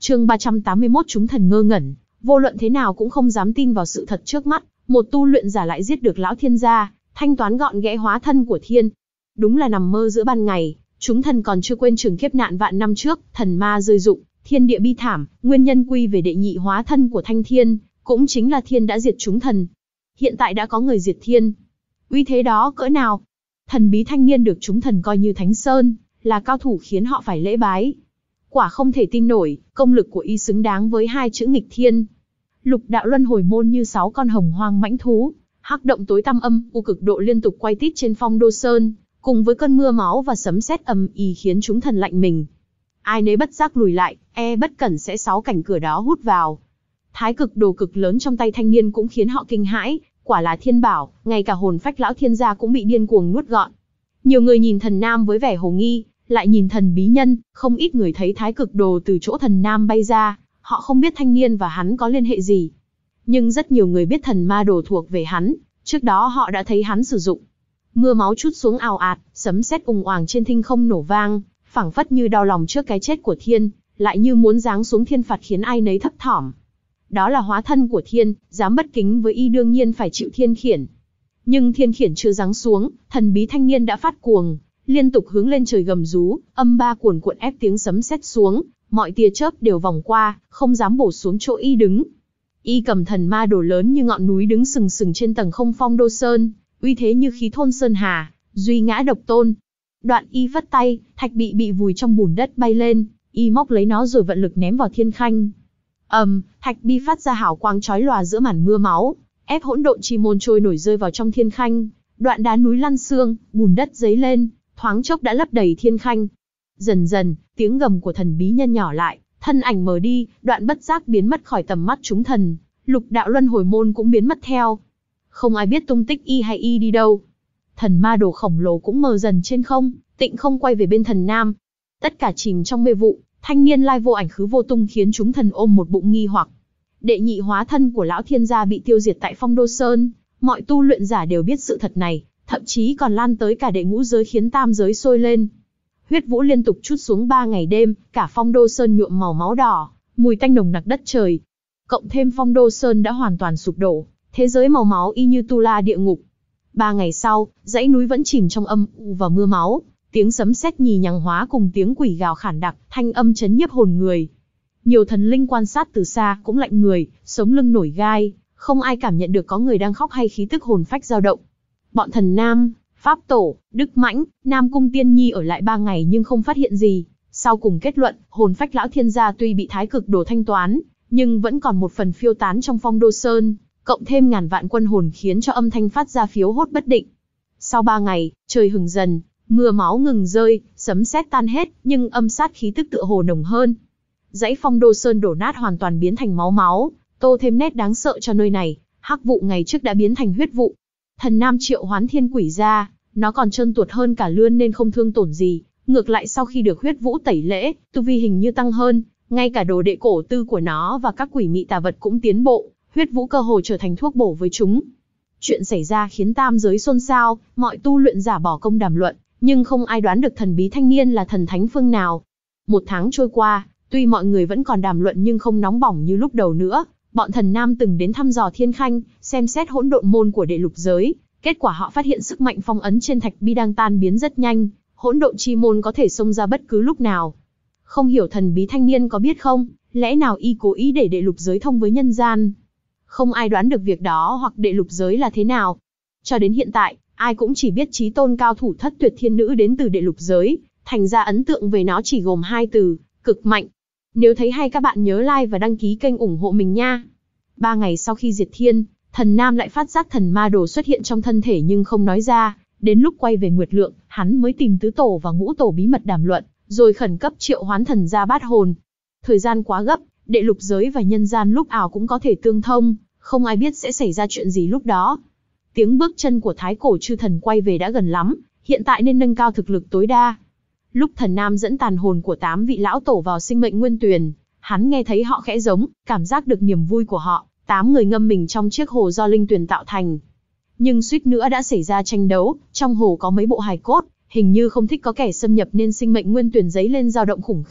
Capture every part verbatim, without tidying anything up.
Chương ba trăm tám mươi mốt Chúng thần ngơ ngẩn, vô luận thế nào cũng không dám tin vào sự thật trước mắt, một tu luyện giả lại giết được lão thiên gia, thanh toán gọn ghẽ hóa thân của thiên. Đúng là nằm mơ giữa ban ngày, chúng thần còn chưa quên trường kiếp nạn vạn năm trước, thần ma rơi rụng, thiên địa bi thảm, nguyên nhân quy về đệ nhị hóa thân của Thanh Thiên, cũng chính là thiên đã diệt chúng thần. Hiện tại đã có người diệt thiên. Uy thế đó cỡ nào? Thần bí thanh niên được chúng thần coi như thánh sơn, là cao thủ khiến họ phải lễ bái. Quả không thể tin nổi, công lực của y xứng đáng với hai chữ nghịch thiên. Lục đạo luân hồi môn như sáu con hồng hoang mãnh thú, hắc động tối tăm âm u cực độ liên tục quay tít trên Phong Đô Sơn, cùng với cơn mưa máu và sấm sét ầm ĩ khiến chúng thần lạnh mình. Ai nấy bất giác lùi lại, e bất cẩn sẽ sáu cảnh cửa đó hút vào. Thái cực đồ cực lớn trong tay thanh niên cũng khiến họ kinh hãi, quả là thiên bảo, ngay cả hồn phách lão thiên gia cũng bị điên cuồng nuốt gọn. Nhiều người nhìn thần nam với vẻ hồ nghi, lại nhìn thần bí nhân, không ít người thấy thái cực đồ từ chỗ thần nam bay ra, họ không biết thanh niên và hắn có liên hệ gì. Nhưng rất nhiều người biết thần ma đồ thuộc về hắn, trước đó họ đã thấy hắn sử dụng. Mưa máu trút xuống ào ạt, sấm sét ùng oàng trên thinh không nổ vang, phảng phất như đau lòng trước cái chết của thiên, lại như muốn giáng xuống thiên phạt khiến ai nấy thấp thỏm. Đó là hóa thân của thiên, dám bất kính với y đương nhiên phải chịu thiên khiển. Nhưng thiên khiển chưa giáng xuống, thần bí thanh niên đã phát cuồng, liên tục hướng lên trời gầm rú, âm ba cuồn cuộn ép tiếng sấm sét xuống, mọi tia chớp đều vòng qua, không dám bổ xuống chỗ y đứng. Y cầm thần ma đồ lớn như ngọn núi đứng sừng sừng trên tầng không Phong Đô Sơn, uy thế như khí thôn sơn hà, duy ngã độc tôn. Đoạn y vất tay, thạch bị bị vùi trong bùn đất bay lên, y móc lấy nó rồi vận lực ném vào thiên khanh. ầm, um, thạch bi phát ra hào quang chói lòa giữa màn mưa máu, ép hỗn độn chi môn trôi nổi rơi vào trong thiên khanh. Đoạn đá núi lăn xương, bùn đất dấy lên, thoáng chốc đã lấp đầy thiên khanh. Dần dần, tiếng gầm của thần bí nhân nhỏ lại, thân ảnh mờ đi, đoạn bất giác biến mất khỏi tầm mắt chúng thần, lục đạo luân hồi môn cũng biến mất theo. Không ai biết tung tích y hay y đi đâu. Thần ma đồ khổng lồ cũng mờ dần trên không, tịnh không quay về bên thần nam. Tất cả chìm trong mê vụ, thanh niên lai vô ảnh khứ vô tung khiến chúng thần ôm một bụng nghi hoặc. Đệ nhị hóa thân của lão thiên gia bị tiêu diệt tại Phong Đô Sơn, mọi tu luyện giả đều biết sự thật này, thậm chí còn lan tới cả đệ ngũ giới khiến tam giới sôi lên. Huyết vũ liên tục trút xuống ba ngày đêm, cả Phong Đô Sơn nhuộm màu máu đỏ, mùi tanh nồng nặc đất trời. Cộng thêm Phong Đô Sơn đã hoàn toàn sụp đổ, thế giới màu máu y như tu la địa ngục. Ba ngày sau, dãy núi vẫn chìm trong âm u và mưa máu, tiếng sấm sét nhì nhằng hóa cùng tiếng quỷ gào khản đặc, thanh âm chấn nhiếp hồn người. Nhiều thần linh quan sát từ xa cũng lạnh người, sống lưng nổi gai, không ai cảm nhận được có người đang khóc hay khí tức hồn phách dao động. Bọn thần nam, Pháp Tổ, Đức Mãnh, Nam Cung Tiên Nhi ở lại ba ngày nhưng không phát hiện gì. Sau cùng kết luận, hồn phách lão thiên gia tuy bị thái cực đồ thanh toán, nhưng vẫn còn một phần phiêu tán trong Phong Đô Sơn, cộng thêm ngàn vạn quân hồn khiến cho âm thanh phát ra phiếu hốt bất định. Sau ba ngày, trời hừng dần, mưa máu ngừng rơi, sấm sét tan hết, nhưng âm sát khí tức tựa hồ nồng hơn. Dãy Phong Đô Sơn đổ nát hoàn toàn biến thành máu máu, tô thêm nét đáng sợ cho nơi này. Hắc vụ ngày trước đã biến thành huyết vụ. Thần nam triệu hoán thiên quỷ ra, nó còn trơn tuột hơn cả lươn nên không thương tổn gì. Ngược lại sau khi được huyết vũ tẩy lễ, tu vi hình như tăng hơn, ngay cả đồ đệ cổ tư của nó và các quỷ mị tà vật cũng tiến bộ, huyết vũ cơ hồ trở thành thuốc bổ với chúng. Chuyện xảy ra khiến tam giới xôn xao, mọi tu luyện giả bỏ công đàm luận, nhưng không ai đoán được thần bí thanh niên là thần thánh phương nào. Một tháng trôi qua, tuy mọi người vẫn còn đàm luận nhưng không nóng bỏng như lúc đầu nữa. Bọn thần nam từng đến thăm dò thiên khanh, xem xét hỗn độn môn của đệ lục giới, kết quả họ phát hiện sức mạnh phong ấn trên thạch bi đang tan biến rất nhanh, hỗn độn chi môn có thể xông ra bất cứ lúc nào. Không hiểu thần bí thanh niên có biết không, lẽ nào y cố ý để đệ lục giới thông với nhân gian? Không ai đoán được việc đó hoặc đệ lục giới là thế nào. Cho đến hiện tại, ai cũng chỉ biết chí tôn cao thủ thất tuyệt thiên nữ đến từ đệ lục giới, thành ra ấn tượng về nó chỉ gồm hai từ, cực mạnh. Nếu thấy hay các bạn nhớ like và đăng ký kênh ủng hộ mình nha. Ba ngày sau khi diệt thiên, thần nam lại phát giác thần ma đồ xuất hiện trong thân thể nhưng không nói ra. Đến lúc quay về Nguyệt Lượng, hắn mới tìm tứ tổ và ngũ tổ bí mật đàm luận, rồi khẩn cấp triệu hoán thần ra bát hồn. Thời gian quá gấp, đệ lục giới và nhân gian lúc ảo cũng có thể tương thông, không ai biết sẽ xảy ra chuyện gì lúc đó. Tiếng bước chân của thái cổ chư thần quay về đã gần lắm, hiện tại nên nâng cao thực lực tối đa. Lúc thần nam dẫn tàn hồn của tám vị lão tổ vào sinh mệnh nguyên tuyền, hắn nghe thấy họ khẽ giống, cảm giác được niềm vui của họ, tám người ngâm mình trong chiếc hồ do linh tuyền tạo thành. Nhưng suýt nữa đã xảy ra tranh đấu, trong hồ có mấy bộ hài cốt, hình như không thích có kẻ xâm nhập nên sinh mệnh nguyên tuyền giấy lên dao động khủng khiếp,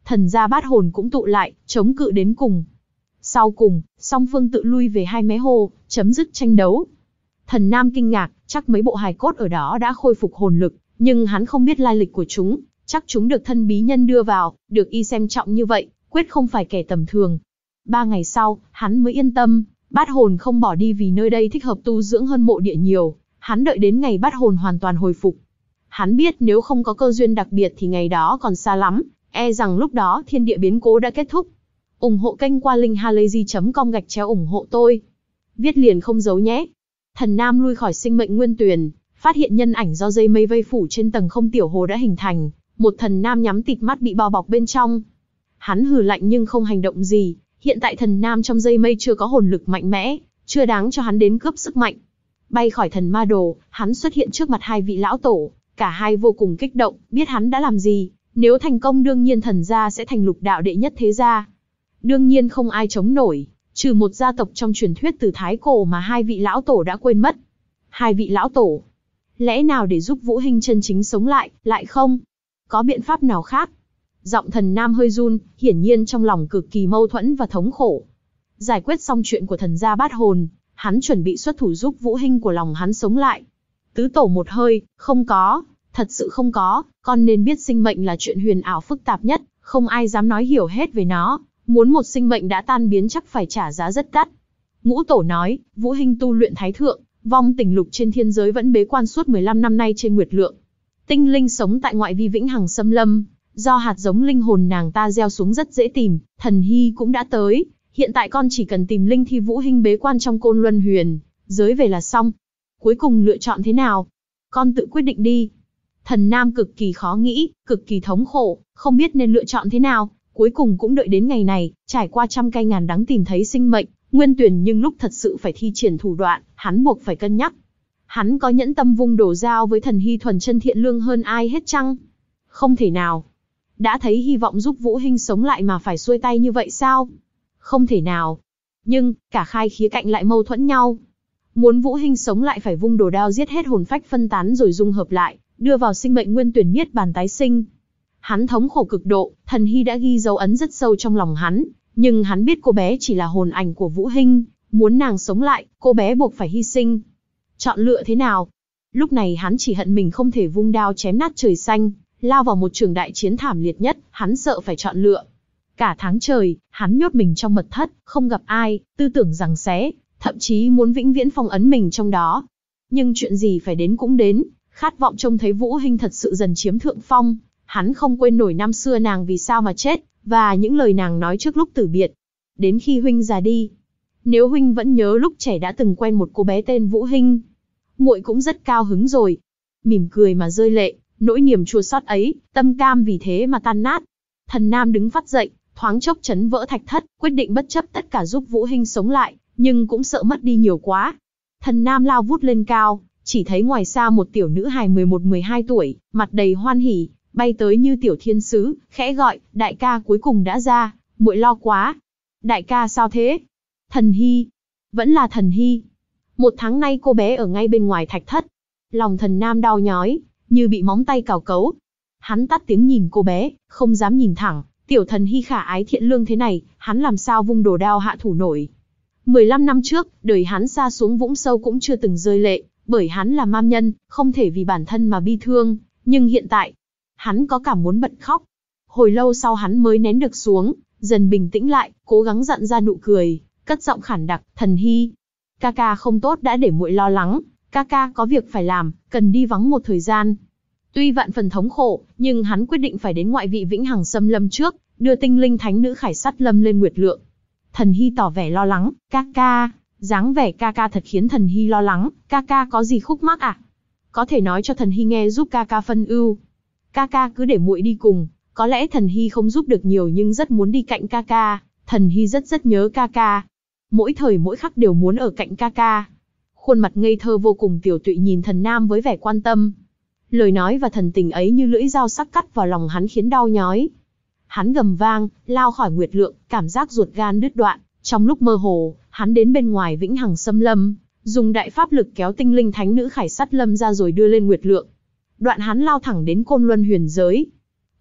thần gia bát hồn cũng tụ lại, chống cự đến cùng. Sau cùng, song phương tự lui về hai mé hồ, chấm dứt tranh đấu. Thần Nam kinh ngạc, chắc mấy bộ hài cốt ở đó đã khôi phục hồn lực, nhưng hắn không biết lai lịch của chúng, chắc chúng được thân bí nhân đưa vào, được y xem trọng như vậy, quyết không phải kẻ tầm thường. Ba ngày sau, hắn mới yên tâm, bát hồn không bỏ đi vì nơi đây thích hợp tu dưỡng hơn mộ địa nhiều, hắn đợi đến ngày bát hồn hoàn toàn hồi phục. Hắn biết nếu không có cơ duyên đặc biệt thì ngày đó còn xa lắm, e rằng lúc đó thiên địa biến cố đã kết thúc. Ủng hộ kênh qua linkhalazy chấm com gạch chéo ủng hộ tôi. Viết liền không giấu nhé. Thần Nam lui khỏi sinh mệnh nguyên tuyền, phát hiện nhân ảnh do dây mây vây phủ trên tầng không tiểu hồ đã hình thành, một thần nam nhắm tịt mắt bị bao bọc bên trong. Hắn hừ lạnh nhưng không hành động gì, hiện tại thần nam trong dây mây chưa có hồn lực mạnh mẽ, chưa đáng cho hắn đến cướp sức mạnh. Bay khỏi thần ma đồ, hắn xuất hiện trước mặt hai vị lão tổ, cả hai vô cùng kích động, biết hắn đã làm gì, nếu thành công đương nhiên thần gia sẽ thành lục đạo đệ nhất thế gia. Đương nhiên không ai chống nổi, trừ một gia tộc trong truyền thuyết từ thái cổ mà hai vị lão tổ đã quên mất. Hai vị lão tổ, lẽ nào để giúp Vũ Hinh chân chính sống lại, lại không? Có biện pháp nào khác? Giọng thần nam hơi run, hiển nhiên trong lòng cực kỳ mâu thuẫn và thống khổ. Giải quyết xong chuyện của thần gia bát hồn, hắn chuẩn bị xuất thủ giúp Vũ Hinh của lòng hắn sống lại. Tứ tổ một hơi, không có, thật sự không có, con nên biết sinh mệnh là chuyện huyền ảo phức tạp nhất, không ai dám nói hiểu hết về nó, muốn một sinh mệnh đã tan biến chắc phải trả giá rất đắt. Ngũ tổ nói, Vũ Hinh tu luyện thái thượng, vong tình lục trên thiên giới vẫn bế quan suốt mười lăm năm nay trên Nguyệt Lượng. Tinh linh sống tại ngoại vi vĩnh hằng xâm lâm, do hạt giống linh hồn nàng ta gieo xuống rất dễ tìm, thần hy cũng đã tới, hiện tại con chỉ cần tìm linh thi Vũ Hinh bế quan trong côn luân huyền giới về là xong. Cuối cùng lựa chọn thế nào? Con tự quyết định đi. Thần Nam cực kỳ khó nghĩ, cực kỳ thống khổ, không biết nên lựa chọn thế nào, cuối cùng cũng đợi đến ngày này, trải qua trăm cay ngàn đắng tìm thấy sinh mệnh nguyên tuyển, nhưng lúc thật sự phải thi triển thủ đoạn, hắn buộc phải cân nhắc. Hắn có nhẫn tâm vung đồ dao với thần hy thuần chân thiện lương hơn ai hết chăng? Không thể nào. Đã thấy hy vọng giúp Vũ Hinh sống lại mà phải xuôi tay như vậy sao? Không thể nào. Nhưng, cả hai khía cạnh lại mâu thuẫn nhau. Muốn Vũ Hinh sống lại phải vung đồ đao giết hết hồn phách phân tán rồi dung hợp lại, đưa vào sinh mệnh nguyên tuyển niết bàn tái sinh. Hắn thống khổ cực độ, thần hy đã ghi dấu ấn rất sâu trong lòng hắn, nhưng hắn biết cô bé chỉ là hồn ảnh của Vũ Hinh, muốn nàng sống lại, cô bé buộc phải hy sinh. Chọn lựa thế nào? Lúc này hắn chỉ hận mình không thể vung đao chém nát trời xanh, lao vào một trường đại chiến thảm liệt nhất, hắn sợ phải chọn lựa. Cả tháng trời, hắn nhốt mình trong mật thất, không gặp ai, tư tưởng giằng xé, thậm chí muốn vĩnh viễn phong ấn mình trong đó. Nhưng chuyện gì phải đến cũng đến, khát vọng trông thấy Vũ Hinh thật sự dần chiếm thượng phong, hắn không quên nổi năm xưa nàng vì sao mà chết, và những lời nàng nói trước lúc tử biệt. Đến khi huynh già đi, nếu huynh vẫn nhớ lúc trẻ đã từng quen một cô bé tên Vũ Hinh, muội cũng rất cao hứng rồi. Mỉm cười mà rơi lệ, nỗi niềm chua xót ấy, tâm cam vì thế mà tan nát. Thần Nam đứng phát dậy, thoáng chốc chấn vỡ thạch thất, quyết định bất chấp tất cả giúp Vũ Hinh sống lại, nhưng cũng sợ mất đi nhiều quá. Thần Nam lao vút lên cao, chỉ thấy ngoài xa một tiểu nữ hài mười một mười hai tuổi, mặt đầy hoan hỉ, bay tới như tiểu thiên sứ, khẽ gọi, đại ca cuối cùng đã ra, muội lo quá. Đại ca sao thế? Thần Hy. Vẫn là Thần Hy. Một tháng nay cô bé ở ngay bên ngoài thạch thất. Lòng Thần Nam đau nhói, như bị móng tay cào cấu. Hắn tắt tiếng nhìn cô bé, không dám nhìn thẳng, tiểu Thần Hy khả ái thiện lương thế này, hắn làm sao vung đồ đao hạ thủ nổi. mười lăm năm trước, đời hắn sa xuống vũng sâu cũng chưa từng rơi lệ, bởi hắn là mam nhân, không thể vì bản thân mà bi thương, nhưng hiện tại, hắn có cảm muốn bật khóc. Hồi lâu sau hắn mới nén được xuống, dần bình tĩnh lại, cố gắng dặn ra nụ cười, cất giọng khản đặc, Thần Hy. Ca ca không tốt đã để muội lo lắng, ca ca có việc phải làm, cần đi vắng một thời gian. Tuy vạn phần thống khổ, nhưng hắn quyết định phải đến ngoại vị vĩnh hằng xâm lâm trước, đưa tinh linh thánh nữ Khải Sắt Lâm lên Nguyệt Lượng. Thần Hy tỏ vẻ lo lắng, ca ca, dáng vẻ ca ca thật khiến Thần Hy lo lắng, ca ca có gì khúc mắc à? Có thể nói cho Thần Hy nghe giúp ca ca phân ưu. Ca ca cứ để muội đi cùng, có lẽ Thần Hy không giúp được nhiều nhưng rất muốn đi cạnh ca ca, Thần Hy rất rất nhớ ca ca. Mỗi thời mỗi khắc đều muốn ở cạnh ca ca. Khuôn mặt ngây thơ vô cùng tiểu tụy nhìn Thần Nam với vẻ quan tâm. Lời nói và thần tình ấy như lưỡi dao sắc cắt vào lòng hắn khiến đau nhói. Hắn gầm vang, lao khỏi Nguyệt Lượng, cảm giác ruột gan đứt đoạn. Trong lúc mơ hồ, hắn đến bên ngoài vĩnh hằng xâm lâm, dùng đại pháp lực kéo tinh linh thánh nữ Khải Sắt Lâm ra rồi đưa lên Nguyệt Lượng. Đoạn hắn lao thẳng đến côn luân huyền giới.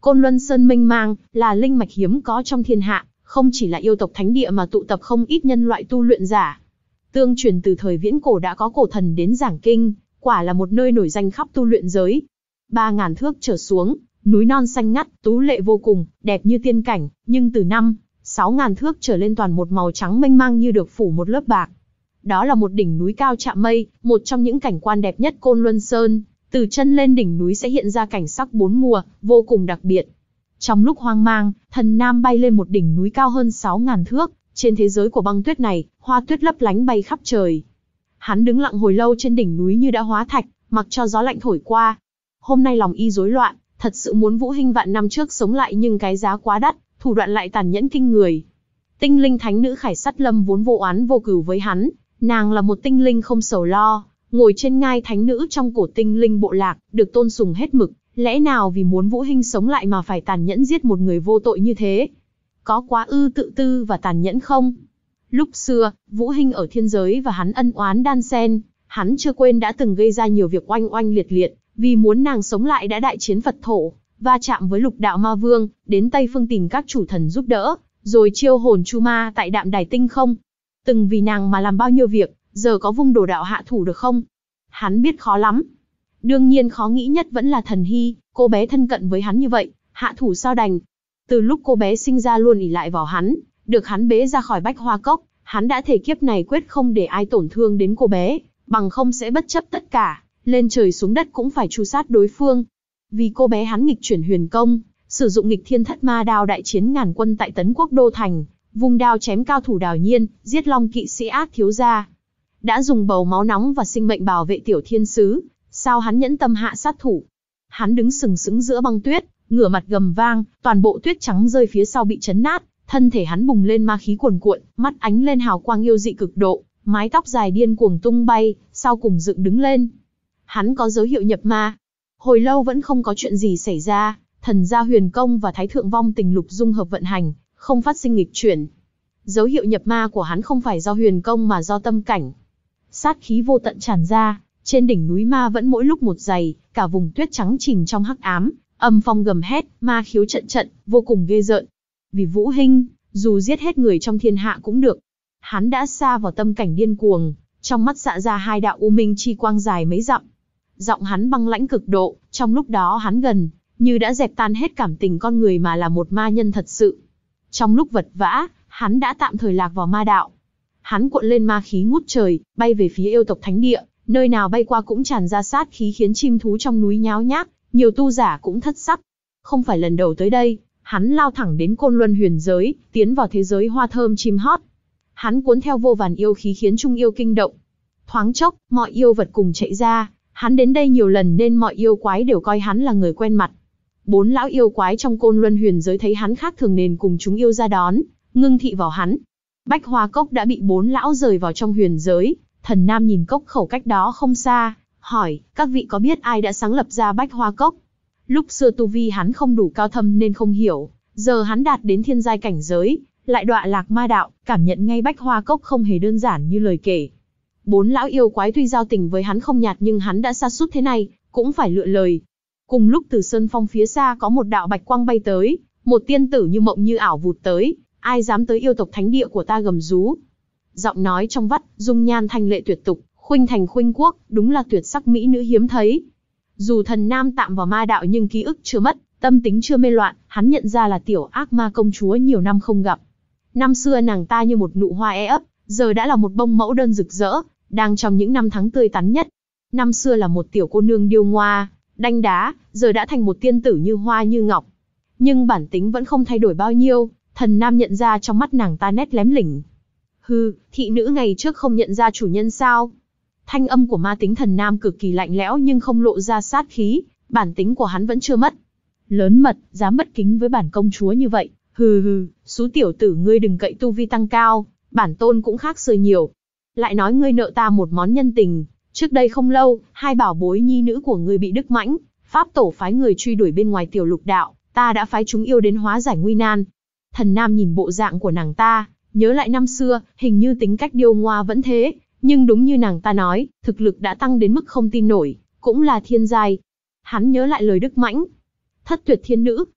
Côn Luân Sơn mênh mang, là linh mạch hiếm có trong thiên hạ, không chỉ là yêu tộc thánh địa mà tụ tập không ít nhân loại tu luyện giả. Tương truyền từ thời viễn cổ đã có cổ thần đến giảng kinh, quả là một nơi nổi danh khắp tu luyện giới. Ba ngàn thước trở xuống, núi non xanh ngắt, tú lệ vô cùng, đẹp như tiên cảnh, nhưng từ năm, sáu ngàn thước trở lên toàn một màu trắng mênh mang như được phủ một lớp bạc. Đó là một đỉnh núi cao chạm mây, một trong những cảnh quan đẹp nhất Côn Luân Sơn. Từ chân lên đỉnh núi sẽ hiện ra cảnh sắc bốn mùa, vô cùng đặc biệt. Trong lúc hoang mang, Thần Nam bay lên một đỉnh núi cao hơn sáu ngàn thước, trên thế giới của băng tuyết này, hoa tuyết lấp lánh bay khắp trời. Hắn đứng lặng hồi lâu trên đỉnh núi như đã hóa thạch, mặc cho gió lạnh thổi qua. Hôm nay lòng y rối loạn, thật sự muốn Vũ Hinh vạn năm trước sống lại nhưng cái giá quá đắt, thủ đoạn lại tàn nhẫn kinh người. Tinh linh thánh nữ Khải Sắt Lâm vốn vô oán vô cừu với hắn, nàng là một tinh linh không sầu lo, ngồi trên ngai thánh nữ trong cổ tinh linh bộ lạc, được tôn sùng hết mực, lẽ nào vì muốn Vũ Hinh sống lại mà phải tàn nhẫn giết một người vô tội như thế? Có quá ư tự tư và tàn nhẫn không? Lúc xưa, Vũ Hinh ở thiên giới và hắn ân oán đan xen, hắn chưa quên đã từng gây ra nhiều việc oanh oanh liệt liệt, vì muốn nàng sống lại đã đại chiến Phật thổ, va chạm với lục đạo ma vương, đến Tây Phương tìm các chủ thần giúp đỡ, rồi chiêu hồn chu ma tại Đạm Đài Tinh không? Từng vì nàng mà làm bao nhiêu việc, giờ có vung đồ đạo hạ thủ được không? Hắn biết khó lắm. Đương nhiên khó nghĩ nhất vẫn là Thần Hy, cô bé thân cận với hắn như vậy, hạ thủ sao đành. Từ lúc cô bé sinh ra luôn ỷ lại vào hắn, được hắn bế ra khỏi Bách Hoa Cốc, hắn đã thề kiếp này quyết không để ai tổn thương đến cô bé, bằng không sẽ bất chấp tất cả, lên trời xuống đất cũng phải tru sát đối phương. Vì cô bé hắn nghịch chuyển huyền công, sử dụng nghịch thiên thất ma đao đại chiến ngàn quân tại Tấn Quốc Đô Thành, vùng đao chém cao thủ Đào Nhiên, giết Long kỵ sĩ ác thiếu gia. Đã dùng bầu máu nóng và sinh mệnh bảo vệ tiểu thiên sứ, sao hắn nhẫn tâm hạ sát thủ? Hắn đứng sừng sững giữa băng tuyết, ngửa mặt gầm vang, toàn bộ tuyết trắng rơi phía sau bị chấn nát, thân thể hắn bùng lên ma khí cuồn cuộn, mắt ánh lên hào quang yêu dị cực độ, mái tóc dài điên cuồng tung bay, sau cùng dựng đứng lên. Hắn có dấu hiệu nhập ma. Hồi lâu vẫn không có chuyện gì xảy ra, thần gia huyền công và thái thượng vong tình lục dung hợp vận hành, không phát sinh nghịch chuyển. Dấu hiệu nhập ma của hắn không phải do huyền công mà do tâm cảnh. Sát khí vô tận tràn ra, trên đỉnh núi ma vẫn mỗi lúc một dày, cả vùng tuyết trắng chìm trong hắc ám, âm phong gầm hét, ma khiếu trận trận, vô cùng ghê rợn. Vì Vũ Hinh, dù giết hết người trong thiên hạ cũng được. Hắn đã xa vào tâm cảnh điên cuồng, trong mắt xạ ra hai đạo u minh chi quang dài mấy dặm. Giọng hắn băng lãnh cực độ, trong lúc đó hắn gần, như đã dẹp tan hết cảm tình con người mà là một ma nhân thật sự. Trong lúc vật vã, hắn đã tạm thời lạc vào ma đạo. Hắn cuộn lên ma khí ngút trời, bay về phía yêu tộc thánh địa, nơi nào bay qua cũng tràn ra sát khí khiến chim thú trong núi nháo nhác, nhiều tu giả cũng thất sắc. Không phải lần đầu tới đây, hắn lao thẳng đến Côn Luân huyền giới, tiến vào thế giới hoa thơm chim hót. Hắn cuốn theo vô vàn yêu khí khiến trung yêu kinh động. Thoáng chốc, mọi yêu vật cùng chạy ra, hắn đến đây nhiều lần nên mọi yêu quái đều coi hắn là người quen mặt. Bốn lão yêu quái trong Côn Luân huyền giới thấy hắn khác thường nên cùng chúng yêu ra đón, ngưng thị vào hắn. Bách Hoa Cốc đã bị bốn lão rời vào trong huyền giới, Thần Nam nhìn cốc khẩu cách đó không xa, hỏi, các vị có biết ai đã sáng lập ra Bách Hoa Cốc? Lúc xưa tu vi hắn không đủ cao thâm nên không hiểu, giờ hắn đạt đến thiên giai cảnh giới, lại đọa lạc ma đạo, cảm nhận ngay Bách Hoa Cốc không hề đơn giản như lời kể. Bốn lão yêu quái tuy giao tình với hắn không nhạt nhưng hắn đã sa sút thế này, cũng phải lựa lời. Cùng lúc từ sơn phong phía xa có một đạo bạch quang bay tới, một tiên tử như mộng như ảo vụt tới, ai dám tới yêu tộc thánh địa của ta gầm rú. Giọng nói trong vắt, dung nhan thanh lệ tuyệt tục, khuynh thành khuynh quốc, đúng là tuyệt sắc mỹ nữ hiếm thấy. Dù Thần Nam tạm vào ma đạo nhưng ký ức chưa mất, tâm tính chưa mê loạn, hắn nhận ra là tiểu ác ma công chúa nhiều năm không gặp. Năm xưa nàng ta như một nụ hoa e ấp, giờ đã là một bông mẫu đơn rực rỡ, đang trong những năm tháng tươi tắn nhất. Năm xưa là một tiểu cô nương điêu ngoa, đanh đá, giờ đã thành một tiên tử như hoa như ngọc. Nhưng bản tính vẫn không thay đổi bao nhiêu, Thần Nam nhận ra trong mắt nàng ta nét lém lỉnh. Hừ, thị nữ ngày trước không nhận ra chủ nhân sao? Thanh âm của ma tính Thần Nam cực kỳ lạnh lẽo nhưng không lộ ra sát khí, bản tính của hắn vẫn chưa mất. Lớn mật, dám bất kính với bản công chúa như vậy, hừ hừ, xú tiểu tử ngươi đừng cậy tu vi tăng cao, bản tôn cũng khác xưa nhiều. Lại nói ngươi nợ ta một món nhân tình, trước đây không lâu, hai bảo bối nhi nữ của ngươi bị Đức Mãnh, Pháp tổ phái người truy đuổi bên ngoài tiểu lục đạo, ta đã phái chúng yêu đến hóa giải nguy nan. Thần Nam nhìn bộ dạng của nàng ta, nhớ lại năm xưa, hình như tính cách điêu ngoa vẫn thế, nhưng đúng như nàng ta nói, thực lực đã tăng đến mức không tin nổi, cũng là thiên giai. Hắn nhớ lại lời Đức Mãnh, thất tuyệt thiên nữ.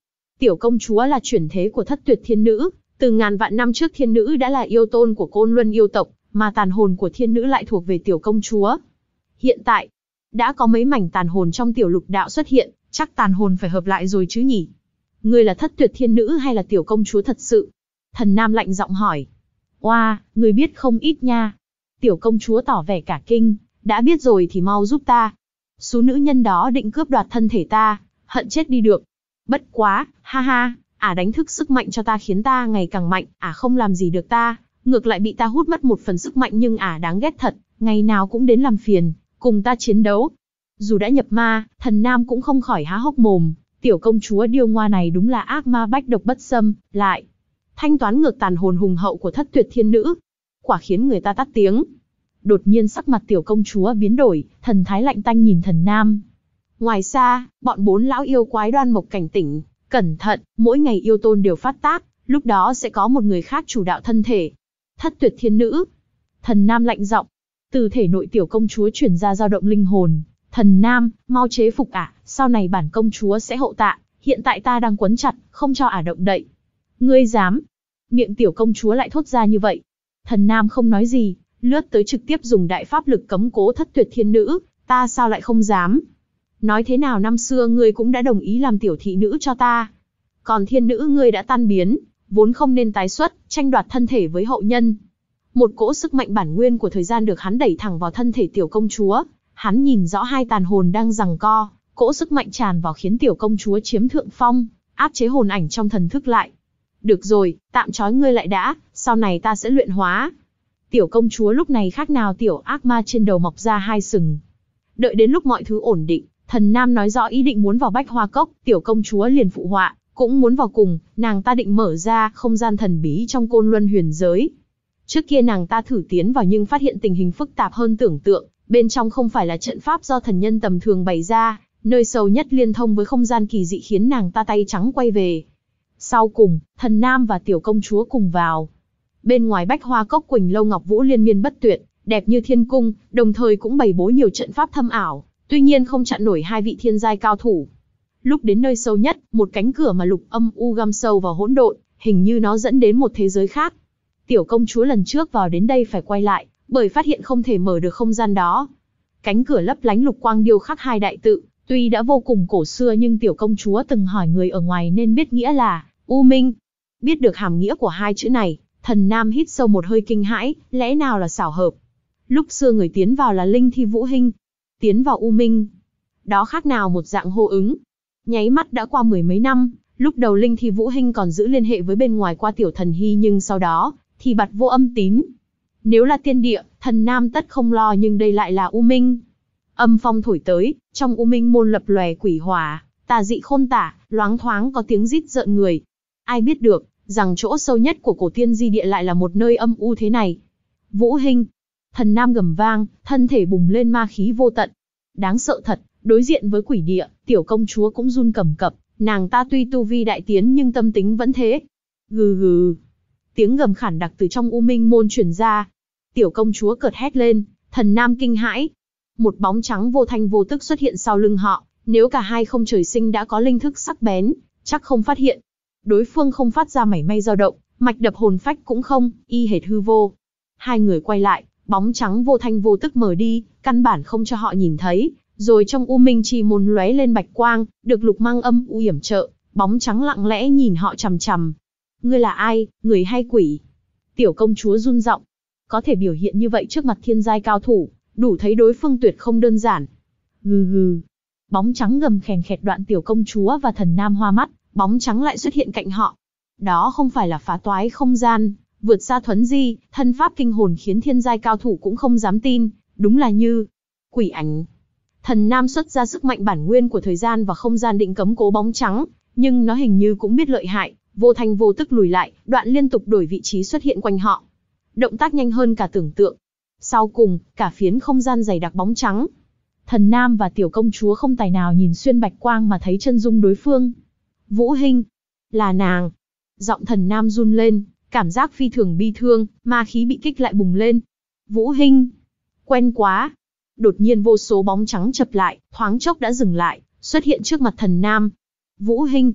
Tiểu công chúa là chuyển thế của Thất Tuyệt Thiên Nữ, từ ngàn vạn năm trước Thiên Nữ đã là yêu tôn của Côn Luân yêu tộc, mà tàn hồn của Thiên Nữ lại thuộc về tiểu công chúa. Hiện tại, đã có mấy mảnh tàn hồn trong tiểu lục đạo xuất hiện, chắc tàn hồn phải hợp lại rồi chứ nhỉ? Ngươi là Thất Tuyệt Thiên Nữ hay là tiểu công chúa thật sự? Thần Nam lạnh giọng hỏi. Oa, ngươi biết không ít nha. Tiểu công chúa tỏ vẻ cả kinh, đã biết rồi thì mau giúp ta. Số nữ nhân đó định cướp đoạt thân thể ta, hận chết đi được. Bất quá, ha ha, ả đánh thức sức mạnh cho ta khiến ta ngày càng mạnh, ả không làm gì được ta, ngược lại bị ta hút mất một phần sức mạnh, nhưng ả đáng ghét thật, ngày nào cũng đến làm phiền, cùng ta chiến đấu. Dù đã nhập ma, Thần Nam cũng không khỏi há hốc mồm, tiểu công chúa điêu ngoa này đúng là ác ma bách độc bất xâm, lại thanh toán ngược tàn hồn hùng hậu của Thất Tuyệt Thiên Nữ. Quả khiến người ta tắt tiếng. Đột nhiên sắc mặt tiểu công chúa biến đổi, thần thái lạnh tanh nhìn Thần Nam. Ngoài xa, bọn bốn lão yêu quái Đoan Mộc cảnh tỉnh, cẩn thận, mỗi ngày yêu tôn đều phát tác, lúc đó sẽ có một người khác chủ đạo thân thể. Thất Tuyệt Thiên Nữ. Thần Nam lạnh giọng, từ thể nội tiểu công chúa truyền ra dao động linh hồn. Thần Nam, mau chế phục ả, sau này bản công chúa sẽ hộ tạ, hiện tại ta đang quấn chặt, không cho ả động đậy. Ngươi dám? Miệng tiểu công chúa lại thốt ra như vậy. Thần Nam không nói gì, lướt tới trực tiếp dùng đại pháp lực cấm cố Thất Tuyệt Thiên Nữ, ta sao lại không dám? Nói thế nào năm xưa ngươi cũng đã đồng ý làm tiểu thị nữ cho ta. Còn thiên nữ ngươi đã tan biến, vốn không nên tái xuất, tranh đoạt thân thể với hậu nhân. Một cỗ sức mạnh bản nguyên của thời gian được hắn đẩy thẳng vào thân thể tiểu công chúa. Hắn nhìn rõ hai tàn hồn đang giằng co, cỗ sức mạnh tràn vào khiến tiểu công chúa chiếm thượng phong, áp chế hồn ảnh trong thần thức lại. Được rồi, tạm trói ngươi lại đã, sau này ta sẽ luyện hóa. Tiểu công chúa lúc này khác nào tiểu ác ma trên đầu mọc ra hai sừng. Đợi đến lúc mọi thứ ổn định, Thần Nam nói rõ ý định muốn vào Bách Hoa Cốc, tiểu công chúa liền phụ họa, cũng muốn vào cùng, nàng ta định mở ra không gian thần bí trong Côn Luân huyền giới. Trước kia nàng ta thử tiến vào nhưng phát hiện tình hình phức tạp hơn tưởng tượng, bên trong không phải là trận pháp do thần nhân tầm thường bày ra, nơi sâu nhất liên thông với không gian kỳ dị khiến nàng ta tay trắng quay về. Sau cùng, Thần Nam và tiểu công chúa cùng vào. Bên ngoài Bách Hoa Cốc Quỳnh Lâu Ngọc Vũ liên miên bất tuyệt, đẹp như thiên cung, đồng thời cũng bày bố nhiều trận pháp thâm ảo, tuy nhiên không chặn nổi hai vị thiên giai cao thủ. Lúc đến nơi sâu nhất, một cánh cửa mà lục âm u găm sâu vào hỗn độn, hình như nó dẫn đến một thế giới khác. Tiểu công chúa lần trước vào đến đây phải quay lại, bởi phát hiện không thể mở được không gian đó. Cánh cửa lấp lánh lục quang điêu khắc hai đại tự, tuy đã vô cùng cổ xưa nhưng tiểu công chúa từng hỏi người ở ngoài nên biết nghĩa là U Minh. Biết được hàm nghĩa của hai chữ này, Thần Nam hít sâu một hơi kinh hãi, lẽ nào là xảo hợp? Lúc xưa người tiến vào là Linh Thi Vũ Hinh, tiến vào U Minh. Đó khác nào một dạng hô ứng. Nháy mắt đã qua mười mấy năm, lúc đầu Linh Thi Vũ Hinh còn giữ liên hệ với bên ngoài qua tiểu thần hy, nhưng sau đó thì bặt vô âm tín. Nếu là tiên địa, Thần Nam tất không lo, nhưng đây lại là U Minh. Âm phong thổi tới, trong U Minh môn lập lòe quỷ hỏa, tà dị khôn tả, loáng thoáng có tiếng rít rợn người. Ai biết được rằng chỗ sâu nhất của cổ tiên di địa lại là một nơi âm u thế này. Vũ Hinh. Thần Nam gầm vang, thân thể bùng lên ma khí vô tận. Đáng sợ thật, đối diện với quỷ địa, tiểu công chúa cũng run cầm cập, nàng ta tuy tu vi đại tiến nhưng tâm tính vẫn thế. Gừ gừ. Tiếng gầm khản đặc từ trong U Minh môn truyền ra. Tiểu công chúa cợt hét lên, Thần Nam kinh hãi. Một bóng trắng vô thanh vô tức xuất hiện sau lưng họ, nếu cả hai không trời sinh đã có linh thức sắc bén, chắc không phát hiện. Đối phương không phát ra mảy may dao động, mạch đập hồn phách cũng không, y hệt hư vô. Hai người quay lại, bóng trắng vô thanh vô tức mở đi, căn bản không cho họ nhìn thấy, rồi trong U Minh chi môn lóe lên bạch quang, được lục mang âm u yểm trợ, bóng trắng lặng lẽ nhìn họ chằm chằm. Ngươi là ai, người hay quỷ? Tiểu công chúa run giọng. Có thể biểu hiện như vậy trước mặt thiên giai cao thủ, đủ thấy đối phương tuyệt không đơn giản. Gừ gừ. Bóng trắng gầm khèn khẹt đoạn tiểu công chúa và Thần Nam hoa mắt, bóng trắng lại xuất hiện cạnh họ. Đó không phải là phá toái không gian, vượt xa thuấn di, thân pháp kinh hồn khiến thiên giai cao thủ cũng không dám tin, đúng là như quỷ ảnh. Thần Nam xuất ra sức mạnh bản nguyên của thời gian và không gian định cấm cố bóng trắng, nhưng nó hình như cũng biết lợi hại, vô thanh vô tức lùi lại, đoạn liên tục đổi vị trí xuất hiện quanh họ. Động tác nhanh hơn cả tưởng tượng. Sau cùng, cả phiến không gian dày đặc bóng trắng. Thần Nam và tiểu công chúa không tài nào nhìn xuyên bạch quang mà thấy chân dung đối phương. Vũ Hinh. Là nàng. Giọng Thần Nam run lên, cảm giác phi thường bi thương, ma khí bị kích lại bùng lên. Vũ Hinh. Quen quá. Đột nhiên vô số bóng trắng chập lại, thoáng chốc đã dừng lại, xuất hiện trước mặt Thần Nam. Vũ Hinh.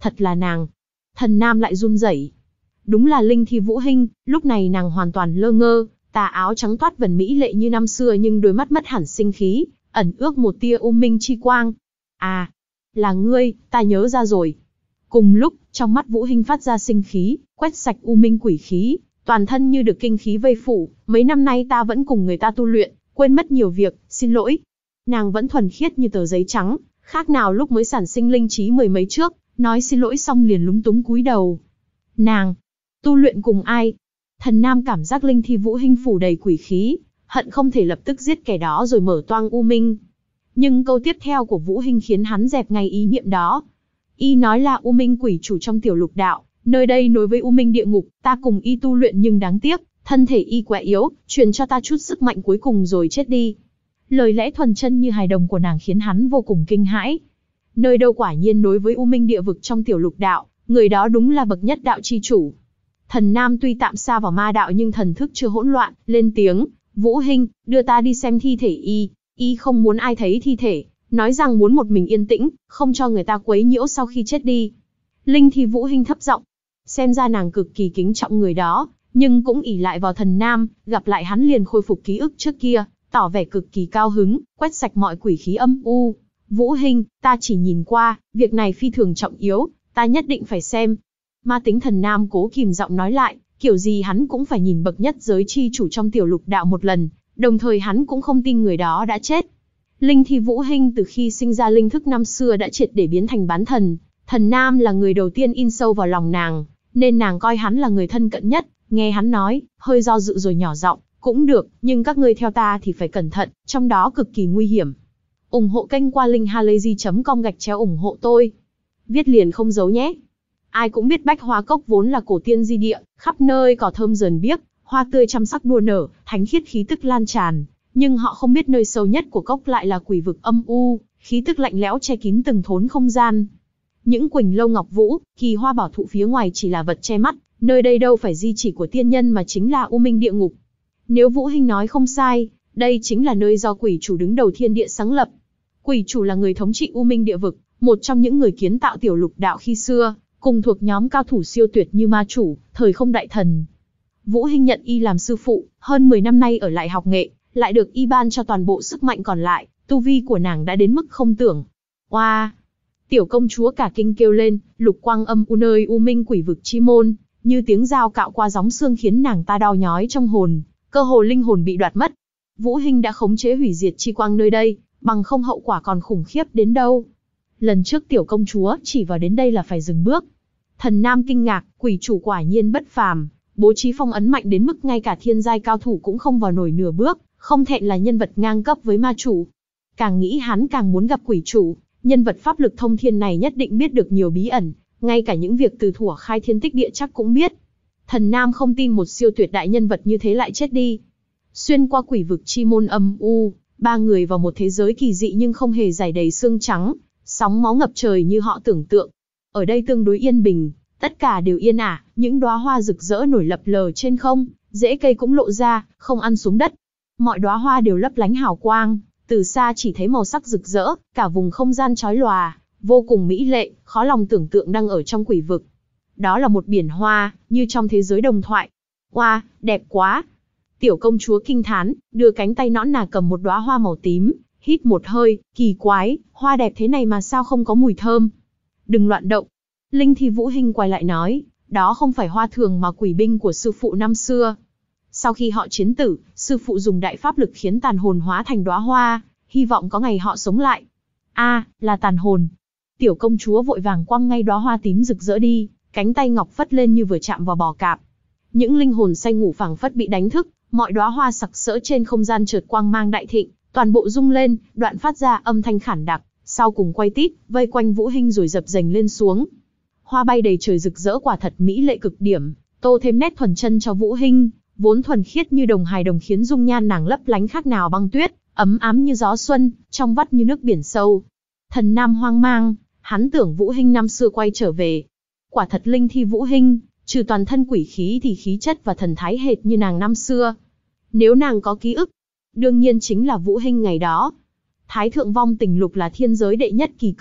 thật là nàng. Thần Nam lại run rẩy. Đúng là Linh Thi Vũ Hinh, lúc này nàng hoàn toàn lơ ngơ, tà áo trắng toát vần mỹ lệ như năm xưa nhưng đôi mắt mất hẳn sinh khí, ẩn ước một tia u minh chi quang. À, là ngươi, ta nhớ ra rồi. Cùng lúc, trong mắt Vũ Hinh phát ra sinh khí, quét sạch u minh quỷ khí, toàn thân như được kinh khí vây phủ, mấy năm nay ta vẫn cùng người ta tu luyện, quên mất nhiều việc, xin lỗi. Nàng vẫn thuần khiết như tờ giấy trắng, khác nào lúc mới sản sinh linh trí mười mấy trước, nói xin lỗi xong liền lúng túng cúi đầu. Nàng, tu luyện cùng ai? Thần Nam cảm giác Linh Thi Vũ Hinh phủ đầy quỷ khí, hận không thể lập tức giết kẻ đó rồi mở toang u minh. Nhưng câu tiếp theo của Vũ Hinh khiến hắn dẹp ngay ý niệm đó. Y nói là u minh quỷ chủ trong tiểu lục đạo, nơi đây nối với u minh địa ngục, ta cùng y tu luyện nhưng đáng tiếc, thân thể y quá yếu, truyền cho ta chút sức mạnh cuối cùng rồi chết đi. Lời lẽ thuần chân như hài đồng của nàng khiến hắn vô cùng kinh hãi. Nơi đâu quả nhiên nối với u minh địa vực trong tiểu lục đạo, người đó đúng là bậc nhất đạo chi chủ. Thần Nam tuy tạm xa vào ma đạo nhưng thần thức chưa hỗn loạn, lên tiếng, Vũ Hinh, đưa ta đi xem thi thể y. Y không muốn ai thấy thi thể, nói rằng muốn một mình yên tĩnh, không cho người ta quấy nhiễu sau khi chết đi. Linh Thi Vũ Hinh thấp giọng, xem ra nàng cực kỳ kính trọng người đó, nhưng cũng ỷ lại vào Thần Nam, gặp lại hắn liền khôi phục ký ức trước kia, tỏ vẻ cực kỳ cao hứng, quét sạch mọi quỷ khí âm u. Vũ Hinh, ta chỉ nhìn qua, việc này phi thường trọng yếu, ta nhất định phải xem. Ma tính Thần Nam cố kìm giọng nói lại, kiểu gì hắn cũng phải nhìn bậc nhất giới chi chủ trong tiểu lục đạo một lần, đồng thời hắn cũng không tin người đó đã chết. Linh Thi Vũ Hinh từ khi sinh ra linh thức năm xưa đã triệt để biến thành bán thần, Thần Nam là người đầu tiên in sâu vào lòng nàng, nên nàng coi hắn là người thân cận nhất. Nghe hắn nói, hơi do dự rồi nhỏ giọng, cũng được, nhưng các ngươi theo ta thì phải cẩn thận, trong đó cực kỳ nguy hiểm. ủng hộ kênh qua linkhalazy chấm com gạch chéo ủng hộ tôi. Viết liền không giấu nhé. Ai cũng biết Bách Hoa Cốc vốn là cổ tiên di địa, khắp nơi cỏ thơm rờn biếc, hoa tươi trăm sắc đua nở, thánh khiết khí tức lan tràn, nhưng họ không biết nơi sâu nhất của cốc lại là quỷ vực âm u, khí tức lạnh lẽo che kín từng thốn không gian. Những quỳnh lâu ngọc vũ, kỳ hoa bảo thụ phía ngoài chỉ là vật che mắt, nơi đây đâu phải di chỉ của tiên nhân mà chính là u minh địa ngục. Nếu Vũ Hinh nói không sai, đây chính là nơi do quỷ chủ đứng đầu thiên địa sáng lập. Quỷ chủ là người thống trị u minh địa vực, một trong những người kiến tạo tiểu lục đạo khi xưa, cùng thuộc nhóm cao thủ siêu tuyệt như ma chủ, thời không đại thần. Vũ Hinh nhận y làm sư phụ, hơn mười năm nay ở lại học nghệ, lại được y ban cho toàn bộ sức mạnh còn lại, tu vi của nàng đã đến mức không tưởng. Oa! Wow. Tiểu công chúa cả kinh kêu lên, lục quang âm u nơi u minh quỷ vực chi môn, như tiếng dao cạo qua gióng xương khiến nàng ta đau nhói trong hồn, cơ hồ linh hồn bị đoạt mất. Vũ Hinh đã khống chế hủy diệt chi quang nơi đây, bằng không hậu quả còn khủng khiếp đến đâu. Lần trước tiểu công chúa chỉ vào đến đây là phải dừng bước. Thần Nam kinh ngạc, quỷ chủ quả nhiên bất phàm, bố trí phong ấn mạnh đến mức ngay cả thiên giai cao thủ cũng không vào nổi nửa bước, không thẹn là nhân vật ngang cấp với ma chủ. Càng nghĩ hắn càng muốn gặp quỷ chủ, nhân vật pháp lực thông thiên này nhất định biết được nhiều bí ẩn, ngay cả những việc từ thuở khai thiên tích địa chắc cũng biết. Thần Nam không tin một siêu tuyệt đại nhân vật như thế lại chết đi. Xuyên qua quỷ vực chi môn âm u, ba người vào một thế giới kỳ dị nhưng không hề dày đầy xương trắng, sóng máu ngập trời như họ tưởng tượng. Ở đây tương đối yên bình, tất cả đều yên ả, những đóa hoa rực rỡ nổi lập lờ trên không, rễ cây cũng lộ ra, không ăn xuống đất. Mọi đóa hoa đều lấp lánh hào quang, từ xa chỉ thấy màu sắc rực rỡ, cả vùng không gian chói lòa, vô cùng mỹ lệ, khó lòng tưởng tượng đang ở trong quỷ vực. Đó là một biển hoa, như trong thế giới đồng thoại. Oa, wow, đẹp quá! Tiểu công chúa kinh thán, đưa cánh tay nõn nà cầm một đóa hoa màu tím, hít một hơi, kỳ quái, hoa đẹp thế này mà sao không có mùi thơm. Đừng loạn động. Linh Thi Vũ Hinh quay lại nói, đó không phải hoa thường mà quỷ binh của sư phụ năm xưa. Sau khi họ chiến tử, sư phụ dùng đại pháp lực khiến tàn hồn hóa thành đóa hoa, hy vọng có ngày họ sống lại. A, à, là tàn hồn. Tiểu công chúa vội vàng quăng ngay đóa hoa tím rực rỡ đi, cánh tay ngọc phất lên như vừa chạm vào bò cạp. Những linh hồn say ngủ phảng phất bị đánh thức, mọi đóa hoa sặc sỡ trên không gian chợt quang mang đại thịnh, toàn bộ rung lên, đoạn phát ra âm thanh khản đặc, sau cùng quay tít, vây quanh Vũ Hinh rồi dập dềnh lên xuống. Hoa bay đầy trời rực rỡ quả thật mỹ lệ cực điểm, tô thêm nét thuần chân cho Vũ Hinh, vốn thuần khiết như đồng hài đồng khiến dung nhan nàng lấp lánh khác nào băng tuyết, ấm ám như gió xuân, trong vắt như nước biển sâu. Thần Nam hoang mang, hắn tưởng Vũ Hinh năm xưa quay trở về. Quả thật Linh Thi Vũ Hinh, trừ toàn thân quỷ khí thì khí chất và thần thái hệt như nàng năm xưa. Nếu nàng có ký ức, đương nhiên chính là Vũ Hinh ngày đó. Thái thượng vong tình lục là thiên giới đệ nhất kỳ công,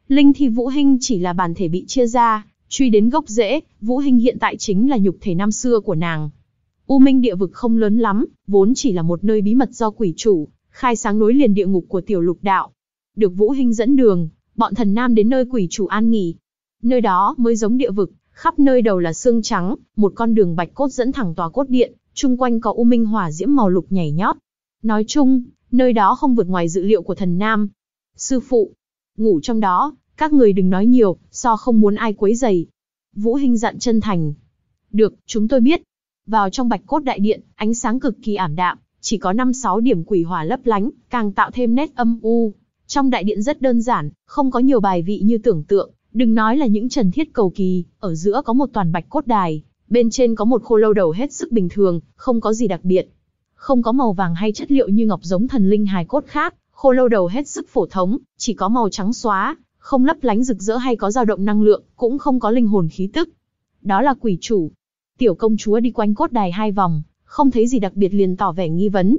Linh thi Vũ Hinh chỉ là bản thể bị chia ra, truy đến gốc rễ, Vũ Hinh hiện tại chính là nhục thể năm xưa của nàng. U Minh địa vực không lớn lắm, vốn chỉ là một nơi bí mật do quỷ chủ khai sáng nối liền địa ngục của tiểu lục đạo. Được Vũ Hinh dẫn đường, bọn thần nam đến nơi quỷ chủ an nghỉ. Nơi đó mới giống địa vực, khắp nơi đầu là xương trắng, một con đường bạch cốt dẫn thẳng tòa cốt điện, chung quanh có u minh hỏa diễm màu lục nhảy nhót. Nói chung, nơi đó không vượt ngoài dự liệu của thần nam. Sư phụ, ngủ trong đó, các người đừng nói nhiều, so không muốn ai quấy rầy. Vũ Hinh dặn chân thành. Được, chúng tôi biết. Vào trong bạch cốt đại điện, ánh sáng cực kỳ ảm đạm, chỉ có năm sáu điểm quỷ hỏa lấp lánh, càng tạo thêm nét âm u. Trong đại điện rất đơn giản, không có nhiều bài vị như tưởng tượng, đừng nói là những trần thiết cầu kỳ, ở giữa có một toàn bạch cốt đài, bên trên có một khô lâu đầu hết sức bình thường, không có gì đặc biệt. Không có màu vàng hay chất liệu như ngọc giống thần linh hài cốt khác, khô lâu đầu hết sức phổ thống, chỉ có màu trắng xóa, không lấp lánh rực rỡ hay có dao động năng lượng, cũng không có linh hồn khí tức. Đó là quỷ chủ. Tiểu công chúa đi quanh cốt đài hai vòng, không thấy gì đặc biệt liền tỏ vẻ nghi vấn.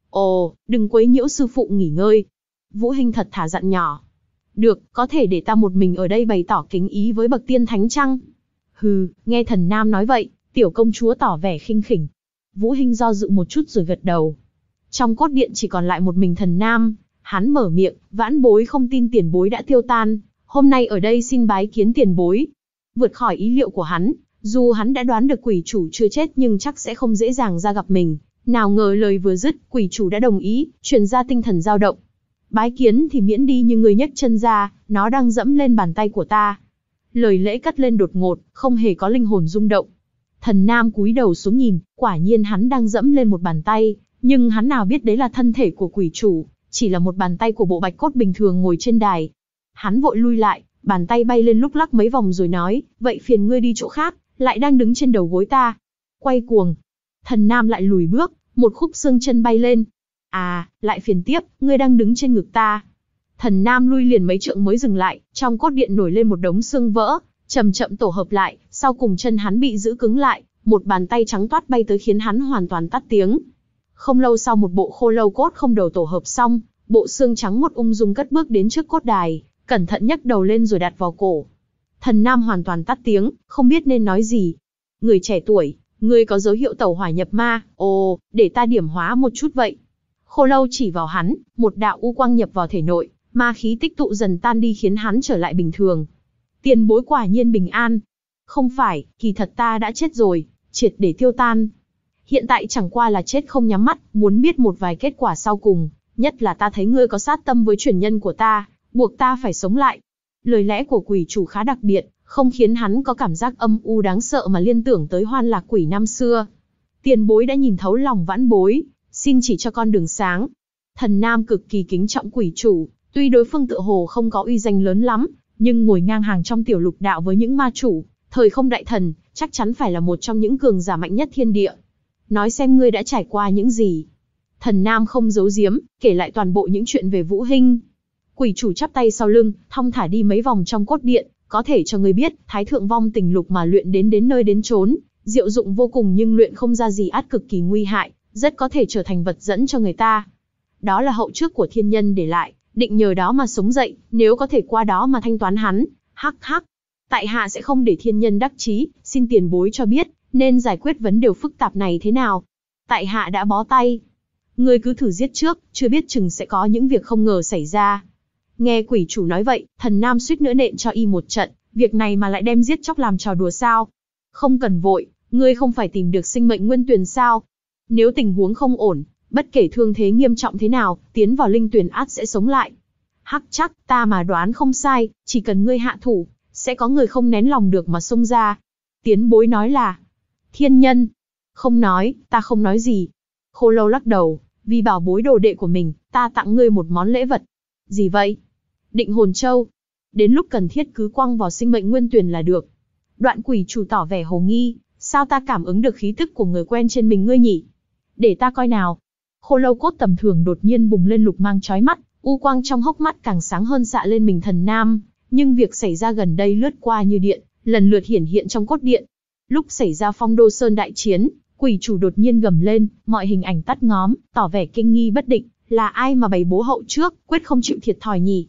Ồ, đừng quấy nhiễu sư phụ nghỉ ngơi. Vũ Hinh thật thà dặn nhỏ. Được, có thể để ta một mình ở đây bày tỏ kính ý với bậc tiên thánh chăng? Hừ, nghe thần nam nói vậy, tiểu công chúa tỏ vẻ khinh khỉnh. Vũ Hinh do dự một chút rồi gật đầu. Trong cốt điện chỉ còn lại một mình thần nam, hắn mở miệng, vãn bối không tin tiền bối đã tiêu tan, hôm nay ở đây xin bái kiến tiền bối. Vượt khỏi ý liệu của hắn, dù hắn đã đoán được quỷ chủ chưa chết nhưng chắc sẽ không dễ dàng ra gặp mình, nào ngờ lời vừa dứt, quỷ chủ đã đồng ý, truyền ra tinh thần dao động. Bái kiến thì miễn đi nhưng người nhấc chân ra, nó đang dẫm lên bàn tay của ta. Lời lễ cất lên đột ngột, không hề có linh hồn rung động. Thần nam cúi đầu xuống nhìn, quả nhiên hắn đang dẫm lên một bàn tay, nhưng hắn nào biết đấy là thân thể của quỷ chủ, chỉ là một bàn tay của bộ bạch cốt bình thường ngồi trên đài. Hắn vội lui lại, bàn tay bay lên lúc lắc mấy vòng rồi nói, vậy phiền ngươi đi chỗ khác, lại đang đứng trên đầu gối ta. Quay cuồng. Thần nam lại lùi bước, một khúc xương chân bay lên. À, lại phiền tiếp, ngươi đang đứng trên ngực ta. Thần nam lui liền mấy trượng mới dừng lại, trong cốt điện nổi lên một đống xương vỡ, chậm chậm tổ hợp lại, sau cùng chân hắn bị giữ cứng lại, một bàn tay trắng toát bay tới khiến hắn hoàn toàn tắt tiếng. Không lâu sau một bộ khô lâu cốt không đầu tổ hợp xong, bộ xương trắng một ung dung cất bước đến trước cốt đài, cẩn thận nhấc đầu lên rồi đặt vào cổ. Thần nam hoàn toàn tắt tiếng, không biết nên nói gì. Người trẻ tuổi, ngươi có dấu hiệu tẩu hỏa nhập ma, ồ, để ta điểm hóa một chút vậy. Khô lâu chỉ vào hắn, một đạo u quang nhập vào thể nội, ma khí tích tụ dần tan đi khiến hắn trở lại bình thường. Tiền bối quả nhiên bình an. Không phải, kỳ thật ta đã chết rồi, triệt để tiêu tan. Hiện tại chẳng qua là chết không nhắm mắt, muốn biết một vài kết quả sau cùng, nhất là ta thấy ngươi có sát tâm với truyền nhân của ta, buộc ta phải sống lại. Lời lẽ của quỷ chủ khá đặc biệt, không khiến hắn có cảm giác âm u đáng sợ mà liên tưởng tới Hoan Lạc quỷ năm xưa. Tiền bối đã nhìn thấu lòng vãn bối, xin chỉ cho con đường sáng. Thần nam cực kỳ kính trọng quỷ chủ, tuy đối phương tựa hồ không có uy danh lớn lắm, nhưng ngồi ngang hàng trong tiểu lục đạo với những ma chủ, thời không đại thần, chắc chắn phải là một trong những cường giả mạnh nhất thiên địa. Nói xem ngươi đã trải qua những gì. Thần nam không giấu giếm, kể lại toàn bộ những chuyện về Vũ Hinh. Quỷ chủ chắp tay sau lưng, thong thả đi mấy vòng trong cốt điện, có thể cho ngươi biết, Thái thượng vong tình lục mà luyện đến đến nơi đến chốn, diệu dụng vô cùng nhưng luyện không ra gì ắt cực kỳ nguy hại, rất có thể trở thành vật dẫn cho người ta. Đó là hậu trước của thiên nhân để lại, định nhờ đó mà sống dậy, nếu có thể qua đó mà thanh toán hắn, hắc hắc. Tại hạ sẽ không để thiên nhân đắc chí, xin tiền bối cho biết, nên giải quyết vấn đề phức tạp này thế nào. Tại hạ đã bó tay. Ngươi cứ thử giết trước, chưa biết chừng sẽ có những việc không ngờ xảy ra. Nghe quỷ chủ nói vậy, thần nam suýt nữa nện cho y một trận, việc này mà lại đem giết chóc làm trò đùa sao? Không cần vội, ngươi không phải tìm được sinh mệnh nguyên tuyền sao? Nếu tình huống không ổn, bất kể thương thế nghiêm trọng thế nào, tiến vào linh tuyền ắt sẽ sống lại. Hắc chắc, ta mà đoán không sai, chỉ cần ngươi hạ thủ, sẽ có người không nén lòng được mà xông ra. Tiến bối nói là thiên nhân. Không nói, ta không nói gì. Khô lâu lắc đầu, vì bảo bối đồ đệ của mình, ta tặng ngươi một món lễ vật. Gì vậy? Định hồn châu. Đến lúc cần thiết cứ quăng vào sinh mệnh nguyên tuyền là được. Đoạn quỷ chủ tỏ vẻ hồ nghi, sao ta cảm ứng được khí tức của người quen trên mình ngươi nhỉ? Để ta coi nào. Khô lâu cốt tầm thường đột nhiên bùng lên lục mang chói mắt, u quang trong hốc mắt càng sáng hơn xạ lên mình thần nam, nhưng việc xảy ra gần đây lướt qua như điện, lần lượt hiển hiện trong cốt điện. Lúc xảy ra Phong Đô Sơn đại chiến, quỷ chủ đột nhiên gầm lên, mọi hình ảnh tắt ngóm, tỏ vẻ kinh nghi bất định, là ai mà bày bố hậu trước, quyết không chịu thiệt thòi nhỉ?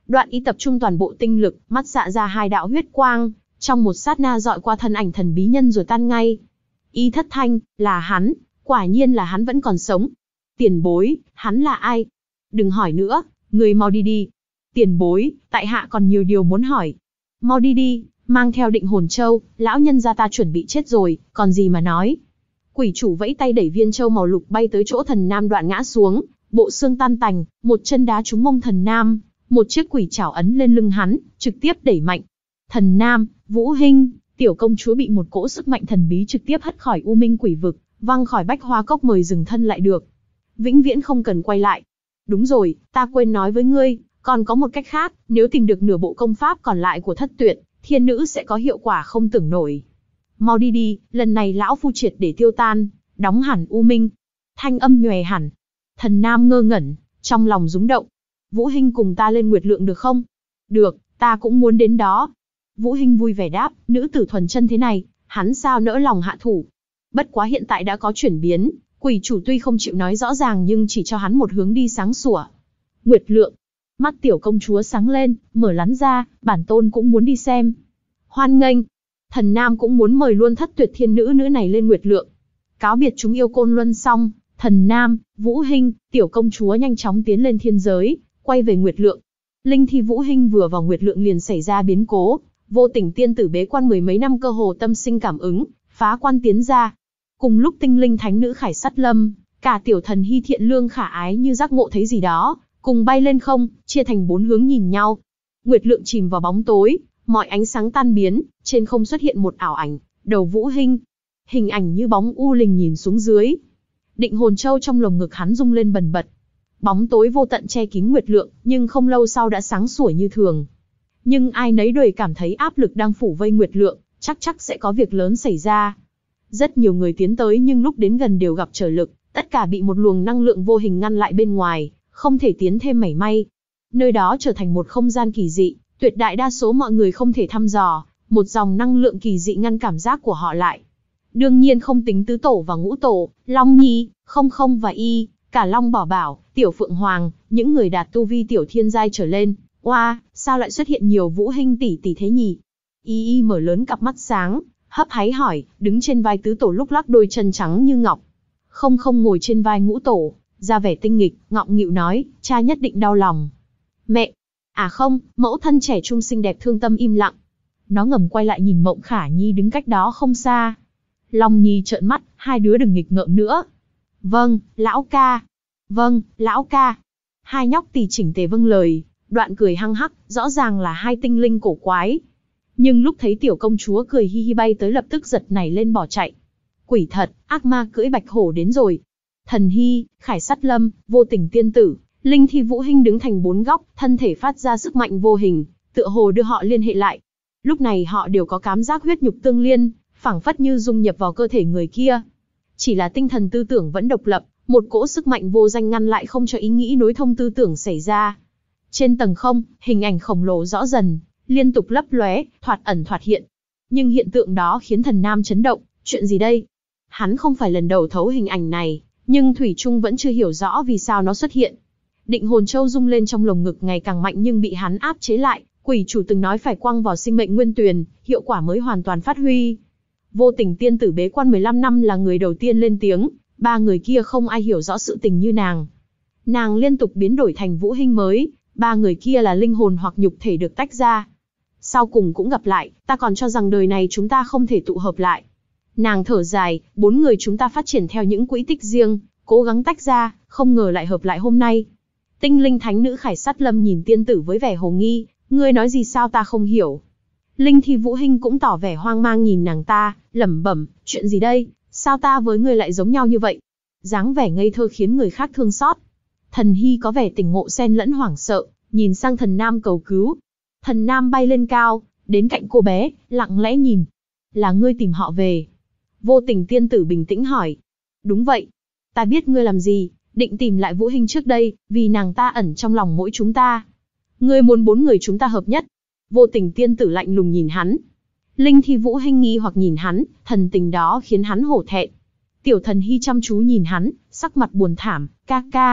Đoạn ý tập trung toàn bộ tinh lực, mắt xạ ra hai đạo huyết quang, trong một sát na dọi qua thân ảnh thần bí nhân rồi tan ngay. Y thất thanh, là hắn, quả nhiên là hắn vẫn còn sống. Tiền bối, hắn là ai? Đừng hỏi nữa, người mau đi đi. Tiền bối, tại hạ còn nhiều điều muốn hỏi. Mau đi đi, mang theo Định Hồn Châu, lão nhân gia ta chuẩn bị chết rồi, còn gì mà nói. Quỷ chủ vẫy tay đẩy viên châu màu lục bay tới chỗ Thần Nam Đoạn ngã xuống, bộ xương tan tành, một chân đá trúng mông Thần Nam, một chiếc quỷ chảo ấn lên lưng hắn, trực tiếp đẩy mạnh. Thần Nam, Vũ Hinh, tiểu công chúa bị một cỗ sức mạnh thần bí trực tiếp hất khỏi U Minh Quỷ Vực, văng khỏi Bách Hoa Cốc mời dừng thân lại được. Vĩnh viễn không cần quay lại. Đúng rồi, ta quên nói với ngươi, còn có một cách khác, nếu tìm được nửa bộ công pháp còn lại của Thất Tuyệt, thiên nữ sẽ có hiệu quả không tưởng nổi. Mau đi đi, lần này lão phu triệt để tiêu tan, đóng hẳn U Minh. Thanh âm nhòe hẳn. Thần Nam ngơ ngẩn, trong lòng rúng động. Vũ Hinh cùng ta lên Nguyệt Lượng được không? Được, ta cũng muốn đến đó. Vũ Hinh vui vẻ đáp, nữ tử thuần chân thế này, hắn sao nỡ lòng hạ thủ. Bất quá hiện tại đã có chuyển biến, quỷ chủ tuy không chịu nói rõ ràng nhưng chỉ cho hắn một hướng đi sáng sủa. Nguyệt Lượng. Mắt tiểu công chúa sáng lên, mở lắn ra, bản tôn cũng muốn đi xem. Hoan nghênh. Thần Nam cũng muốn mời luôn Thất Tuyệt thiên nữ nữ này lên Nguyệt Lượng. Cáo biệt chúng yêu Côn Luân xong, Thần Nam, Vũ Hinh, tiểu công chúa nhanh chóng tiến lên thiên giới, quay về Nguyệt Lượng. Linh thi Vũ Hinh vừa vào Nguyệt Lượng liền xảy ra biến cố, Vô Tình tiên tử bế quan mười mấy năm cơ hồ tâm sinh cảm ứng, phá quan tiến ra. Cùng lúc tinh linh thánh nữ Khải Sắt Lâm, cả tiểu thần hy thiện lương khả ái như giác ngộ thấy gì đó, cùng bay lên không, chia thành bốn hướng nhìn nhau. Nguyệt Lượng chìm vào bóng tối, mọi ánh sáng tan biến, trên không xuất hiện một ảo ảnh, đầu Vũ Hinh. Hình ảnh như bóng u linh nhìn xuống dưới. Định Hồn Châu trong lồng ngực hắn rung lên bần bật. Bóng tối vô tận che kín Nguyệt Lượng, nhưng không lâu sau đã sáng sủa như thường. Nhưng ai nấy đều cảm thấy áp lực đang phủ vây Nguyệt Lượng, chắc chắc sẽ có việc lớn xảy ra. Rất nhiều người tiến tới nhưng lúc đến gần đều gặp trở lực, tất cả bị một luồng năng lượng vô hình ngăn lại bên ngoài, không thể tiến thêm mảy may. Nơi đó trở thành một không gian kỳ dị, tuyệt đại đa số mọi người không thể thăm dò, một dòng năng lượng kỳ dị ngăn cảm giác của họ lại. Đương nhiên không tính tứ tổ và ngũ tổ, Long Nhi, Không Không và Y, cả Long Bảo Bảo, Tiểu Phượng Hoàng, những người đạt tu vi tiểu thiên giai trở lên. Oa, sao lại xuất hiện nhiều Vũ Hinh tỷ tỷ thế nhỉ? Y Y mở lớn cặp mắt sáng, hấp háy hỏi, đứng trên vai tứ tổ lúc lắc đôi chân trắng như ngọc. Không Không ngồi trên vai ngũ tổ, ra vẻ tinh nghịch, ngọng nghịu nói, cha nhất định đau lòng. Mẹ, à không, mẫu thân trẻ trung xinh đẹp thương tâm im lặng. Nó ngầm quay lại nhìn Mộng Khả Nhi đứng cách đó không xa. Long Nhi trợn mắt, hai đứa đừng nghịch ngợm nữa. Vâng, lão ca. Vâng, lão ca. Hai nhóc tỳ chỉnh tề vâng lời, đoạn cười hăng hắc, rõ ràng là hai tinh linh cổ quái. Nhưng lúc thấy tiểu công chúa cười hi hi bay tới lập tức giật nảy lên bỏ chạy. Quỷ thật, ác ma cưỡi bạch hổ đến rồi. Thần Hy, Khải Sắt Lâm, Vô Tình tiên tử, Linh thi Vũ Hinh đứng thành bốn góc, thân thể phát ra sức mạnh vô hình, tựa hồ đưa họ liên hệ lại. Lúc này họ đều có cảm giác huyết nhục tương liên, phảng phất như dung nhập vào cơ thể người kia. Chỉ là tinh thần tư tưởng vẫn độc lập, một cỗ sức mạnh vô danh ngăn lại không cho ý nghĩ nối thông tư tưởng xảy ra. Trên tầng không, hình ảnh khổng lồ rõ dần, liên tục lấp lóe, thoạt ẩn thoạt hiện. Nhưng hiện tượng đó khiến Thần Nam chấn động, chuyện gì đây? Hắn không phải lần đầu thấu hình ảnh này, nhưng Thủy Trung vẫn chưa hiểu rõ vì sao nó xuất hiện. Định Hồn Châu rung lên trong lồng ngực ngày càng mạnh nhưng bị hắn áp chế lại, quỷ chủ từng nói phải quăng vào sinh mệnh nguyên tuyền, hiệu quả mới hoàn toàn phát huy. Vô Tình tiên tử bế quan mười lăm năm là người đầu tiên lên tiếng, ba người kia không ai hiểu rõ sự tình như nàng. Nàng liên tục biến đổi thành Vũ Hinh mới, ba người kia là linh hồn hoặc nhục thể được tách ra. Sau cùng cũng gặp lại, ta còn cho rằng đời này chúng ta không thể tụ hợp lại. Nàng thở dài, bốn người chúng ta phát triển theo những quỹ tích riêng, cố gắng tách ra, không ngờ lại hợp lại hôm nay. Tinh linh thánh nữ Khải Sắt Lâm nhìn tiên tử với vẻ hồ nghi, ngươi nói gì sao ta không hiểu. Linh thi Vũ Hinh cũng tỏ vẻ hoang mang nhìn nàng ta, lẩm bẩm, chuyện gì đây, sao ta với ngươi lại giống nhau như vậy? Dáng vẻ ngây thơ khiến người khác thương xót. Thần Hy có vẻ tỉnh ngộ xen lẫn hoảng sợ, nhìn sang Thần Nam cầu cứu. Thần Nam bay lên cao, đến cạnh cô bé, lặng lẽ nhìn. Là ngươi tìm họ về? Vô Tình tiên tử bình tĩnh hỏi. Đúng vậy. Ta biết ngươi làm gì, định tìm lại Vũ Hinh trước đây, vì nàng ta ẩn trong lòng mỗi chúng ta. Ngươi muốn bốn người chúng ta hợp nhất. Vô Tình tiên tử lạnh lùng nhìn hắn. Linh thi Vũ Hinh nghi hoặc nhìn hắn, thần tình đó khiến hắn hổ thẹn. Tiểu Thần Hy chăm chú nhìn hắn, sắc mặt buồn thảm, ca ca,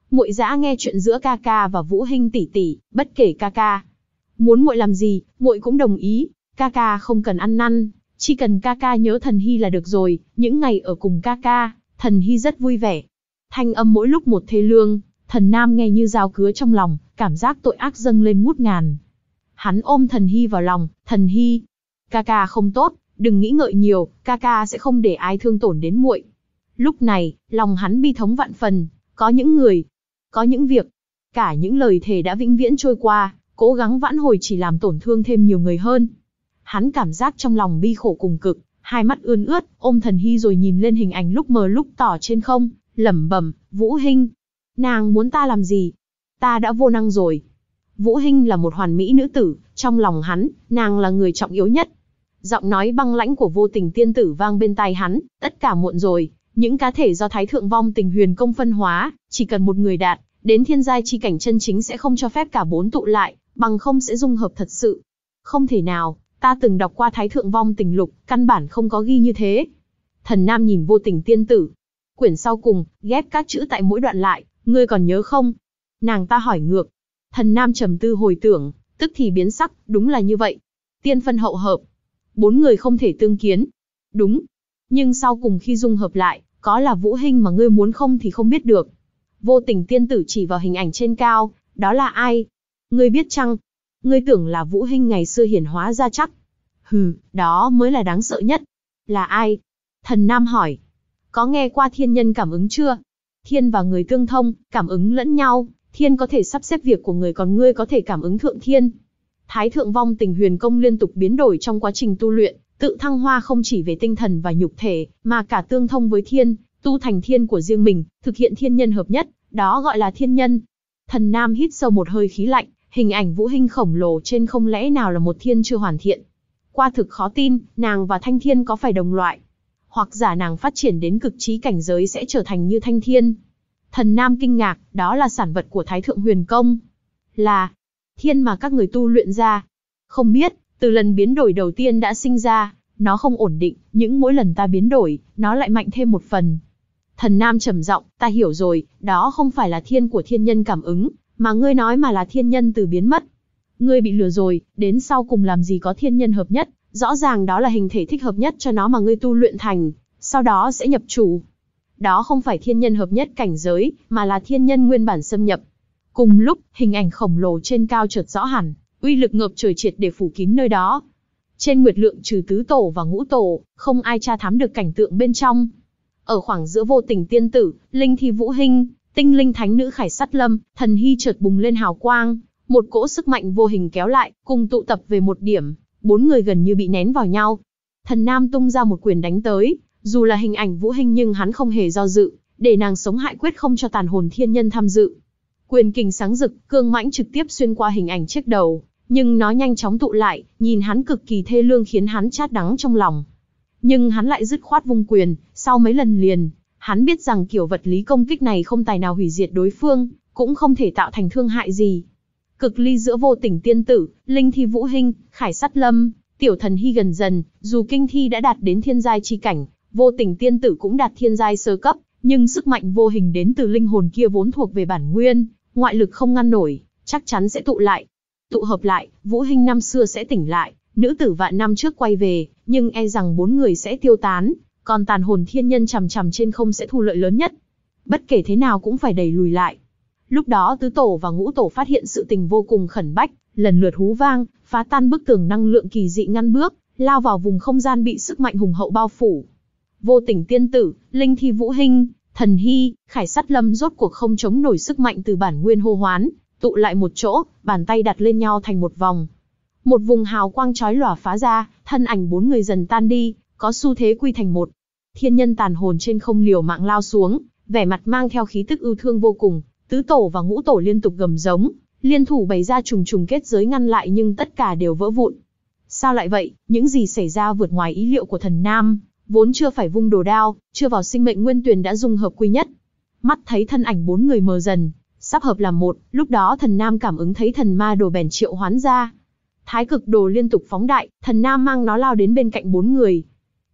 muội dã nghe chuyện giữa ca ca và Vũ Hinh tỷ tỷ, bất kể ca ca muốn muội làm gì, muội cũng đồng ý. Ca ca không cần ăn năn, chỉ cần ca ca nhớ Thần Hy là được rồi, những ngày ở cùng ca ca, Thần Hy rất vui vẻ. Thanh âm mỗi lúc một thê lương, Thần Nam nghe như dao cứa trong lòng, cảm giác tội ác dâng lên ngút ngàn. Hắn ôm Thần Hy vào lòng, Thần Hy, ca ca không tốt, đừng nghĩ ngợi nhiều, ca ca sẽ không để ai thương tổn đến muội. Lúc này, lòng hắn bi thống vạn phần, có những người, có những việc, cả những lời thề đã vĩnh viễn trôi qua, cố gắng vãn hồi chỉ làm tổn thương thêm nhiều người hơn. Hắn cảm giác trong lòng bi khổ cùng cực, hai mắt ươn ướt, ôm Thần Hy rồi nhìn lên hình ảnh lúc mờ lúc tỏ trên không, lẩm bẩm, Vũ Hinh, nàng muốn ta làm gì? Ta đã vô năng rồi. Vũ Hinh là một hoàn mỹ nữ tử, trong lòng hắn, nàng là người trọng yếu nhất. Giọng nói băng lãnh của Vô Tình tiên tử vang bên tai hắn, tất cả muộn rồi, những cá thể do Thái Thượng Vong Tình Huyền Công phân hóa, chỉ cần một người đạt đến thiên giai chi cảnh chân chính sẽ không cho phép cả bốn tụ lại, bằng không sẽ dung hợp thật sự. Không thể nào, ta từng đọc qua Thái Thượng Vong Tình Lục, căn bản không có ghi như thế. Thần Nam nhìn Vô Tình tiên tử. Quyển sau cùng, ghép các chữ tại mỗi đoạn lại, ngươi còn nhớ không? Nàng ta hỏi ngược. Thần Nam trầm tư hồi tưởng, tức thì biến sắc, đúng là như vậy. Tiên phân hậu hợp. Bốn người không thể tương kiến. Đúng. Nhưng sau cùng khi dung hợp lại, có là Vũ Hinh mà ngươi muốn không thì không biết được. Vô Tình tiên tử chỉ vào hình ảnh trên cao, đó là ai? Ngươi biết chăng? Ngươi tưởng là Vũ Hinh ngày xưa hiển hóa ra chắc. Hừ, đó mới là đáng sợ nhất. Là ai? Thần Nam hỏi. Có nghe qua thiên nhân cảm ứng chưa? Thiên và người tương thông, cảm ứng lẫn nhau, thiên có thể sắp xếp việc của người còn ngươi có thể cảm ứng thượng thiên. Thái Thượng Vong Tình Huyền Công liên tục biến đổi trong quá trình tu luyện, tự thăng hoa không chỉ về tinh thần và nhục thể, mà cả tương thông với thiên, tu thành thiên của riêng mình, thực hiện thiên nhân hợp nhất, đó gọi là thiên nhân. Thần Nam hít sâu một hơi khí lạnh, hình ảnh Vũ Hinh khổng lồ trên không lẽ nào là một thiên chưa hoàn thiện. Qua thực khó tin, nàng và Thanh Thiên có phải đồng loại? Hoặc giả nàng phát triển đến cực trí cảnh giới sẽ trở thành như Thanh Thiên. Thần Nam kinh ngạc, đó là sản vật của Thái Thượng Huyền Công. Là thiên mà các người tu luyện ra. Không biết, từ lần biến đổi đầu tiên đã sinh ra, nó không ổn định, những mỗi lần ta biến đổi, nó lại mạnh thêm một phần. Thần Nam trầm giọng, ta hiểu rồi, đó không phải là thiên của thiên nhân cảm ứng, mà ngươi nói mà là thiên nhân từ biến mất. Ngươi bị lừa rồi, đến sau cùng làm gì có thiên nhân hợp nhất, rõ ràng đó là hình thể thích hợp nhất cho nó mà ngươi tu luyện thành, sau đó sẽ nhập chủ. Đó không phải thiên nhân hợp nhất cảnh giới, mà là thiên nhân nguyên bản xâm nhập. Cùng lúc, hình ảnh khổng lồ trên cao chợt rõ hẳn, uy lực ngập trời triệt để phủ kín nơi đó. Trên nguyệt lượng trừ tứ tổ và ngũ tổ, không ai tra thám được cảnh tượng bên trong. Ở khoảng giữa Vô Tình tiên tử, linh thi Vũ Hinh, tinh linh thánh nữ Khải Sắt Lâm, Thần Hy chợt bùng lên hào quang, một cỗ sức mạnh vô hình kéo lại, cùng tụ tập về một điểm, bốn người gần như bị nén vào nhau. Thần Nam tung ra một quyền đánh tới, dù là hình ảnh Vũ Hinh nhưng hắn không hề do dự, để nàng sống hại quyết không cho tàn hồn thiên nhân tham dự. Quyền kình sáng rực, cương mãnh trực tiếp xuyên qua hình ảnh chiếc đầu, nhưng nó nhanh chóng tụ lại, nhìn hắn cực kỳ thê lương khiến hắn chát đắng trong lòng. Nhưng hắn lại dứt khoát vung quyền, sau mấy lần liền, hắn biết rằng kiểu vật lý công kích này không tài nào hủy diệt đối phương, cũng không thể tạo thành thương hại gì. Cực ly giữa Vô Tình tiên tử, linh thi Vũ Hinh, Khải Sắt Lâm, tiểu Thần Hy gần dần, dù kinh thi đã đạt đến thiên giai chi cảnh, Vô Tình tiên tử cũng đạt thiên giai sơ cấp, nhưng sức mạnh vô hình đến từ linh hồn kia vốn thuộc về bản nguyên, ngoại lực không ngăn nổi, chắc chắn sẽ tụ lại. Tụ hợp lại, Vũ Hinh năm xưa sẽ tỉnh lại, nữ tử vạn năm trước quay về, nhưng e rằng bốn người sẽ tiêu tán, còn tàn hồn thiên nhân chằm chằm trên không sẽ thu lợi lớn nhất. Bất kể thế nào cũng phải đẩy lùi lại. Lúc đó tứ tổ và ngũ tổ phát hiện sự tình vô cùng khẩn bách, lần lượt hú vang, phá tan bức tường năng lượng kỳ dị ngăn bước, lao vào vùng không gian bị sức mạnh hùng hậu bao phủ. Vô Tình tiên tử, linh thi Vũ Hinh, Thần Hy, Khải Sắt Lâm rốt cuộc không chống nổi sức mạnh từ bản nguyên hô hoán, tụ lại một chỗ, bàn tay đặt lên nhau thành một vòng. Một vùng hào quang chói lòa phá ra, thân ảnh bốn người dần tan đi, có xu thế quy thành một. Thiên nhân tàn hồn trên không liều mạng lao xuống, vẻ mặt mang theo khí tức ưu thương vô cùng. Tứ tổ và ngũ tổ liên tục gầm giống, liên thủ bày ra trùng trùng kết giới ngăn lại nhưng tất cả đều vỡ vụn. Sao lại vậy? Những gì xảy ra vượt ngoài ý liệu của Thần Nam, vốn chưa phải vung đồ đao, chưa vào sinh mệnh nguyên tuyền đã dung hợp quy nhất. Mắt thấy thân ảnh bốn người mờ dần, sắp hợp làm một, lúc đó Thần Nam cảm ứng thấy thần ma đồ bèn triệu hoán ra. Thái cực đồ liên tục phóng đại, Thần Nam mang nó lao đến bên cạnh bốn người.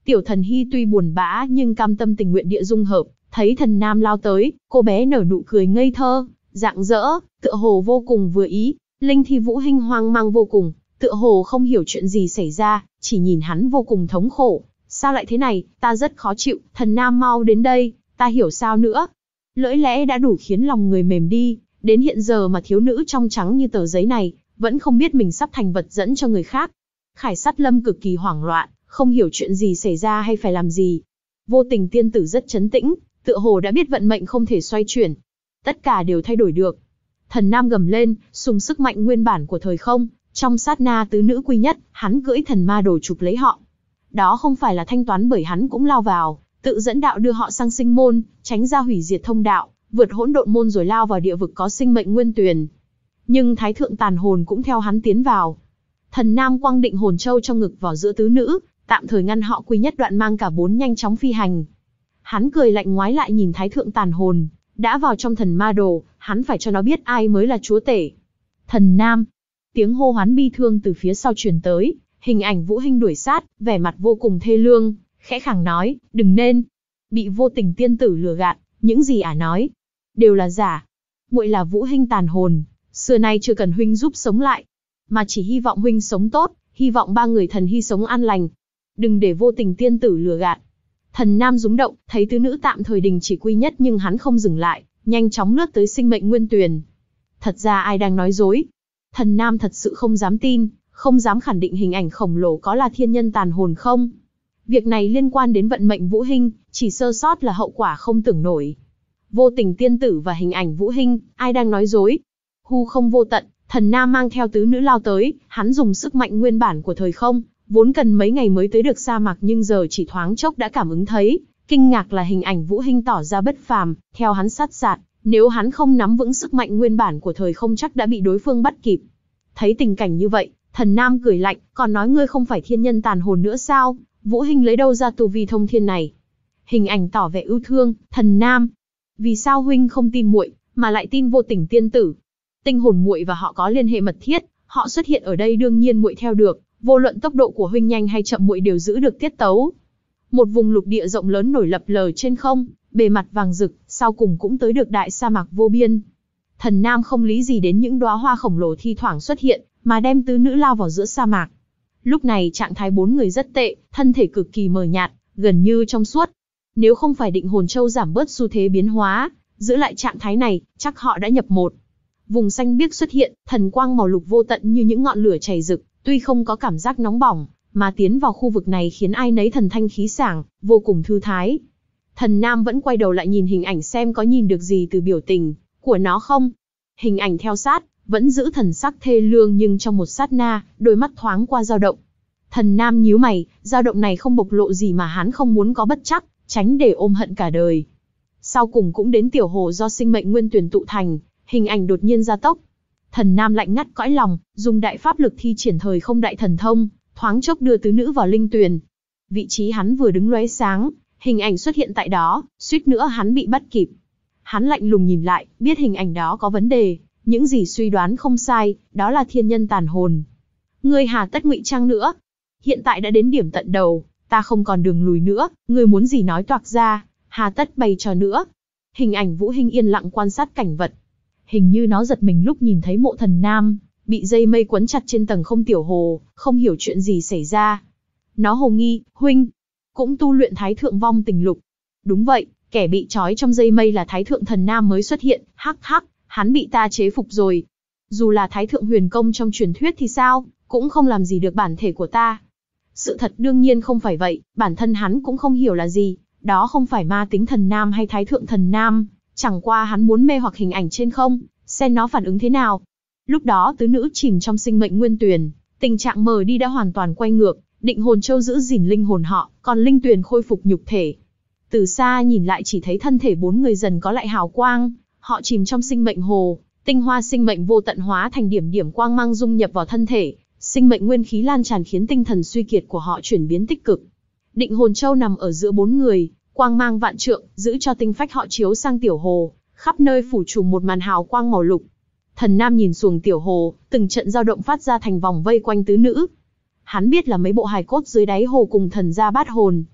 Tiểu Thần Hy tuy buồn bã nhưng cam tâm tình nguyện địa dung hợp, thấy thần nam lao tới, cô bé nở nụ cười ngây thơ, rạng rỡ, tựa hồ vô cùng vừa ý. Linh Thi Vũ Hinh hoang mang vô cùng, tựa hồ không hiểu chuyện gì xảy ra, chỉ nhìn hắn vô cùng thống khổ. Sao lại thế này, ta rất khó chịu, thần nam mau đến đây, ta hiểu sao nữa. Lưỡi lẽ đã đủ khiến lòng người mềm đi, đến hiện giờ mà thiếu nữ trong trắng như tờ giấy này, vẫn không biết mình sắp thành vật dẫn cho người khác. Khải Sát Lâm cực kỳ hoảng loạn, không hiểu chuyện gì xảy ra hay phải làm gì. Vô Tình tiên tử rất trấn tĩnh, tựa hồ đã biết vận mệnh không thể xoay chuyển. Tất cả đều thay đổi được. Thần nam gầm lên, dùng sức mạnh nguyên bản của thời không, trong sát na tứ nữ quy nhất, hắn cưỡi thần ma đồ chụp lấy họ. Đó không phải là thanh toán bởi hắn cũng lao vào, tự dẫn đạo đưa họ sang sinh môn, tránh ra hủy diệt thông đạo, vượt hỗn độn môn rồi lao vào địa vực có sinh mệnh nguyên tuyền. Nhưng Thái Thượng Tàn Hồn cũng theo hắn tiến vào. Thần nam quang định hồn châu trong ngực vào giữa tứ nữ, tạm thời ngăn họ quy nhất đoạn mang cả bốn nhanh chóng phi hành. Hắn cười lạnh ngoái lại nhìn Thái Thượng Tàn Hồn, đã vào trong thần ma đồ, hắn phải cho nó biết ai mới là chúa tể. Thần nam, tiếng hô hoán bi thương từ phía sau truyền tới, hình ảnh Vũ Hinh đuổi sát, vẻ mặt vô cùng thê lương, khẽ khàng nói, đừng nên. Bị Vô Tình tiên tử lừa gạt, những gì ả nói, đều là giả. Muội là Vũ Hinh Tàn Hồn, xưa nay chưa cần huynh giúp sống lại, mà chỉ hy vọng huynh sống tốt, hy vọng ba người thần hy sống an lành. Đừng để Vô Tình tiên tử lừa gạt. Thần nam rúng động, thấy tứ nữ tạm thời đình chỉ quy nhất nhưng hắn không dừng lại, nhanh chóng lướt tới sinh mệnh nguyên tuyền. Thật ra ai đang nói dối? Thần nam thật sự không dám tin, không dám khẳng định hình ảnh khổng lồ có là thiên nhân tàn hồn không. Việc này liên quan đến vận mệnh Vũ Hinh, chỉ sơ sót là hậu quả không tưởng nổi. Vô Tình tiên tử và hình ảnh Vũ Hinh, ai đang nói dối? Hu không vô tận, thần nam mang theo tứ nữ lao tới, hắn dùng sức mạnh nguyên bản của thời không, vốn cần mấy ngày mới tới được sa mạc nhưng giờ chỉ thoáng chốc đã cảm ứng thấy. Kinh ngạc là hình ảnh Vũ Hinh tỏ ra bất phàm, theo hắn sát sạt, nếu hắn không nắm vững sức mạnh nguyên bản của thời không chắc đã bị đối phương bắt kịp. Thấy tình cảnh như vậy, thần nam cười lạnh, còn nói ngươi không phải thiên nhân tàn hồn nữa sao? Vũ Hinh lấy đâu ra tu vi thông thiên này? Hình ảnh tỏ vẻ ưu thương, thần nam, vì sao huynh không tin muội, mà lại tin Vô Tình tiên tử? Tinh hồn muội và họ có liên hệ mật thiết, họ xuất hiện ở đây đương nhiên muội theo được, vô luận tốc độ của huynh nhanh hay chậm muội đều giữ được tiết tấu. Một vùng lục địa rộng lớn nổi lập lờ trên không, bề mặt vàng rực, sau cùng cũng tới được đại sa mạc vô biên. Thần nam không lý gì đến những đóa hoa khổng lồ thi thoảng xuất hiện, mà đem tứ nữ lao vào giữa sa mạc. Lúc này trạng thái bốn người rất tệ, thân thể cực kỳ mờ nhạt, gần như trong suốt. Nếu không phải định hồn châu giảm bớt xu thế biến hóa, giữ lại trạng thái này, chắc họ đã nhập một. Vùng xanh biếc xuất hiện, thần quang màu lục vô tận như những ngọn lửa chảy rực, tuy không có cảm giác nóng bỏng, mà tiến vào khu vực này khiến ai nấy thần thanh khí sảng, vô cùng thư thái. Thần nam vẫn quay đầu lại nhìn hình ảnh xem có nhìn được gì từ biểu tình của nó không. Hình ảnh theo sát, vẫn giữ thần sắc thê lương nhưng trong một sát na, đôi mắt thoáng qua dao động. Thần nam nhíu mày, dao động này không bộc lộ gì mà hắn không muốn có bất chắc, tránh để ôm hận cả đời. Sau cùng cũng đến tiểu hồ do sinh mệnh nguyên tuyển tụ thành, hình ảnh đột nhiên gia tốc. Thần nam lạnh ngắt cõi lòng, dùng đại pháp lực thi triển thời không đại thần thông, thoáng chốc đưa tứ nữ vào linh tuyền. Vị trí hắn vừa đứng lóe sáng, hình ảnh xuất hiện tại đó, suýt nữa hắn bị bắt kịp. Hắn lạnh lùng nhìn lại, biết hình ảnh đó có vấn đề, những gì suy đoán không sai, đó là thiên nhân tàn hồn. Ngươi hà tất ngụy trang nữa? Hiện tại đã đến điểm tận đầu, ta không còn đường lùi nữa, ngươi muốn gì nói toạc ra, hà tất bày trò nữa. Hình ảnh Vũ Hinh yên lặng quan sát cảnh vật. Hình như nó giật mình lúc nhìn thấy mộ thần nam, bị dây mây quấn chặt trên tầng không tiểu hồ, không hiểu chuyện gì xảy ra. Nó hồ nghi, huynh, cũng tu luyện Thái Thượng Vong Tình Lục. Đúng vậy, kẻ bị trói trong dây mây là Thái Thượng Thần Nam mới xuất hiện, hắc hắc, hắn bị ta chế phục rồi. Dù là Thái Thượng Huyền Công trong truyền thuyết thì sao, cũng không làm gì được bản thể của ta. Sự thật đương nhiên không phải vậy, bản thân hắn cũng không hiểu là gì, đó không phải ma tính thần nam hay Thái Thượng Thần Nam, chẳng qua hắn muốn mê hoặc hình ảnh trên không, xem nó phản ứng thế nào. Lúc đó tứ nữ chìm trong sinh mệnh nguyên tuyền, tình trạng mờ đi đã hoàn toàn quay ngược, định hồn châu giữ gìn linh hồn họ, còn linh tuyền khôi phục nhục thể. Từ xa nhìn lại chỉ thấy thân thể bốn người dần có lại hào quang, họ chìm trong sinh mệnh hồ, tinh hoa sinh mệnh vô tận hóa thành điểm điểm quang mang dung nhập vào thân thể, sinh mệnh nguyên khí lan tràn khiến tinh thần suy kiệt của họ chuyển biến tích cực. Định hồn châu nằm ở giữa bốn người, quang mang vạn trượng, giữ cho tinh phách họ chiếu sang tiểu hồ, khắp nơi phủ trùm một màn hào quang màu lục. Thần nam nhìn xuồng tiểu hồ, từng trận dao động phát ra thành vòng vây quanh tứ nữ. Hắn biết là mấy bộ hài cốt dưới đáy hồ cùng thần gia bát hồn,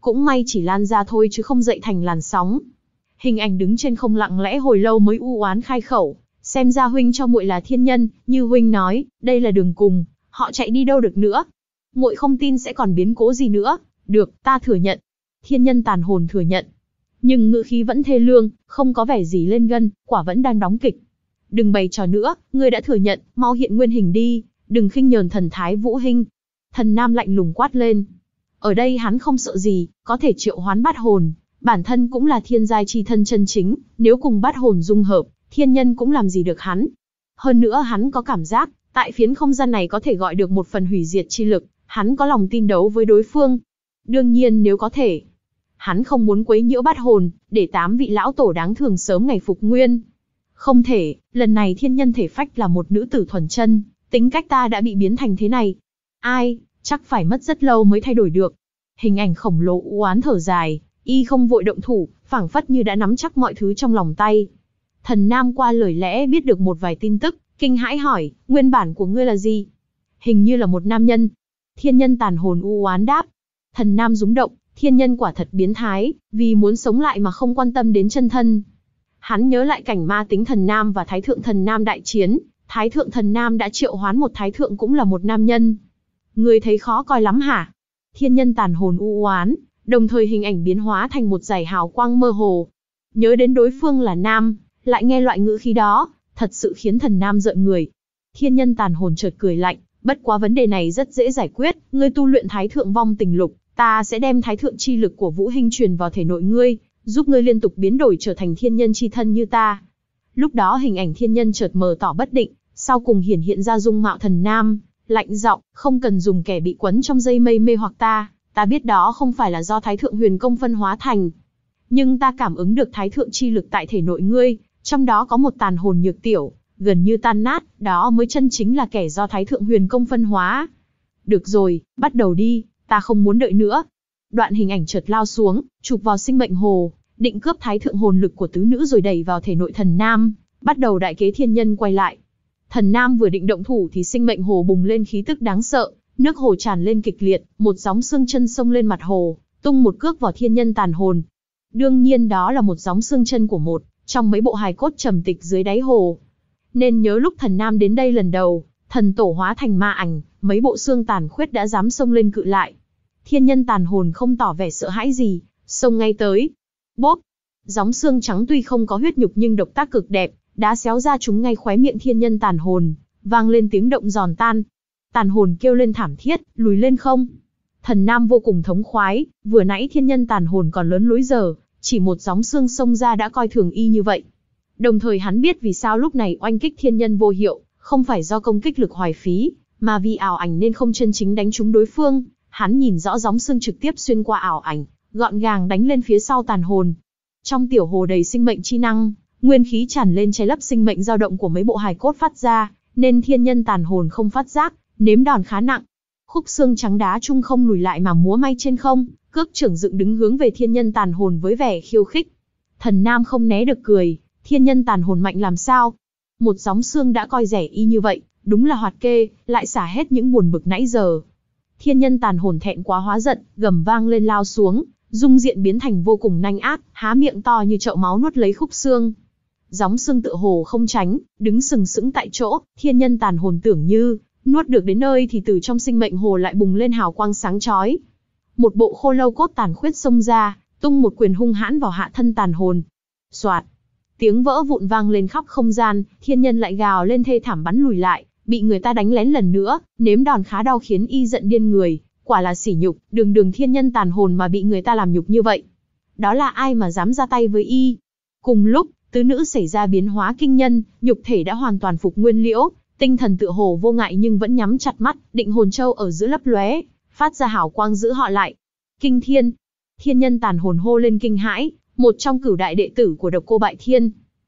cũng may chỉ lan ra thôi chứ không dậy thành làn sóng. Hình ảnh đứng trên không lặng lẽ hồi lâu mới u oán khai khẩu, xem ra huynh cho muội là thiên nhân, như huynh nói, đây là đường cùng, họ chạy đi đâu được nữa. Muội không tin sẽ còn biến cố gì nữa, được, ta thừa nhận. Thiên nhân tàn hồn thừa nhận. Nhưng ngữ khí vẫn thê lương, không có vẻ gì lên gân, quả vẫn đang đóng kịch. Đừng bày trò nữa, ngươi đã thừa nhận, mau hiện nguyên hình đi, đừng khinh nhờn thần thái Vũ Hinh. Thần Nam lạnh lùng quát lên. Ở đây hắn không sợ gì, có thể triệu hoán bát hồn, bản thân cũng là thiên giai chi thân chân chính, nếu cùng bát hồn dung hợp, thiên nhân cũng làm gì được hắn. Hơn nữa hắn có cảm giác, tại phiến không gian này có thể gọi được một phần hủy diệt chi lực, hắn có lòng tin đấu với đối phương. Đương nhiên nếu có thể, hắn không muốn quấy nhiễu bát hồn, để tám vị lão tổ đáng thường sớm ngày phục nguyên. Không thể, lần này thiên nhân thể phách là một nữ tử thuần chân, tính cách ta đã bị biến thành thế này. Ai, chắc phải mất rất lâu mới thay đổi được. Hình ảnh khổng lồ u oán thở dài, y không vội động thủ, phảng phất như đã nắm chắc mọi thứ trong lòng tay. Thần Nam qua lời lẽ biết được một vài tin tức, kinh hãi hỏi, nguyên bản của ngươi là gì? Hình như là một nam nhân. Thiên nhân tàn hồn u oán đáp. Thần Nam rúng động, thiên nhân quả thật biến thái, vì muốn sống lại mà không quan tâm đến chân thân. Hắn nhớ lại cảnh ma tính thần Nam và Thái Thượng thần Nam đại chiến, Thái Thượng thần Nam đã triệu hoán một Thái Thượng cũng là một nam nhân. Ngươi thấy khó coi lắm hả? Thiên nhân tàn hồn u oán, đồng thời hình ảnh biến hóa thành một dải hào quang mơ hồ. Nhớ đến đối phương là nam, lại nghe loại ngữ khí đó, thật sự khiến thần Nam rợn người. Thiên nhân tàn hồn chợt cười lạnh, bất quá vấn đề này rất dễ giải quyết, ngươi tu luyện Thái Thượng vong tình lục, ta sẽ đem Thái Thượng chi lực của Vũ Hinh truyền vào thể nội ngươi, giúp ngươi liên tục biến đổi trở thành thiên nhân chi thân như ta. Lúc đó hình ảnh thiên nhân chợt mờ tỏ bất định, sau cùng hiển hiện ra dung mạo thần Nam, lạnh giọng, không cần dùng kẻ bị quấn trong dây mây mê hoặc ta, ta biết đó không phải là do Thái Thượng huyền công phân hóa thành. Nhưng ta cảm ứng được Thái Thượng chi lực tại thể nội ngươi, trong đó có một tàn hồn nhược tiểu, gần như tan nát, đó mới chân chính là kẻ do Thái Thượng huyền công phân hóa. Được rồi, bắt đầu đi, ta không muốn đợi nữa. Đoạn hình ảnh chợt lao xuống, chụp vào sinh mệnh hồ, định cướp Thái Thượng hồn lực của tứ nữ rồi đẩy vào thể nội thần Nam, bắt đầu đại kế thiên nhân quay lại. Thần Nam vừa định động thủ thì sinh mệnh hồ bùng lên khí tức đáng sợ, nước hồ tràn lên kịch liệt, một gióng xương chân xông lên mặt hồ, tung một cước vào thiên nhân tàn hồn. Đương nhiên đó là một gióng xương chân của một trong mấy bộ hài cốt trầm tịch dưới đáy hồ. Nên nhớ lúc thần Nam đến đây lần đầu, thần tổ hóa thành ma ảnh, mấy bộ xương tàn khuyết đã dám xông lên cự lại. Thiên nhân tàn hồn không tỏ vẻ sợ hãi gì, xông ngay tới. Bốp! Gióng xương trắng tuy không có huyết nhục nhưng độc tác cực đẹp, đã xéo ra chúng ngay khóe miệng thiên nhân tàn hồn, vang lên tiếng động giòn tan. Tàn hồn kêu lên thảm thiết, lùi lên không. Thần Nam vô cùng thống khoái, vừa nãy thiên nhân tàn hồn còn lớn lối giờ, chỉ một gióng xương xông ra đã coi thường y như vậy. Đồng thời hắn biết vì sao lúc này oanh kích thiên nhân vô hiệu, không phải do công kích lực hoài phí, mà vì ảo ảnh nên không chân chính đánh trúng đối phương. Hắn nhìn rõ gióng xương trực tiếp xuyên qua ảo ảnh, gọn gàng đánh lên phía sau tàn hồn. Trong tiểu hồ đầy sinh mệnh chi năng, nguyên khí tràn lên che lấp sinh mệnh dao động của mấy bộ hài cốt phát ra, nên thiên nhân tàn hồn không phát giác, nếm đòn khá nặng. Khúc xương trắng đá trung không lùi lại mà múa may trên không, cước trưởng dựng đứng hướng về thiên nhân tàn hồn với vẻ khiêu khích. Thần Nam không né được cười, thiên nhân tàn hồn mạnh làm sao? Một gióng xương đã coi rẻ y như vậy, đúng là hoạt kê, lại xả hết những buồn bực nãy giờ. Thiên nhân tàn hồn thẹn quá hóa giận, gầm vang lên lao xuống, dung diện biến thành vô cùng nanh ác, há miệng to như chậu máu nuốt lấy khúc xương. Gióng xương tựa hồ không tránh, đứng sừng sững tại chỗ, thiên nhân tàn hồn tưởng như nuốt được đến nơi thì từ trong sinh mệnh hồ lại bùng lên hào quang sáng chói. Một bộ khô lâu cốt tàn khuyết xông ra, tung một quyền hung hãn vào hạ thân tàn hồn. Soạt, tiếng vỡ vụn vang lên khắp không gian, thiên nhân lại gào lên thê thảm bắn lùi lại, bị người ta đánh lén lần nữa, nếm đòn khá đau khiến y giận điên người, quả là sỉ nhục, đường đường thiên nhân tàn hồn mà bị người ta làm nhục như vậy. Đó là ai mà dám ra tay với y? Cùng lúc, tứ nữ xảy ra biến hóa kinh nhân, nhục thể đã hoàn toàn phục nguyên liễu, tinh thần tựa hồ vô ngại nhưng vẫn nhắm chặt mắt, định hồn châu ở giữa lấp lóe, phát ra hào quang giữ họ lại. Kinh thiên! Thiên nhân tàn hồn hô lên kinh hãi, một trong cửu đại đệ tử của Độc Cô Bại Thiên.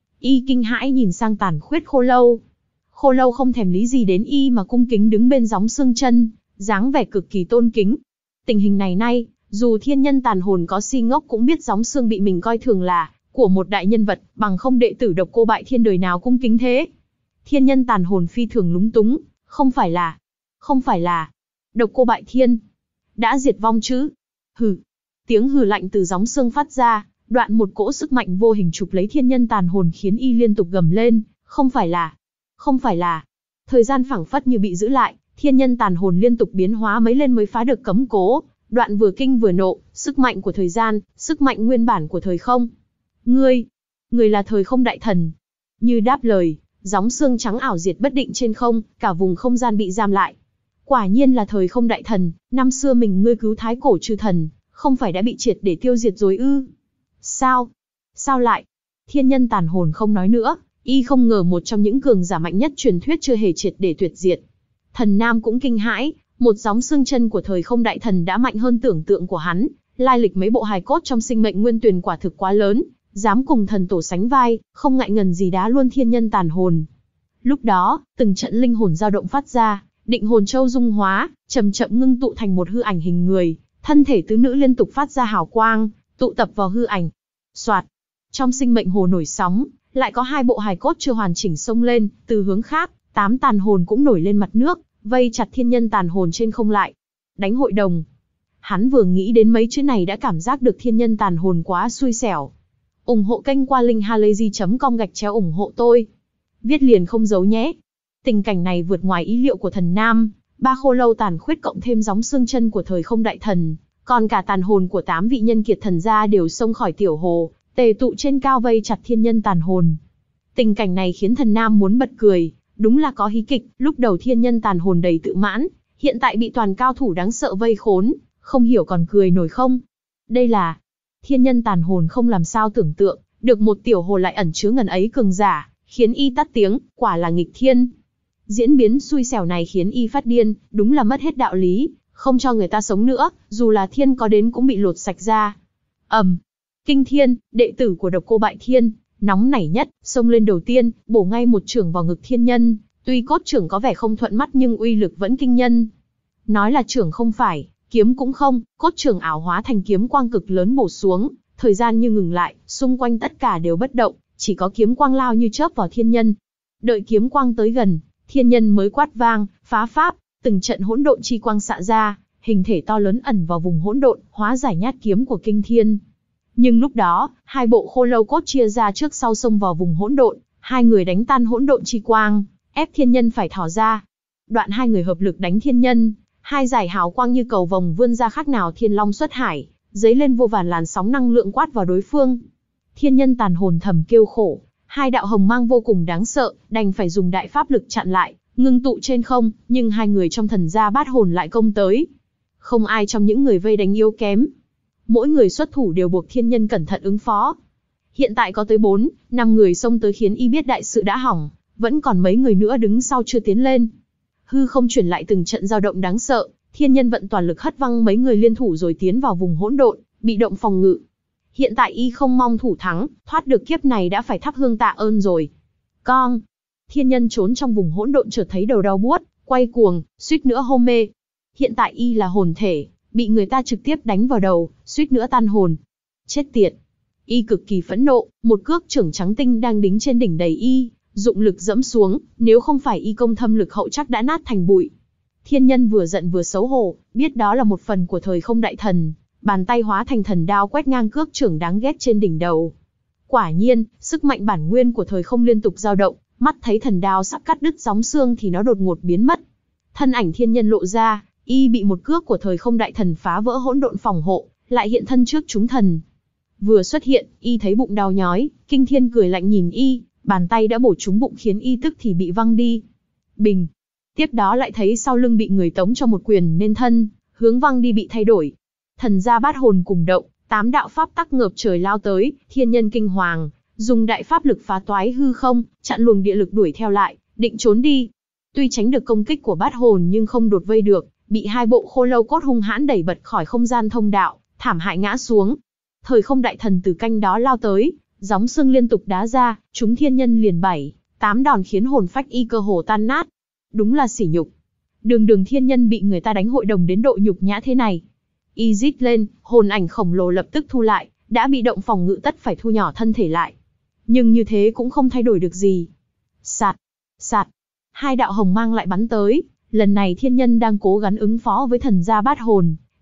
Y kinh hãi nhìn sang tàn khuyết khô lâu. Khô lâu không thèm lý gì đến y mà cung kính đứng bên gióng xương chân, dáng vẻ cực kỳ tôn kính. Tình hình này nay, dù thiên nhân tàn hồn có si ngốc cũng biết gióng xương bị mình coi thường là của một đại nhân vật, bằng không đệ tử Độc Cô Bại Thiên đời nào cung kính thế. Thiên nhân tàn hồn phi thường lúng túng, không phải là, không phải là, Độc Cô Bại Thiên đã diệt vong chứ? Hừ. Tiếng hừ lạnh từ gióng xương phát ra, đoạn một cỗ sức mạnh vô hình chụp lấy thiên nhân tàn hồn khiến y liên tục gầm lên, không phải là, không phải là. Thời gian phảng phất như bị giữ lại, thiên nhân tàn hồn liên tục biến hóa mấy lên mới phá được cấm cố, đoạn vừa kinh vừa nộ, sức mạnh của thời gian, sức mạnh nguyên bản của thời không. Ngươi, ngươi là thời không đại thần. Như đáp lời, gióng xương trắng ảo diệt bất định trên không, cả vùng không gian bị giam lại. Quả nhiên là thời không đại thần, năm xưa mình ngươi cứu thái cổ chư thần, không phải đã bị triệt để tiêu diệt rồi ư? Sao? Sao lại? Thiên nhân tàn hồn không nói nữa, y không ngờ một trong những cường giả mạnh nhất truyền thuyết chưa hề triệt để tuyệt diệt. Thần Nam cũng kinh hãi, một gióng xương chân của thời không đại thần đã mạnh hơn tưởng tượng của hắn, lai lịch mấy bộ hài cốt trong sinh mệnh nguyên tuyền quả thực quá lớn, dám cùng thần tổ sánh vai, không ngại ngần gì đá luôn thiên nhân tàn hồn. Lúc đó, từng trận linh hồn dao động phát ra, định hồn châu dung hóa, chậm chậm ngưng tụ thành một hư ảnh hình người, thân thể tứ nữ liên tục phát ra hào quang, tụ tập vào hư ảnh. Soạt, trong sinh mệnh hồ nổi sóng, lại có hai bộ hài cốt chưa hoàn chỉnh xông lên, từ hướng khác, tám tàn hồn cũng nổi lên mặt nước, vây chặt thiên nhân tàn hồn trên không lại. Đánh hội đồng. Hắn vừa nghĩ đến mấy chữ này đã cảm giác được thiên nhân tàn hồn quá xui xẻo. ủng hộ kênh qua link halayzi chấm com gạch chéo ủng hộ tôi. Viết liền không giấu nhé. Tình cảnh này vượt ngoài ý liệu của thần Nam, ba khô lâu tàn khuyết cộng thêm gióng xương chân của thời không đại thần, còn cả tàn hồn của tám vị nhân kiệt thần gia đều xông khỏi tiểu hồ, tề tụ trên cao vây chặt thiên nhân tàn hồn. Tình cảnh này khiến thần Nam muốn bật cười, đúng là có hí kịch, lúc đầu thiên nhân tàn hồn đầy tự mãn, hiện tại bị toàn cao thủ đáng sợ vây khốn, không hiểu còn cười nổi không. Đây là thiên nhân tàn hồn không làm sao tưởng tượng, được một tiểu hồ lại ẩn chứa ngần ấy cường giả, khiến y tắt tiếng, quả là nghịch thiên. Diễn biến xui xẻo này khiến y phát điên, đúng là mất hết đạo lý, không cho người ta sống nữa, dù là thiên có đến cũng bị lột sạch ra. ầm, um, Kinh Thiên, đệ tử của Độc Cô Bại Thiên, nóng nảy nhất, xông lên đầu tiên, bổ ngay một chưởng vào ngực thiên nhân, tuy cốt chưởng có vẻ không thuận mắt nhưng uy lực vẫn kinh nhân. Nói là chưởng không phải, kiếm cũng không, cốt chưởng ảo hóa thành kiếm quang cực lớn bổ xuống, thời gian như ngừng lại, xung quanh tất cả đều bất động, chỉ có kiếm quang lao như chớp vào thiên nhân. Đợi kiếm quang tới gần, thiên nhân mới quát vang, phá pháp, từng trận hỗn độn chi quang xạ ra, hình thể to lớn ẩn vào vùng hỗn độn, hóa giải nhát kiếm của Kinh Thiên. Nhưng lúc đó, hai bộ khô lâu cốt chia ra trước sau xông vào vùng hỗn độn, hai người đánh tan hỗn độn chi quang, ép thiên nhân phải thỏ ra. Đoạn hai người hợp lực đánh thiên nhân, hai giải hào quang như cầu vồng vươn ra khác nào thiên long xuất hải, dấy lên vô vàn làn sóng năng lượng quát vào đối phương. Thiên nhân tàn hồn thầm kêu khổ, hai đạo hồng mang vô cùng đáng sợ, đành phải dùng đại pháp lực chặn lại, ngưng tụ trên không, nhưng hai người trong thần gia bát hồn lại công tới. Không ai trong những người vây đánh yếu kém. Mỗi người xuất thủ đều buộc thiên nhân cẩn thận ứng phó. Hiện tại có tới bốn, năm người xông tới khiến y biết đại sự đã hỏng, vẫn còn mấy người nữa đứng sau chưa tiến lên. Hư không chuyển lại từng trận dao động đáng sợ, thiên nhân vận toàn lực hất văng mấy người liên thủ rồi tiến vào vùng hỗn độn, bị động phòng ngự. Hiện tại y không mong thủ thắng, thoát được kiếp này đã phải thắp hương tạ ơn rồi. Con, thiên nhân trốn trong vùng hỗn độn chợt thấy đầu đau buốt, quay cuồng, suýt nữa hôn mê. Hiện tại y là hồn thể, bị người ta trực tiếp đánh vào đầu, suýt nữa tan hồn. Chết tiệt! Y cực kỳ phẫn nộ, một cước trưởng trắng tinh đang đính trên đỉnh đầy y, dụng lực dẫm xuống, nếu không phải y công thâm lực hậu chắc đã nát thành bụi. Thiên nhân vừa giận vừa xấu hổ, biết đó là một phần của thời không đại thần, bàn tay hóa thành thần đao quét ngang cước trưởng đáng ghét trên đỉnh đầu. Quả nhiên, sức mạnh bản nguyên của thời không liên tục dao động, mắt thấy thần đao sắp cắt đứt gióng xương thì nó đột ngột biến mất. Thân ảnh thiên nhân lộ ra, y bị một cước của thời không đại thần phá vỡ hỗn độn phòng hộ, lại hiện thân trước chúng thần. Vừa xuất hiện, y thấy bụng đau nhói, Kinh Thiên cười lạnh nhìn y, bàn tay đã bổ trúng bụng khiến y tức thì bị văng đi. Bình. Tiếp đó lại thấy sau lưng bị người tống cho một quyền nên thân, hướng văng đi bị thay đổi. Thần gia bát hồn cùng động, tám đạo pháp tắc ngợp trời lao tới, thiên nhân kinh hoàng, dùng đại pháp lực phá toái hư không, chặn luồng địa lực đuổi theo lại, định trốn đi. Tuy tránh được công kích của bát hồn nhưng không đột vây được, bị hai bộ khô lâu cốt hung hãn đẩy bật khỏi không gian thông đạo, thảm hại ngã xuống. Thời không đại thần từ canh đó lao tới, gióng xương liên tục đá ra, chúng thiên nhân liền bảy, tám đòn khiến hồn phách y cơ hồ tan nát. Đúng là sỉ nhục. Đường đường thiên nhân bị người ta đánh hội đồng đến độ nhục nhã thế này. Y rít lên, hồn ảnh khổng lồ lập tức thu lại, đã bị động phòng ngự tất phải thu nhỏ thân thể lại. Nhưng như thế cũng không thay đổi được gì. Sạt, sạt, hai đạo hồng mang lại bắn tới, lần này thiên nhân đang cố gắng ứng phó với thần gia bát hồn,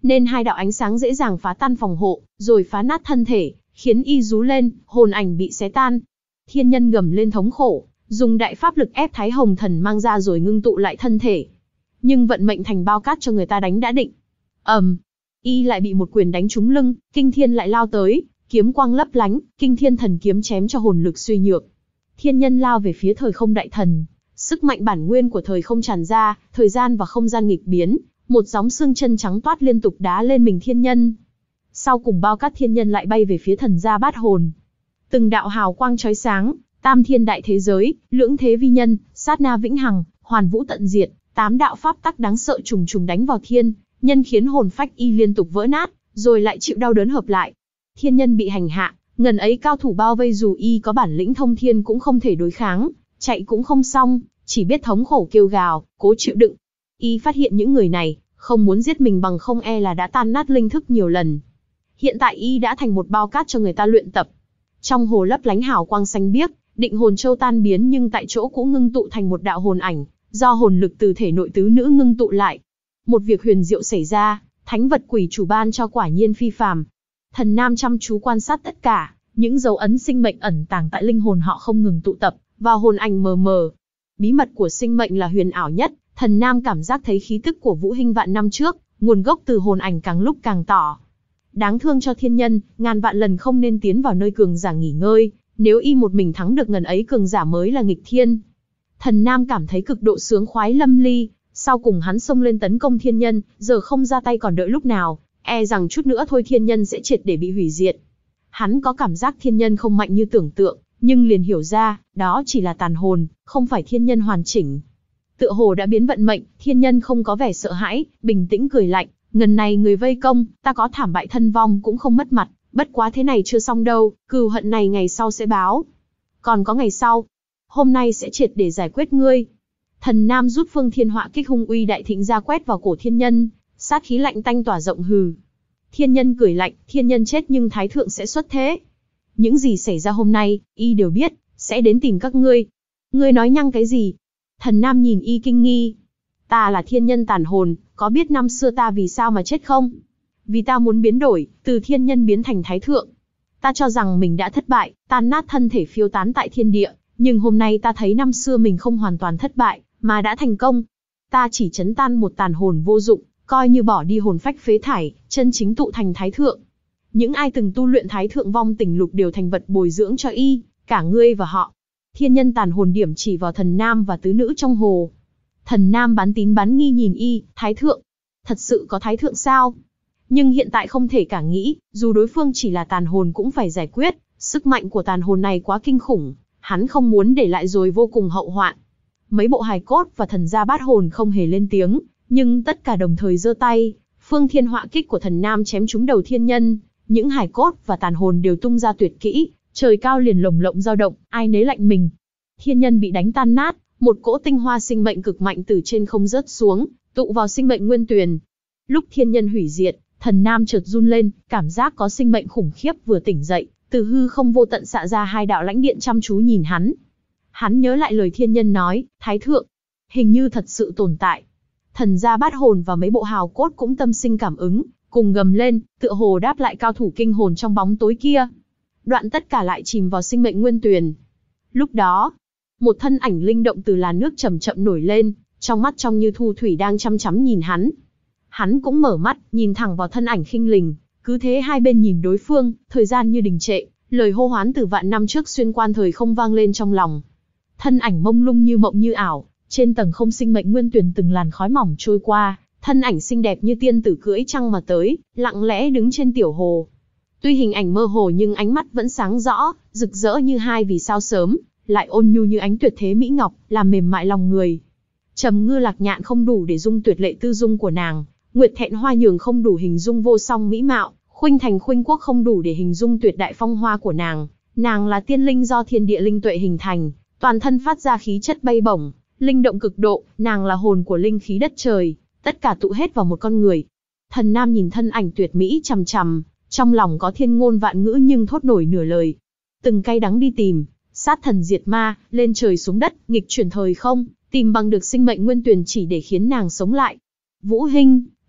nên hai đạo ánh sáng dễ dàng phá tan phòng hộ, rồi phá nát thân thể, khiến y rú lên, hồn ảnh bị xé tan. Thiên nhân gầm lên thống khổ, dùng đại pháp lực ép Thái Hồng Thần mang ra rồi ngưng tụ lại thân thể. Nhưng vận mệnh thành bao cát cho người ta đánh đã định. ầm, um, y lại bị một quyền đánh trúng lưng, Kinh Thiên lại lao tới, kiếm quang lấp lánh, Kinh Thiên thần kiếm chém cho hồn lực suy nhược. Thiên nhân lao về phía thời không đại thần, sức mạnh bản nguyên của thời không tràn ra, thời gian và không gian nghịch biến, một gióng xương chân trắng toát liên tục đá lên mình thiên nhân. Sau cùng bao cát thiên nhân lại bay về phía thần gia bát hồn. Từng đạo hào quang chói sáng, tam thiên đại thế giới, lưỡng thế vi nhân, sát na vĩnh hằng, hoàn vũ tận diệt, tám đạo pháp tắc đáng sợ trùng trùng đánh vào thiên nhân, khiến hồn phách y liên tục vỡ nát, rồi lại chịu đau đớn hợp lại. Thiên nhân bị hành hạ, ngần ấy cao thủ bao vây dù y có bản lĩnh thông thiên cũng không thể đối kháng, chạy cũng không xong, chỉ biết thống khổ kêu gào, cố chịu đựng. Y phát hiện những người này không muốn giết mình bằng không e là đã tan nát linh thức nhiều lần. Hiện tại y đã thành một bao cát cho người ta luyện tập. Trong hồ lấp lánh hào quang xanh biếc, định hồn châu tan biến nhưng tại chỗ cũng ngưng tụ thành một đạo hồn ảnh, do hồn lực từ thể nội tứ nữ ngưng tụ lại. Một việc huyền diệu xảy ra, thánh vật quỷ chủ ban cho quả nhiên phi phàm. Thần Nam chăm chú quan sát tất cả, những dấu ấn sinh mệnh ẩn tàng tại linh hồn họ không ngừng tụ tập vào hồn ảnh mờ mờ. Bí mật của sinh mệnh là huyền ảo nhất, Thần Nam cảm giác thấy khí tức của Vũ Hinh vạn năm trước, nguồn gốc từ hồn ảnh càng lúc càng tỏ. Đáng thương cho thiên nhân, ngàn vạn lần không nên tiến vào nơi cường giả nghỉ ngơi, nếu y một mình thắng được ngần ấy cường giả mới là nghịch thiên. Thần Nam cảm thấy cực độ sướng khoái lâm ly, sau cùng hắn xông lên tấn công thiên nhân, giờ không ra tay còn đợi lúc nào, e rằng chút nữa thôi thiên nhân sẽ triệt để bị hủy diệt. Hắn có cảm giác thiên nhân không mạnh như tưởng tượng, nhưng liền hiểu ra, đó chỉ là tàn hồn, không phải thiên nhân hoàn chỉnh. Tựa hồ đã biến vận mệnh, thiên nhân không có vẻ sợ hãi, bình tĩnh cười lạnh, ngần này người vây công, ta có thảm bại thân vong cũng không mất mặt, bất quá thế này chưa xong đâu, cừu hận này ngày sau sẽ báo. Còn có ngày sau, hôm nay sẽ triệt để giải quyết ngươi. Thần Nam rút Phương Thiên Họa Kích hung uy đại thịnh ra quét vào cổ thiên nhân, sát khí lạnh tanh tỏa rộng hừ. Thiên nhân cười lạnh, thiên nhân chết nhưng thái thượng sẽ xuất thế. Những gì xảy ra hôm nay, y đều biết, sẽ đến tìm các ngươi. Ngươi nói nhăng cái gì? Thần Nam nhìn y kinh nghi. Ta là thiên nhân tàn hồn, có biết năm xưa ta vì sao mà chết không? Vì ta muốn biến đổi, từ thiên nhân biến thành thái thượng. Ta cho rằng mình đã thất bại, tan nát thân thể phiêu tán tại thiên địa, nhưng hôm nay ta thấy năm xưa mình không hoàn toàn thất bại, mà đã thành công. Ta chỉ chấn tan một tàn hồn vô dụng, coi như bỏ đi hồn phách phế thải, chân chính tụ thành thái thượng. Những ai từng tu luyện thái thượng vong tình lục đều thành vật bồi dưỡng cho y, cả ngươi và họ. Thiên nhân tàn hồn điểm chỉ vào thần Nam và tứ nữ trong hồ. Thần Nam bán tín bán nghi nhìn y, thái thượng. Thật sự có thái thượng sao? Nhưng hiện tại không thể cả nghĩ, dù đối phương chỉ là tàn hồn cũng phải giải quyết, sức mạnh của tàn hồn này quá kinh khủng, hắn không muốn để lại rồi vô cùng hậu hoạn. Mấy bộ hài cốt và thần gia bát hồn không hề lên tiếng, nhưng tất cả đồng thời giơ tay, Phương Thiên Họa Kích của thần Nam chém trúng đầu thiên nhân, những hài cốt và tàn hồn đều tung ra tuyệt kỹ, trời cao liền lồng lộng dao động, ai nấy lạnh mình. Thiên nhân bị đánh tan nát, một cỗ tinh hoa sinh mệnh cực mạnh từ trên không rớt xuống, tụ vào sinh mệnh nguyên tuyền. Lúc thiên nhân hủy diệt, thần Nam chợt run lên, cảm giác có sinh mệnh khủng khiếp vừa tỉnh dậy, từ hư không vô tận xạ ra hai đạo lãnh điện chăm chú nhìn hắn. Hắn nhớ lại lời thiên nhân nói, thái thượng, hình như thật sự tồn tại. Thần gia bát hồn và mấy bộ hào cốt cũng tâm sinh cảm ứng, cùng gầm lên, tựa hồ đáp lại cao thủ kinh hồn trong bóng tối kia. Đoạn tất cả lại chìm vào sinh mệnh nguyên tuyền. Lúc đó, một thân ảnh linh động từ làn nước chậm chậm nổi lên, trong mắt trong như thu thủy đang chăm chăm nhìn hắn. Hắn cũng mở mắt, nhìn thẳng vào thân ảnh khinh lình, cứ thế hai bên nhìn đối phương, thời gian như đình trệ, lời hô hoán từ vạn năm trước xuyên qua thời không vang lên trong lòng. Thân ảnh mông lung như mộng như ảo, trên tầng không sinh mệnh nguyên tuyền từng làn khói mỏng trôi qua, thân ảnh xinh đẹp như tiên tử cưỡi trăng mà tới, lặng lẽ đứng trên tiểu hồ. Tuy hình ảnh mơ hồ nhưng ánh mắt vẫn sáng rõ, rực rỡ như hai vì sao sớm, lại ôn nhu như ánh tuyệt thế mỹ ngọc, làm mềm mại lòng người. Trầm ngư lạc nhạn không đủ để dung tuyệt lệ tư dung của nàng, nguyệt thẹn hoa nhường không đủ hình dung vô song mỹ mạo, khuynh thành khuynh quốc không đủ để hình dung tuyệt đại phong hoa của nàng. Nàng là tiên linh do thiên địa linh tuệ hình thành, toàn thân phát ra khí chất bay bổng, linh động cực độ, nàng là hồn của linh khí đất trời, tất cả tụ hết vào một con người. Thần Nam nhìn thân ảnh tuyệt mỹ chằm chằm, trong lòng có thiên ngôn vạn ngữ nhưng thốt nổi nửa lời. Từng cay đắng đi tìm, sát thần diệt ma, lên trời xuống đất, nghịch chuyển thời không, tìm bằng được sinh mệnh nguyên tuyền chỉ để khiến nàng sống lại. Vũ Hinh,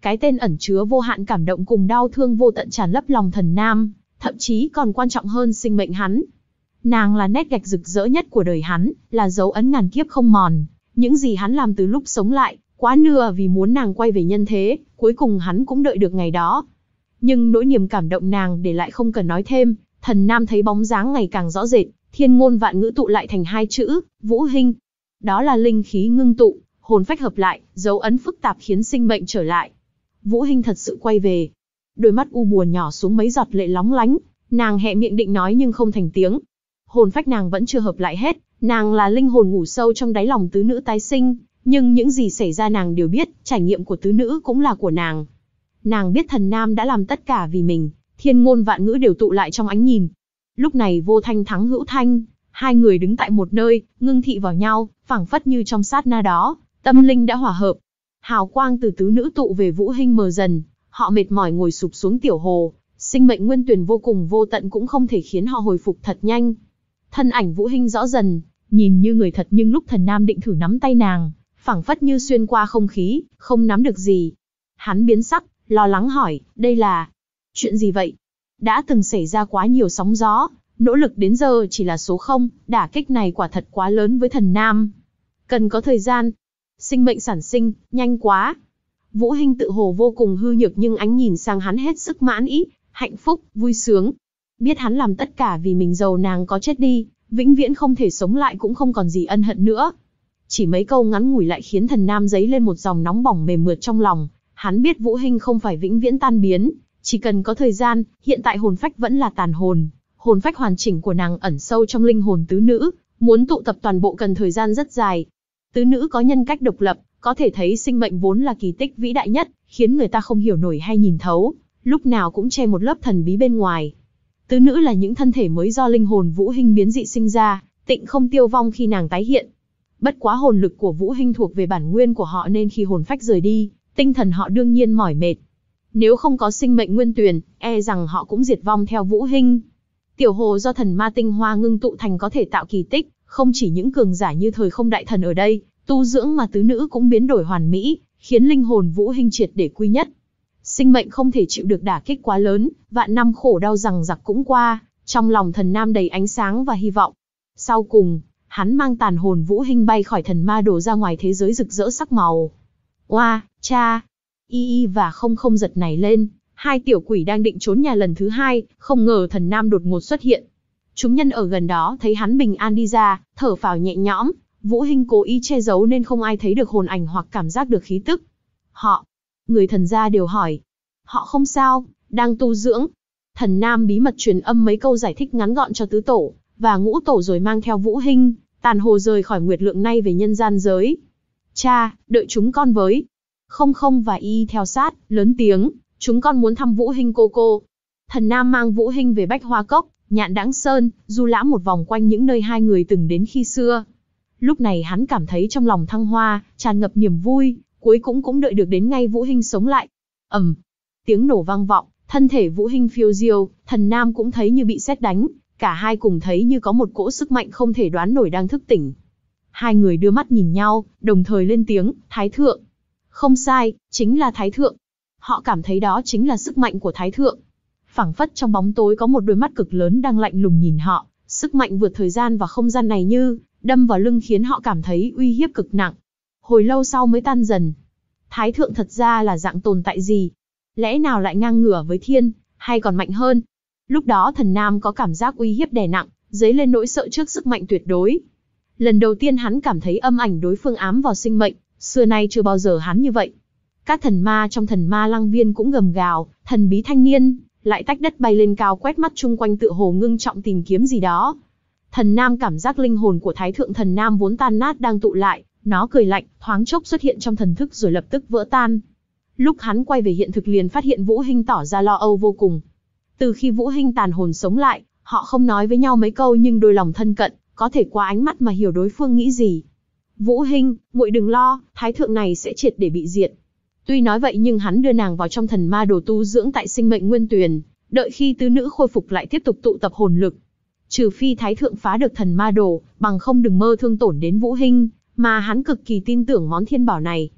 Cái tên ẩn chứa vô hạn cảm động cùng đau thương vô tận tràn lấp lòng Thần Nam, thậm chí còn quan trọng hơn sinh mệnh hắn. Nàng là nét gạch rực rỡ nhất của đời hắn, là dấu ấn ngàn kiếp không mòn. Những gì hắn làm từ lúc sống lại, quá nửa vì muốn nàng quay về nhân thế, cuối cùng hắn cũng đợi được ngày đó. Nhưng nỗi niềm cảm động nàng để lại không cần nói thêm, Thần Nam thấy bóng dáng ngày càng rõ rệt, thiên ngôn vạn ngữ tụ lại thành hai chữ, Vũ Hinh. Đó là linh khí ngưng tụ, hồn phách hợp lại, dấu ấn phức tạp khiến sinh mệnh trở lại. Vũ Hinh thật sự quay về. Đôi mắt u buồn nhỏ xuống mấy giọt lệ lóng lánh, nàng hé miệng định nói nhưng không thành tiếng. Hồn phách nàng vẫn chưa hợp lại hết, nàng là linh hồn ngủ sâu trong đáy lòng tứ nữ tái sinh, nhưng những gì xảy ra nàng đều biết, trải nghiệm của tứ nữ cũng là của nàng. Nàng biết Thần Nam đã làm tất cả vì mình, thiên ngôn vạn ngữ đều tụ lại trong ánh nhìn. Lúc này vô thanh thắng hữu thanh, hai người đứng tại một nơi, ngưng thị vào nhau, phảng phất như trong sát na đó, tâm linh đã hòa hợp. Hào quang từ tứ nữ tụ về Vũ Hinh mờ dần, họ mệt mỏi ngồi sụp xuống tiểu hồ, sinh mệnh nguyên tuyển vô cùng vô tận cũng không thể khiến họ hồi phục thật nhanh. Thân ảnh Vũ Hinh rõ dần, nhìn như người thật nhưng lúc Thần Nam định thử nắm tay nàng, phảng phất như xuyên qua không khí, không nắm được gì. Hắn biến sắc, lo lắng hỏi, đây là chuyện gì vậy? Đã từng xảy ra quá nhiều sóng gió, nỗ lực đến giờ chỉ là số không, đả kích này quả thật quá lớn với Thần Nam. Cần có thời gian. Sinh mệnh sản sinh, nhanh quá. Vũ Hinh tự hồ vô cùng hư nhược nhưng ánh nhìn sang hắn hết sức mãn ý, hạnh phúc, vui sướng. Biết hắn làm tất cả vì mình dầu nàng có chết đi, vĩnh viễn không thể sống lại cũng không còn gì ân hận nữa. Chỉ mấy câu ngắn ngủi lại khiến Thần Nam dấy lên một dòng nóng bỏng mềm mượt trong lòng. Hắn biết Vũ Hinh không phải vĩnh viễn tan biến, chỉ cần có thời gian, hiện tại hồn phách vẫn là tàn hồn. Hồn phách hoàn chỉnh của nàng ẩn sâu trong linh hồn tứ nữ, muốn tụ tập toàn bộ cần thời gian rất dài. Tứ nữ có nhân cách độc lập, có thể thấy sinh mệnh vốn là kỳ tích vĩ đại nhất, khiến người ta không hiểu nổi hay nhìn thấu, lúc nào cũng che một lớp thần bí bên ngoài. Tứ nữ là những thân thể mới do linh hồn Vũ Hinh biến dị sinh ra, tịnh không tiêu vong khi nàng tái hiện. Bất quá hồn lực của Vũ Hinh thuộc về bản nguyên của họ nên khi hồn phách rời đi, tinh thần họ đương nhiên mỏi mệt. Nếu không có sinh mệnh nguyên tuyền, e rằng họ cũng diệt vong theo Vũ Hinh. Tiểu hồ do thần ma tinh hoa ngưng tụ thành có thể tạo kỳ tích, không chỉ những cường giả như thời không đại thần ở đây, tu dưỡng mà tứ nữ cũng biến đổi hoàn mỹ, khiến linh hồn Vũ Hinh triệt để quy nhất. Sinh mệnh không thể chịu được đả kích quá lớn, vạn năm khổ đau rằng giặc cũng qua, trong lòng Thần Nam đầy ánh sáng và hy vọng. Sau cùng, hắn mang tàn hồn Vũ Hinh bay khỏi thần ma đổ ra ngoài thế giới rực rỡ sắc màu. Oa, cha, y y và không không giật nảy lên, hai tiểu quỷ đang định trốn nhà lần thứ hai, không ngờ Thần Nam đột ngột xuất hiện. Chúng nhân ở gần đó thấy hắn bình an đi ra, thở phào nhẹ nhõm. Vũ Hinh cố ý che giấu nên không ai thấy được hồn ảnh hoặc cảm giác được khí tức. Họ, người thần gia đều hỏi. Họ không sao, đang tu dưỡng. Thần Nam bí mật truyền âm mấy câu giải thích ngắn gọn cho tứ tổ và ngũ tổ rồi mang theo Vũ Hinh, tàn hồ rời khỏi Nguyệt Lượng nay về nhân gian giới. Cha, đợi chúng con với. Không không và y theo sát, lớn tiếng, chúng con muốn thăm Vũ Hinh cô cô. Thần Nam mang Vũ Hinh về Bách Hoa Cốc, Nhạn Đãng Sơn, du lãm một vòng quanh những nơi hai người từng đến khi xưa. Lúc này hắn cảm thấy trong lòng thăng hoa, tràn ngập niềm vui, cuối cùng cũng đợi được đến ngay Vũ Hinh sống lại. ầm, um, tiếng nổ vang vọng, thân thể Vũ Hinh phiêu diêu, Thần Nam cũng thấy như bị sét đánh, cả hai cùng thấy như có một cỗ sức mạnh không thể đoán nổi đang thức tỉnh. Hai người đưa mắt nhìn nhau, đồng thời lên tiếng, Thái Thượng. Không sai, chính là Thái Thượng. Họ cảm thấy đó chính là sức mạnh của Thái Thượng. Phảng phất trong bóng tối có một đôi mắt cực lớn đang lạnh lùng nhìn họ, sức mạnh vượt thời gian và không gian này như đâm vào lưng khiến họ cảm thấy uy hiếp cực nặng. Hồi lâu sau mới tan dần. Thái Thượng thật ra là dạng tồn tại gì? Lẽ nào lại ngang ngửa với thiên, hay còn mạnh hơn? Lúc đó Thần Nam có cảm giác uy hiếp đè nặng, dấy lên nỗi sợ trước sức mạnh tuyệt đối. Lần đầu tiên hắn cảm thấy âm ảnh đối phương ám vào sinh mệnh, xưa nay chưa bao giờ hắn như vậy. Các thần ma trong thần ma lăng viên cũng gầm gào, thần bí thanh niên, lại tách đất bay lên cao quét mắt chung quanh tựa hồ ngưng trọng tìm kiếm gì đó. Thần Nam cảm giác linh hồn của Thái Thượng Thần Nam vốn tan nát đang tụ lại, nó cười lạnh, thoáng chốc xuất hiện trong thần thức rồi lập tức vỡ tan. Lúc hắn quay về hiện thực liền phát hiện Vũ Hinh tỏ ra lo âu vô cùng. Từ khi Vũ Hinh tàn hồn sống lại, họ không nói với nhau mấy câu nhưng đôi lòng thân cận, có thể qua ánh mắt mà hiểu đối phương nghĩ gì. Vũ Hinh, muội đừng lo, Thái Thượng này sẽ triệt để bị diệt. Tuy nói vậy nhưng hắn đưa nàng vào trong thần ma đồ tu dưỡng tại sinh mệnh nguyên tuyền, đợi khi tứ nữ khôi phục lại tiếp tục tụ tập hồn lực. Trừ phi Thái Thượng phá được thần ma đồ, bằng không đừng mơ thương tổn đến Vũ Hinh, mà hắn cực kỳ tin tưởng món thiên bảo này.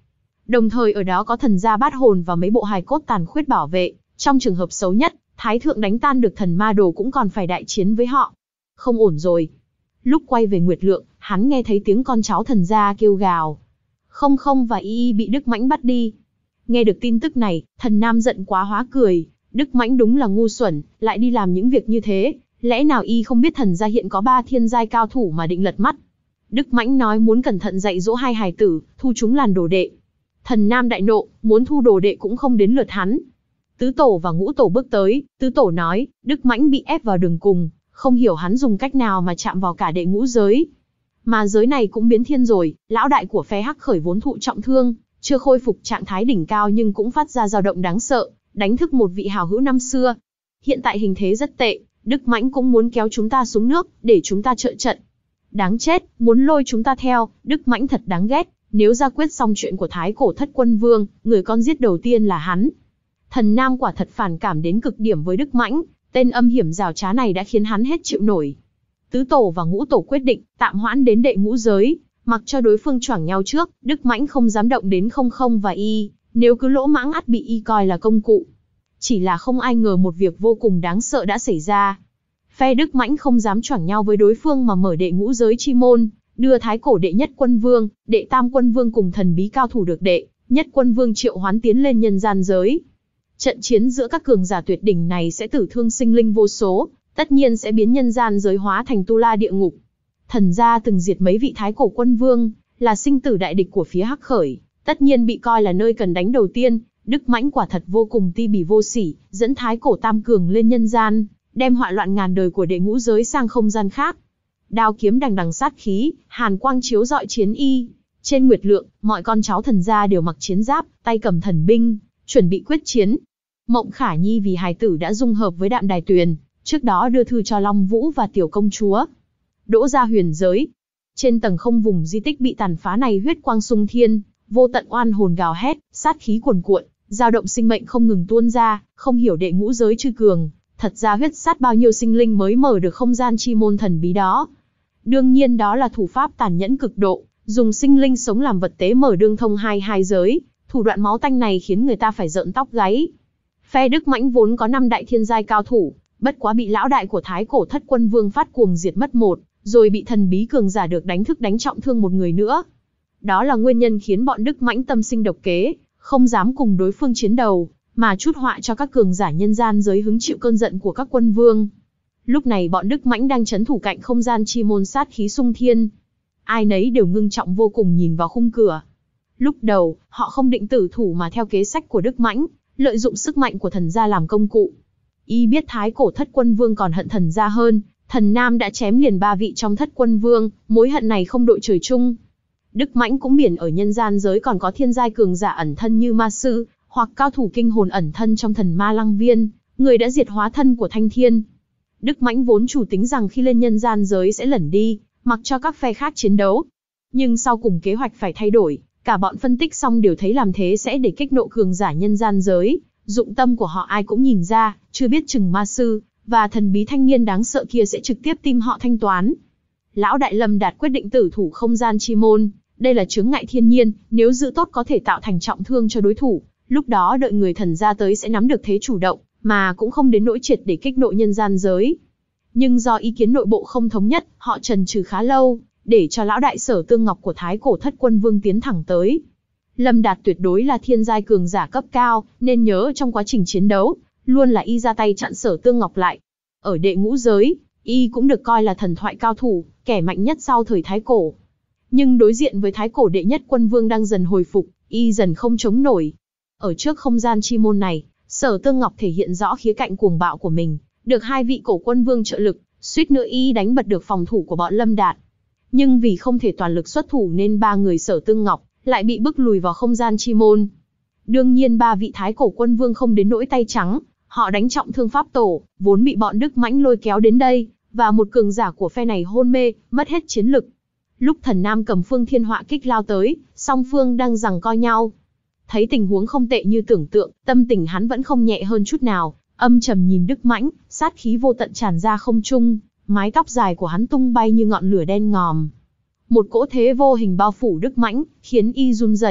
Đồng thời ở đó có thần gia bát hồn và mấy bộ hài cốt tàn khuyết bảo vệ, trong trường hợp xấu nhất, Thái thượng đánh tan được thần ma đồ cũng còn phải đại chiến với họ. Không ổn rồi. Lúc quay về Nguyệt Lượng, hắn nghe thấy tiếng con cháu thần gia kêu gào. Không Không và Y Y bị Đức Mãnh bắt đi. Nghe được tin tức này, Thần Nam giận quá hóa cười. Đức Mãnh đúng là ngu xuẩn, lại đi làm những việc như thế. Lẽ nào Y không biết thần gia hiện có ba thiên giai cao thủ mà định lật mắt? Đức Mãnh nói muốn cẩn thận dạy dỗ hai hài tử, thu chúng làm đồ đệ. Thần Nam đại nộ, muốn thu đồ đệ cũng không đến lượt hắn. Tứ tổ và ngũ tổ bước tới, tứ tổ nói, Đức Mãnh bị ép vào đường cùng, không hiểu hắn dùng cách nào mà chạm vào cả đệ ngũ giới. Mà giới này cũng biến thiên rồi, lão đại của phe Hắc Khởi vốn thụ trọng thương, chưa khôi phục trạng thái đỉnh cao nhưng cũng phát ra dao động đáng sợ, đánh thức một vị hào hữu năm xưa. Hiện tại hình thế rất tệ, Đức Mãnh cũng muốn kéo chúng ta xuống nước, để chúng ta trợ trận. Đáng chết, muốn lôi chúng ta theo, Đức Mãnh thật đáng ghét, nếu ra quyết xong chuyện của Thái Cổ Thất Quân Vương, người con giết đầu tiên là hắn. Thần Nam quả thật phản cảm đến cực điểm với Đức Mãnh, tên âm hiểm rào trá này đã khiến hắn hết chịu nổi. Tứ tổ và ngũ tổ quyết định tạm hoãn đến đệ ngũ giới, mặc cho đối phương choảng nhau trước, Đức Mãnh không dám động đến Không Không và Y, nếu cứ lỗ mãng ắt bị Y coi là công cụ. Chỉ là không ai ngờ một việc vô cùng đáng sợ đã xảy ra. Phe Đức Mãnh không dám choảng nhau với đối phương mà mở đệ ngũ giới chi môn, đưa Thái Cổ đệ nhất quân vương, đệ tam quân vương cùng thần bí cao thủ được đệ nhất quân vương triệu hoán tiến lên nhân gian giới. Trận chiến giữa các cường giả tuyệt đỉnh này sẽ tử thương sinh linh vô số, tất nhiên sẽ biến nhân gian giới hóa thành tu la địa ngục. Thần gia từng diệt mấy vị Thái Cổ quân vương, là sinh tử đại địch của phía Hắc Khởi, tất nhiên bị coi là nơi cần đánh đầu tiên. Đức Mãnh quả thật vô cùng ti bỉ vô sỉ, dẫn Thái Cổ tam cường lên nhân gian, đem họa loạn ngàn đời của đệ ngũ giới sang không gian khác. Đao kiếm đằng đằng sát khí, hàn quang chiếu rọi chiến y. Trên Nguyệt Lượng, mọi con cháu thần gia đều mặc chiến giáp, tay cầm thần binh, chuẩn bị quyết chiến. Mộng Khả Nhi vì hài tử đã dung hợp với Đạm Đài Tuyền, trước đó đưa thư cho Long Vũ và Tiểu Công Chúa. Đỗ ra huyền giới. Trên tầng không vùng di tích bị tàn phá này huyết quang sung thiên, vô tận oan hồn gào hét, sát khí cuồn cuộn, dao động sinh mệnh không ngừng tuôn ra, không hiểu đệ ngũ giới chư cường, thật ra huyết sát bao nhiêu sinh linh mới mở được không gian chi môn thần bí đó. Đương nhiên đó là thủ pháp tàn nhẫn cực độ, dùng sinh linh sống làm vật tế mở đương thông hai hai giới, thủ đoạn máu tanh này khiến người ta phải rợn tóc gáy. Phe Đức Mãnh vốn có năm đại thiên giai cao thủ, bất quá bị lão đại của Thái Cổ Thất Quân Vương phát cuồng diệt mất một, rồi bị thần bí cường giả được đánh thức đánh trọng thương một người nữa. Đó là nguyên nhân khiến bọn Đức Mãnh tâm sinh độc kế, không dám cùng đối phương chiến đầu, mà trút họa cho các cường giả nhân gian giới hứng chịu cơn giận của các quân vương. Lúc này bọn Đức Mãnh đang trấn thủ cạnh không gian chi môn sát khí sung thiên. Ai nấy đều ngưng trọng vô cùng nhìn vào khung cửa. Lúc đầu, họ không định tử thủ mà theo kế sách của Đức Mãnh, lợi dụng sức mạnh của thần gia làm công cụ. Y biết Thái Cổ Thất Quân Vương còn hận thần gia hơn, Thần Nam đã chém liền ba vị trong Thất Quân Vương, mối hận này không đội trời chung. Đức Mãnh cũng biển ở nhân gian giới còn có thiên giai cường giả ẩn thân như ma sư, hoặc cao thủ kinh hồn ẩn thân trong thần ma lăng viên, người đã diệt hóa thân của Thanh Thiên. Đức Mãnh vốn chủ tính rằng khi lên nhân gian giới sẽ lẩn đi, mặc cho các phe khác chiến đấu. Nhưng sau cùng kế hoạch phải thay đổi, cả bọn phân tích xong đều thấy làm thế sẽ để kích nộ cường giả nhân gian giới. Dụng tâm của họ ai cũng nhìn ra, chưa biết chừng ma sư và thần bí thanh niên đáng sợ kia sẽ trực tiếp tìm họ thanh toán. Lão đại Lâm Đạt quyết định tử thủ không gian chi môn, đây là chướng ngại thiên nhiên, nếu giữ tốt có thể tạo thành trọng thương cho đối thủ, lúc đó đợi người thần gia tới sẽ nắm được thế chủ động, mà cũng không đến nỗi triệt để kích nộ nhân gian giới. Nhưng do ý kiến nội bộ không thống nhất, họ chần chừ khá lâu, để cho lão đại Sở Tương Ngọc của Thái Cổ Thất Quân Vương tiến thẳng tới. Lâm Đạt tuyệt đối là thiên giai cường giả cấp cao, nên nhớ trong quá trình chiến đấu, luôn là y ra tay chặn Sở Tương Ngọc lại. Ở đệ ngũ giới, y cũng được coi là thần thoại cao thủ, kẻ mạnh nhất sau thời Thái Cổ. Nhưng đối diện với Thái Cổ đệ nhất quân vương đang dần hồi phục, y dần không chống nổi. Ở trước không gian chi môn này, Sở Tương Ngọc thể hiện rõ khía cạnh cuồng bạo của mình, được hai vị cổ quân vương trợ lực, suýt nữa y đánh bật được phòng thủ của bọn Lâm Đạt. Nhưng vì không thể toàn lực xuất thủ nên ba người Sở Tương Ngọc lại bị bức lùi vào không gian chi môn. Đương nhiên ba vị Thái Cổ quân vương không đến nỗi tay trắng, họ đánh trọng thương pháp tổ, vốn bị bọn Đức Mãnh lôi kéo đến đây, và một cường giả của phe này hôn mê, mất hết chiến lực. Lúc Thần Nam cầm Phương Thiên Họa kích lao tới, song phương đang giằng co nhau. Thấy tình huống không tệ như tưởng tượng, tâm tình hắn vẫn không nhẹ hơn chút nào, âm trầm nhìn Đức Mãnh, sát khí vô tận tràn ra không trung, mái tóc dài của hắn tung bay như ngọn lửa đen ngòm. Một cỗ thế vô hình bao phủ Đức Mãnh, khiến y run rẩy,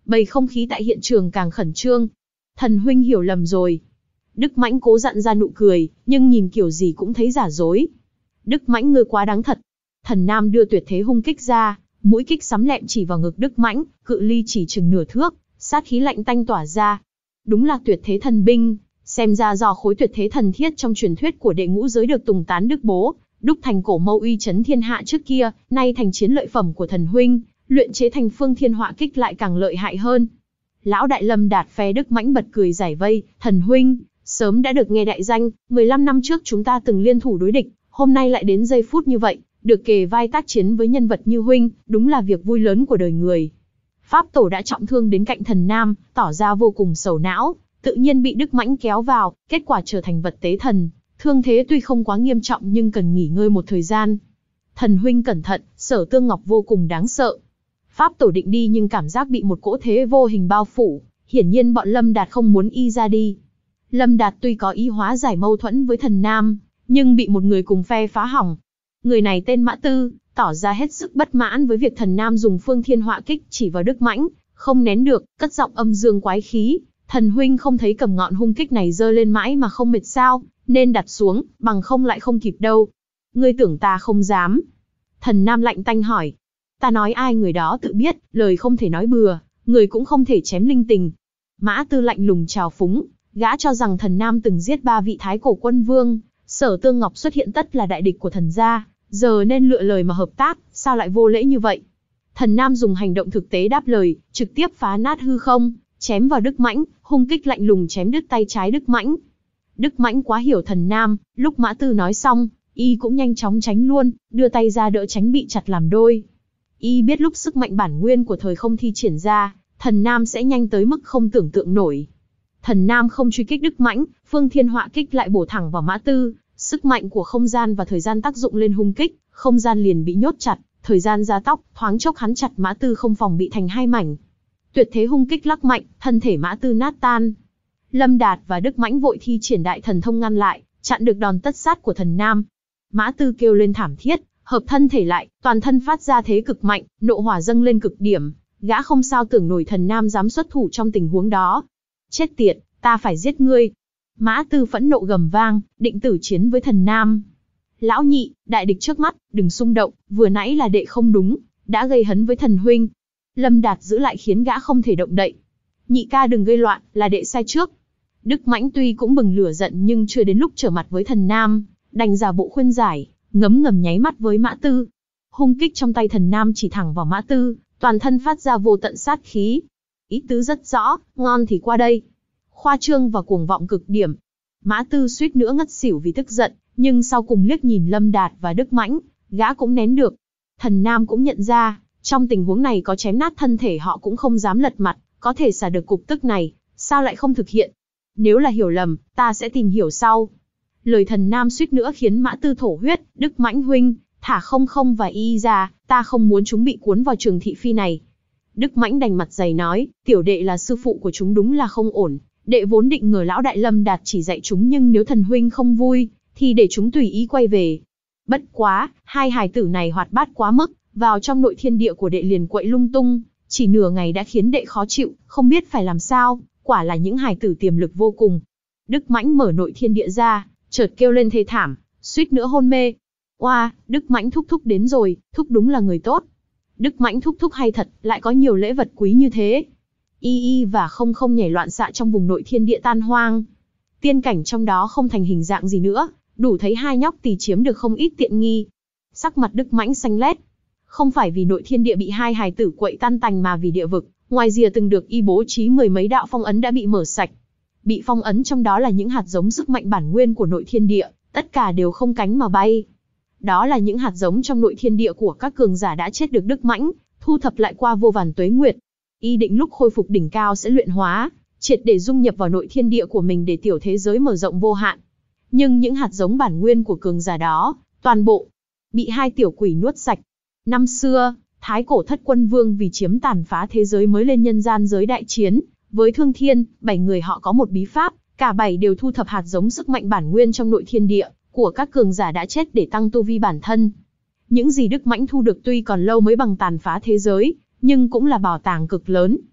Bầu không khí tại hiện trường càng khẩn trương. Thần huynh hiểu lầm rồi. Đức Mãnh cố dặn ra nụ cười, nhưng nhìn kiểu gì cũng thấy giả dối. Đức Mãnh ngươi quá đáng thật. Thần Nam đưa tuyệt thế hung kích ra, mũi kích sắm lẹm chỉ vào ngực Đức Mãnh, cự ly chỉ chừng nửa thước, sát khí lạnh tanh tỏa ra. Đúng là tuyệt thế thần binh, xem ra do khối tuyệt thế thần thiết trong truyền thuyết của đệ ngũ giới được Tùng Tán Đức bố đúc thành cổ mâu uy chấn thiên hạ trước kia, nay thành chiến lợi phẩm của thần huynh, luyện chế thành phương thiên họa kích lại càng lợi hại hơn. Lão đại Lâm Đạt phe Đức Mãnh bật cười giải vây, thần huynh, sớm đã được nghe đại danh, mười lăm năm trước chúng ta từng liên thủ đối địch, hôm nay lại đến giây phút như vậy, được kề vai tác chiến với nhân vật như huynh, đúng là việc vui lớn của đời người. Pháp tổ đã trọng thương đến cạnh thần Nam, tỏ ra vô cùng sầu não, tự nhiên bị Đức Mãnh kéo vào, kết quả trở thành vật tế thần. Thương thế tuy không quá nghiêm trọng nhưng cần nghỉ ngơi một thời gian. Thần huynh cẩn thận, Sở Tương Ngọc vô cùng đáng sợ. Pháp tổ định đi nhưng cảm giác bị một cỗ thế vô hình bao phủ, hiển nhiên bọn Lâm Đạt không muốn y ra đi. Lâm Đạt tuy có ý hóa giải mâu thuẫn với thần Nam, nhưng bị một người cùng phe phá hỏng. Người này tên Mã Tư, tỏ ra hết sức bất mãn với việc thần Nam dùng phương thiên họa kích chỉ vào Đức Mãnh, không nén được, cất giọng âm dương quái khí. Thần huynh không thấy cầm ngọn hung kích này giơ lên mãi mà không mệt sao, nên đặt xuống, bằng không lại không kịp đâu. Ngươi tưởng ta không dám? Thần Nam lạnh tanh hỏi. Ta nói ai người đó tự biết, lời không thể nói bừa, người cũng không thể chém linh tình. Mã Tư lạnh lùng trào phúng, gã cho rằng thần Nam từng giết ba vị thái cổ quân vương, Sở Tương Ngọc xuất hiện tất là đại địch của thần gia, giờ nên lựa lời mà hợp tác, sao lại vô lễ như vậy? Thần Nam dùng hành động thực tế đáp lời, trực tiếp phá nát hư không, chém vào Đức Mãnh, hung kích lạnh lùng chém đứt tay trái Đức Mãnh. Đức Mãnh quá hiểu thần Nam, lúc Mã Tư nói xong, y cũng nhanh chóng tránh luôn, đưa tay ra đỡ tránh bị chặt làm đôi. Y biết lúc sức mạnh bản nguyên của thời không thi triển ra, thần Nam sẽ nhanh tới mức không tưởng tượng nổi. Thần Nam không truy kích Đức Mãnh, phương thiên họa kích lại bổ thẳng vào Mã Tư, sức mạnh của không gian và thời gian tác dụng lên hung kích, không gian liền bị nhốt chặt, thời gian gia tốc, thoáng chốc hắn chặt Mã Tư không phòng bị thành hai mảnh. Tuyệt thế hung kích lắc mạnh, thân thể Mã Tư nát tan. Lâm Đạt và Đức Mãnh vội thi triển đại thần thông ngăn lại, chặn được đòn tất sát của thần Nam. Mã Tư kêu lên thảm thiết, hợp thân thể lại, toàn thân phát ra thế cực mạnh, nộ hỏa dâng lên cực điểm, gã không sao tưởng nổi thần Nam dám xuất thủ trong tình huống đó. Chết tiệt, ta phải giết ngươi. Mã Tư phẫn nộ gầm vang, định tử chiến với thần Nam. Lão nhị, đại địch trước mắt, đừng xung động, vừa nãy là đệ không đúng, đã gây hấn với thần huynh. Lâm Đạt giữ lại khiến gã không thể động đậy. Nhị ca đừng gây loạn, là đệ sai trước. Đức Mãnh tuy cũng bừng lửa giận nhưng chưa đến lúc trở mặt với thần Nam, đành giả bộ khuyên giải, ngấm ngầm nháy mắt với Mã Tư. Hung kích trong tay thần Nam chỉ thẳng vào Mã Tư, toàn thân phát ra vô tận sát khí. Ý tứ rất rõ, ngon thì qua đây. Khoa trương và cuồng vọng cực điểm. Mã Tư suýt nữa ngất xỉu vì tức giận, nhưng sau cùng liếc nhìn Lâm Đạt và Đức Mãnh, gã cũng nén được. Thần Nam cũng nhận ra, trong tình huống này có chém nát thân thể họ cũng không dám lật mặt, có thể xả được cục tức này, sao lại không thực hiện? Nếu là hiểu lầm, ta sẽ tìm hiểu sau. Lời thần Nam suýt nữa khiến Mã Tư thổ huyết. Đức Mãnh huynh, thả không không và y ra, ta không muốn chúng bị cuốn vào trường thị phi này. Đức Mãnh đành mặt dày nói, tiểu đệ là sư phụ của chúng đúng là không ổn. Đệ vốn định ngờ lão đại Lâm Đạt chỉ dạy chúng, nhưng nếu thần huynh không vui, thì để chúng tùy ý quay về. Bất quá, hai hài tử này hoạt bát quá mức, vào trong nội thiên địa của đệ liền quậy lung tung, chỉ nửa ngày đã khiến đệ khó chịu, không biết phải làm sao, quả là những hài tử tiềm lực vô cùng. Đức Mãnh mở nội thiên địa ra, chợt kêu lên thê thảm, suýt nữa hôn mê. Oa, Đức Mãnh thúc thúc đến rồi, thúc đúng là người tốt. Đức Mãnh thúc thúc hay thật, lại có nhiều lễ vật quý như thế. Y Y và không không nhảy loạn xạ trong vùng nội thiên địa tan hoang. Tiên cảnh trong đó không thành hình dạng gì nữa, đủ thấy hai nhóc tỳ chiếm được không ít tiện nghi. Sắc mặt Đức Mãnh xanh lét. Không phải vì nội thiên địa bị hai hài tử quậy tan tành mà vì địa vực, ngoài rìa từng được y bố trí mười mấy đạo phong ấn đã bị mở sạch. Bị phong ấn trong đó là những hạt giống sức mạnh bản nguyên của nội thiên địa, tất cả đều không cánh mà bay. Đó là những hạt giống trong nội thiên địa của các cường giả đã chết được Đức Mãnh thu thập lại qua vô vàn tuế nguyệt. Y định lúc khôi phục đỉnh cao sẽ luyện hóa, triệt để dung nhập vào nội thiên địa của mình để tiểu thế giới mở rộng vô hạn. Nhưng những hạt giống bản nguyên của cường giả đó, toàn bộ bị hai tiểu quỷ nuốt sạch. Năm xưa, Thái cổ thất quân vương vì chiếm tàn phá thế giới mới lên nhân gian giới đại chiến với Thương Thiên, bảy người họ có một bí pháp, cả bảy đều thu thập hạt giống sức mạnh bản nguyên trong nội thiên địa của các cường giả đã chết để tăng tu vi bản thân. Những gì Đức Mãnh thu được tuy còn lâu mới bằng tàn phá thế giới, nhưng cũng là bảo tàng cực lớn.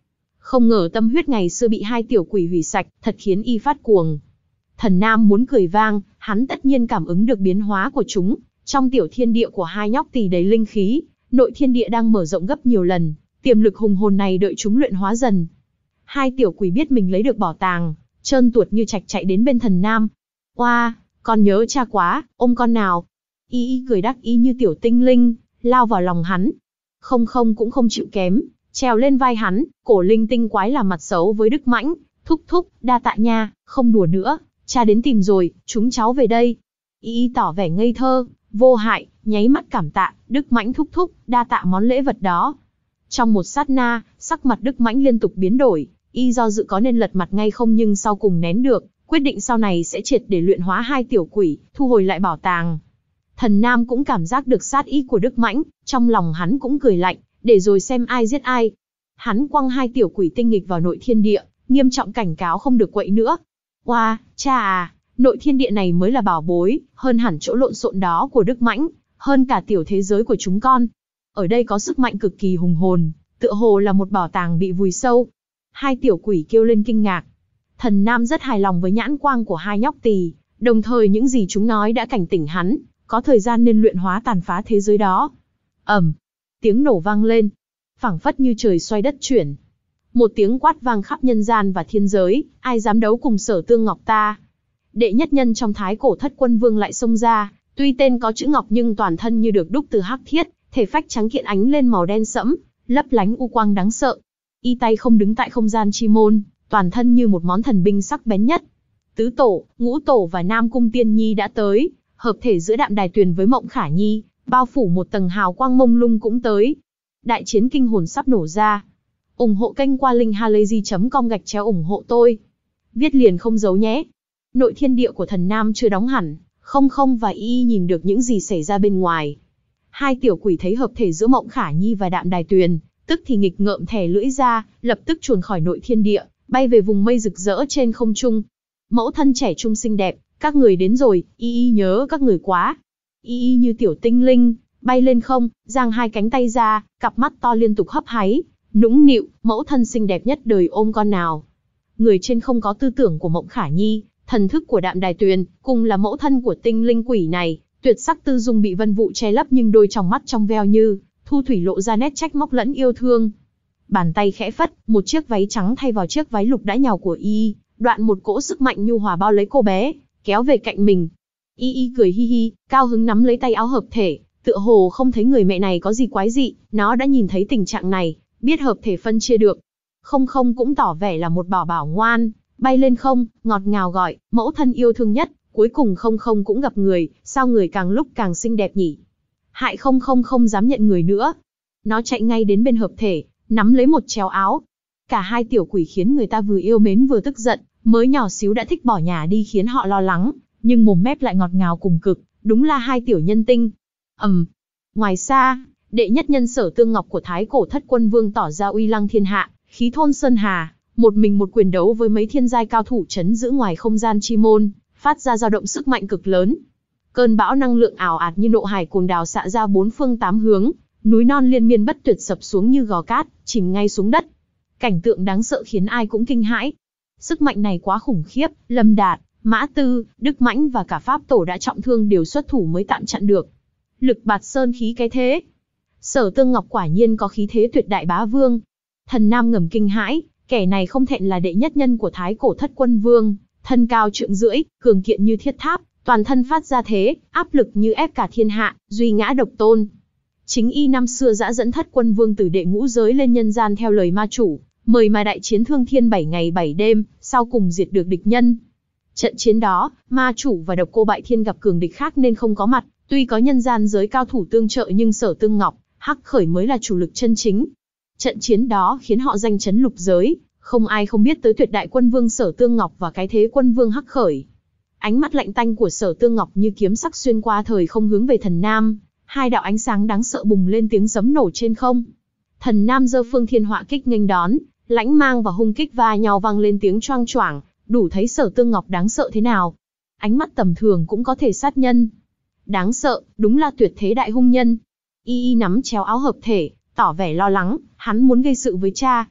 Không ngờ tâm huyết ngày xưa bị hai tiểu quỷ hủy sạch, thật khiến y phát cuồng. Thần Nam muốn cười vang, hắn tất nhiên cảm ứng được biến hóa của chúng. Trong tiểu thiên địa của hai nhóc tỳ đầy linh khí, nội thiên địa đang mở rộng gấp nhiều lần, tiềm lực hùng hồn này đợi chúng luyện hóa dần. Hai tiểu quỷ biết mình lấy được bảo tàng, trơn tuột như trạch chạy đến bên Thần Nam. Oa, con nhớ cha quá, ôm con nào. Y y cười đắc ý như tiểu tinh linh, lao vào lòng hắn. Không không cũng không chịu kém, trèo lên vai hắn, cổ linh tinh quái làm mặt xấu với Đức Mãnh. Thúc thúc, đa tạ nha, không đùa nữa, cha đến tìm rồi, chúng cháu về đây. Y y tỏ vẻ ngây thơ, vô hại, nháy mắt cảm tạ, Đức Mãnh thúc thúc, đa tạ món lễ vật đó. Trong một sát na, sắc mặt Đức Mãnh liên tục biến đổi, y do dự có nên lật mặt ngay không nhưng sau cùng nén được, quyết định sau này sẽ triệt để luyện hóa hai tiểu quỷ, thu hồi lại bảo tàng. Thần Nam cũng cảm giác được sát ý của Đức Mãnh, trong lòng hắn cũng cười lạnh, để rồi xem ai giết ai. Hắn quăng hai tiểu quỷ tinh nghịch vào nội thiên địa, nghiêm trọng cảnh cáo không được quậy nữa. Oa, cha à, nội thiên địa này mới là bảo bối, hơn hẳn chỗ lộn xộn đó của Đức Mãnh, hơn cả tiểu thế giới của chúng con. Ở đây có sức mạnh cực kỳ hùng hồn, tựa hồ là một bảo tàng bị vùi sâu. Hai tiểu quỷ kêu lên kinh ngạc. Thần Nam rất hài lòng với nhãn quang của hai nhóc tỳ, đồng thời những gì chúng nói đã cảnh tỉnh hắn, có thời gian nên luyện hóa tàn phá thế giới đó. Ầm, tiếng nổ vang lên, phảng phất như trời xoay đất chuyển. Một tiếng quát vang khắp nhân gian và thiên giới, ai dám đấu cùng Sở Tương Ngọc ta? Đệ nhất nhân trong Thái Cổ Thất Quân Vương lại xông ra, tuy tên có chữ Ngọc nhưng toàn thân như được đúc từ hắc thiết, thể phách trắng kiện ánh lên màu đen sẫm, lấp lánh u quang đáng sợ. Y tay không đứng tại không gian chi môn, toàn thân như một món thần binh sắc bén nhất. Tứ tổ, ngũ tổ và Nam Cung Tiên Nhi đã tới, hợp thể giữa Đạm Đài Tuyền với Mộng Khả Nhi, bao phủ một tầng hào quang mông lung cũng tới. Đại chiến kinh hồn sắp nổ ra. Ủng hộ kênh qua link halayzi chấm com gạch chéo ủng hộ tôi. Viết liền không giấu nhé. Nội thiên địa của Thần Nam chưa đóng hẳn, không không và y nhìn được những gì xảy ra bên ngoài. Hai tiểu quỷ thấy hợp thể giữa Mộng Khả Nhi và Đạm Đài Tuyền, tức thì nghịch ngợm thè lưỡi ra, lập tức chuồn khỏi nội thiên địa, bay về vùng mây rực rỡ trên không trung. Mẫu thân trẻ trung xinh đẹp, các người đến rồi, y y nhớ các người quá. Y y như tiểu tinh linh, bay lên không, giang hai cánh tay ra, cặp mắt to liên tục hấp háy, nũng nịu, mẫu thân xinh đẹp nhất đời ôm con nào. Người trên không có tư tưởng của Mộng Khả Nhi, thần thức của Đạm Đài Tuyền, cùng là mẫu thân của tinh linh quỷ này, tuyệt sắc tư dung bị vân vụ che lấp nhưng đôi trong mắt trong veo như thu thủy lộ ra nét trách móc lẫn yêu thương. Bàn tay khẽ phất, một chiếc váy trắng thay vào chiếc váy lục đã nhào của y, đoạn một cỗ sức mạnh nhu hòa bao lấy cô bé, kéo về cạnh mình. Y y cười hi hi, cao hứng nắm lấy tay áo hợp thể, tựa hồ không thấy người mẹ này có gì quái dị, nó đã nhìn thấy tình trạng này, biết hợp thể phân chia được. Không không cũng tỏ vẻ là một bảo bảo ngoan, bay lên không, ngọt ngào gọi, mẫu thân yêu thương nhất, cuối cùng không không cũng gặp người, sao người càng lúc càng xinh đẹp nhỉ? Hại không không không dám nhận người nữa. Nó chạy ngay đến bên hợp thể, nắm lấy một chéo áo. Cả hai tiểu quỷ khiến người ta vừa yêu mến vừa tức giận, mới nhỏ xíu đã thích bỏ nhà đi khiến họ lo lắng, nhưng mồm mép lại ngọt ngào cùng cực, đúng là hai tiểu nhân tinh. Ầm. Um. Ngoài xa, đệ nhất nhân Sở Tương Ngọc của Thái Cổ Thất Quân Vương tỏ ra uy lăng thiên hạ, khí thôn sơn hà, một mình một quyền đấu với mấy thiên giai cao thủ trấn giữ ngoài không gian chi môn, phát ra dao động sức mạnh cực lớn. Cơn bão năng lượng ảo ạt như nộ hải cuồng đào xạ ra bốn phương tám hướng, núi non liên miên bất tuyệt sập xuống như gò cát, chìm ngay xuống đất. Cảnh tượng đáng sợ khiến ai cũng kinh hãi. Sức mạnh này quá khủng khiếp, Lâm Đạt, Mã Tư, Đức Mãnh và cả Pháp Tổ đã trọng thương đều xuất thủ mới tạm chặn được. Lực bạt sơn khí cái thế. Sở Tương Ngọc quả nhiên có khí thế tuyệt đại bá vương. Thần Nam ngầm kinh hãi, kẻ này không thẹn là đệ nhất nhân của Thái Cổ Thất Quân Vương, thân cao trượng rưỡi, cường kiện như thiết tháp, toàn thân phát ra thế, áp lực như ép cả thiên hạ, duy ngã độc tôn. Chính y năm xưa dã dẫn Thất Quân Vương từ đệ ngũ giới lên nhân gian theo lời ma chủ, mời mà đại chiến thương thiên bảy ngày bảy đêm, sau cùng diệt được địch nhân. Trận chiến đó, ma chủ và độc cô bại thiên gặp cường địch khác nên không có mặt, tuy có nhân gian giới cao thủ tương trợ nhưng Sở Tương Ngọc, Hắc Khởi mới là chủ lực chân chính. Trận chiến đó khiến họ danh chấn lục giới, không ai không biết tới tuyệt đại quân vương Sở Tương Ngọc và cái thế quân vương Hắc Khởi. Ánh mắt lạnh tanh của Sở Tương Ngọc như kiếm sắc xuyên qua thời không hướng về Thần Nam, hai đạo ánh sáng đáng sợ bùng lên tiếng sấm nổ trên không. Thần Nam giơ phương thiên họa kích nghênh đón, lãnh mang và hung kích va nhau vang lên tiếng choang choảng, đủ thấy Sở Tương Ngọc đáng sợ thế nào. Ánh mắt tầm thường cũng có thể sát nhân. Đáng sợ, đúng là tuyệt thế đại hung nhân. Y y nắm chéo áo hợp thể, tỏ vẻ lo lắng, hắn muốn gây sự với cha.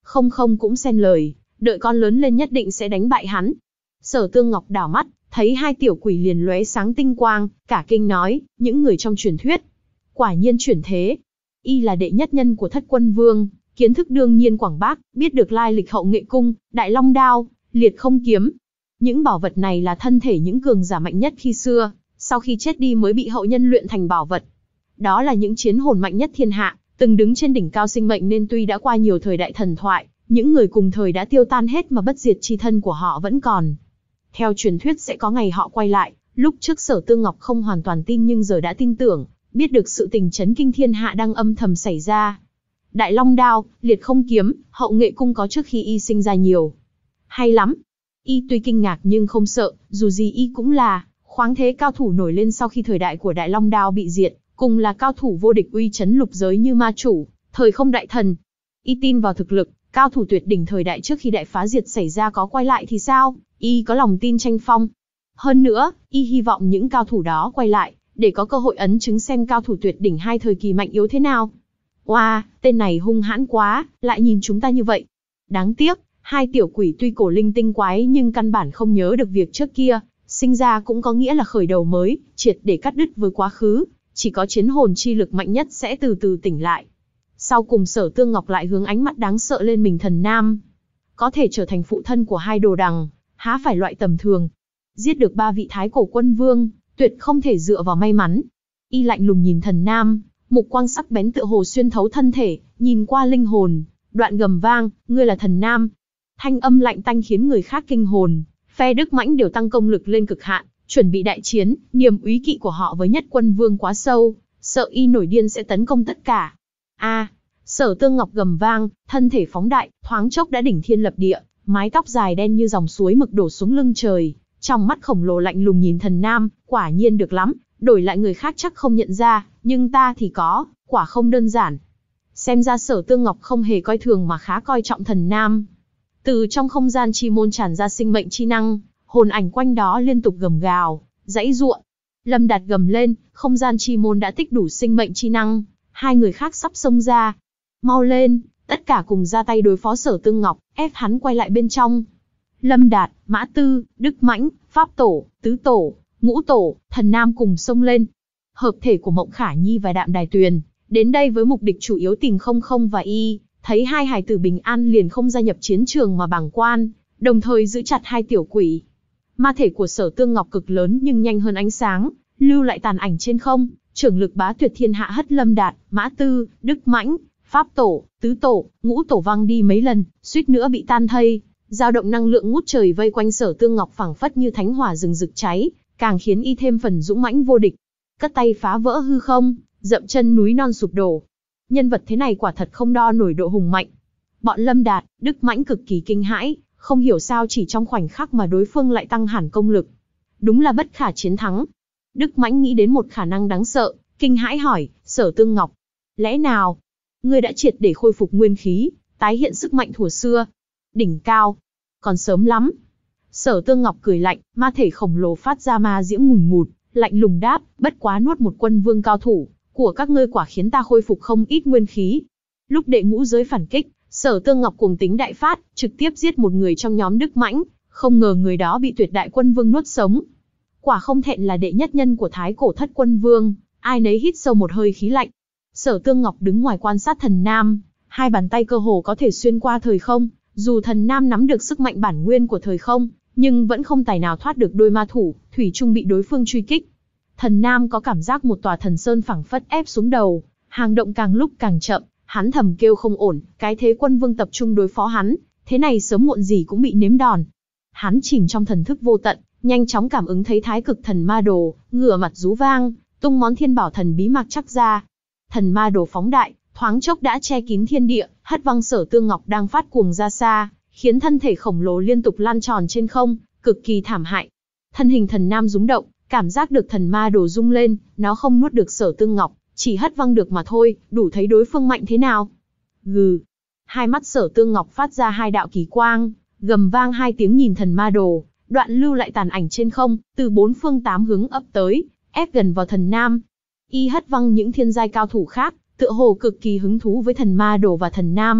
Không không cũng xen lời, đợi con lớn lên nhất định sẽ đánh bại hắn. Sở Tương Ngọc đảo mắt, thấy hai tiểu quỷ liền lóe sáng tinh quang, cả kinh nói, những người trong truyền thuyết. Quả nhiên chuyển thế. Y là đệ nhất nhân của Thất Quân Vương, kiến thức đương nhiên quảng bác, biết được lai lịch Hậu Nghệ Cung, Đại Long Đao, Liệt Không Kiếm. Những bảo vật này là thân thể những cường giả mạnh nhất khi xưa, sau khi chết đi mới bị hậu nhân luyện thành bảo vật. Đó là những chiến hồn mạnh nhất thiên hạ, từng đứng trên đỉnh cao sinh mệnh nên tuy đã qua nhiều thời đại thần thoại, những người cùng thời đã tiêu tan hết mà bất diệt chi thân của họ vẫn còn. Theo truyền thuyết sẽ có ngày họ quay lại, lúc trước Sở Tương Ngọc không hoàn toàn tin nhưng giờ đã tin tưởng, biết được sự tình chấn kinh thiên hạ đang âm thầm xảy ra. Đại Long Đao, Liệt Không Kiếm, Hậu Nghệ Cung có trước khi y sinh ra nhiều. Hay lắm. Y tuy kinh ngạc nhưng không sợ, dù gì y cũng là khoáng thế cao thủ nổi lên sau khi thời đại của Đại Long Đao bị diệt, cùng là cao thủ vô địch uy chấn lục giới như ma chủ, thời không đại thần. Y tin vào thực lực, cao thủ tuyệt đỉnh thời đại trước khi đại phá diệt xảy ra có quay lại thì sao, y có lòng tin tranh phong. Hơn nữa, y hy vọng những cao thủ đó quay lại, để có cơ hội ấn chứng xem cao thủ tuyệt đỉnh hai thời kỳ mạnh yếu thế nào. Oa, wow, tên này hung hãn quá, lại nhìn chúng ta như vậy. Đáng tiếc, hai tiểu quỷ tuy cổ linh tinh quái nhưng căn bản không nhớ được việc trước kia, sinh ra cũng có nghĩa là khởi đầu mới, triệt để cắt đứt với quá khứ, chỉ có chiến hồn chi lực mạnh nhất sẽ từ từ tỉnh lại. Sau cùng Sở Tương Ngọc lại hướng ánh mắt đáng sợ lên mình Thần Nam. Có thể trở thành phụ thân của hai đồ đằng, há phải loại tầm thường. Giết được ba vị thái cổ quân vương, tuyệt không thể dựa vào may mắn. Y lạnh lùng nhìn Thần Nam, mục quang sắc bén tựa hồ xuyên thấu thân thể, nhìn qua linh hồn, đoạn gầm vang, ngươi là Thần Nam. Thanh âm lạnh tanh khiến người khác kinh hồn, phe Đức Mãnh đều tăng công lực lên cực hạn, chuẩn bị đại chiến, niềm úy kỵ của họ với Nhất Quân Vương quá sâu, sợ y nổi điên sẽ tấn công tất cả. A, à, Sở Tương Ngọc gầm vang, thân thể phóng đại, thoáng chốc đã đỉnh thiên lập địa, mái tóc dài đen như dòng suối mực đổ xuống lưng trời, trong mắt khổng lồ lạnh lùng nhìn Thần Nam, quả nhiên được lắm, đổi lại người khác chắc không nhận ra, nhưng ta thì có, quả không đơn giản. Xem ra Sở Tương Ngọc không hề coi thường mà khá coi trọng Thần Nam. Từ trong không gian chi môn tràn ra sinh mệnh chi năng, hồn ảnh quanh đó liên tục gầm gào, giãy giụa. Lâm Đạt gầm lên, không gian chi môn đã tích đủ sinh mệnh chi năng, hai người khác sắp xông ra. Mau lên, tất cả cùng ra tay đối phó Sở Tương Ngọc, ép hắn quay lại bên trong. Lâm Đạt, Mã Tư, Đức Mãnh, Pháp Tổ, Tứ Tổ, Ngũ Tổ, Thần Nam cùng xông lên. Hợp thể của Mộng Khả Nhi và Đạm Đài Tuyền, đến đây với mục đích chủ yếu tìm Không Không và Y, thấy hai hài tử bình an liền không gia nhập chiến trường mà bàng quan, đồng thời giữ chặt hai tiểu quỷ. Ma thể của Sở Tương Ngọc cực lớn nhưng nhanh hơn ánh sáng, lưu lại tàn ảnh trên không, trưởng lực bá tuyệt thiên hạ hất Lâm Đạt, Mã Tư, Đức Mãnh, Pháp Tổ, Tứ Tổ, Ngũ Tổ văng đi mấy lần, suýt nữa bị tan thây. Dao động năng lượng ngút trời vây quanh Sở Tương Ngọc phảng phất như thánh hỏa rừng rực cháy, càng khiến y thêm phần dũng mãnh vô địch. Cất tay phá vỡ hư không, dậm chân núi non sụp đổ. Nhân vật thế này quả thật không đo nổi độ hùng mạnh. Bọn Lâm Đạt, Đức Mãnh cực kỳ kinh hãi, không hiểu sao chỉ trong khoảnh khắc mà đối phương lại tăng hẳn công lực. Đúng là bất khả chiến thắng. Đức Mãnh nghĩ đến một khả năng đáng sợ, kinh hãi hỏi, Sở Tương Ngọc, lẽ nào ngươi đã triệt để khôi phục nguyên khí, tái hiện sức mạnh thuở xưa? Đỉnh cao, còn sớm lắm. Sở Tương Ngọc cười lạnh, ma thể khổng lồ phát ra ma diễm ngùn ngụt, lạnh lùng đáp, bất quá nuốt một quân vương cao thủ của các ngươi quả khiến ta khôi phục không ít nguyên khí. Lúc đệ ngũ giới phản kích, Sở Tương Ngọc cuồng tính đại phát, trực tiếp giết một người trong nhóm Đức Mãnh, không ngờ người đó bị tuyệt đại quân vương nuốt sống. Quả không thẹn là đệ nhất nhân của thái cổ Thất Quân Vương, ai nấy hít sâu một hơi khí lạnh. Sở Tương Ngọc đứng ngoài quan sát Thần Nam, hai bàn tay cơ hồ có thể xuyên qua thời không, dù Thần Nam nắm được sức mạnh bản nguyên của thời không, nhưng vẫn không tài nào thoát được đôi ma thủ, thủy chung bị đối phương truy kích. Thần Nam có cảm giác một tòa thần sơn phẳng phất ép xuống đầu, hành động càng lúc càng chậm, hắn thầm kêu không ổn, cái thế quân vương tập trung đối phó hắn, thế này sớm muộn gì cũng bị nếm đòn. Hắn chìm trong thần thức vô tận, nhanh chóng cảm ứng thấy thái cực thần ma đồ, ngửa mặt rú vang, tung món thiên bảo thần bí mặc chắc ra. Thần ma đồ phóng đại, thoáng chốc đã che kín thiên địa, hất văng Sở Tương Ngọc đang phát cuồng ra xa, khiến thân thể khổng lồ liên tục lan tròn trên không, cực kỳ thảm hại. Thân hình Thần Nam rúng động, cảm giác được thần ma đồ rung lên, nó không nuốt được Sở Tương Ngọc, chỉ hất văng được mà thôi, đủ thấy đối phương mạnh thế nào. Gừ. Hai mắt Sở Tương Ngọc phát ra hai đạo kỳ quang, gầm vang hai tiếng nhìn thần ma đồ, đoạn lưu lại tàn ảnh trên không, từ bốn phương tám hướng ập tới, ép gần vào Thần Nam. Y hất văng những thiên giai cao thủ khác, tựa hồ cực kỳ hứng thú với thần ma đồ và Thần Nam,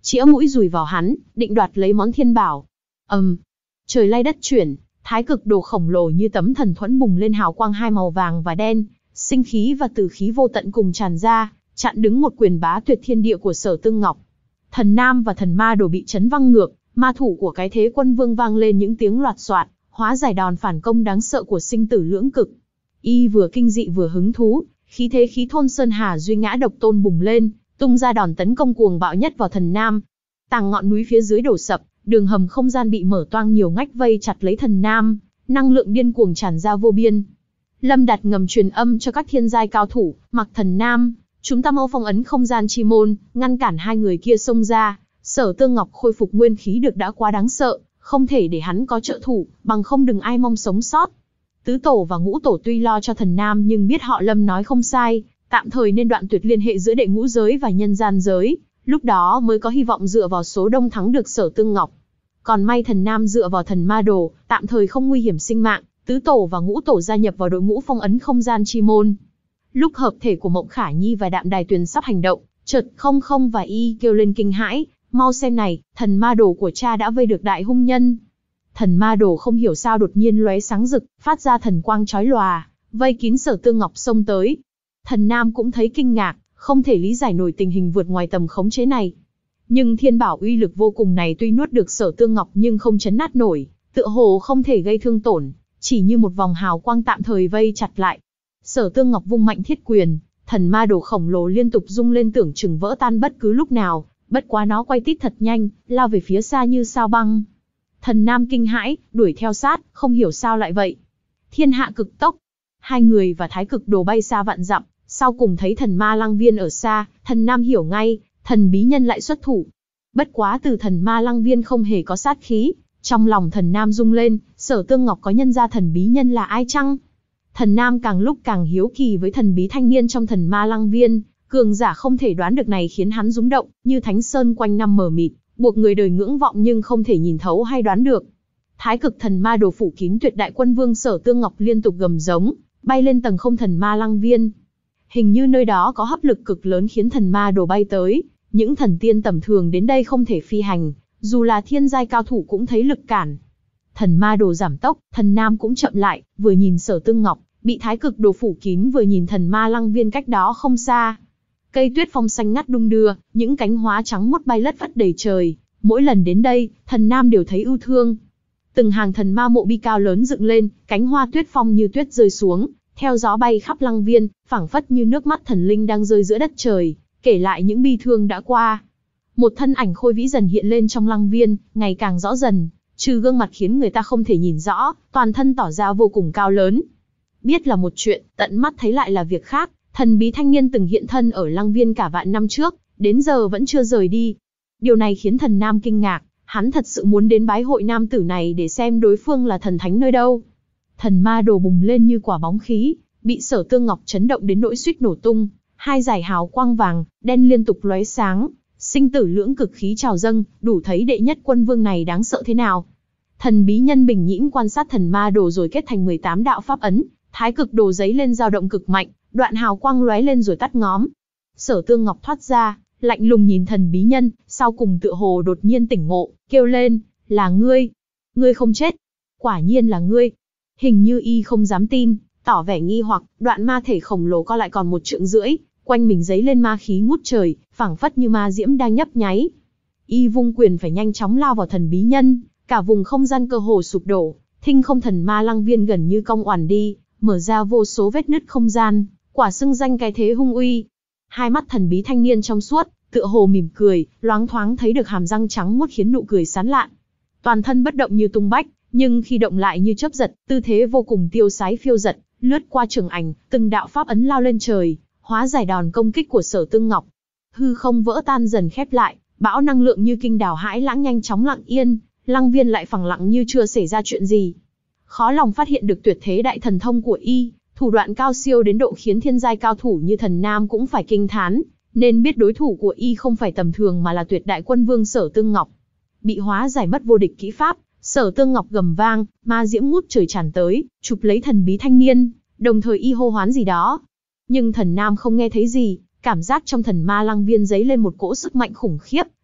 chĩa mũi dùi vào hắn, định đoạt lấy món thiên bảo. ầm, um, trời lay đất chuyển, thái cực đồ khổng lồ như tấm thần thuẫn bùng lên hào quang hai màu vàng và đen, sinh khí và tử khí vô tận cùng tràn ra, chặn đứng một quyền bá tuyệt thiên địa của Sở Tương Ngọc. Thần Nam và thần ma đồ bị chấn văng ngược, ma thủ của cái thế quân vương vang lên những tiếng loạt xoạt, hóa giải đòn phản công đáng sợ của sinh tử lưỡng cực. Y vừa kinh dị vừa hứng thú, khí thế khí thôn sơn hà duy ngã độc tôn bùng lên, tung ra đòn tấn công cuồng bạo nhất vào thần Nam. Tàng ngọn núi phía dưới đổ sập, đường hầm không gian bị mở toang nhiều ngách vây chặt lấy thần Nam, năng lượng điên cuồng tràn ra vô biên. Lâm Đạt ngầm truyền âm cho các thiên giai cao thủ, mặc thần Nam, chúng ta mau phong ấn không gian chi môn, ngăn cản hai người kia xông ra. Sở Tương Ngọc khôi phục nguyên khí được đã quá đáng sợ, không thể để hắn có trợ thủ, bằng không đừng ai mong sống sót. Tứ tổ và ngũ tổ tuy lo cho thần Nam nhưng biết họ Lâm nói không sai, tạm thời nên đoạn tuyệt liên hệ giữa đệ ngũ giới và nhân gian giới, lúc đó mới có hy vọng dựa vào số đông thắng được Sở Tương Ngọc. Còn may thần Nam dựa vào thần ma đồ, tạm thời không nguy hiểm sinh mạng, tứ tổ và ngũ tổ gia nhập vào đội ngũ phong ấn không gian chi môn. Lúc hợp thể của Mộng Khả Nhi và Đạm Đài Tuyền sắp hành động, chợt Không Không và Y kêu lên kinh hãi, mau xem này, thần ma đồ của cha đã vây được đại hung nhân. Thần ma đồ không hiểu sao đột nhiên lóe sáng rực, phát ra thần quang chói lòa, vây kín Sở Tương Ngọc xông tới. Thần Nam cũng thấy kinh ngạc, không thể lý giải nổi tình hình vượt ngoài tầm khống chế này. Nhưng thiên bảo uy lực vô cùng này tuy nuốt được Sở Tương Ngọc nhưng không chấn nát nổi, tựa hồ không thể gây thương tổn, chỉ như một vòng hào quang tạm thời vây chặt lại. Sở Tương Ngọc vung mạnh thiết quyền, thần ma đồ khổng lồ liên tục rung lên tưởng chừng vỡ tan bất cứ lúc nào, bất quá nó quay tít thật nhanh, lao về phía xa như sao băng. Thần Nam kinh hãi, đuổi theo sát, không hiểu sao lại vậy. Thiên hạ cực tốc, hai người và thái cực đồ bay xa vạn dặm, sau cùng thấy thần ma lăng viên ở xa, thần Nam hiểu ngay, thần bí nhân lại xuất thủ. Bất quá từ thần ma lăng viên không hề có sát khí, trong lòng thần Nam rung lên, Sở Tương Ngọc có nhân ra thần bí nhân là ai chăng? Thần Nam càng lúc càng hiếu kỳ với thần bí thanh niên trong thần ma lăng viên, cường giả không thể đoán được này khiến hắn rúng động, như thánh sơn quanh năm mờ mịt, buộc người đời ngưỡng vọng nhưng không thể nhìn thấu hay đoán được. Thái cực thần ma đồ phủ kín tuyệt đại quân vương Sở Tương Ngọc liên tục gầm giống, bay lên tầng không thần ma lăng viên. Hình như nơi đó có hấp lực cực lớn khiến thần ma đồ bay tới, những thần tiên tầm thường đến đây không thể phi hành, dù là thiên giai cao thủ cũng thấy lực cản. Thần ma đồ giảm tốc, thần Nam cũng chậm lại, vừa nhìn Sở Tương Ngọc, bị thái cực đồ phủ kín vừa nhìn thần ma lăng viên cách đó không xa. Cây tuyết phong xanh ngắt đung đưa, những cánh hoa trắng mốt bay lất phất đầy trời, mỗi lần đến đây, thần Nam đều thấy ưu thương. Từng hàng thần ma mộ bi cao lớn dựng lên, cánh hoa tuyết phong như tuyết rơi xuống, theo gió bay khắp lăng viên, phảng phất như nước mắt thần linh đang rơi giữa đất trời, kể lại những bi thương đã qua. Một thân ảnh khôi vĩ dần hiện lên trong lăng viên, ngày càng rõ dần, trừ gương mặt khiến người ta không thể nhìn rõ, toàn thân tỏ ra vô cùng cao lớn. Biết là một chuyện, tận mắt thấy lại là việc khác. Thần bí thanh niên từng hiện thân ở lăng viên cả vạn năm trước, đến giờ vẫn chưa rời đi. Điều này khiến thần Nam kinh ngạc, hắn thật sự muốn đến bái hội nam tử này để xem đối phương là thần thánh nơi đâu. Thần ma đồ bùng lên như quả bóng khí, bị Sở Tương Ngọc chấn động đến nỗi suýt nổ tung, hai dải hào quang vàng, đen liên tục lóe sáng, sinh tử lưỡng cực khí trào dâng, đủ thấy đệ nhất quân vương này đáng sợ thế nào. Thần bí nhân bình nhĩm quan sát thần ma đồ rồi kết thành mười tám đạo pháp ấn, thái cực đồ giấy lên dao động cực mạnh, đoạn hào quang lóe lên rồi tắt ngóm. Sở Tương Ngọc thoát ra, lạnh lùng nhìn thần bí nhân, sau cùng tựa hồ đột nhiên tỉnh ngộ, kêu lên, là ngươi, ngươi không chết, quả nhiên là ngươi. Hình như y không dám tin, tỏ vẻ nghi hoặc, đoạn ma thể khổng lồ co lại còn một trượng rưỡi, quanh mình giấy lên ma khí ngút trời, phảng phất như ma diễm đang nhấp nháy. Y vung quyền phải nhanh chóng lao vào thần bí nhân, cả vùng không gian cơ hồ sụp đổ, thinh không thần ma lăng viên gần như cong oằn đi, mở ra vô số vết nứt không gian, quả xưng danh cái thế hung uy. Hai mắt thần bí thanh niên trong suốt, tựa hồ mỉm cười, loáng thoáng thấy được hàm răng trắng muốt khiến nụ cười sán lạn. Toàn thân bất động như tung bách, nhưng khi động lại như chớp giật, tư thế vô cùng tiêu sái phiêu giật, lướt qua trường ảnh, từng đạo pháp ấn lao lên trời, hóa giải đòn công kích của Sở Tương Ngọc. Hư không vỡ tan dần khép lại, bão năng lượng như kinh đảo hãi lãng nhanh chóng lặng yên, lăng viên lại phẳng lặng như chưa xảy ra chuyện gì. Khó lòng phát hiện được tuyệt thế đại thần thông của y, thủ đoạn cao siêu đến độ khiến thiên giai cao thủ như thần Nam cũng phải kinh thán, nên biết đối thủ của y không phải tầm thường mà là tuyệt đại quân vương Sở Tương Ngọc. Bị hóa giải mất vô địch kỹ pháp, Sở Tương Ngọc gầm vang, ma diễm ngút trời tràn tới, chụp lấy thần bí thanh niên, đồng thời y hô hoán gì đó. Nhưng thần Nam không nghe thấy gì, cảm giác trong thần ma lăng viên giấy lên một cỗ sức mạnh khủng khiếp,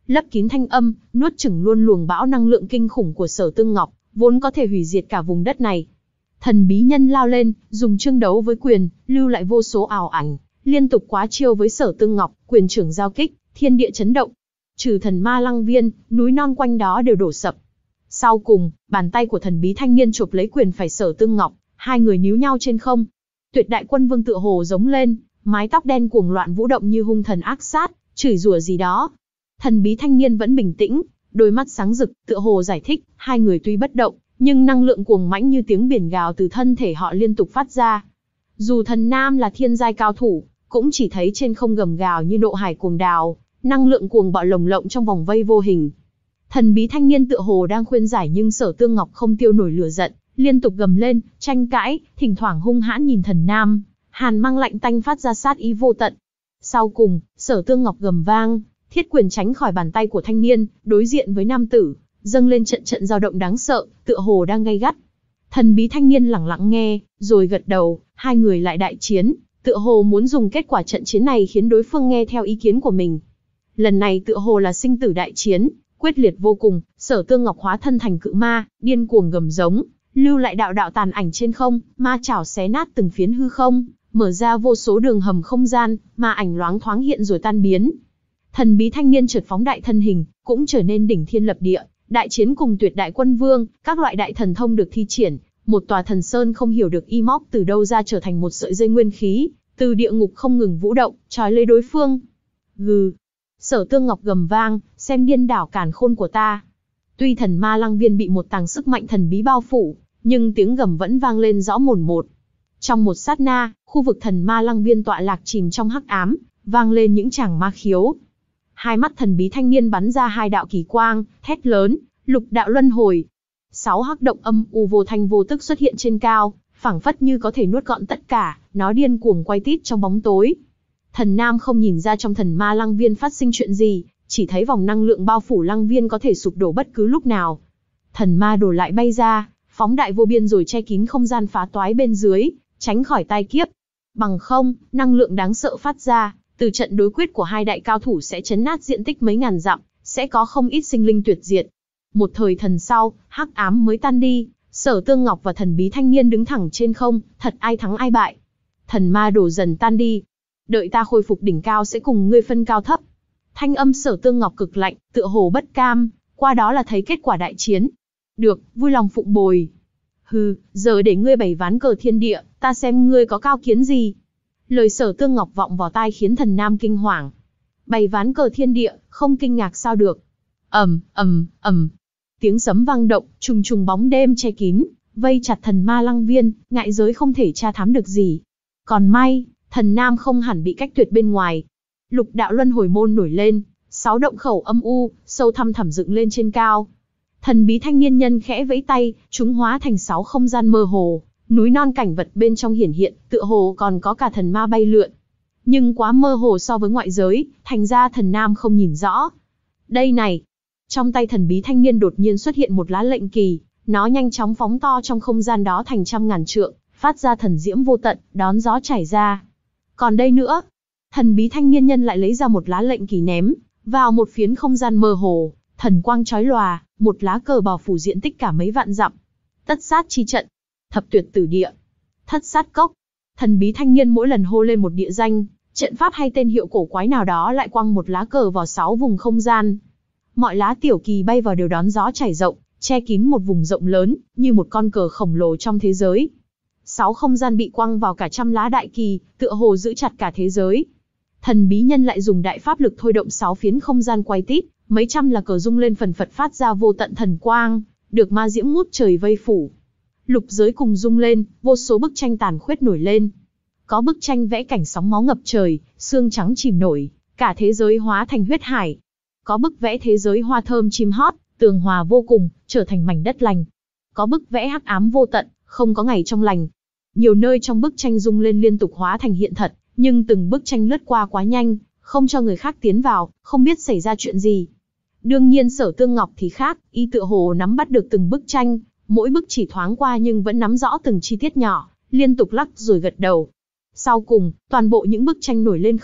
lấp kín thanh âm, nuốt chửng luôn luồng bão năng lượng kinh khủng của Sở Tương Ngọc, vốn có thể hủy diệt cả vùng đất này. Thần bí nhân lao lên, dùng chương đấu với quyền, lưu lại vô số ảo ảnh, liên tục quá chiêu với Sở Tương Ngọc, quyền trưởng giao kích, thiên địa chấn động. Trừ thần ma lăng viên, núi non quanh đó đều đổ sập. Sau cùng, bàn tay của thần bí thanh niên chộp lấy quyền phải Sở Tương Ngọc, hai người níu nhau trên không. Tuyệt Đại Quân Vương tựa hồ giống lên, mái tóc đen cuồng loạn vũ động như hung thần ác sát, chửi rủa gì đó. Thần bí thanh niên vẫn bình tĩnh, đôi mắt sáng rực, tựa hồ giải thích, hai người tuy bất động, nhưng năng lượng cuồng mãnh như tiếng biển gào từ thân thể họ liên tục phát ra. Dù thần nam là thiên giai cao thủ, cũng chỉ thấy trên không gầm gào như nộ hải cuồng đào, năng lượng cuồng bạo lồng lộng trong vòng vây vô hình. Thần bí thanh niên tựa hồ đang khuyên giải nhưng Sở Tương Ngọc không tiêu nổi lửa giận, liên tục gầm lên, tranh cãi, thỉnh thoảng hung hãn nhìn thần nam, hàn mang lạnh tanh phát ra sát ý vô tận. Sau cùng, Sở Tương Ngọc gầm vang, thiết quyền tránh khỏi bàn tay của thanh niên, đối diện với nam tử, dâng lên trận trận dao động đáng sợ, tựa hồ đang gay gắt. Thần bí thanh niên lẳng lặng nghe, rồi gật đầu, hai người lại đại chiến, tựa hồ muốn dùng kết quả trận chiến này khiến đối phương nghe theo ý kiến của mình. Lần này tựa hồ là sinh tử đại chiến, quyết liệt vô cùng, Sở Tương Ngọc hóa thân thành cự ma, điên cuồng gầm giống, lưu lại đạo đạo tàn ảnh trên không, ma chảo xé nát từng phiến hư không, mở ra vô số đường hầm không gian, ma ảnh loáng thoáng hiện rồi tan biến. Thần bí thanh niên chợt phóng đại thân hình, cũng trở nên đỉnh thiên lập địa, đại chiến cùng Tuyệt Đại Quân Vương, các loại đại thần thông được thi triển, một tòa thần sơn không hiểu được y móc từ đâu ra trở thành một sợi dây nguyên khí, từ địa ngục không ngừng vũ động, trói lấy đối phương. Gừ. Sở Tương Ngọc gầm vang, xem điên đảo càn khôn của ta. Tuy thần ma lăng viên bị một tầng sức mạnh thần bí bao phủ, nhưng tiếng gầm vẫn vang lên rõ mồn một. Trong một sát na, khu vực thần ma lăng viên tọa lạc chìm trong hắc ám, vang lên những tràng ma khiếu. Hai mắt thần bí thanh niên bắn ra hai đạo kỳ quang, thét lớn, lục đạo luân hồi. Sáu hắc động âm u vô thanh vô tức xuất hiện trên cao, phảng phất như có thể nuốt gọn tất cả, nó điên cuồng quay tít trong bóng tối. Thần nam không nhìn ra trong thần ma lăng viên phát sinh chuyện gì, chỉ thấy vòng năng lượng bao phủ lăng viên có thể sụp đổ bất cứ lúc nào. Thần ma đổ lại bay ra, phóng đại vô biên rồi che kín không gian phá toái bên dưới, tránh khỏi tai kiếp. Bằng không, năng lượng đáng sợ phát ra, từ trận đối quyết của hai đại cao thủ sẽ chấn nát diện tích mấy ngàn dặm, sẽ có không ít sinh linh tuyệt diệt. Một thời thần sau, hắc ám mới tan đi, Sở Tương Ngọc và thần bí thanh niên đứng thẳng trên không, thật ai thắng ai bại. Thần ma đổ dần tan đi. Đợi ta khôi phục đỉnh cao sẽ cùng ngươi phân cao thấp. Thanh âm Sở Tương Ngọc cực lạnh, tựa hồ bất cam, qua đó là thấy kết quả đại chiến. Được, vui lòng phụng bồi. Hừ, giờ để ngươi bày ván cờ thiên địa, ta xem ngươi có cao kiến gì. Lời Sở Tương Ngọc vọng vào tai khiến thần nam kinh hoàng. Bày ván cờ thiên địa, không kinh ngạc sao được. Ầm, ầm, ầm. Tiếng sấm vang động, trùng trùng bóng đêm che kín, vây chặt thần ma lăng viên, ngại giới không thể tra thám được gì. Còn may, thần nam không hẳn bị cách tuyệt bên ngoài. Lục đạo luân hồi môn nổi lên, sáu động khẩu âm u, sâu thăm thẳm dựng lên trên cao. Thần bí thanh niên nhân khẽ vẫy tay, chúng hóa thành sáu không gian mơ hồ, núi non cảnh vật bên trong hiển hiện, tựa hồ còn có cả thần ma bay lượn. Nhưng quá mơ hồ so với ngoại giới, thành ra thần nam không nhìn rõ. Đây này! Trong tay thần bí thanh niên đột nhiên xuất hiện một lá lệnh kỳ, nó nhanh chóng phóng to trong không gian đó thành trăm ngàn trượng, phát ra thần diễm vô tận, đón gió chảy ra. Còn đây nữa! Thần bí thanh niên nhân lại lấy ra một lá lệnh kỳ ném vào một phiến không gian mơ hồ, thần quang chói lòa, một lá cờ bao phủ diện tích cả mấy vạn dặm. Tất sát chi trận, thập tuyệt tử địa, thất sát cốc. Thần bí thanh niên mỗi lần hô lên một địa danh, trận pháp hay tên hiệu cổ quái nào đó lại quăng một lá cờ vào sáu vùng không gian. Mọi lá tiểu kỳ bay vào đều đón gió chảy rộng, che kín một vùng rộng lớn, như một con cờ khổng lồ trong thế giới. Sáu không gian bị quăng vào cả trăm lá đại kỳ, tựa hồ giữ chặt cả thế giới. Thần bí nhân lại dùng đại pháp lực thôi động sáu phiến không gian quay tít, mấy trăm là cờ rung lên phần phật phát ra vô tận thần quang, được ma diễm ngút trời vây phủ. Lục giới cùng rung lên, vô số bức tranh tàn khuyết nổi lên. Có bức tranh vẽ cảnh sóng máu ngập trời, xương trắng chìm nổi, cả thế giới hóa thành huyết hải. Có bức vẽ thế giới hoa thơm chim hót, tường hòa vô cùng, trở thành mảnh đất lành. Có bức vẽ hắc ám vô tận, không có ngày trong lành. Nhiều nơi trong bức tranh rung lên liên tục hóa thành hiện thật, nhưng từng bức tranh lướt qua quá nhanh, không cho người khác tiến vào, không biết xảy ra chuyện gì. Đương nhiên Sở Tương Ngọc thì khác, y tựa hồ nắm bắt được từng bức tranh, mỗi bức chỉ thoáng qua nhưng vẫn nắm rõ từng chi tiết nhỏ, liên tục lắc rồi gật đầu. Sau cùng, toàn bộ những bức tranh nổi lên không,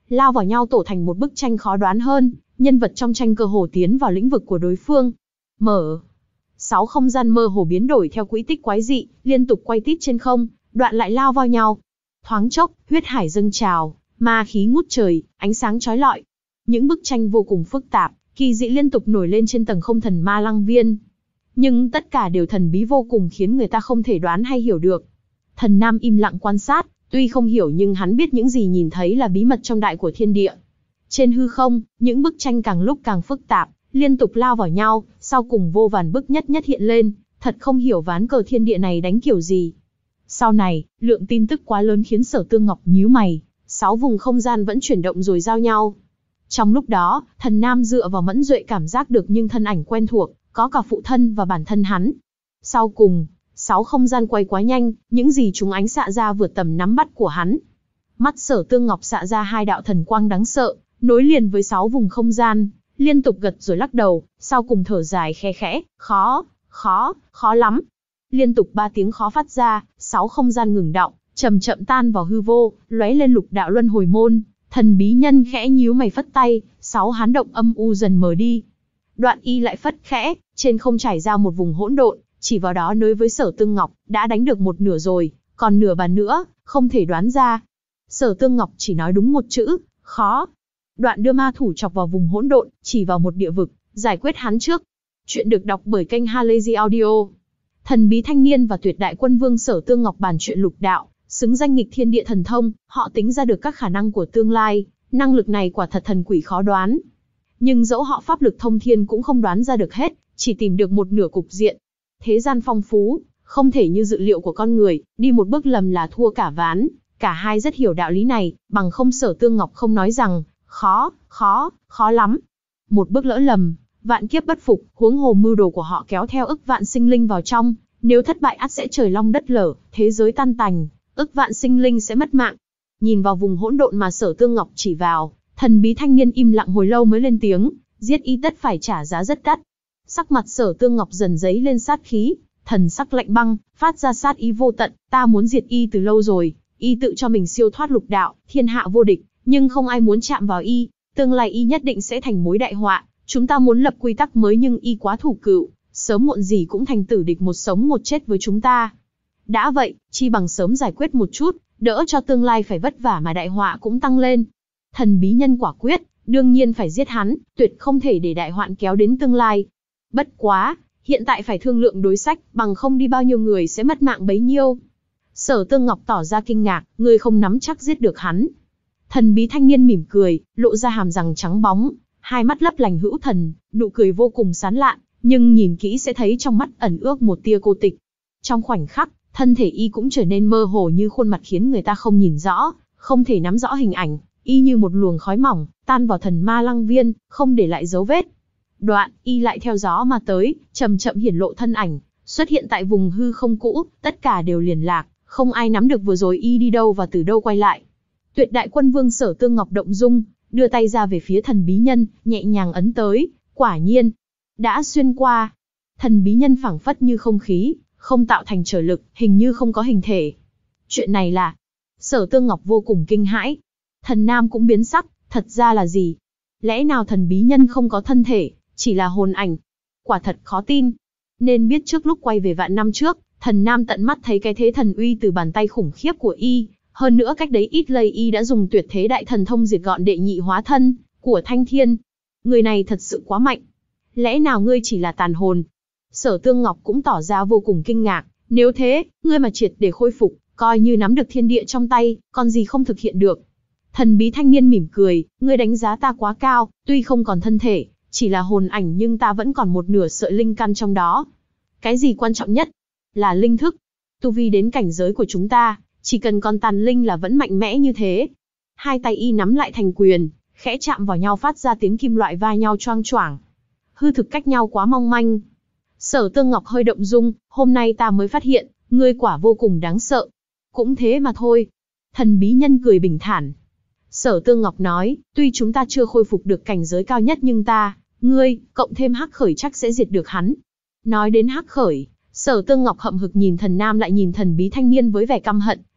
lao vào nhau tổ thành một bức tranh khó đoán hơn, nhân vật trong tranh cơ hồ tiến vào lĩnh vực của đối phương. Mở. Sáu không gian mơ hồ biến đổi theo quỹ tích quái dị, liên tục quay tít trên không, đoạn lại lao vào nhau. Thoáng chốc, huyết hải dâng trào, ma khí ngút trời, ánh sáng chói lọi. Những bức tranh vô cùng phức tạp, kỳ dị liên tục nổi lên trên tầng không thần ma lăng viên. Nhưng tất cả đều thần bí vô cùng khiến người ta không thể đoán hay hiểu được. Thần Nam im lặng quan sát, tuy không hiểu nhưng hắn biết những gì nhìn thấy là bí mật trong đại của thiên địa. Trên hư không, những bức tranh càng lúc càng phức tạp, liên tục lao vào nhau, sau cùng vô vàn bức nhất nhất hiện lên, thật không hiểu ván cờ thiên địa này đánh kiểu gì. Sau này, lượng tin tức quá lớn khiến Sở Tương Ngọc nhíu mày, sáu vùng không gian vẫn chuyển động rồi giao nhau. Trong lúc đó, Thần Nam dựa vào mẫn duệ cảm giác được những thân ảnh quen thuộc, có cả phụ thân và bản thân hắn. Sau cùng, sáu không gian quay quá nhanh, những gì chúng ánh xạ ra vượt tầm nắm bắt của hắn. Mắt Sở Tương Ngọc xạ ra hai đạo thần quang đáng sợ, nối liền với sáu vùng không gian, liên tục gật rồi lắc đầu, sau cùng thở dài khe khẽ, khó, khó, khó lắm. Liên tục ba tiếng khó phát ra, sáu không gian ngừng động, chậm chậm tan vào hư vô, lóe lên lục đạo luân hồi môn. Thần bí nhân khẽ nhíu mày phất tay, sáu hán động âm u dần mờ đi. Đoạn y lại phất khẽ, trên không trải ra một vùng hỗn độn, chỉ vào đó nối với Sở Tương Ngọc, đã đánh được một nửa rồi, còn nửa bàn nữa, không thể đoán ra. Sở Tương Ngọc chỉ nói đúng một chữ, khó. Đoạn đưa ma thủ chọc vào vùng hỗn độn, chỉ vào một địa vực, giải quyết hắn trước. Chuyện được đọc bởi kênh Halazy Audio. Thần bí thanh niên và tuyệt đại quân vương Sở Tương Ngọc bàn chuyện lục đạo, xứng danh nghịch thiên địa thần thông, họ tính ra được các khả năng của tương lai, năng lực này quả thật thần quỷ khó đoán. Nhưng dẫu họ pháp lực thông thiên cũng không đoán ra được hết, chỉ tìm được một nửa cục diện. Thế gian phong phú, không thể như dự liệu của con người, đi một bước lầm là thua cả ván. Cả hai rất hiểu đạo lý này, bằng không Sở Tương Ngọc không nói rằng, khó, khó, khó lắm. Một bước lỡ lầm, vạn kiếp bất phục, huống hồ mưu đồ của họ kéo theo ức vạn sinh linh vào trong, nếu thất bại ắt sẽ trời long đất lở, thế giới tan tành, ức vạn sinh linh sẽ mất mạng. Nhìn vào vùng hỗn độn mà Sở Tương Ngọc chỉ vào, thần bí thanh niên im lặng hồi lâu mới lên tiếng, giết y tất phải trả giá rất đắt. Sắc mặt Sở Tương Ngọc dần dấy lên sát khí, thần sắc lạnh băng, phát ra sát ý vô tận, ta muốn diệt y từ lâu rồi, y tự cho mình siêu thoát lục đạo, thiên hạ vô địch, nhưng không ai muốn chạm vào y, tương lai y nhất định sẽ thành mối đại họa, chúng ta muốn lập quy tắc mới nhưng y quá thủ cựu, sớm muộn gì cũng thành tử địch một sống một chết với chúng ta. Đã vậy, chi bằng sớm giải quyết một chút, đỡ cho tương lai phải vất vả mà đại họa cũng tăng lên. Thần bí nhân quả quyết, đương nhiên phải giết hắn, tuyệt không thể để đại hoạn kéo đến tương lai. Bất quá, hiện tại phải thương lượng đối sách, bằng không đi bao nhiêu người sẽ mất mạng bấy nhiêu. Sở Tương Ngọc tỏ ra kinh ngạc, ngươi không nắm chắc giết được hắn. Thần bí thanh niên mỉm cười, lộ ra hàm răng trắng bóng, hai mắt lấp lánh hữu thần, nụ cười vô cùng sán lạn, nhưng nhìn kỹ sẽ thấy trong mắt ẩn ước một tia cô tịch. Trong khoảnh khắc, thân thể y cũng trở nên mơ hồ như khuôn mặt khiến người ta không nhìn rõ, không thể nắm rõ hình ảnh, y như một luồng khói mỏng, tan vào thần ma lăng viên, không để lại dấu vết. Đoạn, y lại theo gió mà tới, chậm chậm hiển lộ thân ảnh, xuất hiện tại vùng hư không cũ, tất cả đều liền lạc, không ai nắm được vừa rồi y đi đâu và từ đâu quay lại. Tuyệt đại quân vương Sở Tương Ngọc động dung, đưa tay ra về phía thần bí nhân, nhẹ nhàng ấn tới, quả nhiên, đã xuyên qua. Thần bí nhân phảng phất như không khí, không tạo thành trở lực, hình như không có hình thể. Chuyện này là... Sở Tương Ngọc vô cùng kinh hãi. Thần Nam cũng biến sắc, thật ra là gì? Lẽ nào thần bí nhân không có thân thể, chỉ là hồn ảnh? Quả thật khó tin. Nên biết trước lúc quay về vạn năm trước, thần Nam tận mắt thấy cái thế thần uy từ bàn tay khủng khiếp của y. Hơn nữa cách đấy ít lây y đã dùng tuyệt thế đại thần thông diệt gọn đệ nhị hóa thân của Thanh Thiên. Người này thật sự quá mạnh. Lẽ nào ngươi chỉ là tàn hồn? Sở Tương Ngọc cũng tỏ ra vô cùng kinh ngạc. Nếu thế, ngươi mà triệt để khôi phục, coi như nắm được thiên địa trong tay, còn gì không thực hiện được. Thần bí thanh niên mỉm cười, ngươi đánh giá ta quá cao, tuy không còn thân thể, chỉ là hồn ảnh nhưng ta vẫn còn một nửa sợi linh căn trong đó. Cái gì quan trọng nhất? Là linh thức. Tu vi đến cảnh giới của chúng ta, chỉ cần còn tàn linh là vẫn mạnh mẽ như thế. Hai tay y nắm lại thành quyền, khẽ chạm vào nhau phát ra tiếng kim loại va nhau choang choảng. Hư thực cách nhau quá mong manh. Sở Tương Ngọc hơi động dung, hôm nay ta mới phát hiện, ngươi quả vô cùng đáng sợ. Cũng thế mà thôi. Thần bí nhân cười bình thản. Sở Tương Ngọc nói, tuy chúng ta chưa khôi phục được cảnh giới cao nhất nhưng ta, ngươi, cộng thêm Hắc Khởi chắc sẽ diệt được hắn. Nói đến Hắc Khởi, Sở Tương Ngọc hậm hực nhìn thần Nam lại nhìn thần bí thanh niên với vẻ căm hận,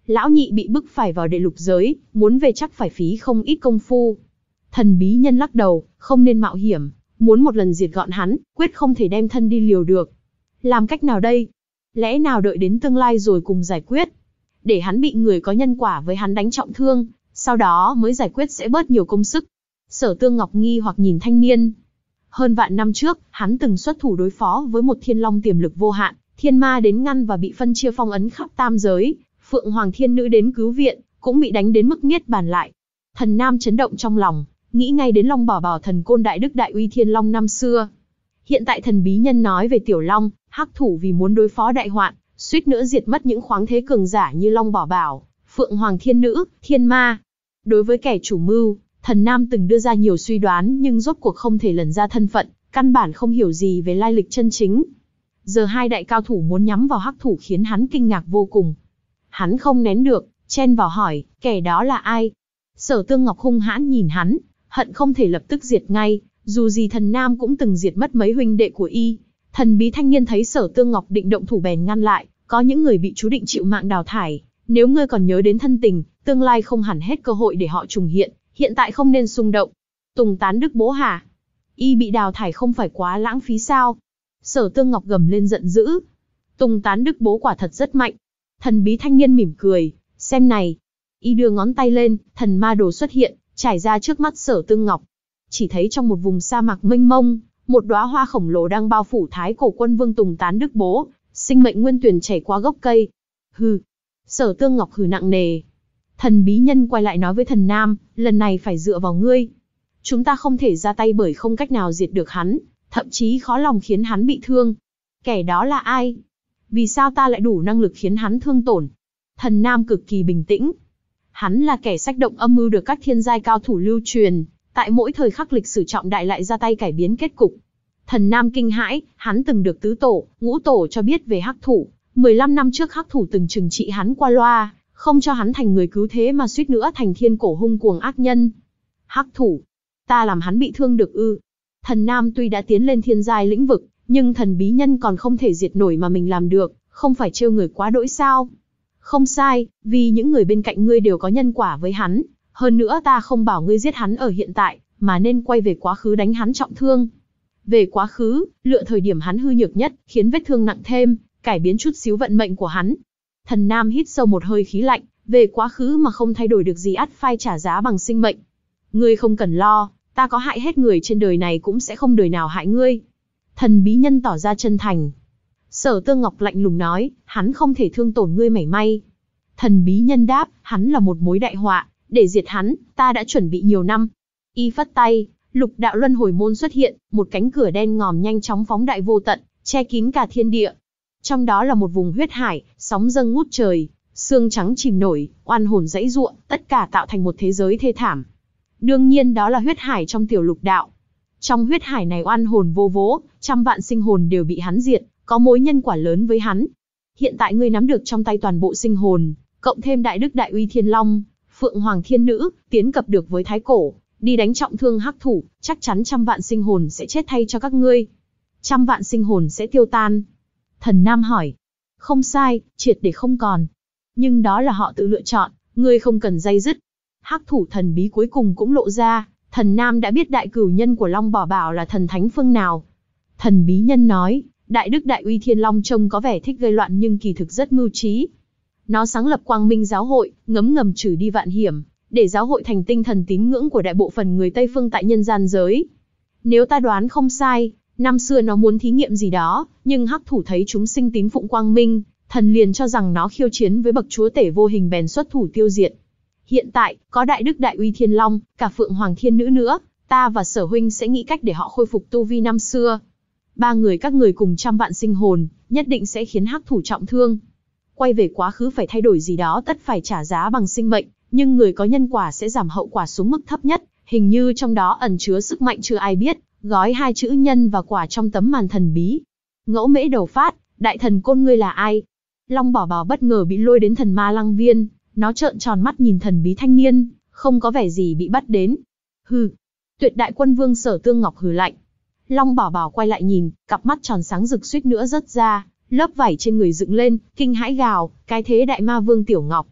Lão nhị bị bức phải vào đệ lục giới, muốn về chắc phải phí không ít công phu. Thần bí nhân lắc đầu, không nên mạo hiểm, muốn một lần diệt gọn hắn, quyết không thể đem thân đi liều được. Làm cách nào đây? Lẽ nào đợi đến tương lai rồi cùng giải quyết? Để hắn bị người có nhân quả với hắn đánh trọng thương, sau đó mới giải quyết sẽ bớt nhiều công sức. Sở Tương Ngọc nghi hoặc nhìn thanh niên. Hơn vạn năm trước, hắn từng xuất thủ đối phó với một thiên long tiềm lực vô hạn, thiên ma đến ngăn và bị phân chia phong ấn khắp tam giới, Phượng Hoàng Thiên Nữ đến cứu viện, cũng bị đánh đến mức niết bàn lại. Thần Nam chấn động trong lòng, nghĩ ngay đến Long Bảo Bảo thần côn đại đức đại uy thiên long năm xưa. Hiện tại thần bí nhân nói về Tiểu Long, hắc thủ vì muốn đối phó đại hoạn, suýt nữa diệt mất những khoáng thế cường giả như Long Bảo Bảo, Phượng Hoàng Thiên Nữ, Thiên Ma. Đối với kẻ chủ mưu, Thần Nam từng đưa ra nhiều suy đoán nhưng rốt cuộc không thể lần ra thân phận, căn bản không hiểu gì về lai lịch chân chính. Giờ hai đại cao thủ muốn nhắm vào hắc thủ khiến hắn kinh ngạc vô cùng. Hắn không nén được, chen vào hỏi, kẻ đó là ai? Sở Tương Ngọc hung hãn nhìn hắn, hận không thể lập tức diệt ngay, dù gì Thần Nam cũng từng diệt mất mấy huynh đệ của y. Thần bí thanh niên thấy Sở Tương Ngọc định động thủ bèn ngăn lại, có những người bị chú định chịu mạng đào thải, nếu ngươi còn nhớ đến thân tình, tương lai không hẳn hết cơ hội để họ trùng hiện, hiện tại không nên xung động. Tùng Tán Đức bố hả? Y bị đào thải không phải quá lãng phí sao? Sở Tương Ngọc gầm lên giận dữ. Tùng Tán Đức bố quả thật rất mạnh. Thần bí thanh niên mỉm cười, xem này. Y đưa ngón tay lên, thần ma đồ xuất hiện, trải ra trước mắt Sở Tương Ngọc. Chỉ thấy trong một vùng sa mạc mênh mông, một đóa hoa khổng lồ đang bao phủ Thái Cổ Quân Vương Tùng Tán Đức bố, sinh mệnh nguyên tuyển chảy qua gốc cây. Hừ. Sở Tương Ngọc hừ nặng nề. Thần bí nhân quay lại nói với Thần Nam, lần này phải dựa vào ngươi. Chúng ta không thể ra tay bởi không cách nào diệt được hắn, thậm chí khó lòng khiến hắn bị thương. Kẻ đó là ai? Vì sao ta lại đủ năng lực khiến hắn thương tổn? Thần Nam cực kỳ bình tĩnh. Hắn là kẻ sách động âm mưu được các thiên giai cao thủ lưu truyền, tại mỗi thời khắc lịch sử trọng đại lại ra tay cải biến kết cục. Thần Nam kinh hãi, hắn từng được tứ tổ, ngũ tổ cho biết về hắc thủ. mười lăm năm trước hắc thủ từng trừng trị hắn qua loa, không cho hắn thành người cứu thế mà suýt nữa thành thiên cổ hung cuồng ác nhân. Hắc thủ, ta làm hắn bị thương được ư? Thần Nam tuy đã tiến lên thiên giai lĩnh vực, nhưng thần bí nhân còn không thể diệt nổi mà mình làm được, không phải trêu người quá đỗi sao? Không sai, vì những người bên cạnh ngươi đều có nhân quả với hắn, hơn nữa ta không bảo ngươi giết hắn ở hiện tại, mà nên quay về quá khứ đánh hắn trọng thương. Về quá khứ, lựa thời điểm hắn hư nhược nhất, khiến vết thương nặng thêm, cải biến chút xíu vận mệnh của hắn. Thần Nam hít sâu một hơi khí lạnh, về quá khứ mà không thay đổi được gì ắt phai trả giá bằng sinh mệnh. Ngươi không cần lo, ta có hại hết người trên đời này cũng sẽ không đời nào hại ngươi. Thần bí nhân tỏ ra chân thành. Sở Tương Ngọc lạnh lùng nói, hắn không thể thương tổn ngươi mảy may. Thần bí nhân đáp, hắn là một mối đại họa, để diệt hắn, ta đã chuẩn bị nhiều năm. Y phất tay, lục đạo luân hồi môn xuất hiện, một cánh cửa đen ngòm nhanh chóng phóng đại vô tận, che kín cả thiên địa. Trong đó là một vùng huyết hải, sóng dâng ngút trời, xương trắng chìm nổi, oan hồn dãy ruộng, tất cả tạo thành một thế giới thê thảm. Đương nhiên đó là huyết hải trong tiểu lục đạo. Trong huyết hải này oan hồn vô vố, trăm vạn sinh hồn đều bị hắn diệt, có mối nhân quả lớn với hắn. Hiện tại ngươi nắm được trong tay toàn bộ sinh hồn, cộng thêm đại đức đại uy thiên long, Phượng Hoàng Thiên Nữ, tiến cập được với Thái Cổ, đi đánh trọng thương hắc thủ, chắc chắn trăm vạn sinh hồn sẽ chết thay cho các ngươi. Trăm vạn sinh hồn sẽ tiêu tan. Thần Nam hỏi. Không sai, triệt để không còn. Nhưng đó là họ tự lựa chọn, ngươi không cần day dứt. Hắc thủ thần bí cuối cùng cũng lộ ra, Thần Nam đã biết đại cửu nhân của Long Bảo Bảo là thần thánh phương nào. Thần bí nhân nói, đại đức đại uy thiên long trông có vẻ thích gây loạn nhưng kỳ thực rất mưu trí. Nó sáng lập Quang Minh giáo hội, ngấm ngầm trừ đi vạn hiểm, để giáo hội thành tinh thần tín ngưỡng của đại bộ phận người Tây phương tại nhân gian giới. Nếu ta đoán không sai, năm xưa nó muốn thí nghiệm gì đó, nhưng hắc thủ thấy chúng sinh tín phụng Quang Minh, thần liền cho rằng nó khiêu chiến với bậc chúa tể vô hình bèn xuất thủ tiêu diệt. Hiện tại, có đại đức đại uy thiên long, cả Phượng Hoàng Thiên Nữ nữa, ta và Sở huynh sẽ nghĩ cách để họ khôi phục tu vi năm xưa. Ba người các người cùng trăm vạn sinh hồn, nhất định sẽ khiến hắc thủ trọng thương. Quay về quá khứ phải thay đổi gì đó tất phải trả giá bằng sinh mệnh, nhưng người có nhân quả sẽ giảm hậu quả xuống mức thấp nhất, hình như trong đó ẩn chứa sức mạnh chưa ai biết, gói hai chữ nhân và quả trong tấm màn thần bí. Ngẫu Mễ đầu phát, đại thần côn ngươi là ai? Long Bảo Bảo bất ngờ bị lôi đến thần ma lăng viên, nó trợn tròn mắt nhìn thần bí thanh niên, không có vẻ gì bị bắt đến. Hừ, Tuyệt đại quân vương Sở Tương Ngọc hừ lạnh. Long Bảo Bảo quay lại nhìn, cặp mắt tròn sáng rực suýt nữa rớt ra, lớp vảy trên người dựng lên, kinh hãi gào, cái thế đại ma vương Tiểu Ngọc.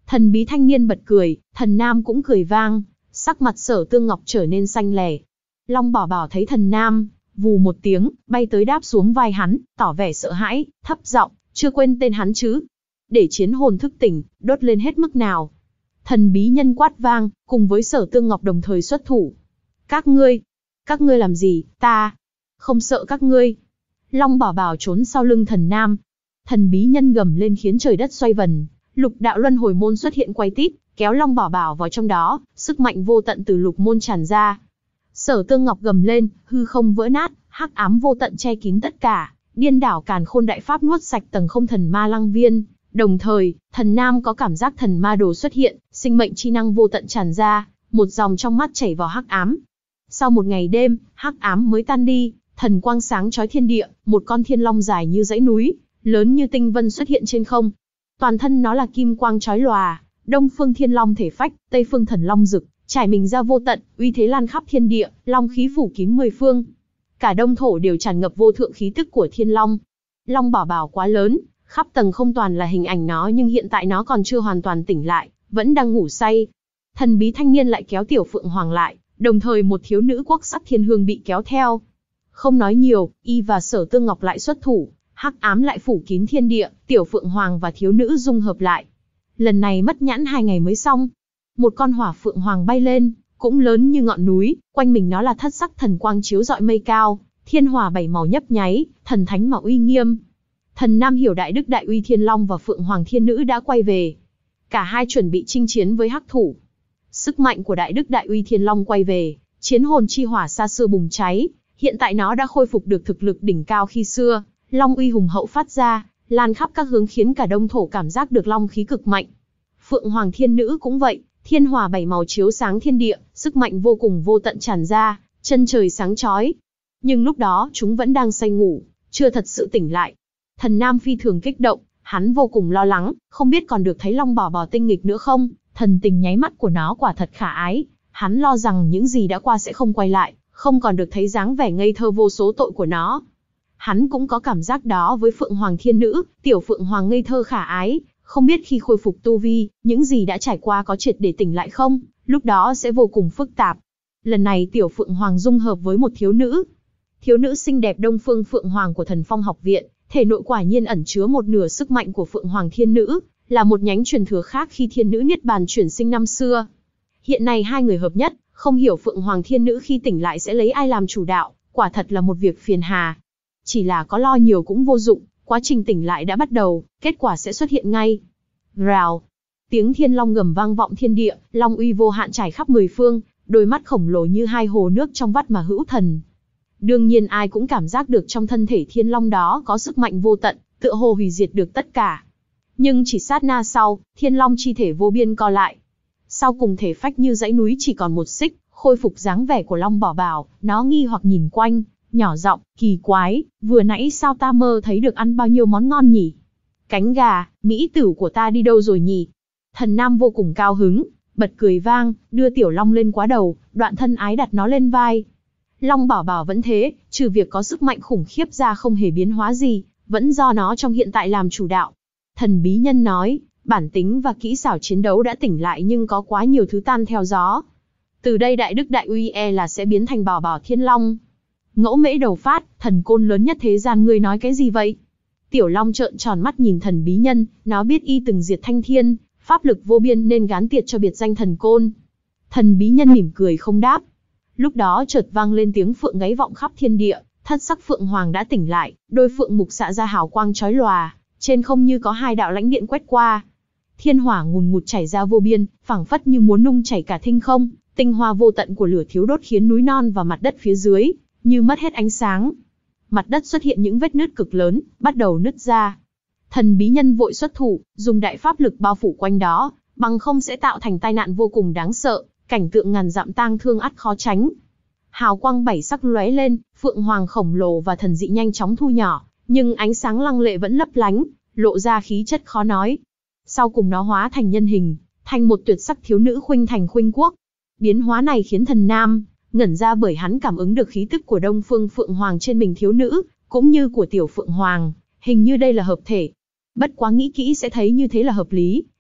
Thần bí thanh niên bật cười, thần nam cũng cười vang, sắc mặt Sở Tương Ngọc trở nên xanh lè. Long Bảo Bảo thấy thần nam, vù một tiếng, bay tới đáp xuống vai hắn, tỏ vẻ sợ hãi, thấp giọng, chưa quên tên hắn chứ? Để chiến hồn thức tỉnh, đốt lên hết mức nào. Thần bí nhân quát vang, cùng với Sở Tương Ngọc đồng thời xuất thủ. Các ngươi, các ngươi làm gì, ta không sợ các ngươi. Long Bảo Bảo trốn sau lưng thần nam. Thần bí nhân gầm lên khiến trời đất xoay vần, lục đạo luân hồi môn xuất hiện quay tít, kéo Long Bảo Bảo vào trong đó, sức mạnh vô tận từ lục môn tràn ra. Sở Tương Ngọc gầm lên, hư không vỡ nát, hắc ám vô tận che kín tất cả, điên đảo càn khôn đại pháp nuốt sạch tầng không thần ma lăng viên. Đồng thời, thần nam có cảm giác thần ma đồ xuất hiện, sinh mệnh chi năng vô tận tràn ra, một dòng trong mắt chảy vào hắc ám. Sau một ngày đêm, hắc ám mới tan đi, thần quang sáng chói thiên địa, một con thiên long dài như dãy núi, lớn như tinh vân xuất hiện trên không. Toàn thân nó là kim quang chói lòa, đông phương thiên long thể phách, tây phương thần long dực, trải mình ra vô tận, uy thế lan khắp thiên địa, long khí phủ kín mười phương. Cả đông thổ đều tràn ngập vô thượng khí tức của thiên long. Long Bảo Bảo quá lớn, khắp tầng không toàn là hình ảnh nó, nhưng hiện tại nó còn chưa hoàn toàn tỉnh lại, vẫn đang ngủ say. Thần bí thanh niên lại kéo Tiểu Phượng Hoàng lại, đồng thời một thiếu nữ quốc sắc thiên hương bị kéo theo. Không nói nhiều, y và Sở Tương Ngọc lại xuất thủ, hắc ám lại phủ kín thiên địa, Tiểu Phượng Hoàng và thiếu nữ dung hợp lại. Lần này mất nhãn hai ngày mới xong. Một con hỏa phượng hoàng bay lên, cũng lớn như ngọn núi, quanh mình nó là thất sắc thần quang chiếu rọi mây cao, thiên hỏa bảy màu nhấp nháy, thần thánh mà uy nghiêm. Thần nam hiểu đại đức đại uy thiên long và phượng hoàng thiên nữ đã quay về. Cả hai chuẩn bị chinh chiến với hắc thủ. Sức mạnh của đại đức đại uy thiên long quay về, chiến hồn chi hỏa xa xưa bùng cháy, hiện tại nó đã khôi phục được thực lực đỉnh cao khi xưa, long uy hùng hậu phát ra, lan khắp các hướng khiến cả đông thổ cảm giác được long khí cực mạnh. Phượng hoàng thiên nữ cũng vậy, thiên hỏa bảy màu chiếu sáng thiên địa, sức mạnh vô cùng vô tận tràn ra, chân trời sáng chói. Nhưng lúc đó chúng vẫn đang say ngủ, chưa thật sự tỉnh lại. Thần nam phi thường kích động, hắn vô cùng lo lắng, không biết còn được thấy Long Bảo Bảo tinh nghịch nữa không. Thần tình nháy mắt của nó quả thật khả ái, hắn lo rằng những gì đã qua sẽ không quay lại, không còn được thấy dáng vẻ ngây thơ vô số tội của nó. Hắn cũng có cảm giác đó với Phượng Hoàng thiên nữ, Tiểu Phượng Hoàng ngây thơ khả ái, không biết khi khôi phục tu vi, những gì đã trải qua có triệt để tỉnh lại không, lúc đó sẽ vô cùng phức tạp. Lần này Tiểu Phượng Hoàng dung hợp với một thiếu nữ. Thiếu nữ xinh đẹp Đông Phương Phượng Hoàng của Thần Phong học viện, thể nội quả nhiên ẩn chứa một nửa sức mạnh của Phượng Hoàng thiên nữ, là một nhánh truyền thừa khác khi thiên nữ niết bàn chuyển sinh năm xưa. Hiện nay hai người hợp nhất, không hiểu Phượng Hoàng thiên nữ khi tỉnh lại sẽ lấy ai làm chủ đạo, quả thật là một việc phiền hà. Chỉ là có lo nhiều cũng vô dụng, quá trình tỉnh lại đã bắt đầu, kết quả sẽ xuất hiện ngay. Rào, tiếng thiên long gầm vang vọng thiên địa, long uy vô hạn trải khắp mười phương, đôi mắt khổng lồ như hai hồ nước trong vắt mà hữu thần. Đương nhiên ai cũng cảm giác được trong thân thể thiên long đó có sức mạnh vô tận, tựa hồ hủy diệt được tất cả. Nhưng chỉ sát na sau, thiên long chi thể vô biên co lại. Sau cùng thể phách như dãy núi chỉ còn một xích, khôi phục dáng vẻ của Long Bảo Bảo, nó nghi hoặc nhìn quanh, nhỏ giọng, kỳ quái, vừa nãy sao ta mơ thấy được ăn bao nhiêu món ngon nhỉ? Cánh gà, mỹ tử của ta đi đâu rồi nhỉ? Thần nam vô cùng cao hứng, bật cười vang, đưa tiểu long lên quá đầu, đoạn thân ái đặt nó lên vai. Long Bảo Bảo vẫn thế, trừ việc có sức mạnh khủng khiếp ra không hề biến hóa gì, vẫn do nó trong hiện tại làm chủ đạo. Thần bí nhân nói, bản tính và kỹ xảo chiến đấu đã tỉnh lại nhưng có quá nhiều thứ tan theo gió. Từ đây đại đức đại uy e là sẽ biến thành Bảo Bảo thiên long. Ngẫu mễ đầu phát, thần côn lớn nhất thế gian, ngươi nói cái gì vậy? Tiểu long trợn tròn mắt nhìn thần bí nhân, nó biết y từng diệt thanh thiên, pháp lực vô biên nên gán tiệt cho biệt danh thần côn. Thần bí nhân mỉm cười không đáp. Lúc đó chợt vang lên tiếng phượng gáy vọng khắp thiên địa, thất sắc phượng hoàng đã tỉnh lại, đôi phượng mục xạ ra hào quang chói lòa, trên không như có hai đạo lãnh điện quét qua. Thiên hỏa ngùn ngụt chảy ra vô biên, phảng phất như muốn nung chảy cả thinh không, tinh hoa vô tận của lửa thiếu đốt khiến núi non và mặt đất phía dưới như mất hết ánh sáng. Mặt đất xuất hiện những vết nứt cực lớn, bắt đầu nứt ra. Thần bí nhân vội xuất thủ, dùng đại pháp lực bao phủ quanh đó, bằng không sẽ tạo thành tai nạn vô cùng đáng sợ, cảnh tượng ngàn dặm tang thương ắt khó tránh. Hào quang bảy sắc lóe lên, phượng hoàng khổng lồ và thần dị nhanh chóng thu nhỏ, nhưng ánh sáng lăng lệ vẫn lấp lánh, lộ ra khí chất khó nói. Sau cùng nó hóa thành nhân hình, thành một tuyệt sắc thiếu nữ khuynh thành khuynh quốc. Biến hóa này khiến thần nam ngẩn ra, bởi hắn cảm ứng được khí tức của Đông Phương Phượng Hoàng trên mình thiếu nữ, cũng như của Tiểu Phượng Hoàng, hình như đây là hợp thể. Bất quá nghĩ kỹ sẽ thấy như thế là hợp lý,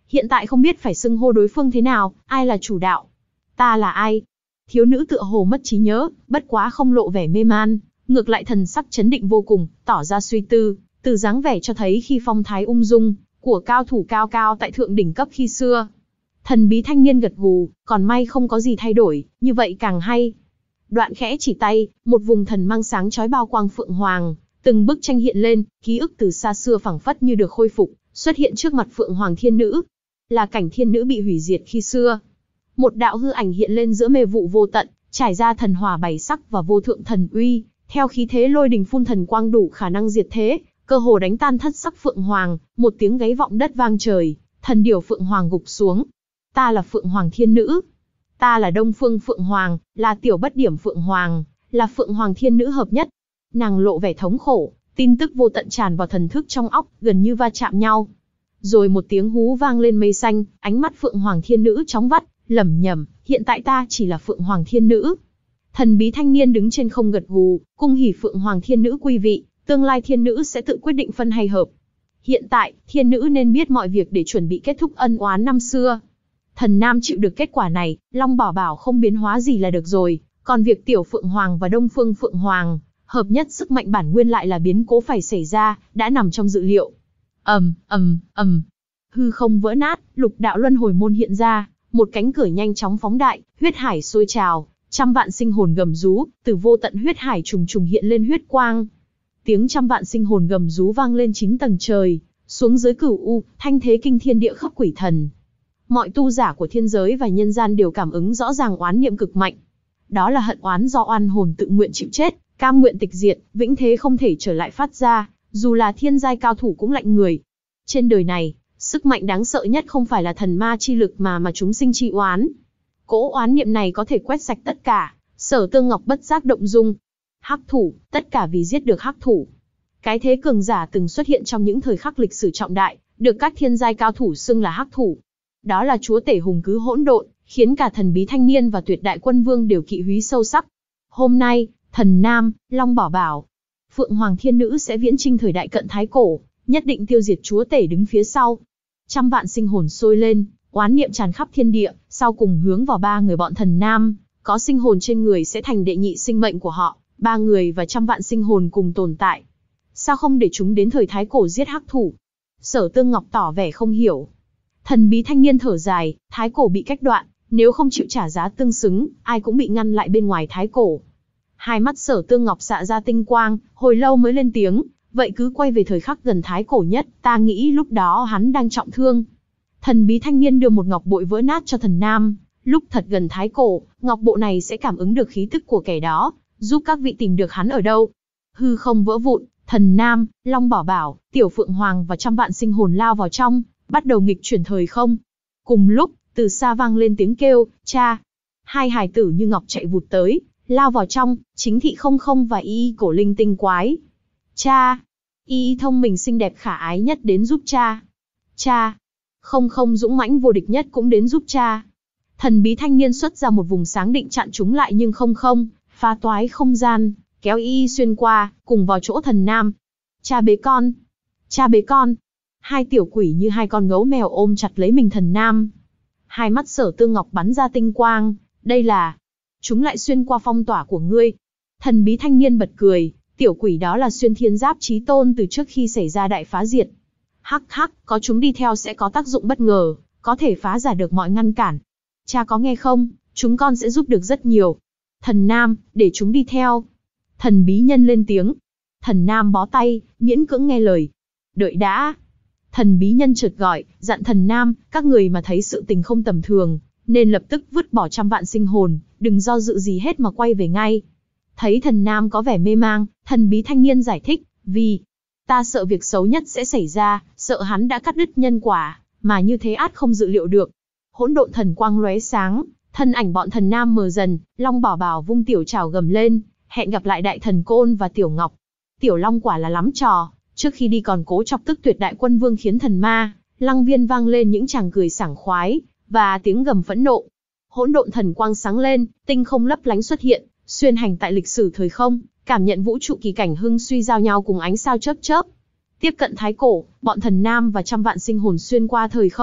hiện tại không biết phải xưng hô đối phương thế nào, ai là chủ đạo. Ta là ai? Thiếu nữ tựa hồ mất trí nhớ, bất quá không lộ vẻ mê man, ngược lại thần sắc chấn định vô cùng, tỏ ra suy tư, từ dáng vẻ cho thấy khi phong thái ung dung của cao thủ cao cao tại thượng đỉnh cấp khi xưa. Thần bí thanh niên gật gù, còn may không có gì thay đổi, như vậy càng hay. Đoạn khẽ chỉ tay, một vùng thần mang sáng chói bao quang phượng hoàng, từng bức tranh hiện lên, ký ức từ xa xưa phảng phất như được khôi phục, xuất hiện trước mặt phượng hoàng thiên nữ. Là cảnh thiên nữ bị hủy diệt khi xưa. Một đạo hư ảnh hiện lên giữa mê vụ vô tận, trải ra thần hỏa bảy sắc và vô thượng thần uy, theo khí thế lôi đình phun thần quang đủ khả năng diệt thế, cơ hồ đánh tan thất sắc phượng hoàng, một tiếng gáy vọng đất vang trời, thần điểu phượng hoàng gục xuống. Ta là phượng hoàng thiên nữ. Ta là Đông Phương Phượng Hoàng, là tiểu bất điểm Phượng Hoàng, là Phượng Hoàng thiên nữ hợp nhất. Nàng lộ vẻ thống khổ, tin tức vô tận tràn vào thần thức trong óc, gần như va chạm nhau. Rồi một tiếng hú vang lên mây xanh, ánh mắt Phượng Hoàng thiên nữ chóng vắt, lẩm nhẩm, hiện tại ta chỉ là Phượng Hoàng thiên nữ. Thần bí thanh niên đứng trên không gật gù, cung hỉ Phượng Hoàng thiên nữ quý vị, tương lai thiên nữ sẽ tự quyết định phân hay hợp. Hiện tại, thiên nữ nên biết mọi việc để chuẩn bị kết thúc ân oán năm xưa. Thần Nam chịu được kết quả này, Long Bảo Bảo không biến hóa gì là được rồi, còn việc tiểu Phượng Hoàng và Đông Phương Phượng Hoàng hợp nhất sức mạnh bản nguyên lại là biến cố phải xảy ra, đã nằm trong dự liệu. Ầm, ầm, ầm. Hư không vỡ nát, lục đạo luân hồi môn hiện ra, một cánh cửa nhanh chóng phóng đại, huyết hải sôi trào, trăm vạn sinh hồn gầm rú, từ vô tận huyết hải trùng trùng hiện lên huyết quang. Tiếng trăm vạn sinh hồn gầm rú vang lên chín tầng trời, xuống dưới cửu u, thanh thế kinh thiên địa khắp quỷ thần. Mọi tu giả của thiên giới và nhân gian đều cảm ứng rõ ràng oán niệm cực mạnh. Đó là hận oán do oan hồn tự nguyện chịu chết, cam nguyện tịch diệt, vĩnh thế không thể trở lại phát ra, dù là thiên giai cao thủ cũng lạnh người. Trên đời này, sức mạnh đáng sợ nhất không phải là thần ma chi lực mà mà chúng sinh chi oán. Cỗ oán niệm này có thể quét sạch tất cả, Sở Tương Ngọc bất giác động dung. Hắc thủ, tất cả vì giết được hắc thủ. Cái thế cường giả từng xuất hiện trong những thời khắc lịch sử trọng đại, được các thiên giai cao thủ xưng là hắc thủ. Đó là chúa tể hùng cứ hỗn độn, khiến cả thần bí thanh niên và tuyệt đại quân vương đều kỵ húy sâu sắc. Hôm nay, thần Nam, Long Bảo Bảo, Phượng Hoàng thiên nữ sẽ viễn chinh thời đại cận thái cổ, nhất định tiêu diệt chúa tể đứng phía sau. Trăm vạn sinh hồn sôi lên, oán niệm tràn khắp thiên địa, sau cùng hướng vào ba người bọn thần Nam, có sinh hồn trên người sẽ thành đệ nhị sinh mệnh của họ, ba người và trăm vạn sinh hồn cùng tồn tại. Sao không để chúng đến thời thái cổ giết hắc thủ? Sở Tương Ngọc tỏ vẻ không hiểu. Thần bí thanh niên thở dài, thái cổ bị cách đoạn, nếu không chịu trả giá tương xứng, ai cũng bị ngăn lại bên ngoài thái cổ. Hai mắt Sở Tương Ngọc xạ ra tinh quang, hồi lâu mới lên tiếng, vậy cứ quay về thời khắc gần thái cổ nhất, ta nghĩ lúc đó hắn đang trọng thương. Thần bí thanh niên đưa một ngọc bội vỡ nát cho thần Nam, lúc thật gần thái cổ, ngọc bội này sẽ cảm ứng được khí tức của kẻ đó, giúp các vị tìm được hắn ở đâu. Hư không vỡ vụn, thần Nam, Long Bảo Bảo, tiểu Phượng Hoàng và trăm vạn sinh hồn lao vào trong, bắt đầu nghịch chuyển thời không. Cùng lúc, từ xa vang lên tiếng kêu, cha. Hai hài tử như ngọc chạy vụt tới, lao vào trong, chính thị không không và y y cổ linh tinh quái. Cha, y y thông minh xinh đẹp khả ái nhất đến giúp cha. Cha, không không dũng mãnh vô địch nhất cũng đến giúp cha. Thần bí thanh niên xuất ra một vùng sáng định chặn chúng lại nhưng không không, phá toái không gian, kéo y y xuyên qua, cùng vào chỗ thần Nam. Cha bế con, cha bế con. Hai tiểu quỷ như hai con gấu mèo ôm chặt lấy mình thần Nam. Hai mắt Sở Tương Ngọc bắn ra tinh quang, đây là... Chúng lại xuyên qua phong tỏa của ngươi. Thần bí thanh niên bật cười, tiểu quỷ đó là xuyên thiên giáp chí tôn từ trước khi xảy ra đại phá diệt. Hắc hắc, có chúng đi theo sẽ có tác dụng bất ngờ, có thể phá giải được mọi ngăn cản. Cha có nghe không, chúng con sẽ giúp được rất nhiều. Thần Nam, để chúng đi theo. Thần bí nhân lên tiếng. Thần Nam bó tay, miễn cưỡng nghe lời. Đợi đã. Thần bí nhân chợt gọi, dặn thần Nam, các người mà thấy sự tình không tầm thường, nên lập tức vứt bỏ trăm vạn sinh hồn, đừng do dự gì hết mà quay về ngay. Thấy thần Nam có vẻ mê mang, thần bí thanh niên giải thích, vì ta sợ việc xấu nhất sẽ xảy ra, sợ hắn đã cắt đứt nhân quả, mà như thế át không dự liệu được. Hỗn độn thần quang lóe sáng, thân ảnh bọn thần Nam mờ dần, Long Bảo Bảo vung tiểu trảo gầm lên, hẹn gặp lại đại thần Côn và tiểu Ngọc. Tiểu Long quả là lắm trò, trước khi đi còn cố chọc tức tuyệt đại quân vương khiến thần ma, Lăng Viên vang lên những tràng cười sảng khoái, và tiếng gầm phẫn nộ. Hỗn độn thần quang sáng lên, tinh không lấp lánh xuất hiện, xuyên hành tại lịch sử thời không, cảm nhận vũ trụ kỳ cảnh hưng suy giao nhau cùng ánh sao chớp chớp. Tiếp cận thái cổ, bọn thần Nam và trăm vạn sinh hồn xuyên qua thời không,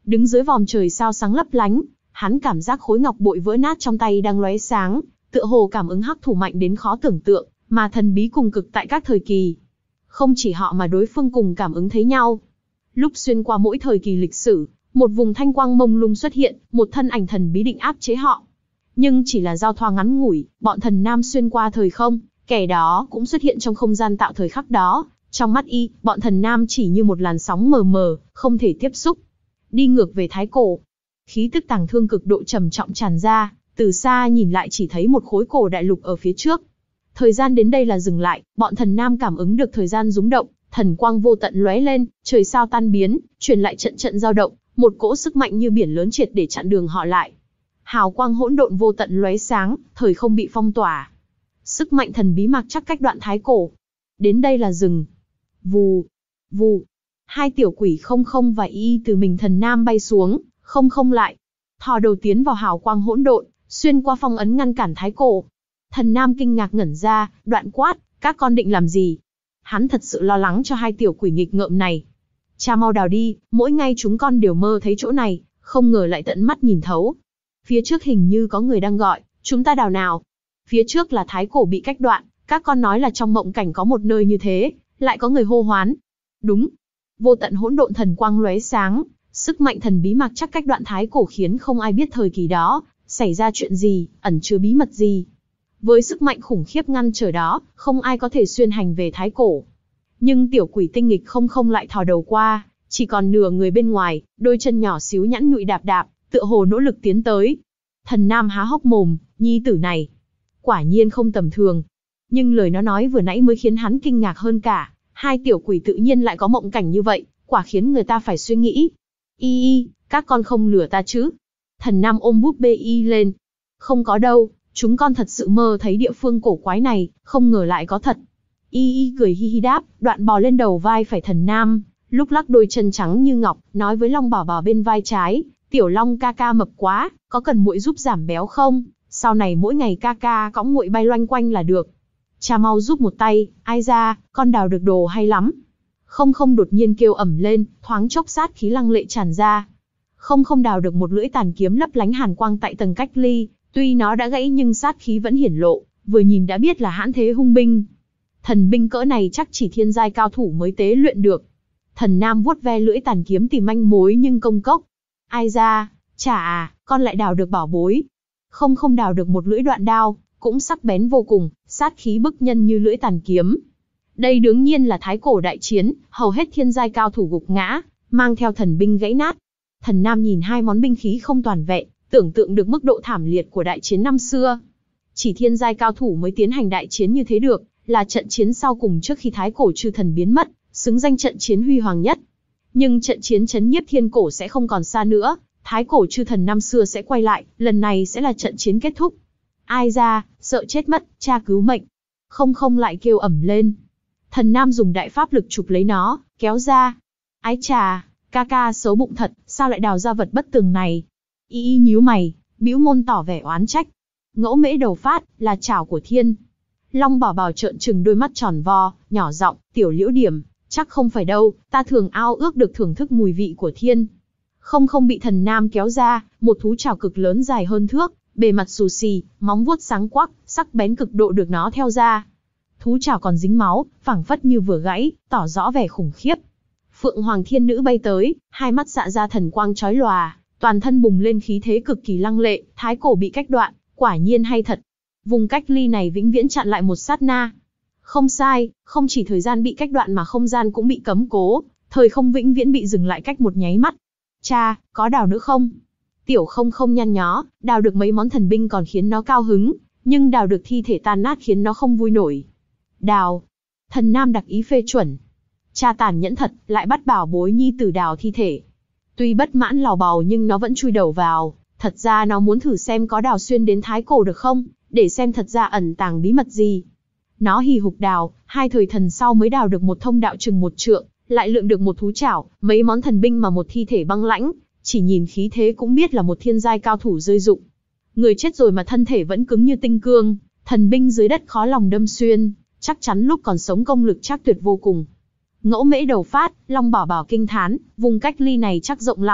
Đứng dưới vòm trời sao sáng lấp lánh, hắn cảm giác khối ngọc bội vỡ nát trong tay đang lóe sáng, tựa hồ cảm ứng hắc thủ mạnh đến khó tưởng tượng, mà thần bí cùng cực tại các thời kỳ. Không chỉ họ mà đối phương cùng cảm ứng thấy nhau. Lúc xuyên qua mỗi thời kỳ lịch sử, một vùng thanh quang mông lung xuất hiện, một thân ảnh thần bí định áp chế họ. Nhưng chỉ là giao thoa ngắn ngủi, bọn thần nam xuyên qua thời không, kẻ đó cũng xuất hiện trong không gian tạo thời khắc đó. Trong mắt y, bọn thần nam chỉ như một làn sóng mờ mờ, không thể tiếp xúc. Đi ngược về thái cổ. Khí tức tàng thương cực độ trầm trọng tràn ra, từ xa nhìn lại chỉ thấy một khối cổ đại lục ở phía trước. Thời gian đến đây là dừng lại, bọn thần nam cảm ứng được thời gian rúng động, thần quang vô tận lóe lên, trời sao tan biến, truyền lại trận trận dao động, một cỗ sức mạnh như biển lớn triệt để chặn đường họ lại. Hào quang hỗn độn vô tận lóe sáng, thời không bị phong tỏa. Sức mạnh thần bí mặc chắc cách đoạn thái cổ. Đến đây là dừng. Vù, vù. Hai tiểu quỷ không không và y từ mình thần nam bay xuống, không không lại. Thò đầu tiến vào hào quang hỗn độn, xuyên qua phong ấn ngăn cản thái cổ. Thần nam kinh ngạc ngẩn ra, đoạn quát, các con định làm gì? Hắn thật sự lo lắng cho hai tiểu quỷ nghịch ngợm này. Cha mau đào đi, mỗi ngày chúng con đều mơ thấy chỗ này, không ngờ lại tận mắt nhìn thấu. Phía trước hình như có người đang gọi, chúng ta đào nào? Phía trước là thái cổ bị cách đoạn, các con nói là trong mộng cảnh có một nơi như thế, lại có người hô hoán. Đúng. Vô tận hỗn độn thần quang lóe sáng, sức mạnh thần bí mặc chắc cách đoạn thái cổ khiến không ai biết thời kỳ đó xảy ra chuyện gì, ẩn chứa bí mật gì. Với sức mạnh khủng khiếp ngăn trở đó, không ai có thể xuyên hành về thái cổ. Nhưng tiểu quỷ tinh nghịch không không lại thò đầu qua, chỉ còn nửa người bên ngoài, đôi chân nhỏ xíu nhẵn nhụi đạp đạp, tựa hồ nỗ lực tiến tới. Thần nam há hốc mồm, nhi tử này, quả nhiên không tầm thường. Nhưng lời nó nói vừa nãy mới khiến hắn kinh ngạc hơn cả, hai tiểu quỷ tự nhiên lại có mộng cảnh như vậy, quả khiến người ta phải suy nghĩ. Y y, các con không lừa ta chứ? Thần nam ôm búp bê y lên. Không có đâu, chúng con thật sự mơ thấy địa phương cổ quái này, không ngờ lại có thật. Y y cười hi hi đáp, đoạn bò lên đầu vai phải thần nam, lúc lắc đôi chân trắng như ngọc, nói với Long Bảo Bảo bên vai trái, tiểu Long ca ca mập quá, có cần muội giúp giảm béo không? Sau này mỗi ngày ca ca cõng muội bay loanh quanh là được. Cha mau giúp một tay, ai ra, con đào được đồ hay lắm. Không không đột nhiên kêu ẩm lên, thoáng chốc sát khí lăng lệ tràn ra. Không không đào được một lưỡi tàn kiếm lấp lánh hàn quang tại tầng cách ly, tuy nó đã gãy nhưng sát khí vẫn hiển lộ, vừa nhìn đã biết là hãn thế hung binh. Thần binh cỡ này chắc chỉ thiên giai cao thủ mới tế luyện được. Thần nam vuốt ve lưỡi tàn kiếm tìm manh mối nhưng công cốc. Ai ra, chả à, con lại đào được bảo bối. Không không đào được một lưỡi đoạn đao, cũng sắc bén vô cùng, sát khí bức nhân như lưỡi tàn kiếm. Đây đương nhiên là thái cổ đại chiến, hầu hết thiên giai cao thủ gục ngã, mang theo thần binh gãy nát. Thần nam nhìn hai món binh khí không toàn vẹn, tưởng tượng được mức độ thảm liệt của đại chiến năm xưa. Chỉ thiên giai cao thủ mới tiến hành đại chiến như thế được, là trận chiến sau cùng trước khi thái cổ chư thần biến mất, xứng danh trận chiến huy hoàng nhất. Nhưng trận chiến chấn nhiếp thiên cổ sẽ không còn xa nữa, thái cổ chư thần năm xưa sẽ quay lại, lần này sẽ là trận chiến kết thúc. Ai ra, sợ chết mất, cha cứu mệnh. Không không lại kêu ẩm lên. Thần nam dùng đại pháp lực chụp lấy nó, kéo ra. Ái chà, ca ca xấu bụng thật, sao lại đào ra vật bất tường này? Y y nhíu mày, bĩu môn tỏ vẻ oán trách. Ngẫu mễ đầu phát, là chảo của thiên. Long Bảo Bảo trợn trừng đôi mắt tròn vo, nhỏ giọng, tiểu liễu điểm, chắc không phải đâu, ta thường ao ước được thưởng thức mùi vị của thiên. Không không bị thần nam kéo ra, một thú chảo cực lớn dài hơn thước, bề mặt xù xì, móng vuốt sáng quắc, sắc bén cực độ được nó theo ra. Thú chảo còn dính máu, phảng phất như vừa gãy, tỏ rõ vẻ khủng khiếp. Phượng Hoàng Thiên Nữ bay tới, hai mắt xạ ra thần quang chói lòa, toàn thân bùng lên khí thế cực kỳ lăng lệ, thái cổ bị cách đoạn, quả nhiên hay thật. Vùng cách ly này vĩnh viễn chặn lại một sát na. Không sai, không chỉ thời gian bị cách đoạn mà không gian cũng bị cấm cố, thời không vĩnh viễn bị dừng lại cách một nháy mắt. Cha, có đào nữa không? Tiểu không không nhăn nhó, đào được mấy món thần binh còn khiến nó cao hứng, nhưng đào được thi thể tan nát khiến nó không vui nổi. Đào. Thần nam đặc ý phê chuẩn. Cha tàn nhẫn thật, lại bắt bảo bối nhi tử đào thi thể. Tuy bất mãn lào bào nhưng nó vẫn chui đầu vào, thật ra nó muốn thử xem có đào xuyên đến thái cổ được không, để xem thật ra ẩn tàng bí mật gì. Nó hì hục đào, hai thời thần sau mới đào được một thông đạo chừng một trượng, lại lượm được một thú chảo, mấy món thần binh mà một thi thể băng lãnh, chỉ nhìn khí thế cũng biết là một thiên giai cao thủ rơi dụng. Người chết rồi mà thân thể vẫn cứng như tinh cương, thần binh dưới đất khó lòng đâm xuyên, chắc chắn lúc còn sống công lực chắc tuyệt vô cùng. Ngẫu mễ đầu phát, Long Bảo Bảo kinh thán, vùng cách ly này chắc rộng lắm,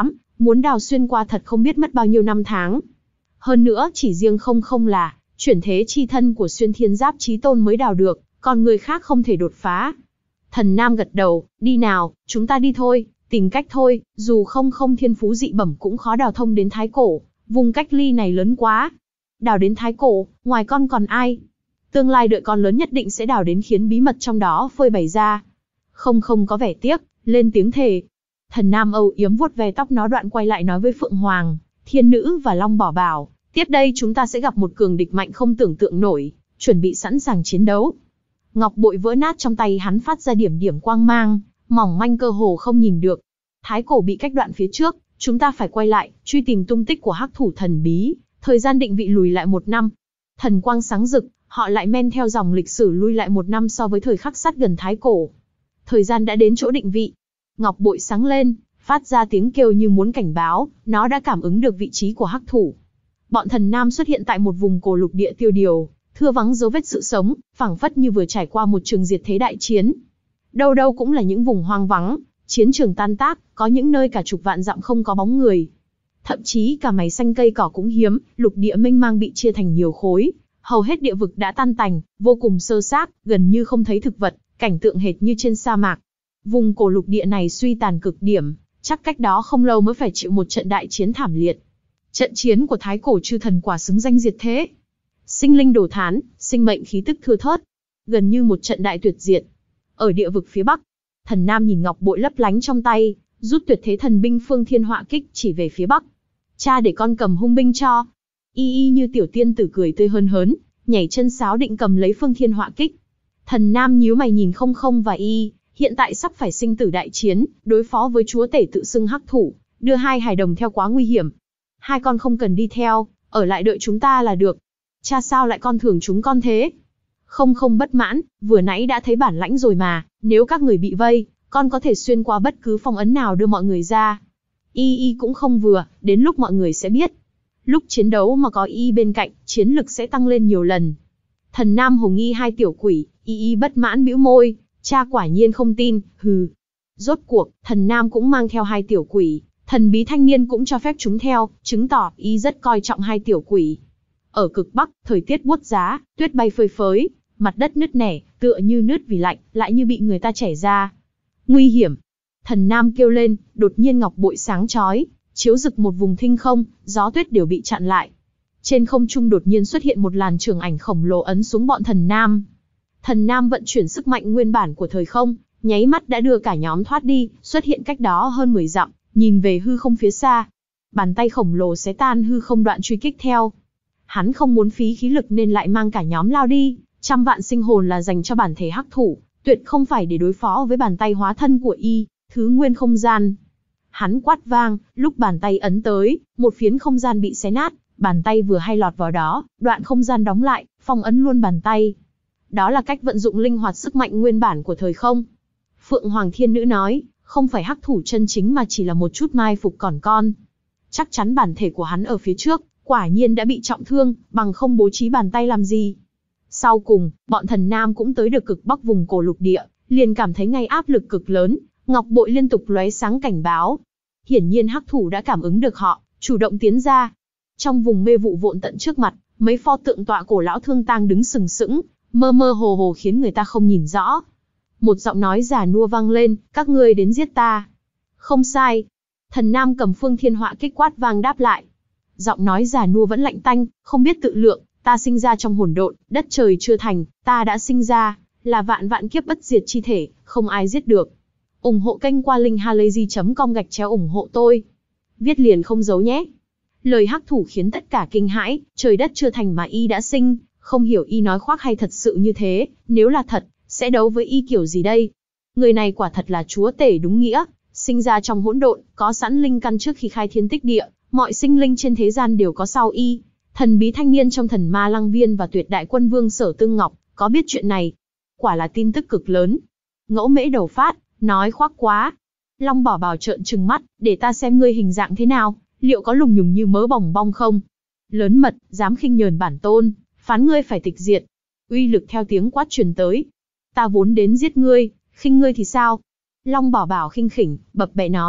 muốn đào xuyên qua thật không biết mất bao nhiêu năm tháng. Hơn nữa, chỉ riêng không không là chuyển thế chi thân của xuyên thiên giáp chí tôn mới đào được, còn người khác không thể đột phá. Thần Nam gật đầu, đi nào, chúng ta đi thôi, tìm cách thôi, dù không không thiên phú dị bẩm cũng khó đào thông đến thái cổ, vùng cách ly này lớn quá. Đào đến thái cổ, ngoài con còn ai? Tương lai đợi con lớn nhất định sẽ đào đến khiến bí mật trong đó phơi bày ra. Không không có vẻ tiếc, lên tiếng thề. Thần Nam âu yếm vuốt ve tóc nó, đoạn quay lại nói với Phượng Hoàng, Thiên Nữ và Long Bảo Bảo, tiếp đây chúng ta sẽ gặp một cường địch mạnh không tưởng tượng nổi, chuẩn bị sẵn sàng chiến đấu. Ngọc bội vỡ nát trong tay hắn phát ra điểm điểm quang mang, mỏng manh cơ hồ không nhìn được. Thái cổ bị cách đoạn phía trước, chúng ta phải quay lại, truy tìm tung tích của hắc thủ thần bí, thời gian định vị lùi lại một năm. Thần quang sáng rực, họ lại men theo dòng lịch sử lui lại một năm so với thời khắc sát gần thái cổ. Thời gian đã đến chỗ định vị. Ngọc bội sáng lên, phát ra tiếng kêu như muốn cảnh báo, nó đã cảm ứng được vị trí của hắc thủ. Bọn Thần Nam xuất hiện tại một vùng cổ lục địa tiêu điều, thưa vắng dấu vết sự sống, phảng phất như vừa trải qua một trường diệt thế đại chiến. Đâu đâu cũng là những vùng hoang vắng, chiến trường tan tác, có những nơi cả chục vạn dặm không có bóng người. Thậm chí cả mày xanh cây cỏ cũng hiếm, lục địa mênh mang bị chia thành nhiều khối, hầu hết địa vực đã tan tành, vô cùng sơ xác, gần như không thấy thực vật, cảnh tượng hệt như trên sa mạc. Vùng cổ lục địa này suy tàn cực điểm, chắc cách đó không lâu mới phải chịu một trận đại chiến thảm liệt. Trận chiến của thái cổ chư thần quả xứng danh diệt thế. Sinh linh đổ thán, sinh mệnh khí tức thưa thớt, gần như một trận đại tuyệt diệt. Ở địa vực phía bắc, Thần Nam nhìn ngọc bội lấp lánh trong tay, rút tuyệt thế thần binh Phương Thiên Họa Kích chỉ về phía bắc. Cha để con cầm hung binh cho. Y y như tiểu tiên tử cười tươi hớn hớn, nhảy chân sáo định cầm lấy Phương Thiên Họa Kích. Thần Nam nhíu mày nhìn không không và y, hiện tại sắp phải sinh tử đại chiến, đối phó với chúa tể tự xưng hắc thủ, đưa hai hài đồng theo quá nguy hiểm. Hai con không cần đi theo, ở lại đợi chúng ta là được. Cha sao lại con thưởng chúng con thế? Không không bất mãn, vừa nãy đã thấy bản lãnh rồi mà, nếu các người bị vây, con có thể xuyên qua bất cứ phong ấn nào đưa mọi người ra. Y y cũng không vừa, đến lúc mọi người sẽ biết. Lúc chiến đấu mà có y bên cạnh, chiến lực sẽ tăng lên nhiều lần. Thần Nam hồ nghi hai tiểu quỷ, y y bất mãn bĩu môi, cha quả nhiên không tin, hừ. Rốt cuộc, Thần Nam cũng mang theo hai tiểu quỷ, thần bí thanh niên cũng cho phép chúng theo, chứng tỏ y rất coi trọng hai tiểu quỷ. Ở cực Bắc, thời tiết buốt giá, tuyết bay phơi phới, mặt đất nứt nẻ, tựa như nứt vì lạnh, lại như bị người ta chẻ ra. Nguy hiểm! Thần Nam kêu lên, đột nhiên ngọc bội sáng chói, chiếu rực một vùng thinh không, gió tuyết đều bị chặn lại. Trên không trung đột nhiên xuất hiện một làn trường ảnh khổng lồ ấn xuống bọn Thần Nam. Thần Nam vận chuyển sức mạnh nguyên bản của thời không, nháy mắt đã đưa cả nhóm thoát đi, xuất hiện cách đó hơn mười dặm, nhìn về hư không phía xa. Bàn tay khổng lồ xé tan hư không đoạn truy kích theo. Hắn không muốn phí khí lực nên lại mang cả nhóm lao đi, trăm vạn sinh hồn là dành cho bản thể hắc thủ, tuyệt không phải để đối phó với bàn tay hóa thân của y, thứ nguyên không gian. Hắn quát vang, lúc bàn tay ấn tới, một phiến không gian bị xé nát, bàn tay vừa hay lọt vào đó, đoạn không gian đóng lại, phong ấn luôn bàn tay. Đó là cách vận dụng linh hoạt sức mạnh nguyên bản của thời không. Phượng Hoàng Thiên Nữ nói, không phải hắc thủ chân chính mà chỉ là một chút mai phục còn con. Chắc chắn bản thể của hắn ở phía trước, quả nhiên đã bị trọng thương, bằng không bố trí bàn tay làm gì. Sau cùng, bọn Thần Nam cũng tới được cực Bắc vùng cổ lục địa, liền cảm thấy ngay áp lực cực lớn, ngọc bội liên tục lóe sáng cảnh báo. Hiển nhiên hắc thủ đã cảm ứng được họ, chủ động tiến ra. Trong vùng mê vụ vụn tận trước mặt, mấy pho tượng tọa cổ lão thương tang đứng sừng sững, mơ mơ hồ hồ khiến người ta không nhìn rõ. Một giọng nói già nua vang lên, các ngươi đến giết ta. Không sai. Thần Nam cầm Phương Thiên Họa Kích quát vang đáp lại. Giọng nói già nua vẫn lạnh tanh, không biết tự lượng, ta sinh ra trong hỗn độn, đất trời chưa thành, ta đã sinh ra, là vạn vạn kiếp bất diệt chi thể, không ai giết được. ủng hộ kênh qua link halayzi chấm com gạch chéo ủng hộ tôi. Viết liền không giấu nhé. Lời hắc thủ khiến tất cả kinh hãi, trời đất chưa thành mà y đã sinh, không hiểu y nói khoác hay thật sự như thế, nếu là thật, sẽ đấu với y kiểu gì đây? Người này quả thật là chúa tể đúng nghĩa, sinh ra trong hỗn độn, có sẵn linh căn trước khi khai thiên tích địa, mọi sinh linh trên thế gian đều có sau y. Thần bí thanh niên trong Thần Ma Lăng Viên và Tuyệt Đại Quân Vương Sở Tương Ngọc, có biết chuyện này. Quả là tin tức cực lớn. Ngẫu Mễ đầu phát, nói khoác quá. Long Bảo Bảo trợn trừng mắt, để ta xem ngươi hình dạng thế nào, liệu có lùng nhùng như mớ bòng bong không? Lớn mật, dám khinh nhờn bản tôn, phán ngươi phải tịch diệt. Uy lực theo tiếng quát truyền tới. Ta vốn đến giết ngươi, khinh ngươi thì sao? Long Bảo Bảo khinh khỉnh, bập bẹ nói,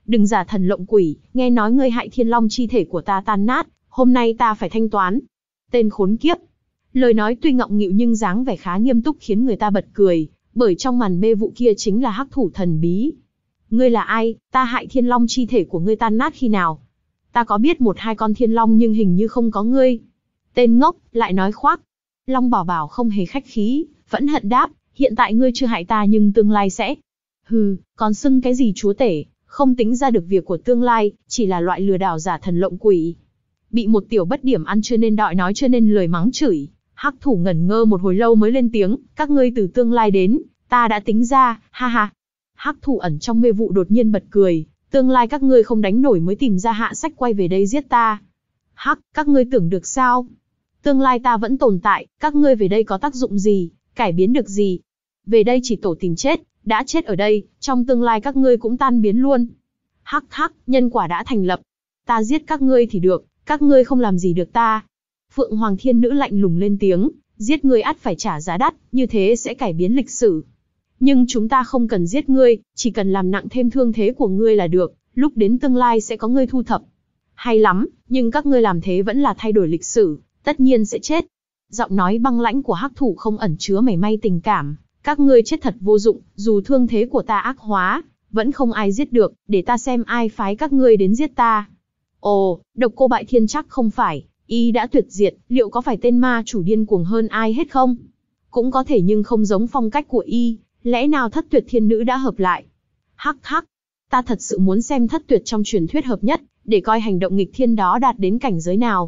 đừng giả thần lộng quỷ, nghe nói ngươi hại thiên long chi thể của ta tan nát, hôm nay ta phải thanh toán. Tên khốn kiếp. Lời nói tuy ngọng nghịu nhưng dáng vẻ khá nghiêm túc khiến người ta bật cười, bởi trong màn mê vụ kia chính là hắc thủ thần bí. Ngươi là ai, ta hại thiên long chi thể của ngươi tan nát khi nào? Ta có biết một hai con thiên long nhưng hình như không có ngươi. Tên ngốc, lại nói khoác. Long Bảo Bảo không hề khách khí, vẫn hận đáp, hiện tại ngươi chưa hại ta nhưng tương lai sẽ. Hừ, còn xưng cái gì chúa tể, không tính ra được việc của tương lai, chỉ là loại lừa đảo giả thần lộng quỷ. Bị một tiểu bất điểm ăn chưa nên đọi nói chưa nên lời mắng chửi, hắc thủ ngẩn ngơ một hồi lâu mới lên tiếng, các ngươi từ tương lai đến, ta đã tính ra, ha ha. Hắc thủ ẩn trong mê vụ đột nhiên bật cười, tương lai các ngươi không đánh nổi mới tìm ra hạ sách quay về đây giết ta. Hắc, các ngươi tưởng được sao? Tương lai ta vẫn tồn tại, các ngươi về đây có tác dụng gì, cải biến được gì? Về đây chỉ tổ tìm chết, đã chết ở đây, trong tương lai các ngươi cũng tan biến luôn. Hắc hắc, nhân quả đã thành lập. Ta giết các ngươi thì được, các ngươi không làm gì được ta. Phượng Hoàng Thiên Nữ lạnh lùng lên tiếng, giết ngươi ắt phải trả giá đắt, như thế sẽ cải biến lịch sử. Nhưng chúng ta không cần giết ngươi, chỉ cần làm nặng thêm thương thế của ngươi là được, lúc đến tương lai sẽ có ngươi thu thập. Hay lắm, nhưng các ngươi làm thế vẫn là thay đổi lịch sử, tất nhiên sẽ chết. Giọng nói băng lãnh của hắc thủ không ẩn chứa mảy may tình cảm, các ngươi chết thật vô dụng, dù thương thế của ta ác hóa, vẫn không ai giết được, để ta xem ai phái các ngươi đến giết ta. Ồ, Độc Cô Bại Thiên chắc không phải, y đã tuyệt diệt, liệu có phải tên ma chủ điên cuồng hơn ai hết không? Cũng có thể nhưng không giống phong cách của y, lẽ nào Thất Tuyệt Thiên Nữ đã hợp lại? Hắc hắc, ta thật sự muốn xem Thất Tuyệt trong truyền thuyết hợp nhất, để coi hành động nghịch thiên đó đạt đến cảnh giới nào.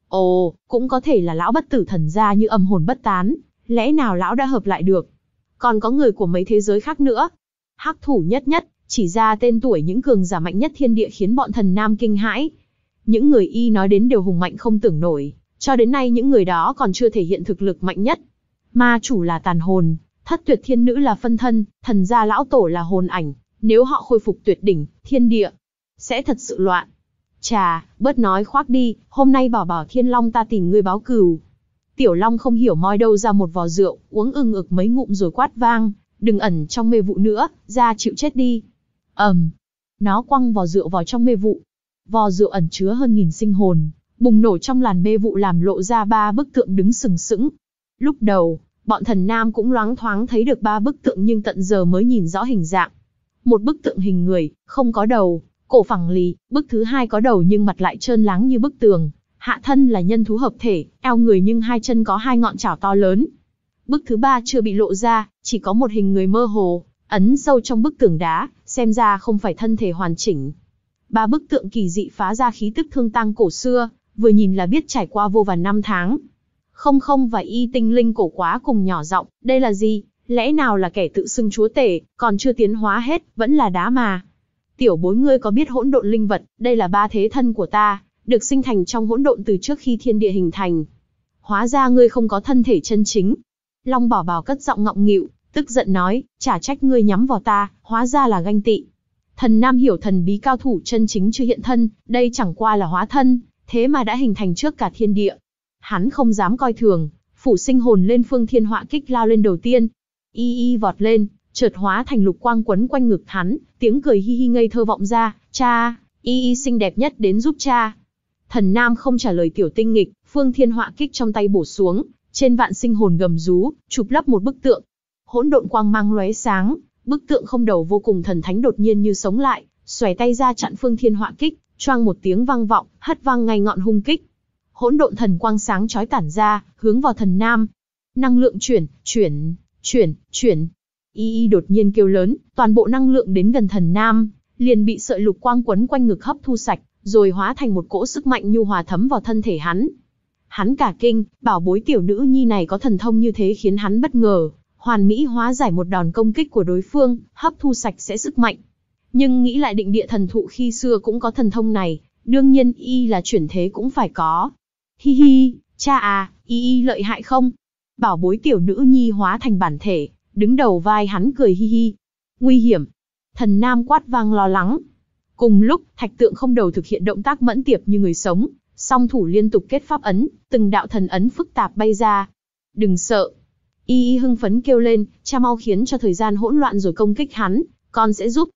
Ồ, cũng có thể là lão bất tử thần gia như âm hồn bất tán, lẽ nào lão đã hợp lại được? Còn có người của mấy thế giới khác nữa. Hắc thủ nhất nhất, chỉ ra tên tuổi những cường giả mạnh nhất thiên địa khiến bọn thần nam kinh hãi. Những người y nói đến đều hùng mạnh không tưởng nổi, cho đến nay những người đó còn chưa thể hiện thực lực mạnh nhất. Ma chủ là tàn hồn, Thất Tuyệt Thiên Nữ là phân thân, thần gia lão tổ là hồn ảnh, nếu họ khôi phục tuyệt đỉnh, thiên địa sẽ thật sự loạn. Chà, bớt nói khoác đi, hôm nay bảo bảo Thiên Long ta tìm ngươi báo cừu. Tiểu Long không hiểu moi đâu ra một vò rượu, uống ưng ực mấy ngụm rồi quát vang, đừng ẩn trong mê vụ nữa, ra chịu chết đi. ầm, um, nó quăng vò rượu vào trong mê vụ. Vò rượu ẩn chứa hơn nghìn sinh hồn, bùng nổ trong làn mê vụ làm lộ ra ba bức tượng đứng sừng sững. Lúc đầu, bọn thần nam cũng loáng thoáng thấy được ba bức tượng nhưng tận giờ mới nhìn rõ hình dạng. Một bức tượng hình người, không có đầu, cổ phẳng lì, bức thứ hai có đầu nhưng mặt lại trơn láng như bức tường, hạ thân là nhân thú hợp thể, eo người nhưng hai chân có hai ngọn chảo to lớn. Bức thứ ba chưa bị lộ ra, chỉ có một hình người mơ hồ, ấn sâu trong bức tường đá, xem ra không phải thân thể hoàn chỉnh. Ba bức tượng kỳ dị phá ra khí tức thương tang cổ xưa, vừa nhìn là biết trải qua vô vàn năm tháng. Không không và y tinh linh cổ quá cùng nhỏ giọng, đây là gì? Lẽ nào là kẻ tự xưng chúa tể, còn chưa tiến hóa hết, vẫn là đá mà. Tiểu bối ngươi có biết hỗn độn linh vật, đây là ba thế thân của ta, được sinh thành trong hỗn độn từ trước khi thiên địa hình thành. Hóa ra ngươi không có thân thể chân chính. Long Bảo Bảo cất giọng ngọng nghịu, tức giận nói, chả trách ngươi nhắm vào ta, hóa ra là ganh tị. Thần nam hiểu thần bí cao thủ chân chính chưa hiện thân, đây chẳng qua là hóa thân, thế mà đã hình thành trước cả thiên địa. Hắn không dám coi thường, phủ sinh hồn lên phương thiên họa kích lao lên đầu tiên. Y y vọt lên, chợt hóa thành lục quang quấn quanh ngực hắn, tiếng cười hi hi ngây thơ vọng ra, cha, y y xinh đẹp nhất đến giúp cha. Thần nam không trả lời tiểu tinh nghịch, phương thiên họa kích trong tay bổ xuống, trên vạn sinh hồn gầm rú, chụp lấp một bức tượng. Hỗn độn quang mang lóe sáng, bức tượng không đầu vô cùng thần thánh đột nhiên như sống lại, xòe tay ra chặn phương thiên họa kích, choang một tiếng vang vọng, hất vang ngay ngọn hung kích. Hỗn độn thần quang sáng chói tản ra, hướng vào thần nam. Năng lượng chuyển, chuyển, chuyển, chuyển. Y y đột nhiên kêu lớn, toàn bộ năng lượng đến gần thần nam, liền bị sợi lục quang quấn quanh ngực hấp thu sạch, rồi hóa thành một cỗ sức mạnh nhu hòa thấm vào thân thể hắn. Hắn cả kinh, bảo bối tiểu nữ nhi này có thần thông như thế khiến hắn bất ngờ, hoàn mỹ hóa giải một đòn công kích của đối phương, hấp thu sạch sẽ sức mạnh. Nhưng nghĩ lại định địa thần thụ khi xưa cũng có thần thông này, đương nhiên y là chuyển thế cũng phải có. Hi hi, cha à, y y lợi hại không? Bảo bối tiểu nữ nhi hóa thành bản thể, đứng đầu vai hắn cười hi hi. Nguy hiểm. Thần nam quát vang lo lắng. Cùng lúc, thạch tượng không đầu thực hiện động tác mẫn tiệp như người sống, song thủ liên tục kết pháp ấn, từng đạo thần ấn phức tạp bay ra. Đừng sợ. Y y hưng phấn kêu lên, cha mau khiến cho thời gian hỗn loạn rồi công kích hắn, con sẽ giúp.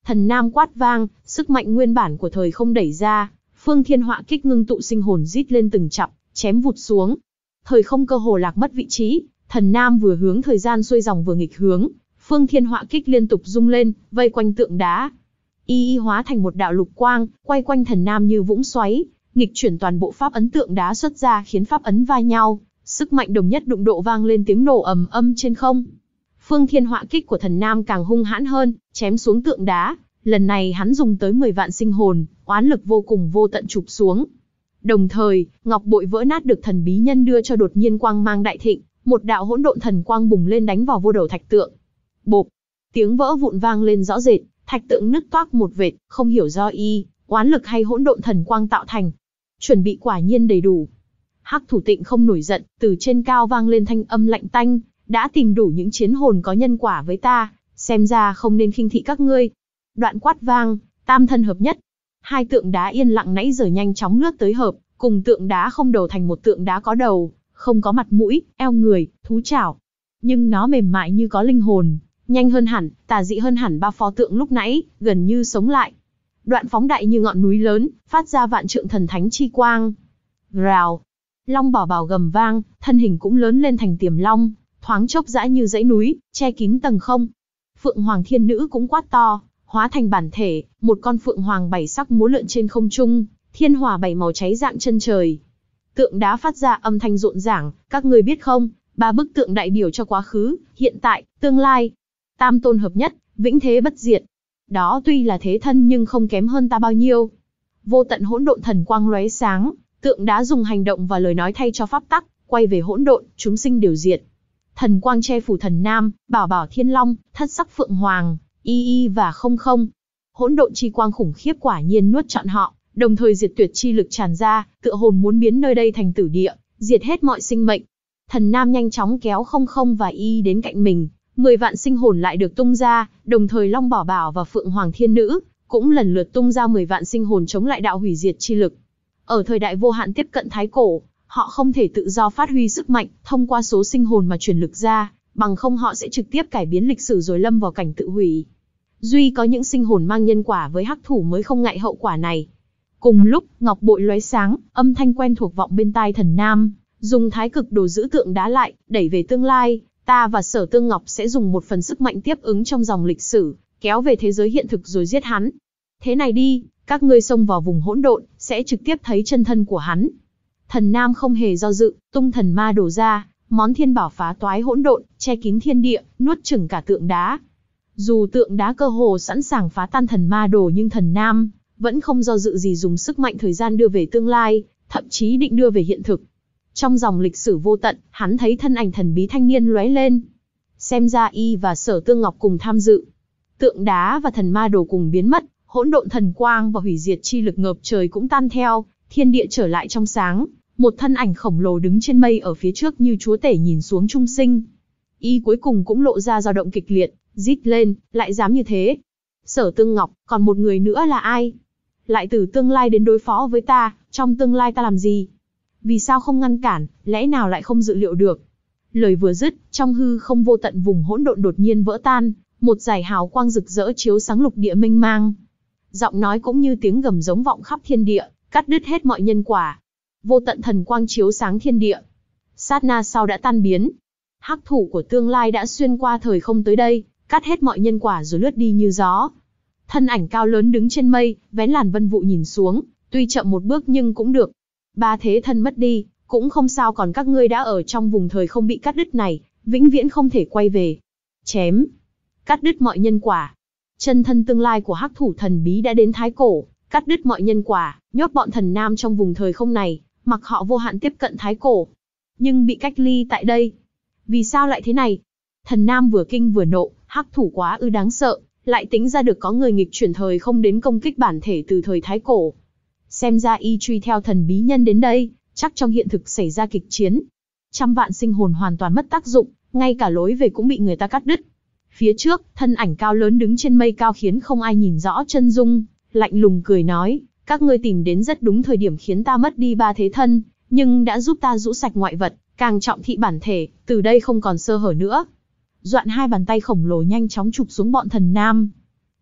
Thần Nam quát vang, sức mạnh nguyên bản của thời không đẩy ra, phương thiên họa kích ngưng tụ sinh hồn rít lên từng chặp, chém vụt xuống. Thời không cơ hồ lạc mất vị trí, Thần Nam vừa hướng thời gian xuôi dòng vừa nghịch hướng, phương thiên họa kích liên tục rung lên, vây quanh tượng đá. Y y hóa thành một đạo lục quang, quay quanh Thần Nam như vũng xoáy, nghịch chuyển toàn bộ pháp ấn tượng đá xuất ra khiến pháp ấn va nhau, sức mạnh đồng nhất đụng độ vang lên tiếng nổ ầm ầm trên không. Phương thiên họa kích của Thần Nam càng hung hãn hơn, chém xuống tượng đá, lần này hắn dùng tới mười vạn sinh hồn, oán lực vô cùng vô tận chụp xuống. Đồng thời, ngọc bội vỡ nát được thần bí nhân đưa cho đột nhiên quang mang đại thịnh, một đạo hỗn độn thần quang bùng lên đánh vào vô đầu thạch tượng. Bộp, tiếng vỡ vụn vang lên rõ rệt, thạch tượng nứt toác một vệt, không hiểu do y, oán lực hay hỗn độn thần quang tạo thành. Chuẩn bị quả nhiên đầy đủ. Hắc Thủ Tịnh không nổi giận, từ trên cao vang lên thanh âm lạnh tanh, đã tìm đủ những chiến hồn có nhân quả với ta, xem ra không nên khinh thị các ngươi. Đoạn quát vang, tam thân hợp nhất. Hai tượng đá yên lặng nãy giờ nhanh chóng lướt tới hợp, cùng tượng đá không đầu thành một tượng đá có đầu, không có mặt mũi, eo người, thú chảo. Nhưng nó mềm mại như có linh hồn, nhanh hơn hẳn, tà dị hơn hẳn ba pho tượng lúc nãy, gần như sống lại. Đoạn phóng đại như ngọn núi lớn, phát ra vạn trượng thần thánh chi quang. Rào, long bảo bảo gầm vang, thân hình cũng lớn lên thành tiềm long, thoáng chốc dã như dãy núi, che kín tầng không. Phượng Hoàng Thiên Nữ cũng quát to, hóa thành bản thể, một con phượng hoàng bảy sắc múa lượn trên không trung, thiên hỏa bảy màu cháy dạng chân trời. Tượng đá phát ra âm thanh rộn ràng, các ngươi biết không, ba bức tượng đại biểu cho quá khứ, hiện tại, tương lai. Tam tôn hợp nhất, vĩnh thế bất diệt. Đó tuy là thế thân nhưng không kém hơn ta bao nhiêu. Vô tận hỗn độn thần quang lóe sáng, tượng đá dùng hành động và lời nói thay cho pháp tắc, quay về hỗn độn, chúng sinh đều diệt. Thần quang che phủ Thần Nam, Bảo Bảo Thiên Long, Thất Sắc Phượng Hoàng, Y Y và Không Không. Hỗn độn chi quang khủng khiếp quả nhiên nuốt trọn họ, đồng thời diệt tuyệt chi lực tràn ra, tựa hồn muốn biến nơi đây thành tử địa, diệt hết mọi sinh mệnh. Thần Nam nhanh chóng kéo Không Không và Y Y đến cạnh mình, mười vạn sinh hồn lại được tung ra, đồng thời Long Bảo Bảo và Phượng Hoàng Thiên Nữ cũng lần lượt tung ra mười vạn sinh hồn chống lại đạo hủy diệt chi lực. Ở thời đại vô hạn tiếp cận thái cổ, họ không thể tự do phát huy sức mạnh, thông qua số sinh hồn mà truyền lực ra, bằng không họ sẽ trực tiếp cải biến lịch sử rồi lâm vào cảnh tự hủy. Duy có những sinh hồn mang nhân quả với hắc thủ mới không ngại hậu quả này. Cùng lúc, ngọc bội lóe sáng, âm thanh quen thuộc vọng bên tai Thần Nam, dùng thái cực đồ giữ tượng đá lại, đẩy về tương lai, ta và Sở Tương Ngọc sẽ dùng một phần sức mạnh tiếp ứng trong dòng lịch sử, kéo về thế giới hiện thực rồi giết hắn. Thế này đi, các ngươi xông vào vùng hỗn độn, sẽ trực tiếp thấy chân thân của hắn. Thần Nam không hề do dự, tung thần ma đổ ra, món thiên bảo phá toái hỗn độn, che kín thiên địa, nuốt chửng cả tượng đá. Dù tượng đá cơ hồ sẵn sàng phá tan thần ma đồ nhưng Thần Nam vẫn không do dự gì dùng sức mạnh thời gian đưa về tương lai, thậm chí định đưa về hiện thực. Trong dòng lịch sử vô tận, hắn thấy thân ảnh thần bí thanh niên lóe lên. Xem ra y và Sở Tương Ngọc cùng tham dự. Tượng đá và thần ma đồ cùng biến mất, hỗn độn thần quang và hủy diệt chi lực ngập trời cũng tan theo, thiên địa trở lại trong sáng. Một thân ảnh khổng lồ đứng trên mây ở phía trước như chúa tể nhìn xuống chúng sinh. Y cuối cùng cũng lộ ra dao động kịch liệt, rít lên, lại dám như thế. Sở Tương Ngọc, còn một người nữa là ai? Lại từ tương lai đến đối phó với ta, trong tương lai ta làm gì? Vì sao không ngăn cản, lẽ nào lại không dự liệu được? Lời vừa dứt, trong hư không vô tận vùng hỗn độn đột nhiên vỡ tan, một dải hào quang rực rỡ chiếu sáng lục địa mênh mang. Giọng nói cũng như tiếng gầm giống vọng khắp thiên địa, cắt đứt hết mọi nhân quả. Vô tận thần quang chiếu sáng thiên địa. Sát na sau đã tan biến. Hắc thủ của tương lai đã xuyên qua thời không tới đây, cắt hết mọi nhân quả rồi lướt đi như gió. Thân ảnh cao lớn đứng trên mây, vén làn vân vụ nhìn xuống, tuy chậm một bước nhưng cũng được. Ba thế thân mất đi, cũng không sao, còn các ngươi đã ở trong vùng thời không bị cắt đứt này, vĩnh viễn không thể quay về. Chém. Cắt đứt mọi nhân quả. Chân thân tương lai của hắc thủ thần bí đã đến thái cổ, cắt đứt mọi nhân quả, nhốt bọn Thần Nam trong vùng thời không này, mặc họ vô hạn tiếp cận thái cổ. Nhưng bị cách ly tại đây. Vì sao lại thế này? Thần Nam vừa kinh vừa nộ, hắc thủ quá ư đáng sợ, lại tính ra được có người nghịch chuyển thời không đến công kích bản thể từ thời thái cổ. Xem ra y truy theo thần bí nhân đến đây, chắc trong hiện thực xảy ra kịch chiến. Trăm vạn sinh hồn hoàn toàn mất tác dụng, ngay cả lối về cũng bị người ta cắt đứt. Phía trước, thân ảnh cao lớn đứng trên mây cao khiến không ai nhìn rõ chân dung, lạnh lùng cười nói, các ngươi tìm đến rất đúng thời điểm khiến ta mất đi ba thế thân, nhưng đã giúp ta rũ sạch ngoại vật, càng trọng thị bản thể, từ đây không còn sơ hở nữa. Doạn hai bàn tay khổng lồ nhanh chóng chụp xuống bọn Thần Nam.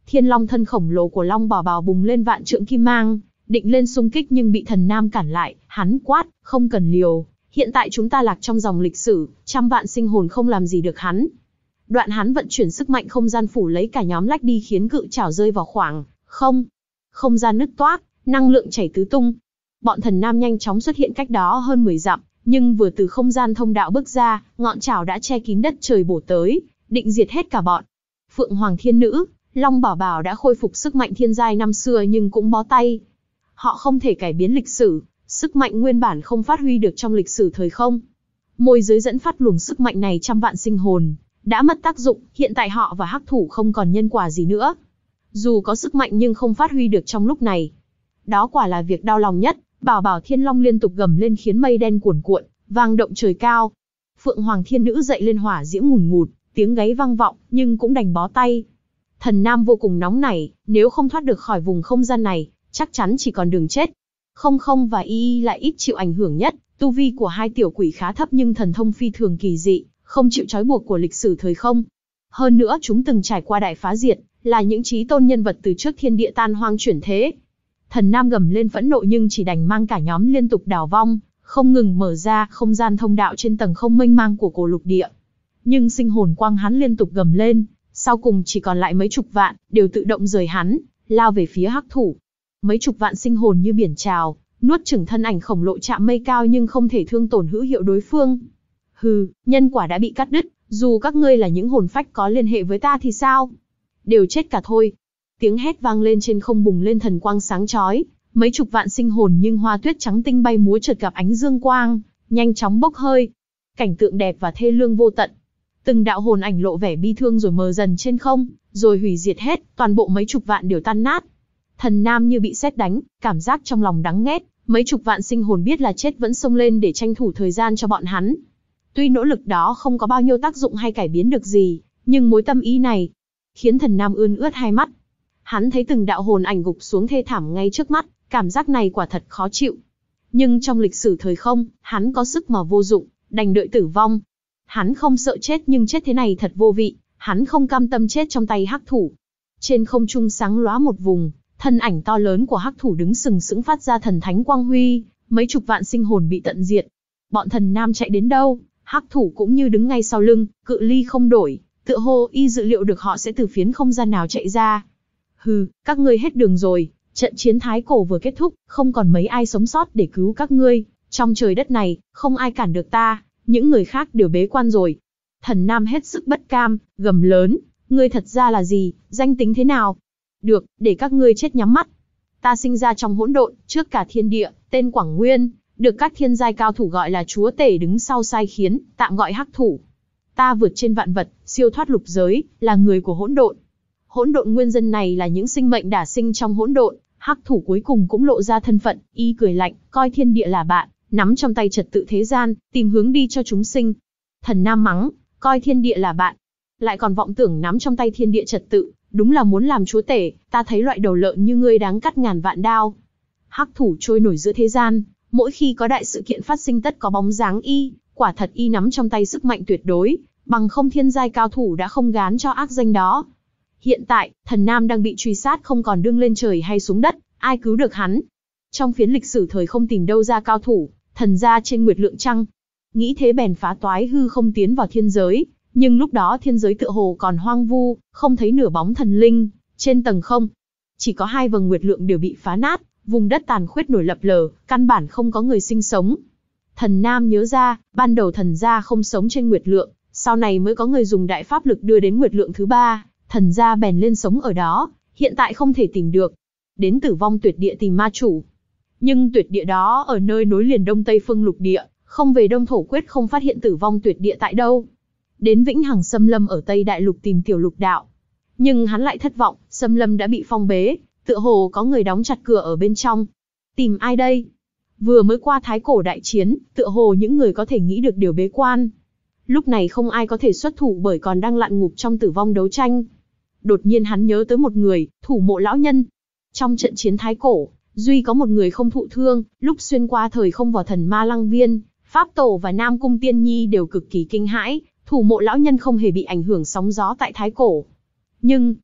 Thiên Long thân khổng lồ của Long Bảo Bảo bùng lên vạn trượng kim mang, định lên xung kích nhưng bị Thần Nam cản lại, hắn quát, không cần liều, hiện tại chúng ta lạc trong dòng lịch sử, trăm vạn sinh hồn không làm gì được hắn. Đoạn hắn vận chuyển sức mạnh không gian phủ lấy cả nhóm lách đi khiến cự trảo rơi vào khoảng không. Không gian nứt toác, năng lượng chảy tứ tung. Bọn Thần Nam nhanh chóng xuất hiện cách đó hơn mười dặm, nhưng vừa từ không gian thông đạo bước ra, ngọn trảo đã che kín đất trời bổ tới, định diệt hết cả bọn. Phượng Hoàng Thiên Nữ, Long Bảo Bảo đã khôi phục sức mạnh thiên giai năm xưa nhưng cũng bó tay. Họ không thể cải biến lịch sử, sức mạnh nguyên bản không phát huy được trong lịch sử thời không. Môi giới dẫn phát luồng sức mạnh này trăm vạn sinh hồn, đã mất tác dụng, hiện tại họ và hắc thủ không còn nhân quả gì nữa. Dù có sức mạnh nhưng không phát huy được trong lúc này. Đó quả là việc đau lòng nhất, Bảo Bảo Thiên Long liên tục gầm lên khiến mây đen cuồn cuộn, vang động trời cao. Phượng Hoàng Thiên Nữ dậy lên hỏa diễm ngùn ngụt, tiếng gáy vang vọng, nhưng cũng đành bó tay. Thần Nam vô cùng nóng nảy, nếu không thoát được khỏi vùng không gian này, chắc chắn chỉ còn đường chết. Không Không và Y Y lại ít chịu ảnh hưởng nhất, tu vi của hai tiểu quỷ khá thấp nhưng thần thông phi thường kỳ dị, không chịu trói buộc của lịch sử thời không. Hơn nữa chúng từng trải qua đại phá diệt, là những chí tôn nhân vật từ trước thiên địa tan hoang chuyển thế. Thần Nam gầm lên phẫn nộ nhưng chỉ đành mang cả nhóm liên tục đảo vong, không ngừng mở ra không gian thông đạo trên tầng không mênh mang của cổ lục địa. Nhưng sinh hồn quang hắn liên tục gầm lên, sau cùng chỉ còn lại mấy chục vạn, đều tự động rời hắn, lao về phía hắc thủ. Mấy chục vạn sinh hồn như biển trào, nuốt chửng thân ảnh khổng lồ chạm mây cao nhưng không thể thương tổn hữu hiệu đối phương. Hừ, nhân quả đã bị cắt đứt, dù các ngươi là những hồn phách có liên hệ với ta thì sao? Đều chết cả thôi. Tiếng hét vang lên trên không bùng lên thần quang sáng chói, mấy chục vạn sinh hồn nhưng hoa tuyết trắng tinh bay múa chợt gặp ánh dương quang, nhanh chóng bốc hơi. Cảnh tượng đẹp và thê lương vô tận. Từng đạo hồn ảnh lộ vẻ bi thương rồi mờ dần trên không, rồi hủy diệt hết, toàn bộ mấy chục vạn đều tan nát. Thần Nam như bị sét đánh, cảm giác trong lòng đắng nghét, mấy chục vạn sinh hồn biết là chết vẫn xông lên để tranh thủ thời gian cho bọn hắn. Tuy nỗ lực đó không có bao nhiêu tác dụng hay cải biến được gì, nhưng mối tâm ý này khiến Thần Nam ươn ướt hai mắt. Hắn thấy từng đạo hồn ảnh gục xuống thê thảm ngay trước mắt, cảm giác này quả thật khó chịu. Nhưng trong lịch sử thời không, hắn có sức mà vô dụng, đành đợi tử vong. Hắn không sợ chết nhưng chết thế này thật vô vị, hắn không cam tâm chết trong tay hắc thủ. Trên không trung sáng lóa một vùng, thân ảnh to lớn của hắc thủ đứng sừng sững phát ra thần thánh quang huy, mấy chục vạn sinh hồn bị tận diệt. Bọn Thần Nam chạy đến đâu, hắc thủ cũng như đứng ngay sau lưng, cự ly không đổi, tựa hồ y dự liệu được họ sẽ từ phiến không gian nào chạy ra. Hừ, các ngươi hết đường rồi, trận chiến thái cổ vừa kết thúc, không còn mấy ai sống sót để cứu các ngươi, trong trời đất này, không ai cản được ta, những người khác đều bế quan rồi. Thần Nam hết sức bất cam, gầm lớn, ngươi thật ra là gì, danh tính thế nào? Được, để các ngươi chết nhắm mắt. Ta sinh ra trong hỗn độn, trước cả thiên địa, tên Quảng Nguyên, được các thiên giai cao thủ gọi là chúa tể đứng sau sai khiến, tạm gọi hắc thủ. Ta vượt trên vạn vật, siêu thoát lục giới, là người của hỗn độn. Hỗn độn nguyên dân này là những sinh mệnh đả sinh trong hỗn độn, hắc thủ cuối cùng cũng lộ ra thân phận, y cười lạnh, coi thiên địa là bạn, nắm trong tay trật tự thế gian, tìm hướng đi cho chúng sinh. Thần Nam mắng, coi thiên địa là bạn, lại còn vọng tưởng nắm trong tay thiên địa trật tự, đúng là muốn làm chúa tể, ta thấy loại đầu lợn như ngươi đáng cắt ngàn vạn đao. Hắc thủ trôi nổi giữa thế gian, mỗi khi có đại sự kiện phát sinh tất có bóng dáng y, quả thật y nắm trong tay sức mạnh tuyệt đối, bằng không thiên giai cao thủ đã không gán cho ác danh đó. Hiện tại, Thần Nam đang bị truy sát không còn đương lên trời hay xuống đất, ai cứu được hắn? Trong phiến lịch sử thời không tìm đâu ra cao thủ, thần gia trên Nguyệt Lượng Trăng. Nghĩ thế bèn phá toái hư không tiến vào thiên giới, nhưng lúc đó thiên giới tựa hồ còn hoang vu, không thấy nửa bóng thần linh, trên tầng không. Chỉ có hai vầng nguyệt lượng đều bị phá nát, vùng đất tàn khuyết nổi lập lờ, căn bản không có người sinh sống. Thần Nam nhớ ra, ban đầu thần gia không sống trên Nguyệt Lượng, sau này mới có người dùng đại pháp lực đưa đến Nguyệt Lượng thứ ba, thần gia bèn lên sống ở đó, hiện tại không thể tìm được. Đến Tử Vong Tuyệt Địa tìm ma chủ. Nhưng tuyệt địa đó ở nơi nối liền Đông Tây Phương lục địa, không về Đông Thổ quyết không phát hiện Tử Vong Tuyệt Địa tại đâu. Đến Vĩnh Hằng Xâm Lâm ở Tây Đại Lục tìm Tiểu Lục Đạo. Nhưng hắn lại thất vọng, Xâm Lâm đã bị phong bế, tựa hồ có người đóng chặt cửa ở bên trong. Tìm ai đây? Vừa mới qua Thái Cổ đại chiến, tựa hồ những người có thể nghĩ được đều bế quan. Lúc này không ai có thể xuất thủ bởi còn đang lặn ngục trong tử vong đấu tranh. Đột nhiên hắn nhớ tới một người, Thủ Mộ lão nhân. Trong trận chiến Thái Cổ, duy có một người không thụ thương, lúc xuyên qua thời không vào Thần Ma Lăng Viên, Pháp Tổ và Nam Cung Tiên Nhi đều cực kỳ kinh hãi, Thủ Mộ lão nhân không hề bị ảnh hưởng sóng gió tại Thái Cổ. Nhưng,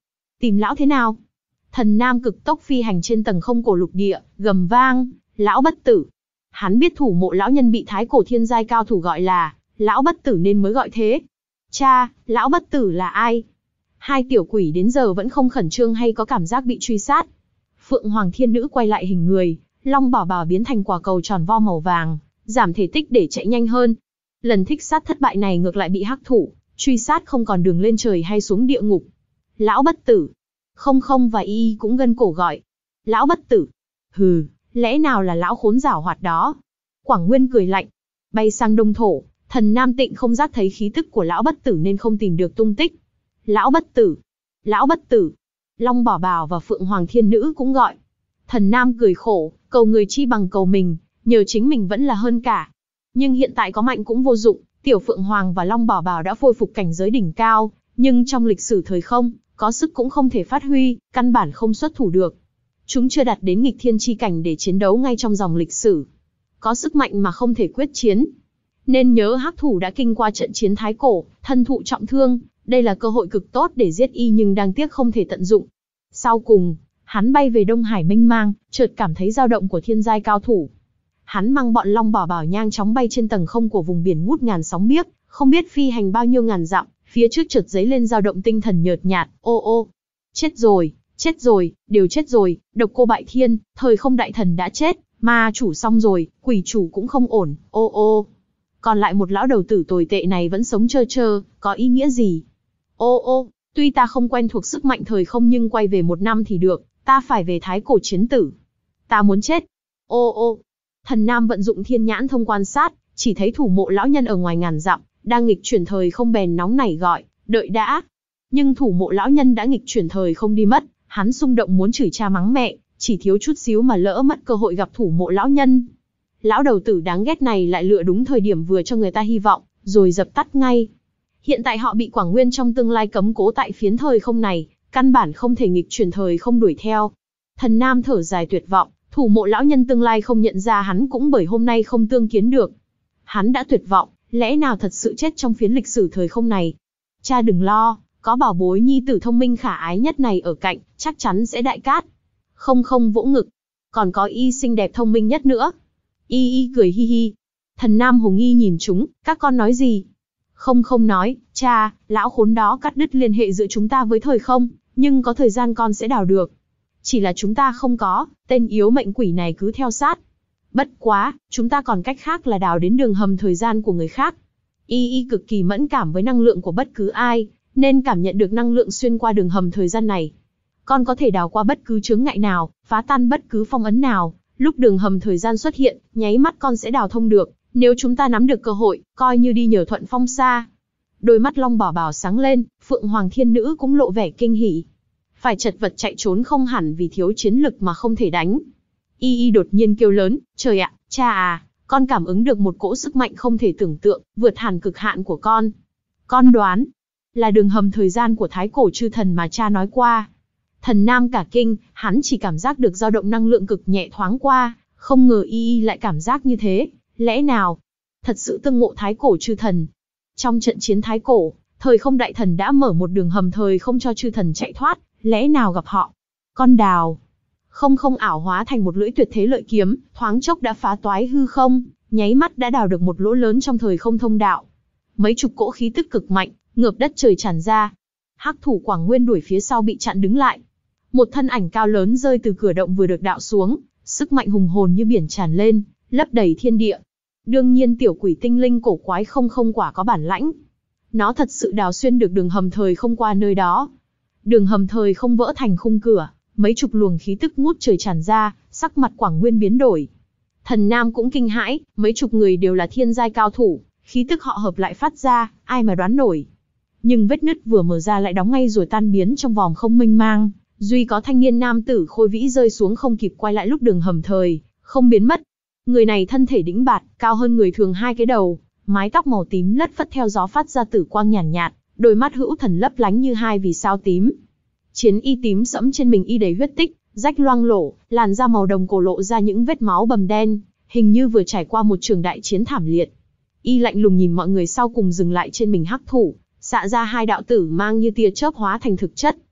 Tìm lão thế nào? Thần Nam cực tốc phi hành trên tầng không cổ lục địa, gầm vang, lão bất tử. Hắn biết thủ mộ lão nhân bị thái cổ thiên giai cao thủ gọi là lão bất tử nên mới gọi thế. Cha, lão bất tử là ai? Hai tiểu quỷ đến giờ vẫn không khẩn trương hay có cảm giác bị truy sát. Phượng Hoàng Thiên Nữ quay lại hình người, Long Bảo Bảo biến thành quả cầu tròn vo màu vàng, giảm thể tích để chạy nhanh hơn. Lần thích sát thất bại này ngược lại bị hắc thủ truy sát không còn đường lên trời hay xuống địa ngục. Lão bất tử. Không không và y y cũng gân cổ gọi. Lão bất tử. Hừ, lẽ nào là lão khốn giảo hoạt đó? Quảng Nguyên cười lạnh. Bay sang đông thổ, Thần Nam Tịnh không giác thấy khí tức của lão bất tử nên không tìm được tung tích. Lão bất tử. Lão bất tử. Long Bảo Bảo và Phượng Hoàng Thiên Nữ cũng gọi. Thần Nam cười khổ, cầu người chi bằng cầu mình, nhờ chính mình vẫn là hơn cả. Nhưng hiện tại có mạnh cũng vô dụng, Tiểu Phượng Hoàng và Long Bảo Bảo đã khôi phục cảnh giới đỉnh cao, nhưng trong lịch sử thời không, có sức cũng không thể phát huy, căn bản không xuất thủ được. Chúng chưa đạt đến nghịch thiên chi cảnh để chiến đấu ngay trong dòng lịch sử. Có sức mạnh mà không thể quyết chiến. Nên nhớ hắc thủ đã kinh qua trận chiến thái cổ, thân thụ trọng thương, đây là cơ hội cực tốt để giết y nhưng đáng tiếc không thể tận dụng. Sau cùng, hắn bay về Đông Hải mênh mang, chợt cảm thấy dao động của thiên giai cao thủ. Hắn mang bọn Long Bảo Bảo nhanh chóng bay trên tầng không của vùng biển ngút ngàn sóng biếc, không biết phi hành bao nhiêu ngàn dặm, phía trước chợt dấy lên dao động tinh thần nhợt nhạt, ô ô. Chết rồi, chết rồi, đều chết rồi, độc cô bại thiên, thời không đại thần đã chết, ma chủ xong rồi, quỷ chủ cũng không ổn, ô ô. Còn lại một lão đầu tử tồi tệ này vẫn sống trơ trơ, có ý nghĩa gì? Ô ô, tuy ta không quen thuộc sức mạnh thời không nhưng quay về một năm thì được, ta phải về thái cổ chiến tử. Ta muốn chết. Ô ô. Thần Nam vận dụng thiên nhãn thông quan sát, chỉ thấy thủ mộ lão nhân ở ngoài ngàn dặm, đang nghịch chuyển thời không bèn nóng nảy gọi, đợi đã. Nhưng thủ mộ lão nhân đã nghịch chuyển thời không đi mất, hắn xung động muốn chửi cha mắng mẹ, chỉ thiếu chút xíu mà lỡ mất cơ hội gặp thủ mộ lão nhân. Lão đầu tử đáng ghét này lại lựa đúng thời điểm vừa cho người ta hy vọng, rồi dập tắt ngay. Hiện tại họ bị Quảng Nguyên trong tương lai cấm cố tại phiến thời không này, căn bản không thể nghịch chuyển thời không đuổi theo. Thần Nam thở dài tuyệt vọng, thủ mộ lão nhân tương lai không nhận ra hắn cũng bởi hôm nay không tương kiến được. Hắn đã tuyệt vọng, lẽ nào thật sự chết trong phiến lịch sử thời không này? Cha đừng lo, có bảo bối nhi tử thông minh khả ái nhất này ở cạnh, chắc chắn sẽ đại cát. Không không vỗ ngực, còn có y xinh đẹp thông minh nhất nữa. Y y cười hi hi. Thần Nam hồ nghi nhìn chúng, các con nói gì? Không không nói, cha, lão khốn đó cắt đứt liên hệ giữa chúng ta với thời không, nhưng có thời gian con sẽ đào được. Chỉ là chúng ta không có, tên yếu mệnh quỷ này cứ theo sát. Bất quá, chúng ta còn cách khác là đào đến đường hầm thời gian của người khác. Y y cực kỳ mẫn cảm với năng lượng của bất cứ ai, nên cảm nhận được năng lượng xuyên qua đường hầm thời gian này. Con có thể đào qua bất cứ chướng ngại nào, phá tan bất cứ phong ấn nào, lúc đường hầm thời gian xuất hiện, nháy mắt con sẽ đào thông được, nếu chúng ta nắm được cơ hội, coi như đi nhờ thuận phong xa. Đôi mắt Long Bảo Bảo sáng lên, Phượng Hoàng Thiên Nữ cũng lộ vẻ kinh hỉ. Phải chật vật chạy trốn không hẳn vì thiếu chiến lực mà không thể đánh. Y y đột nhiên kêu lớn, trời ạ, cha à, con cảm ứng được một cỗ sức mạnh không thể tưởng tượng, vượt hẳn cực hạn của con. Con đoán, là đường hầm thời gian của thái cổ chư thần mà cha nói qua. Thần Nam cả kinh, hắn chỉ cảm giác được dao động năng lượng cực nhẹ thoáng qua, không ngờ y y lại cảm giác như thế, lẽ nào, thật sự tương ngộ thái cổ chư thần. Trong trận chiến thái cổ, thời không đại thần đã mở một đường hầm thời không cho chư thần chạy thoát, lẽ nào gặp họ. Con đào, không không ảo hóa thành một lưỡi tuyệt thế lợi kiếm, thoáng chốc đã phá toái hư không, nháy mắt đã đào được một lỗ lớn trong thời không thông đạo. Mấy chục cỗ khí tức cực mạnh, ngợp đất trời tràn ra. Hắc thủ Quảng Nguyên đuổi phía sau bị chặn đứng lại. Một thân ảnh cao lớn rơi từ cửa động vừa được đạo xuống, sức mạnh hùng hồn như biển tràn lên, lấp đầy thiên địa. Đương nhiên tiểu quỷ tinh linh cổ quái không không quả có bản lãnh. Nó thật sự đào xuyên được đường hầm thời không qua nơi đó. Đường hầm thời không vỡ thành khung cửa, mấy chục luồng khí tức ngút trời tràn ra, sắc mặt Quảng Nguyên biến đổi. Thần Nam cũng kinh hãi, mấy chục người đều là thiên giai cao thủ, khí tức họ hợp lại phát ra, ai mà đoán nổi. Nhưng vết nứt vừa mở ra lại đóng ngay rồi tan biến trong vòng không mênh mang, duy có thanh niên nam tử khôi vĩ rơi xuống không kịp quay lại lúc đường hầm thời không biến mất. Người này thân thể đĩnh bạt, cao hơn người thường hai cái đầu, mái tóc màu tím lất phất theo gió phát ra tử quang nhàn nhạt, nhạt, đôi mắt hữu thần lấp lánh như hai vì sao tím. Chiến y tím sẫm trên mình y đầy huyết tích, rách loang lổ, làn da màu đồng cổ lộ ra những vết máu bầm đen, hình như vừa trải qua một trường đại chiến thảm liệt. Y lạnh lùng nhìn mọi người sau cùng dừng lại trên mình hắc thủ, xạ ra hai đạo tử mang như tia chớp hóa thành thực chất.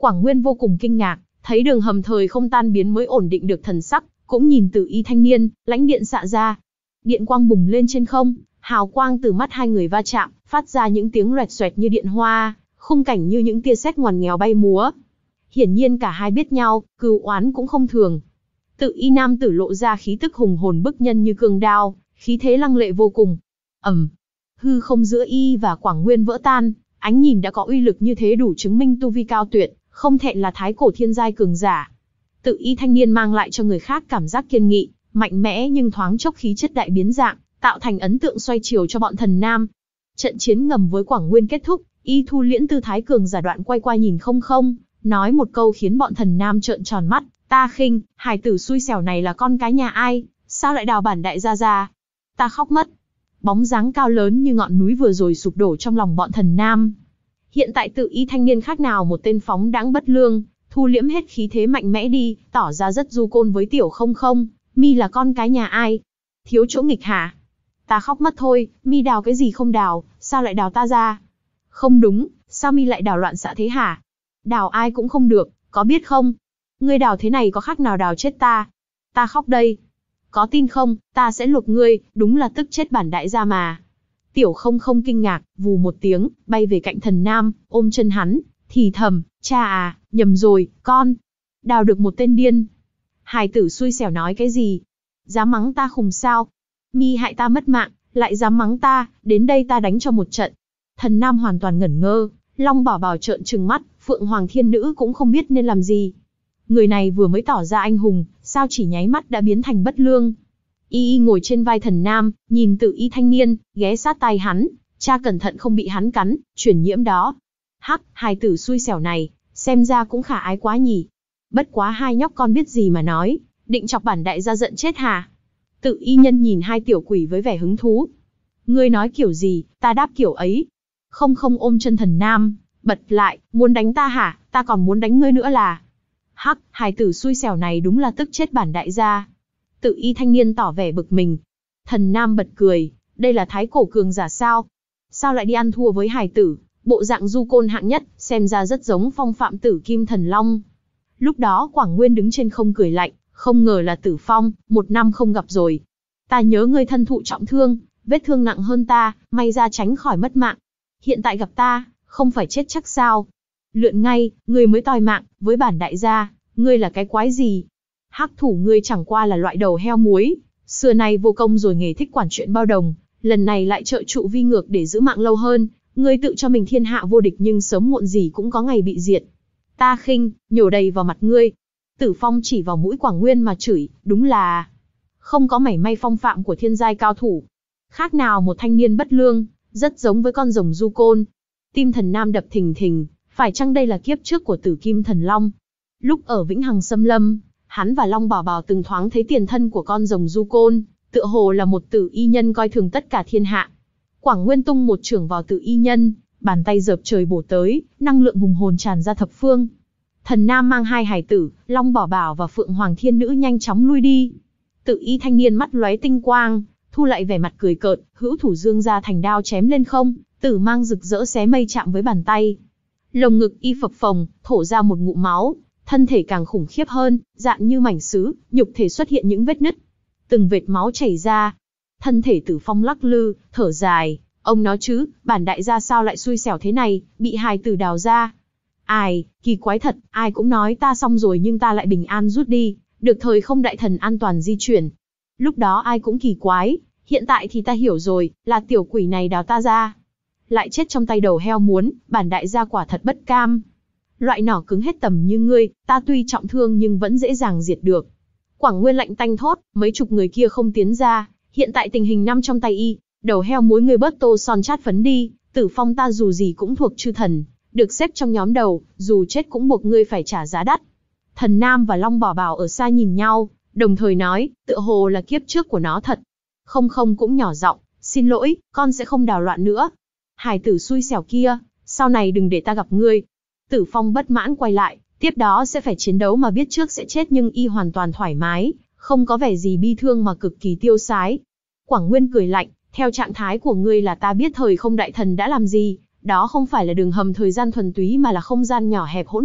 Quảng Nguyên vô cùng kinh ngạc, thấy đường hầm thời không tan biến mới ổn định được thần sắc, cũng nhìn Tử Y thanh niên, lãnh điện xạ ra. Điện quang bùng lên trên không, hào quang từ mắt hai người va chạm, phát ra những tiếng loẹt xoẹt như điện hoa, khung cảnh như những tia sét ngoằn nghèo bay múa. Hiển nhiên cả hai biết nhau, cừu oán cũng không thường. Tự Y nam tử lộ ra khí tức hùng hồn bức nhân như cương đao, khí thế lăng lệ vô cùng. ầm, hư không giữa Y và Quảng Nguyên vỡ tan, ánh nhìn đã có uy lực như thế đủ chứng minh tu vi cao tuyệt, không thẹn là thái cổ thiên giai cường giả. Tự Y thanh niên mang lại cho người khác cảm giác kiên nghị, mạnh mẽ nhưng thoáng chốc khí chất đại biến dạng, tạo thành ấn tượng xoay chiều cho bọn thần nam. Trận chiến ngầm với Quảng Nguyên kết thúc, Y thu liễn tư thái cường giả đoạn quay qua nhìn không không, nói một câu khiến bọn thần nam trợn tròn mắt, ta khinh, hài tử xui xẻo này là con cái nhà ai, sao lại đào bản đại gia ra? Ta khóc mất. Bóng dáng cao lớn như ngọn núi vừa rồi sụp đổ trong lòng bọn thần nam. Hiện tại Tự Y thanh niên khác nào một tên phóng đãng bất lương, thu liễm hết khí thế mạnh mẽ đi, tỏ ra rất du côn với tiểu không không, mi là con cái nhà ai? Thiếu chỗ nghịch hả? Ta khóc mất thôi, mi đào cái gì không đào, sao lại đào ta ra? Không đúng, sao mi lại đào loạn xạ thế hả? Đào ai cũng không được, có biết không? Ngươi đào thế này có khác nào đào chết ta? Ta khóc đây. Có tin không, ta sẽ lột ngươi, đúng là tức chết bản đại gia mà. Tiểu không không kinh ngạc, vù một tiếng, bay về cạnh thần nam, ôm chân hắn, thì thầm, cha à, nhầm rồi, con. Đào được một tên điên. Hài tử xui xẻo nói cái gì? Dám mắng ta khùng sao? Mi hại ta mất mạng, lại dám mắng ta, đến đây ta đánh cho một trận. Thần nam hoàn toàn ngẩn ngơ, Long Bảo Bảo trợn trừng mắt, Phượng Hoàng Thiên Nữ cũng không biết nên làm gì. Người này vừa mới tỏ ra anh hùng, sao chỉ nháy mắt đã biến thành bất lương. Y Y ngồi trên vai thần nam, nhìn Tự Y thanh niên, ghé sát tai hắn, cha cẩn thận không bị hắn cắn, truyền nhiễm đó. Hắc, hài tử xui xẻo này, xem ra cũng khả ái quá nhỉ. Bất quá hai nhóc con biết gì mà nói, định chọc bản đại gia giận chết hả? Tự Y nhân nhìn hai tiểu quỷ với vẻ hứng thú. Ngươi nói kiểu gì, ta đáp kiểu ấy. Không không ôm chân thần nam, bật lại, muốn đánh ta hả, ta còn muốn đánh ngươi nữa là. Hắc, hài tử xui xẻo này đúng là tức chết bản đại gia. Tự Y thanh niên tỏ vẻ bực mình. Thần nam bật cười, đây là thái cổ cường giả sao? Sao lại đi ăn thua với hài tử, bộ dạng du côn hạng nhất, xem ra rất giống Phong Phạm Tử Kim Thần Long. Lúc đó Quảng Nguyên đứng trên không cười lạnh, không ngờ là Tử Phong, một năm không gặp rồi. Ta nhớ ngươi thân thụ trọng thương, vết thương nặng hơn ta, may ra tránh khỏi mất mạng. Hiện tại gặp ta, không phải chết chắc sao? Lượn ngay, ngươi mới toi mạng, với bản đại gia, ngươi là cái quái gì? Hắc thủ ngươi chẳng qua là loại đầu heo muối, xưa nay vô công rồi nghề thích quản chuyện bao đồng, lần này lại trợ trụ vi ngược để giữ mạng lâu hơn, ngươi tự cho mình thiên hạ vô địch nhưng sớm muộn gì cũng có ngày bị diệt. Ta khinh, nhổ đầy vào mặt ngươi. Tử Phong chỉ vào mũi Quảng Nguyên mà chửi, đúng là không có mảy may phong phạm của thiên giai cao thủ. Khác nào một thanh niên bất lương, rất giống với con rồng du côn. Tim thần nam đập thình thình, phải chăng đây là kiếp trước của Tử Kim Thần Long? Lúc ở Vĩnh Hằng Xâm Lâm, hắn và Long Bảo Bảo từng thoáng thấy tiền thân của con rồng du côn, tựa hồ là một Tử Y nhân coi thường tất cả thiên hạ. Quảng Nguyên tung một chưởng vào Tử Y nhân, bàn tay dợp trời bổ tới, năng lượng hùng hồn tràn ra thập phương. Thần nam mang hai hài tử, Long Bảo Bảo và Phượng Hoàng Thiên Nữ nhanh chóng lui đi. Tự Y thanh niên mắt lóe tinh quang, thu lại vẻ mặt cười cợt, hữu thủ dương ra thành đao chém lên không, tử mang rực rỡ xé mây chạm với bàn tay. Lồng ngực Y phập phồng, thổ ra một ngụm máu, thân thể càng khủng khiếp hơn, dạn như mảnh sứ, nhục thể xuất hiện những vết nứt. Từng vệt máu chảy ra. Thân thể Tử Phong lắc lư, thở dài, ông nói chứ, bản đại gia sao lại xui xẻo thế này, bị hài tử đào ra. Ai, kỳ quái thật, ai cũng nói ta xong rồi nhưng ta lại bình an rút đi, được thời không đại thần an toàn di chuyển. Lúc đó ai cũng kỳ quái, hiện tại thì ta hiểu rồi, là tiểu quỷ này đào ta ra. Lại chết trong tay đầu heo muốn, bản đại gia quả thật bất cam. Loại nỏ cứng hết tầm như ngươi, ta tuy trọng thương nhưng vẫn dễ dàng diệt được. Quảng Nguyên lạnh tanh thốt, mấy chục người kia không tiến ra, hiện tại tình hình nằm trong tay y, đầu heo muối ngươi bớt tô son chát phấn đi, Tử Phong ta dù gì cũng thuộc chư thần, được xếp trong nhóm đầu, dù chết cũng buộc ngươi phải trả giá đắt. Thần Nam và Long Bảo Bảo ở xa nhìn nhau, đồng thời nói, tựa hồ là kiếp trước của nó thật. Không không cũng nhỏ giọng, xin lỗi, con sẽ không đào loạn nữa. Hài tử xui xẻo kia, sau này đừng để ta gặp ngươi. Tử Phong bất mãn quay lại, tiếp đó sẽ phải chiến đấu mà biết trước sẽ chết nhưng y hoàn toàn thoải mái, không có vẻ gì bi thương mà cực kỳ tiêu sái. Quảng Nguyên cười lạnh, theo trạng thái của ngươi là ta biết thời không đại thần đã làm gì, đó không phải là đường hầm thời gian thuần túy mà là không gian nhỏ hẹp hỗn loạn,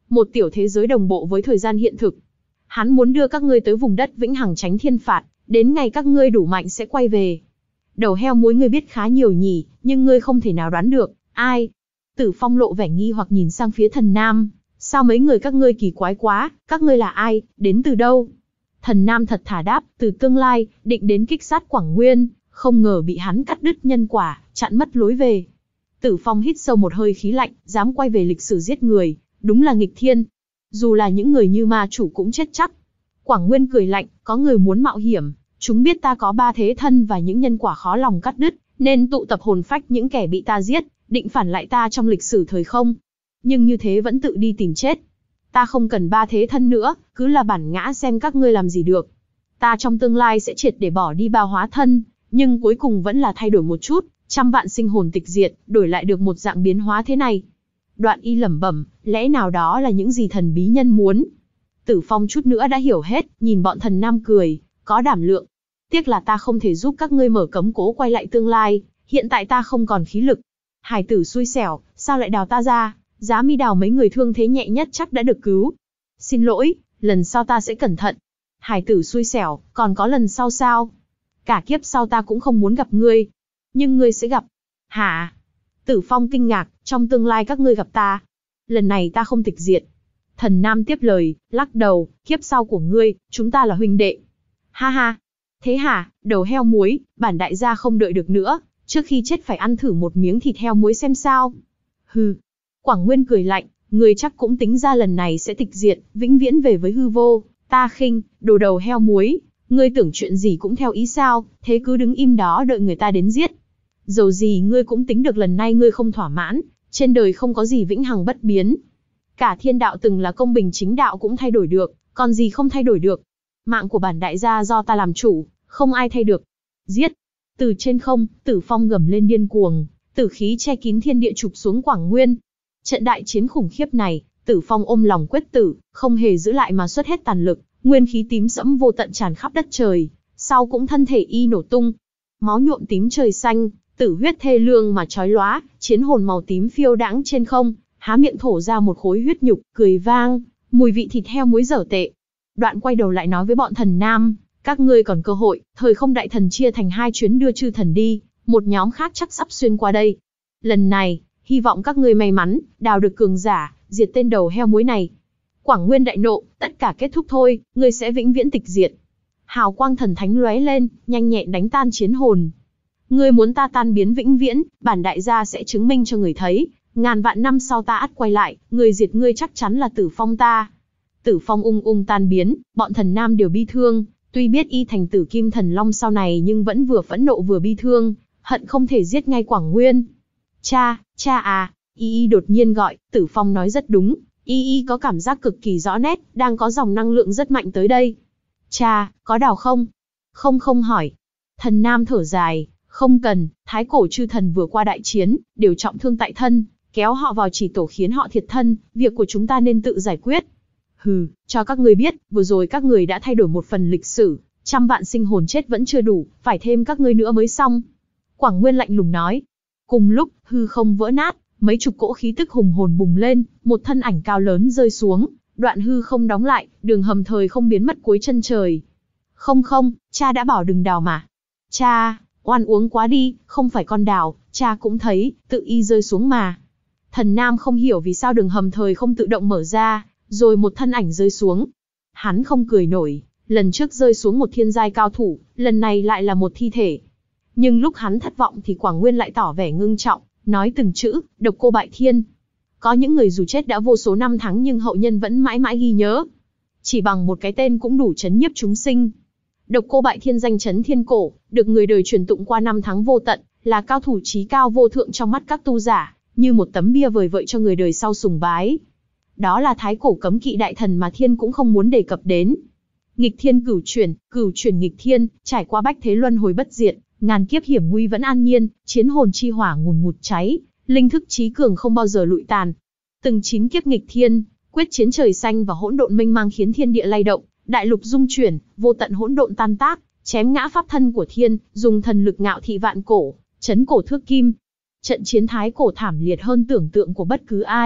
một tiểu thế giới đồng bộ với thời gian hiện thực. Hắn muốn đưa các ngươi tới vùng đất vĩnh hằng tránh thiên phạt, đến ngày các ngươi đủ mạnh sẽ quay về. Đầu heo muối ngươi biết khá nhiều nhỉ, nhưng ngươi không thể nào đoán được, ai? Tử Phong lộ vẻ nghi hoặc nhìn sang phía Thần Nam, sao mấy người các ngươi kỳ quái quá, các ngươi là ai, đến từ đâu? Thần Nam thật thà đáp, từ tương lai, định đến kích sát Quảng Nguyên, không ngờ bị hắn cắt đứt nhân quả, chặn mất lối về. Tử Phong hít sâu một hơi khí lạnh, dám quay về lịch sử giết người, đúng là nghịch thiên. Dù là những người như ma chủ cũng chết chắc. Quảng Nguyên cười lạnh, có người muốn mạo hiểm, chúng biết ta có ba thế thân và những nhân quả khó lòng cắt đứt, nên tụ tập hồn phách những kẻ bị ta giết, định phản lại ta trong lịch sử thời không. Nhưng như thế vẫn tự đi tìm chết. Ta không cần ba thế thân nữa, cứ là bản ngã xem các ngươi làm gì được. Ta trong tương lai sẽ triệt để bỏ đi ba hóa thân, nhưng cuối cùng vẫn là thay đổi một chút, trăm vạn sinh hồn tịch diệt, đổi lại được một dạng biến hóa thế này. Đoạn y lẩm bẩm, lẽ nào đó là những gì thần bí nhân muốn. Tử Phong chút nữa đã hiểu hết, nhìn bọn Thần Nam cười, có đảm lượng. Tiếc là ta không thể giúp các ngươi mở cấm cố quay lại tương lai, hiện tại ta không còn khí lực. Hải tử xui xẻo, sao lại đào ta ra, giá mi đào mấy người thương thế nhẹ nhất chắc đã được cứu. Xin lỗi, lần sau ta sẽ cẩn thận. Hải tử xui xẻo, còn có lần sau sao? Cả kiếp sau ta cũng không muốn gặp ngươi. Nhưng ngươi sẽ gặp. Hả? Tử Phong kinh ngạc, trong tương lai các ngươi gặp ta. Lần này ta không tịch diệt. Thần Nam tiếp lời, lắc đầu, kiếp sau của ngươi, chúng ta là huynh đệ. Ha ha. Thế hả, đầu heo muối, bản đại gia không đợi được nữa, trước khi chết phải ăn thử một miếng thịt heo muối xem sao. Hừ. Quảng Nguyên cười lạnh, ngươi chắc cũng tính ra lần này sẽ tịch diệt, vĩnh viễn về với hư vô, ta khinh, đồ đầu heo muối, ngươi tưởng chuyện gì cũng theo ý sao, thế cứ đứng im đó đợi người ta đến giết. Dầu gì ngươi cũng tính được lần này ngươi không thỏa mãn, trên đời không có gì vĩnh hằng bất biến. Cả thiên đạo từng là công bình chính đạo cũng thay đổi được, còn gì không thay đổi được. Mạng của bản đại gia do ta làm chủ, không ai thay được. Giết! Từ trên không, Tử Phong gầm lên điên cuồng, tử khí che kín thiên địa chụp xuống Quảng Nguyên. Trận đại chiến khủng khiếp này, Tử Phong ôm lòng quyết tử, không hề giữ lại mà xuất hết tàn lực, nguyên khí tím sẫm vô tận tràn khắp đất trời, sau cũng thân thể y nổ tung. Máu nhuộm tím trời xanh, tử huyết thê lương mà chói lóa, chiến hồn màu tím phiêu đãng trên không, há miệng thổ ra một khối huyết nhục, cười vang, mùi vị thịt heo muối dở tệ. Đoạn quay đầu lại nói với bọn Thần Nam, các ngươi còn cơ hội, thời không đại thần chia thành hai chuyến đưa chư thần đi, một nhóm khác chắc sắp xuyên qua đây. Lần này, hy vọng các ngươi may mắn, đào được cường giả, diệt tên đầu heo muối này. Quảng Nguyên đại nộ, tất cả kết thúc thôi, ngươi sẽ vĩnh viễn tịch diệt. Hào quang thần thánh lóe lên, nhanh nhẹn đánh tan chiến hồn. Ngươi muốn ta tan biến vĩnh viễn, bản đại gia sẽ chứng minh cho người thấy, ngàn vạn năm sau ta ắt quay lại, người diệt ngươi chắc chắn là Tử Phong ta. Tử Phong ung ung tan biến, bọn Thần Nam đều bi thương, tuy biết y thành Tử Kim Thần Long sau này nhưng vẫn vừa phẫn nộ vừa bi thương, hận không thể giết ngay Quảng Nguyên. Cha, cha à, y y đột nhiên gọi, Tử Phong nói rất đúng, y y có cảm giác cực kỳ rõ nét, đang có dòng năng lượng rất mạnh tới đây. Cha, có đào không? Không không hỏi. Thần Nam thở dài, không cần, thái cổ chư thần vừa qua đại chiến, đều trọng thương tại thân, kéo họ vào chỉ tổ khiến họ thiệt thân, việc của chúng ta nên tự giải quyết. Hừ, cho các người biết, vừa rồi các người đã thay đổi một phần lịch sử, trăm vạn sinh hồn chết vẫn chưa đủ, phải thêm các ngươi nữa mới xong. Quảng Nguyên lạnh lùng nói. Cùng lúc, hư không vỡ nát, mấy chục cỗ khí tức hùng hồn bùng lên, một thân ảnh cao lớn rơi xuống, đoạn hư không đóng lại, đường hầm thời không biến mất cuối chân trời. Không không, cha đã bảo đừng đào mà. Cha, oan uống quá đi, không phải con đào, cha cũng thấy, tự y rơi xuống mà. Thần Nam không hiểu vì sao đường hầm thời không tự động mở ra, rồi một thân ảnh rơi xuống. Hắn không cười nổi, lần trước rơi xuống một thiên giai cao thủ, lần này lại là một thi thể. Nhưng lúc hắn thất vọng thì Quảng Nguyên lại tỏ vẻ ngưng trọng, nói từng chữ, độc cô bại thiên. Có những người dù chết đã vô số năm tháng nhưng hậu nhân vẫn mãi mãi ghi nhớ. Chỉ bằng một cái tên cũng đủ chấn nhiếp chúng sinh. Độc cô bại thiên danh chấn thiên cổ, được người đời truyền tụng qua năm tháng vô tận, là cao thủ chí cao vô thượng trong mắt các tu giả, như một tấm bia vời vợi cho người đời sau sùng bái. Đó là thái cổ cấm kỵ đại thần mà thiên cũng không muốn đề cập đến. Nghịch thiên cửu chuyển, cửu chuyển nghịch thiên, trải qua bách thế luân hồi bất diệt, ngàn kiếp hiểm nguy vẫn an nhiên, chiến hồn chi hỏa ngùn ngụt cháy, linh thức trí cường không bao giờ lụi tàn. Từng chín kiếp nghịch thiên, quyết chiến trời xanh và hỗn độn mênh mang khiến thiên địa lay động, đại lục dung chuyển, vô tận hỗn độn tan tác, chém ngã pháp thân của thiên, dùng thần lực ngạo thị vạn cổ, chấn cổ thước kim. Trận chiến thái cổ thảm liệt hơn tưởng tượng của bất cứ ai,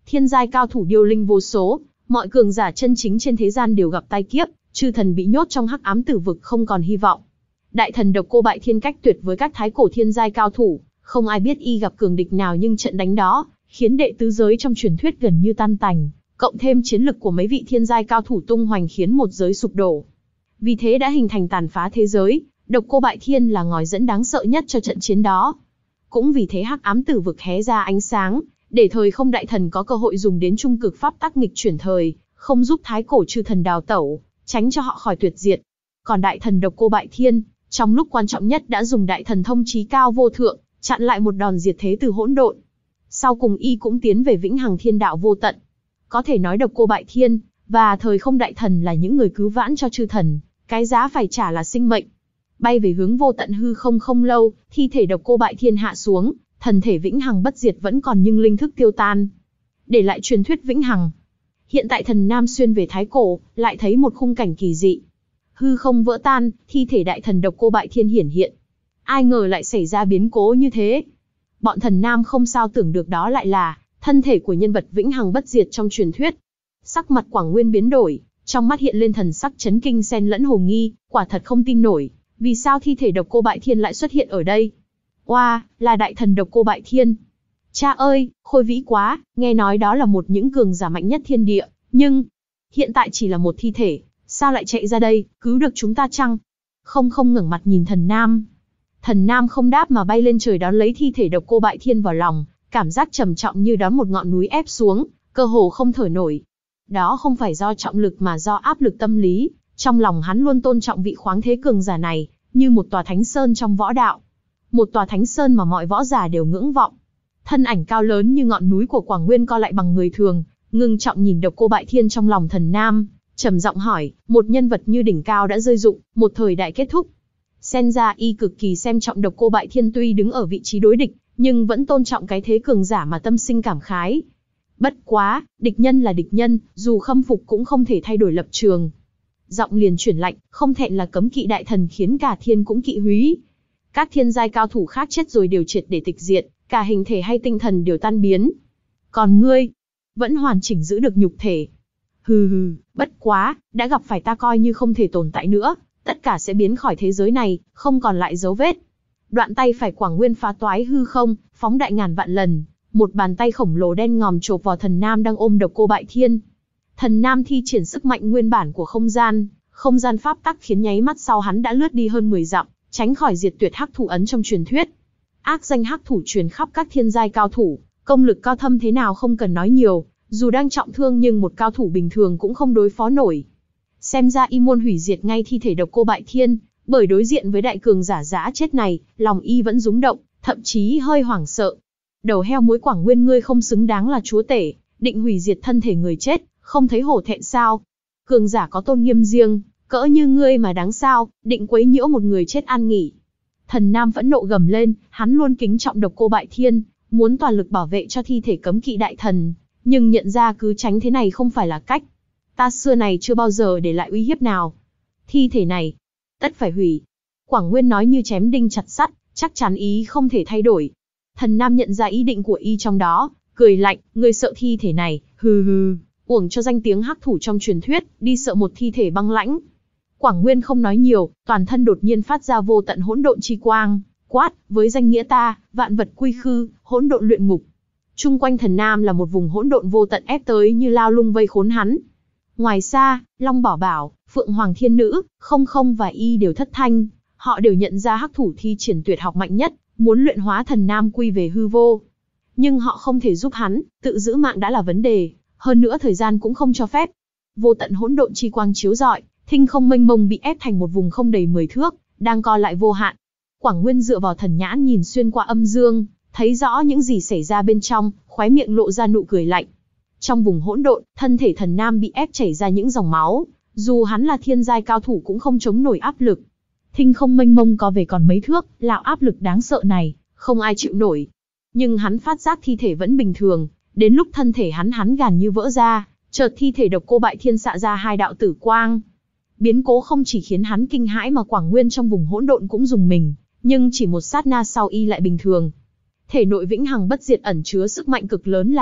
Thiên giai cao thủ điêu linh vô số, mọi cường giả chân chính trên thế gian đều gặp tai kiếp, chư thần bị nhốt trong hắc ám tử vực không còn hy vọng. Đại thần Độc Cô Bại Thiên cách tuyệt với các thái cổ thiên giai cao thủ, không ai biết y gặp cường địch nào, nhưng trận đánh đó khiến đệ tứ giới trong truyền thuyết gần như tan tành, cộng thêm chiến lực của mấy vị thiên giai cao thủ tung hoành khiến một giới sụp đổ. Vì thế đã hình thành tàn phá thế giới, Độc Cô Bại Thiên là ngòi dẫn đáng sợ nhất cho trận chiến đó. Cũng vì thế hắc ám tử vực hé ra ánh sáng, để thời không đại thần có cơ hội dùng đến trung cực pháp tắc nghịch chuyển thời, không giúp thái cổ chư thần đào tẩu, tránh cho họ khỏi tuyệt diệt. Còn đại thần Độc Cô Bại Thiên, trong lúc quan trọng nhất đã dùng đại thần thông chí cao vô thượng, chặn lại một đòn diệt thế từ hỗn độn. Sau cùng y cũng tiến về vĩnh hằng thiên đạo vô tận. Có thể nói Độc Cô Bại Thiên và thời không đại thần là những người cứu vãn cho chư thần, cái giá phải trả là sinh mệnh. Bay về hướng vô tận hư không không lâu, thi thể Độc Cô Bại Thiên hạ xuống, thần thể vĩnh hằng bất diệt vẫn còn nhưng linh thức tiêu tan, để lại truyền thuyết vĩnh hằng. Hiện tại thần Nam xuyên về thái cổ, lại thấy một khung cảnh kỳ dị. Hư không vỡ tan, thi thể đại thần Độc Cô Bại Thiên hiển hiện. Ai ngờ lại xảy ra biến cố như thế. Bọn thần Nam không sao tưởng được đó lại là thân thể của nhân vật vĩnh hằng bất diệt trong truyền thuyết. Sắc mặt Quảng Nguyên biến đổi, trong mắt hiện lên thần sắc chấn kinh xen lẫn hồ nghi, quả thật không tin nổi, vì sao thi thể Độc Cô Bại Thiên lại xuất hiện ở đây? Oa, wow, là đại thần Độc Cô Bại Thiên. Cha ơi, khôi vĩ quá, nghe nói đó là một những cường giả mạnh nhất thiên địa, nhưng hiện tại chỉ là một thi thể, sao lại chạy ra đây, cứu được chúng ta chăng? Không không ngẩng mặt nhìn thần Nam. Thần Nam không đáp mà bay lên trời đón lấy thi thể Độc Cô Bại Thiên vào lòng, cảm giác trầm trọng như đón một ngọn núi ép xuống, cơ hồ không thở nổi. Đó không phải do trọng lực mà do áp lực tâm lý, trong lòng hắn luôn tôn trọng vị khoáng thế cường giả này, như một tòa thánh sơn trong võ đạo. Một tòa thánh sơn mà mọi võ giả đều ngưỡng vọng. Thân ảnh cao lớn như ngọn núi của Quảng Nguyên co lại bằng người thường, ngưng trọng nhìn Độc Cô Bại Thiên trong lòng thần Nam, trầm giọng hỏi, một nhân vật như đỉnh cao đã rơi dụng, một thời đại kết thúc. Xem ra y cực kỳ xem trọng Độc Cô Bại Thiên, tuy đứng ở vị trí đối địch, nhưng vẫn tôn trọng cái thế cường giả mà tâm sinh cảm khái. Bất quá, địch nhân là địch nhân, dù khâm phục cũng không thể thay đổi lập trường. Giọng liền chuyển lạnh, không thẹn là cấm kỵ đại thần khiến cả thiên cũng kỵ húy. Các thiên giai cao thủ khác chết rồi đều triệt để tịch diệt, cả hình thể hay tinh thần đều tan biến. Còn ngươi, vẫn hoàn chỉnh giữ được nhục thể. Hừ hừ, bất quá, đã gặp phải ta coi như không thể tồn tại nữa, tất cả sẽ biến khỏi thế giới này, không còn lại dấu vết. Đoạn tay phải Quảng Nguyên phá toái hư không, phóng đại ngàn vạn lần, một bàn tay khổng lồ đen ngòm chộp vào thần Nam đang ôm Độc Cô Bại Thiên. Thần Nam thi triển sức mạnh nguyên bản của không gian, không gian pháp tắc khiến nháy mắt sau hắn đã lướt đi hơn mười dặm, tránh khỏi diệt tuyệt hắc thủ ấn trong truyền thuyết. Ác danh hắc thủ truyền khắp các thiên giai cao thủ, công lực cao thâm thế nào không cần nói nhiều, dù đang trọng thương nhưng một cao thủ bình thường cũng không đối phó nổi. Xem ra y muốn hủy diệt ngay thi thể Độc Cô Bại Thiên, bởi đối diện với đại cường giả dã chết này, lòng y vẫn rúng động, thậm chí hơi hoảng sợ. Đầu heo muối Quảng Nguyên, ngươi không xứng đáng là chúa tể, định hủy diệt thân thể người chết, không thấy hổ thẹn sao? Cường giả có tôn nghiêm riêng, cỡ như ngươi mà đáng sao, định quấy nhiễu một người chết an nghỉ. Thần Nam phẫn nộ gầm lên, hắn luôn kính trọng Độc Cô Bại Thiên, muốn toàn lực bảo vệ cho thi thể cấm kỵ đại thần, nhưng nhận ra cứ tránh thế này không phải là cách. Ta xưa này chưa bao giờ để lại uy hiếp nào. Thi thể này, tất phải hủy. Quảng Nguyên nói như chém đinh chặt sắt, chắc chắn ý không thể thay đổi. Thần Nam nhận ra ý định của y trong đó, cười lạnh, ngươi sợ thi thể này, hừ hừ, uổng cho danh tiếng hắc thủ trong truyền thuyết, đi sợ một thi thể băng lãnh. Quảng Nguyên không nói nhiều, toàn thân đột nhiên phát ra vô tận hỗn độn chi quang, quát, với danh nghĩa ta, vạn vật quy khư, hỗn độn luyện ngục. Trung quanh thần Nam là một vùng hỗn độn vô tận ép tới như lao lung vây khốn hắn. Ngoài xa, Long Bảo Bảo, Phượng Hoàng Thiên Nữ, Không Không và Y đều thất thanh, họ đều nhận ra hắc thủ thi triển tuyệt học mạnh nhất, muốn luyện hóa thần Nam quy về hư vô. Nhưng họ không thể giúp hắn, tự giữ mạng đã là vấn đề, hơn nữa thời gian cũng không cho phép. Vô tận hỗn độn chi quang chiếu rọi, thinh không mênh mông bị ép thành một vùng không đầy mười thước, đang co lại vô hạn. Quảng Nguyên dựa vào thần nhãn nhìn xuyên qua âm dương, thấy rõ những gì xảy ra bên trong, khóe miệng lộ ra nụ cười lạnh. Trong vùng hỗn độn, thân thể thần Nam bị ép chảy ra những dòng máu, dù hắn là thiên giai cao thủ cũng không chống nổi áp lực. Thinh không mênh mông có về còn mấy thước, lão áp lực đáng sợ này, không ai chịu nổi. Nhưng hắn phát giác thi thể vẫn bình thường, đến lúc thân thể hắn hắn gàn như vỡ ra, chợt thi thể Độc Cô Bại Thiên xạ ra hai đạo tử quang. Biến cố không chỉ khiến hắn kinh hãi mà Quảng Nguyên trong vùng hỗn độn cũng rùng mình, nhưng chỉ một sát na sau y lại bình thường. Thể nội vĩnh hằng bất diệt ẩn chứa sức mạnh cực lớn là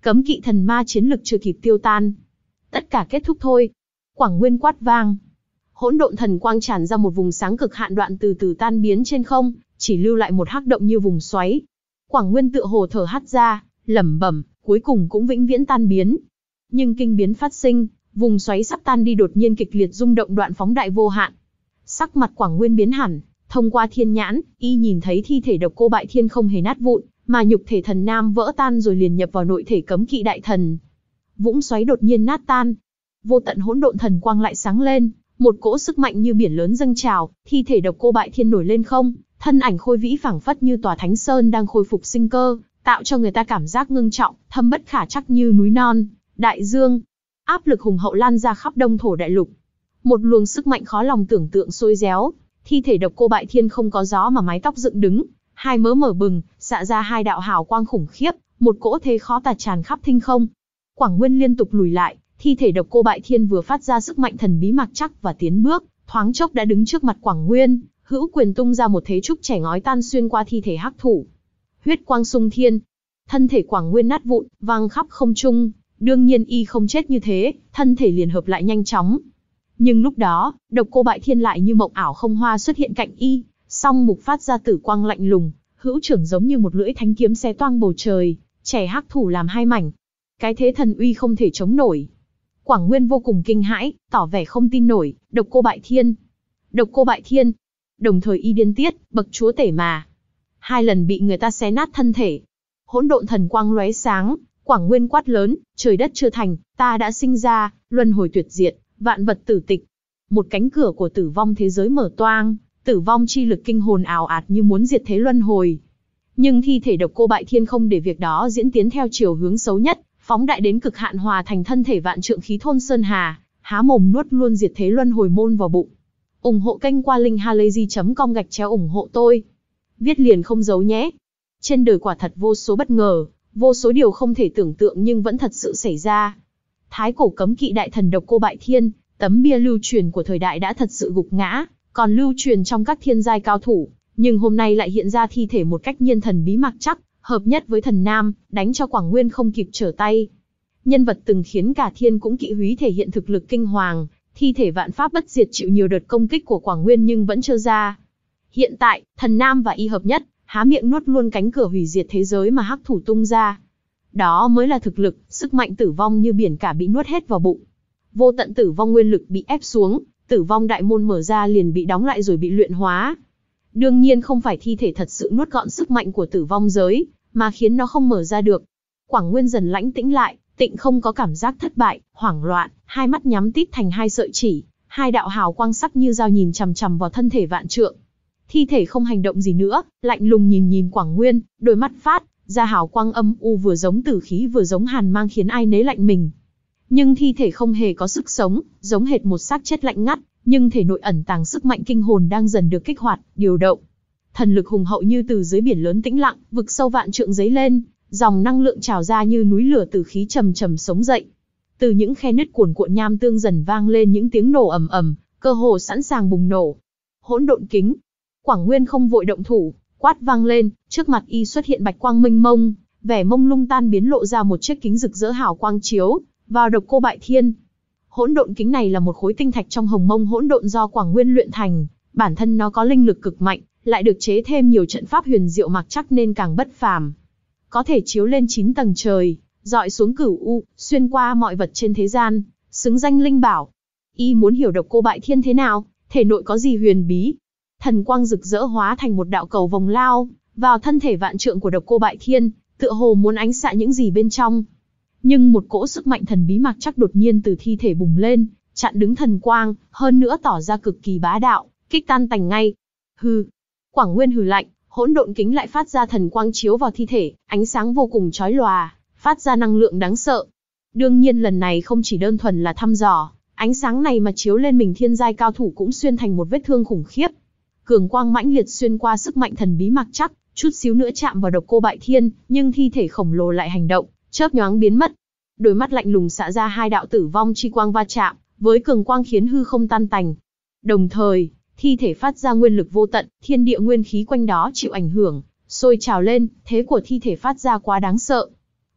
Cấm kỵ thần ma chiến lực chưa kịp tiêu tan. Tất cả kết thúc thôi. Quảng Nguyên quát vang. Hỗn độn thần quang tràn ra một vùng sáng cực hạn, đoạn từ từ tan biến trên không, chỉ lưu lại một hắc động như vùng xoáy. Quảng Nguyên tựa hồ thở hắt ra, lẩm bẩm, cuối cùng cũng vĩnh viễn tan biến. Nhưng kinh biến phát sinh, vùng xoáy sắp tan đi đột nhiên kịch liệt rung động, đoạn phóng đại vô hạn. Sắc mặt Quảng Nguyên biến hẳn, thông qua thiên nhãn, y nhìn thấy thi thể Độc Cô Bại Thiên không hề nát vụn, mà nhục thể thần nam vỡ tan rồi liền nhập vào nội thể cấm kỵ đại thần. Vũng xoáy đột nhiên nát tan, vô tận hỗn độn thần quang lại sáng lên, một cỗ sức mạnh như biển lớn dâng trào, thi thể Độc Cô Bại Thiên nổi lên không, thân ảnh khôi vĩ phảng phất như tòa thánh sơn đang khôi phục sinh cơ, tạo cho người ta cảm giác ngưng trọng, thâm bất khả trắc như núi non, đại dương. Áp lực hùng hậu lan ra khắp Đông Thổ đại lục. Một luồng sức mạnh khó lòng tưởng tượng xôi réo, thi thể Độc Cô Bại Thiên không có gió mà mái tóc dựng đứng, hai mớ mở bừng, xạ ra hai đạo hào quang khủng khiếp, một cỗ thế khó tả tràn khắp thinh không. Quảng Nguyên liên tục lùi lại, thi thể Độc Cô Bại Thiên vừa phát ra sức mạnh thần bí mặc chắc và tiến bước, thoáng chốc đã đứng trước mặt Quảng Nguyên, hữu quyền tung ra một thế trúc trẻ ngói tan xuyên qua thi thể hắc thủ. Huyết quang xung thiên, thân thể Quảng Nguyên nát vụn, vang khắp không trung. Đương nhiên y không chết như thế, thân thể liền hợp lại nhanh chóng. Nhưng lúc đó, Độc Cô Bại Thiên lại như mộng ảo không hoa xuất hiện cạnh y, song mục phát ra tử quang lạnh lùng, hữu trưởng giống như một lưỡi thánh kiếm xé toang bầu trời, trẻ hắc thủ làm hai mảnh. Cái thế thần uy không thể chống nổi. Quảng Nguyên vô cùng kinh hãi, tỏ vẻ không tin nổi, Độc Cô Bại Thiên, Độc Cô Bại Thiên. Đồng thời y điên tiết, bậc chúa tể mà. Hai lần bị người ta xé nát thân thể. Hỗn độn thần quang lóe sáng, Quảng Nguyên quát lớn, trời đất chưa thành, ta đã sinh ra, luân hồi tuyệt diệt, vạn vật tử tịch. Một cánh cửa của tử vong thế giới mở toang, tử vong chi lực kinh hồn ào ạt như muốn diệt thế luân hồi. Nhưng thi thể Độc Cô Bại Thiên không để việc đó diễn tiến theo chiều hướng xấu nhất, phóng đại đến cực hạn hòa thành thân thể vạn trượng khí thôn sơn hà, há mồm nuốt luôn diệt thế luân hồi môn vào bụng. Ủng hộ kênh qua linkhalazy chấm com gạch chéo ủng hộ tôi. Viết liền không giấu nhé. Trên đời quả thật vô số bất ngờ, vô số điều không thể tưởng tượng nhưng vẫn thật sự xảy ra. Thái cổ cấm kỵ đại thần Độc Cô Bại Thiên, tấm bia lưu truyền của thời đại đã thật sự gục ngã, còn lưu truyền trong các thiên giai cao thủ, nhưng hôm nay lại hiện ra thi thể một cách nhiên thần bí mặc chắc, hợp nhất với thần nam, đánh cho Quảng Nguyên không kịp trở tay. Nhân vật từng khiến cả thiên cũng kỵ húy thể hiện thực lực kinh hoàng, thi thể vạn pháp bất diệt chịu nhiều đợt công kích của Quảng Nguyên nhưng vẫn chưa ra. Hiện tại, thần nam và y hợp nhất, há miệng nuốt luôn cánh cửa hủy diệt thế giới mà hắc thủ tung ra. Đó mới là thực lực, sức mạnh tử vong như biển cả bị nuốt hết vào bụng. Vô tận tử vong nguyên lực bị ép xuống, tử vong đại môn mở ra liền bị đóng lại rồi bị luyện hóa. Đương nhiên không phải thi thể thật sự nuốt gọn sức mạnh của tử vong giới, mà khiến nó không mở ra được. Quảng Nguyên dần lãnh tĩnh lại, tịnh không có cảm giác thất bại, hoảng loạn, hai mắt nhắm tít thành hai sợi chỉ, hai đạo hào quang sắc như dao nhìn chằm chằm vào thân thể vạn trượng. Thi thể không hành động gì nữa, lạnh lùng nhìn nhìn Quảng Nguyên, đôi mắt phát ra hào quang âm u vừa giống tử khí vừa giống hàn mang khiến ai nấy lạnh mình. Nhưng thi thể không hề có sức sống, giống hệt một xác chết lạnh ngắt, nhưng thể nội ẩn tàng sức mạnh kinh hồn đang dần được kích hoạt, điều động. Thần lực hùng hậu như từ dưới biển lớn tĩnh lặng, vực sâu vạn trượng dấy lên, dòng năng lượng trào ra như núi lửa tử khí trầm trầm sống dậy. Từ những khe nứt cuồn cuộn nham tương dần vang lên những tiếng nổ ầm ầm, cơ hồ sẵn sàng bùng nổ. Hỗn độn kính. Quảng Nguyên không vội động thủ, quát vang lên, trước mặt y xuất hiện bạch quang mênh mông, vẻ mông lung tan biến lộ ra một chiếc kính rực rỡ hào quang chiếu vào Độc Cô Bại Thiên. Hỗn độn kính này là một khối tinh thạch trong hồng mông hỗn độn do Quảng Nguyên luyện thành, bản thân nó có linh lực cực mạnh, lại được chế thêm nhiều trận pháp huyền diệu mặc chắc nên càng bất phàm. Có thể chiếu lên chín tầng trời, dọi xuống cửu u, xuyên qua mọi vật trên thế gian, xứng danh linh bảo. Y muốn hiểu Độc Cô Bại Thiên thế nào, thể nội có gì huyền bí. Thần quang rực rỡ hóa thành một đạo cầu vòng lao vào thân thể vạn trượng của Độc Cô Bại Thiên, tựa hồ muốn ánh xạ những gì bên trong. Nhưng một cỗ sức mạnh thần bí mặc chắc đột nhiên từ thi thể bùng lên, chặn đứng thần quang, hơn nữa tỏ ra cực kỳ bá đạo, kích tan tành ngay. Hừ. Quảng Nguyên hừ lạnh, hỗn độn kính lại phát ra thần quang chiếu vào thi thể, ánh sáng vô cùng chói lòa, phát ra năng lượng đáng sợ. Đương nhiên lần này không chỉ đơn thuần là thăm dò, ánh sáng này mà chiếu lên mình thiên giai cao thủ cũng xuyên thành một vết thương khủng khiếp. Cường quang mãnh liệt xuyên qua sức mạnh thần bí mặc chắc, chút xíu nữa chạm vào Độc Cô Bại Thiên, nhưng thi thể khổng lồ lại hành động, chớp nhoáng biến mất. Đôi mắt lạnh lùng xạ ra hai đạo tử vong chi quang va chạm, với cường quang khiến hư không tan tành. Đồng thời, thi thể phát ra nguyên lực vô tận, thiên địa nguyên khí quanh đó chịu ảnh hưởng, sôi trào lên, thế của thi thể phát ra quá đáng sợ.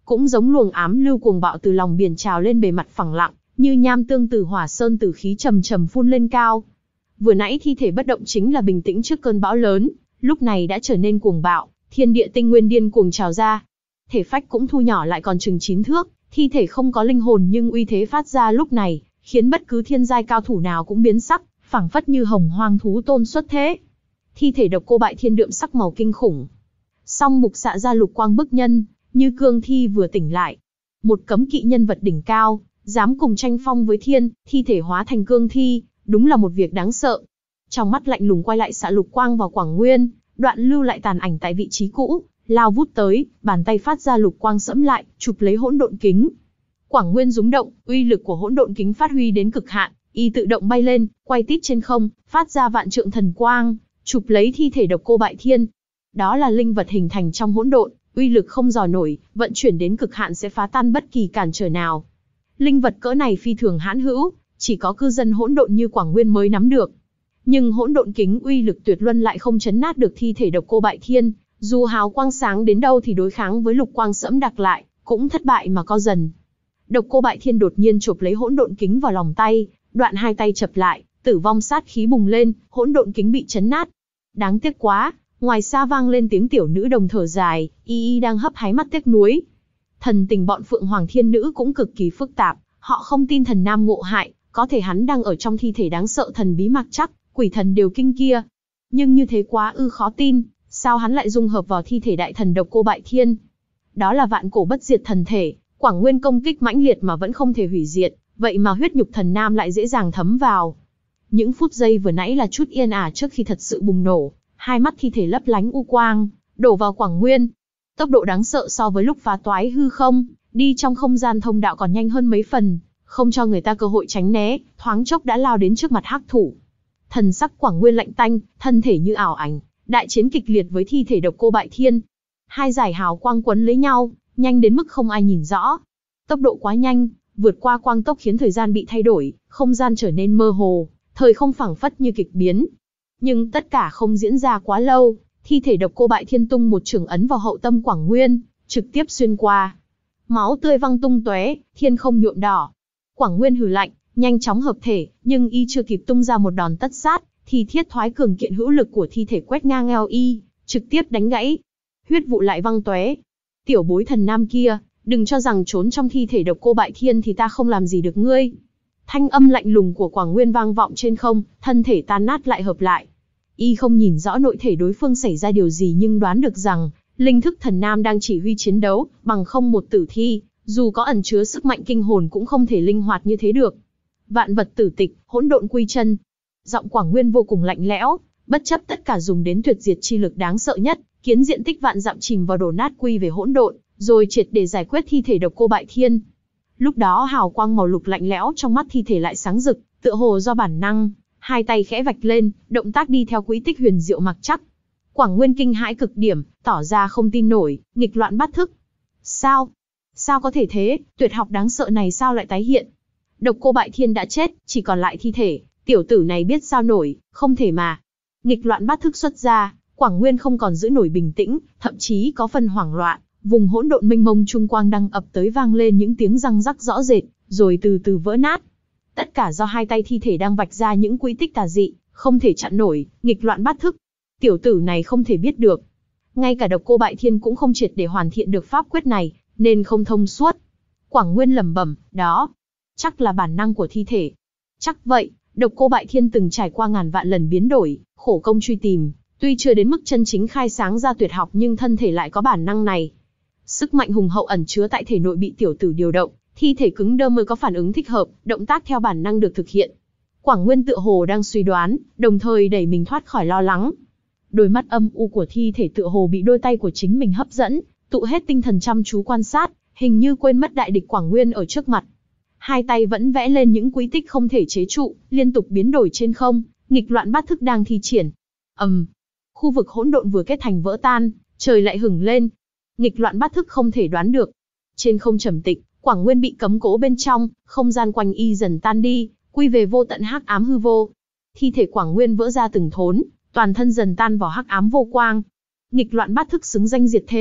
cũng giống luồng ám lưu cuồng bạo từ lòng biển trào lên bề mặt phẳng lặng, như nham tương từ hỏa sơn tử khí trầm trầm phun lên cao. Vừa nãy thi thể bất động chính là bình tĩnh trước cơn bão lớn, lúc này đã trở nên cuồng bạo, thiên địa tinh nguyên điên cuồng trào ra. Thể phách cũng thu nhỏ lại còn chừng chín thước, thi thể không có linh hồn nhưng uy thế phát ra lúc này, khiến bất cứ thiên giai cao thủ nào cũng biến sắc, phảng phất như hồng hoang thú tôn xuất thế. Thi thể Độc Cô Bại Thiên đượm sắc màu kinh khủng, song mục xạ ra lục quang bức nhân, như cương thi vừa tỉnh lại. Một cấm kỵ nhân vật đỉnh cao, dám cùng tranh phong với thiên, thi thể hóa thành cương thi, đúng là một việc đáng sợ. Trong mắt lạnh lùng quay lại xạ lục quang vào Quảng Nguyên, đoạn lưu lại tàn ảnh tại vị trí cũ, lao vút tới, bàn tay phát ra lục quang sẫm lại, chụp lấy hỗn độn kính. Quảng Nguyên rúng động, uy lực của hỗn độn kính phát huy đến cực hạn, y tự động bay lên, quay tít trên không, phát ra vạn trượng thần quang, chụp lấy thi thể Độc Cô Bại Thiên. Đó là linh vật hình thành trong hỗn độn, uy lực không dò nổi, vận chuyển đến cực hạn sẽ phá tan bất kỳ cản trở nào. Linh vật cỡ này phi thường hãn hữu, chỉ có cư dân hỗn độn như Quảng Nguyên mới nắm được. Nhưng hỗn độn kính uy lực tuyệt luân lại không chấn nát được thi thể Độc Cô Bại Thiên, dù hào quang sáng đến đâu thì đối kháng với lục quang sẫm đặc lại, cũng thất bại mà co dần. Độc Cô Bại Thiên đột nhiên chộp lấy hỗn độn kính vào lòng tay, đoạn hai tay chập lại, tử vong sát khí bùng lên, hỗn độn kính bị chấn nát. Đáng tiếc quá, ngoài xa vang lên tiếng tiểu nữ đồng thở dài, y y đang hấp háy mắt tiếc nuối. Thần tình bọn Phượng Hoàng Thiên Nữ cũng cực kỳ phức tạp, họ không tin thần nam ngộ hại, có thể hắn đang ở trong thi thể đáng sợ thần bí mặc chắc, quỷ thần đều kinh kia. Nhưng như thế quá ư khó tin, sao hắn lại dung hợp vào thi thể đại thần Độc Cô Bại Thiên? Đó là vạn cổ bất diệt thần thể, Quảng Nguyên công kích mãnh liệt mà vẫn không thể hủy diệt, vậy mà huyết nhục thần nam lại dễ dàng thấm vào. Những phút giây vừa nãy là chút yên ả trước khi thật sự bùng nổ, hai mắt thi thể lấp lánh u quang, đổ vào Quảng Nguyên. Tốc độ đáng sợ so với lúc phá toái hư không, đi trong không gian thông đạo còn nhanh hơn mấy phần, không cho người ta cơ hội tránh né, thoáng chốc đã lao đến trước mặt hắc thủ. Thần sắc Quảng Nguyên lạnh tanh, thân thể như ảo ảnh, đại chiến kịch liệt với thi thể Độc Cô Bại Thiên. Hai giải hào quang quấn lấy nhau, nhanh đến mức không ai nhìn rõ. Tốc độ quá nhanh, vượt qua quang tốc khiến thời gian bị thay đổi, không gian trở nên mơ hồ, thời không phảng phất như kịch biến. Nhưng tất cả không diễn ra quá lâu, thi thể Độc Cô Bại Thiên tung một chưởng ấn vào hậu tâm Quảng Nguyên, trực tiếp xuyên qua. Máu tươi văng tung tóe, thiên không nhuộm đỏ. Quảng Nguyên hừ lạnh, nhanh chóng hợp thể, nhưng y chưa kịp tung ra một đòn tất sát, thì thiết thoái cường kiện hữu lực của thi thể quét ngang eo y, trực tiếp đánh gãy. Huyết vụ lại văng tóe. Tiểu bối thần nam kia, đừng cho rằng trốn trong thi thể Độc Cô Bại Thiên thì ta không làm gì được ngươi. Thanh âm lạnh lùng của Quảng Nguyên vang vọng trên không, thân thể tan nát lại hợp lại. Y không nhìn rõ nội thể đối phương xảy ra điều gì nhưng đoán được rằng, linh thức thần nam đang chỉ huy chiến đấu, bằng không một tử thi, dù có ẩn chứa sức mạnh kinh hồn cũng không thể linh hoạt như thế được. Vạn vật tử tịch, hỗn độn quy chân. Giọng Quảng Nguyên vô cùng lạnh lẽo, bất chấp tất cả dùng đến tuyệt diệt chi lực đáng sợ nhất, khiến diện tích vạn dặm chìm vào đổ nát quy về hỗn độn, rồi triệt để giải quyết thi thể Độc Cô Bại Thiên. Lúc đó hào quang màu lục lạnh lẽo trong mắt thi thể lại sáng rực, tựa hồ do bản năng, hai tay khẽ vạch lên, động tác đi theo quỹ tích huyền diệu mặc chắc. Quảng Nguyên kinh hãi cực điểm, tỏ ra không tin nổi, nghịch loạn bát thức. Sao? Sao có thể thế, tuyệt học đáng sợ này sao lại tái hiện? Độc Cô Bại Thiên đã chết, chỉ còn lại thi thể, tiểu tử này biết sao nổi, không thể mà. Nghịch loạn bát thức xuất ra, Quảng Nguyên không còn giữ nổi bình tĩnh, thậm chí có phần hoảng loạn, vùng hỗn độn mênh mông trung quang đang ập tới vang lên những tiếng răng rắc rõ rệt, rồi từ từ vỡ nát. Tất cả do hai tay thi thể đang vạch ra những quy tích tà dị, không thể chặn nổi, nghịch loạn bát thức. Tiểu tử này không thể biết được. Ngay cả Độc Cô Bại Thiên cũng không triệt để hoàn thiện được pháp quyết này, nên không thông suốt. Quảng Nguyên lẩm bẩm, đó, chắc là bản năng của thi thể. Chắc vậy, Độc Cô Bại Thiên từng trải qua ngàn vạn lần biến đổi, khổ công truy tìm, tuy chưa đến mức chân chính khai sáng ra tuyệt học nhưng thân thể lại có bản năng này. Sức mạnh hùng hậu ẩn chứa tại thể nội bị tiểu tử điều động, thi thể cứng đơ mới có phản ứng thích hợp, động tác theo bản năng được thực hiện. Quảng Nguyên tựa hồ đang suy đoán, đồng thời đẩy mình thoát khỏi lo lắng. Đôi mắt âm u của thi thể tựa hồ bị đôi tay của chính mình hấp dẫn, tụ hết tinh thần chăm chú quan sát, hình như quên mất đại địch Quảng Nguyên ở trước mặt. Hai tay vẫn vẽ lên những quy tích không thể chế trụ, liên tục biến đổi trên không, nghịch loạn bát thức đang thi triển. ầm, um, khu vực hỗn độn vừa kết thành vỡ tan, trời lại hửng lên. Nghịch loạn bát thức không thể đoán được. Trên không trầm tịch, Quảng Nguyên bị cấm cố bên trong, không gian quanh y dần tan đi, quy về vô tận hắc ám hư vô. Thi thể Quảng Nguyên vỡ ra từng thốn, toàn thân dần tan vào hắc ám vô quang. Nghịch loạn bát thức xứng danh diệt thế,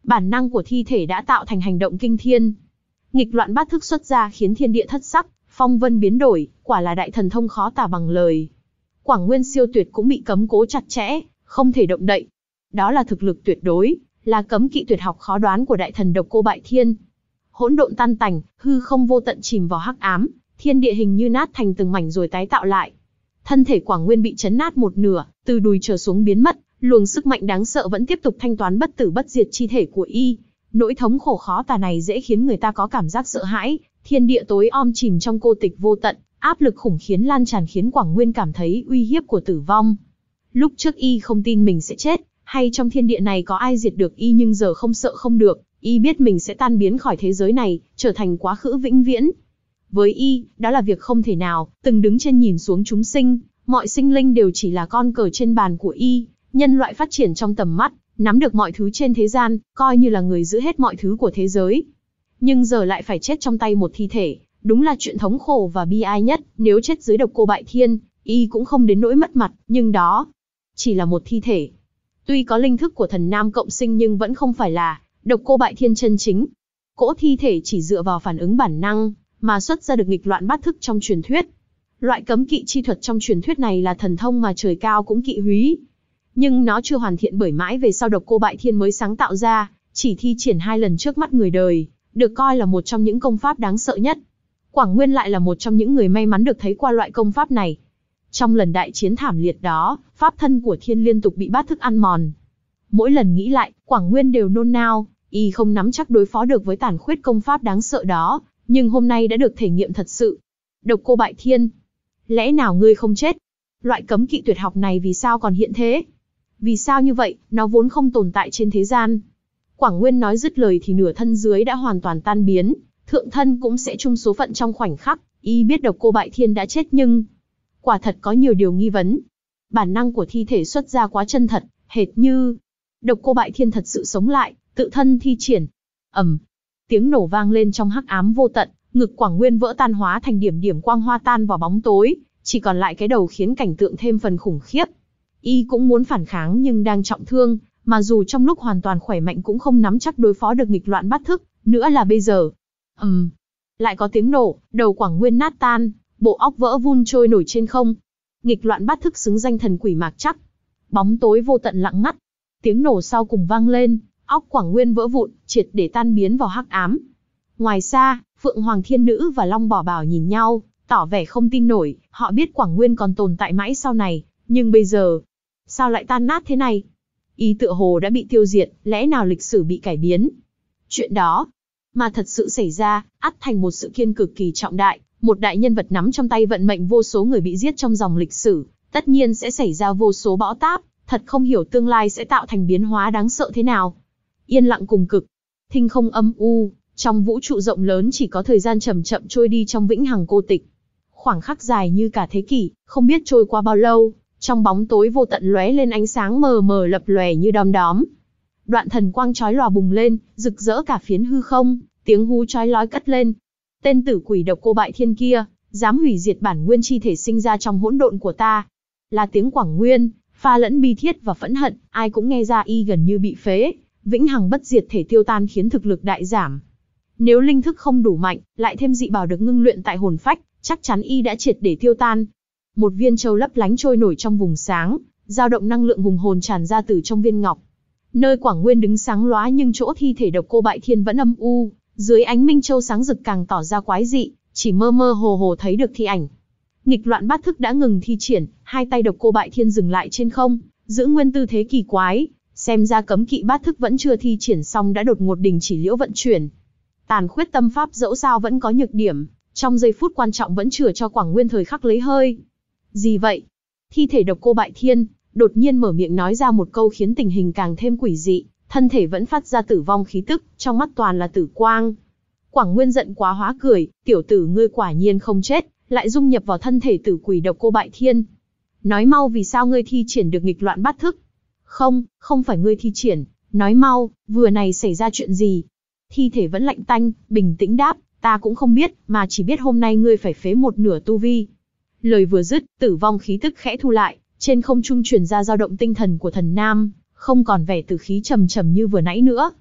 Bản năng của thi thể đã tạo thành hành động kinh thiên. Nghịch loạn bát thức xuất ra khiến thiên địa thất sắc, phong vân biến đổi, quả là đại thần thông khó tả bằng lời. Quảng Nguyên siêu tuyệt cũng bị cấm cố chặt chẽ, không thể động đậy. Đó là thực lực tuyệt đối, là cấm kỵ tuyệt học khó đoán của đại thần Độc Cô Bại Thiên. Hỗn độn tan tành, hư không vô tận chìm vào hắc ám, thiên địa hình như nát thành từng mảnh rồi tái tạo lại. Thân thể Quảng Nguyên bị chấn nát một nửa, từ đùi trở xuống biến mất, luồng sức mạnh đáng sợ vẫn tiếp tục thanh toán bất tử bất diệt chi thể của y. Nỗi thống khổ khó tả này dễ khiến người ta có cảm giác sợ hãi, thiên địa tối om chìm trong cô tịch vô tận, áp lực khủng khiến lan tràn khiến Quảng Nguyên cảm thấy uy hiếp của tử vong. Lúc trước y không tin mình sẽ chết, hay trong thiên địa này có ai diệt được y, nhưng giờ không sợ không được, y biết mình sẽ tan biến khỏi thế giới này, trở thành quá khứ vĩnh viễn. Với y, đó là việc không thể nào, từng đứng trên nhìn xuống chúng sinh, mọi sinh linh đều chỉ là con cờ trên bàn của y, nhân loại phát triển trong tầm mắt, nắm được mọi thứ trên thế gian, coi như là người giữ hết mọi thứ của thế giới. Nhưng giờ lại phải chết trong tay một thi thể, đúng là chuyện thống khổ và bi ai nhất. Nếu chết dưới Độc Cô Bại Thiên, y cũng không đến nỗi mất mặt, nhưng đó chỉ là một thi thể. Tuy có linh thức của thần nam cộng sinh nhưng vẫn không phải là Độc Cô Bại Thiên chân chính. Cỗ thi thể chỉ dựa vào phản ứng bản năng mà xuất ra được nghịch loạn bát thức trong truyền thuyết. Loại cấm kỵ chi thuật trong truyền thuyết này là thần thông mà trời cao cũng kỵ húy. Nhưng nó chưa hoàn thiện bởi mãi về sau Độc Cô Bại Thiên mới sáng tạo ra, chỉ thi triển hai lần trước mắt người đời, được coi là một trong những công pháp đáng sợ nhất. Quảng Nguyên lại là một trong những người may mắn được thấy qua loại công pháp này. Trong lần đại chiến thảm liệt đó, pháp thân của Thiên liên tục bị bát thức ăn mòn. Mỗi lần nghĩ lại, Quảng Nguyên đều nôn nao, y không nắm chắc đối phó được với tàn khuyết công pháp đáng sợ đó, nhưng hôm nay đã được thể nghiệm thật sự. Độc Cô Bại Thiên, lẽ nào ngươi không chết? Loại cấm kỵ tuyệt học này vì sao còn hiện thế? Vì sao như vậy, nó vốn không tồn tại trên thế gian. Quảng Nguyên nói dứt lời thì nửa thân dưới đã hoàn toàn tan biến, thượng thân cũng sẽ chung số phận trong khoảnh khắc. Y biết Độc Cô Bại Thiên đã chết nhưng quả thật có nhiều điều nghi vấn. Bản năng của thi thể xuất ra quá chân thật, hệt như Độc Cô Bại Thiên thật sự sống lại, tự thân thi triển. Ầm, tiếng nổ vang lên trong hắc ám vô tận, ngực Quảng Nguyên vỡ tan hóa thành điểm điểm quang hoa tan vào bóng tối, chỉ còn lại cái đầu khiến cảnh tượng thêm phần khủng khiếp. Y cũng muốn phản kháng nhưng đang trọng thương, mà dù trong lúc hoàn toàn khỏe mạnh cũng không nắm chắc đối phó được nghịch loạn bát thức, nữa là bây giờ. Ầm, um, lại có tiếng nổ, đầu Quảng Nguyên nát tan, bộ óc vỡ vun trôi nổi trên không. Nghịch loạn bát thức xứng danh thần quỷ mạc chắc. Bóng tối vô tận lặng ngắt. Tiếng nổ sau cùng vang lên, óc Quảng Nguyên vỡ vụn, triệt để tan biến vào hắc ám. Ngoài xa, Phượng Hoàng Thiên Nữ và Long Bỏ Bảo nhìn nhau, tỏ vẻ không tin nổi, họ biết Quảng Nguyên còn tồn tại mãi sau này, nhưng bây giờ, sao lại tan nát thế này? Y tựa hồ đã bị tiêu diệt, lẽ nào lịch sử bị cải biến? Chuyện đó mà thật sự xảy ra, ắt thành một sự kiện cực kỳ trọng đại, một đại nhân vật nắm trong tay vận mệnh vô số người bị giết trong dòng lịch sử, tất nhiên sẽ xảy ra vô số bão táp, thật không hiểu tương lai sẽ tạo thành biến hóa đáng sợ thế nào. Yên lặng cùng cực, thinh không âm u, trong vũ trụ rộng lớn chỉ có thời gian chậm chậm trôi đi trong vĩnh hằng cô tịch. Khoảng khắc dài như cả thế kỷ, không biết trôi qua bao lâu, trong bóng tối vô tận lóe lên ánh sáng mờ mờ lập lòe như đom đóm. Đoạn thần quang chói lòa bùng lên, rực rỡ cả phiến hư không, tiếng hú chói lói cất lên. Tên tử quỷ Độc Cô Bại Thiên kia, dám hủy diệt bản nguyên chi thể sinh ra trong hỗn độn của ta. Là tiếng Quảng Nguyên, pha lẫn bi thiết và phẫn hận, ai cũng nghe ra y gần như bị phế, vĩnh hằng bất diệt thể tiêu tan khiến thực lực đại giảm. Nếu linh thức không đủ mạnh, lại thêm dị bảo được ngưng luyện tại hồn phách, chắc chắn y đã triệt để tiêu tan. Một viên châu lấp lánh trôi nổi trong vùng sáng, dao động năng lượng hùng hồn tràn ra từ trong viên ngọc. Nơi Quảng Nguyên đứng sáng lóa nhưng chỗ thi thể Độc Cô Bại Thiên vẫn âm u, dưới ánh minh châu sáng rực càng tỏ ra quái dị, chỉ mơ mơ hồ hồ thấy được thi ảnh. Nghịch loạn bát thức đã ngừng thi triển, hai tay Độc Cô Bại Thiên dừng lại trên không, giữ nguyên tư thế kỳ quái, xem ra cấm kỵ bát thức vẫn chưa thi triển xong đã đột ngột đình chỉ liễu vận chuyển. Tàn khuyết tâm pháp dẫu sao vẫn có nhược điểm, trong giây phút quan trọng vẫn chừa cho Quảng Nguyên thời khắc lấy hơi. Gì vậy? Thi thể Độc Cô Bại Thiên đột nhiên mở miệng nói ra một câu khiến tình hình càng thêm quỷ dị, thân thể vẫn phát ra tử vong khí tức, trong mắt toàn là tử quang. Quảng Nguyên giận quá hóa cười, tiểu tử ngươi quả nhiên không chết, lại dung nhập vào thân thể tử quỷ Độc Cô Bại Thiên. Nói mau vì sao ngươi thi triển được nghịch loạn bát thức? Không, không phải ngươi thi triển, nói mau, vừa này xảy ra chuyện gì? Thi thể vẫn lạnh tanh, bình tĩnh đáp, ta cũng không biết, mà chỉ biết hôm nay ngươi phải phế một nửa tu vi. Lời vừa dứt, tử vong khí tức khẽ thu lại, trên không trung truyền ra dao động tinh thần của thần nam, không còn vẻ tử khí trầm trầm như vừa nãy nữa.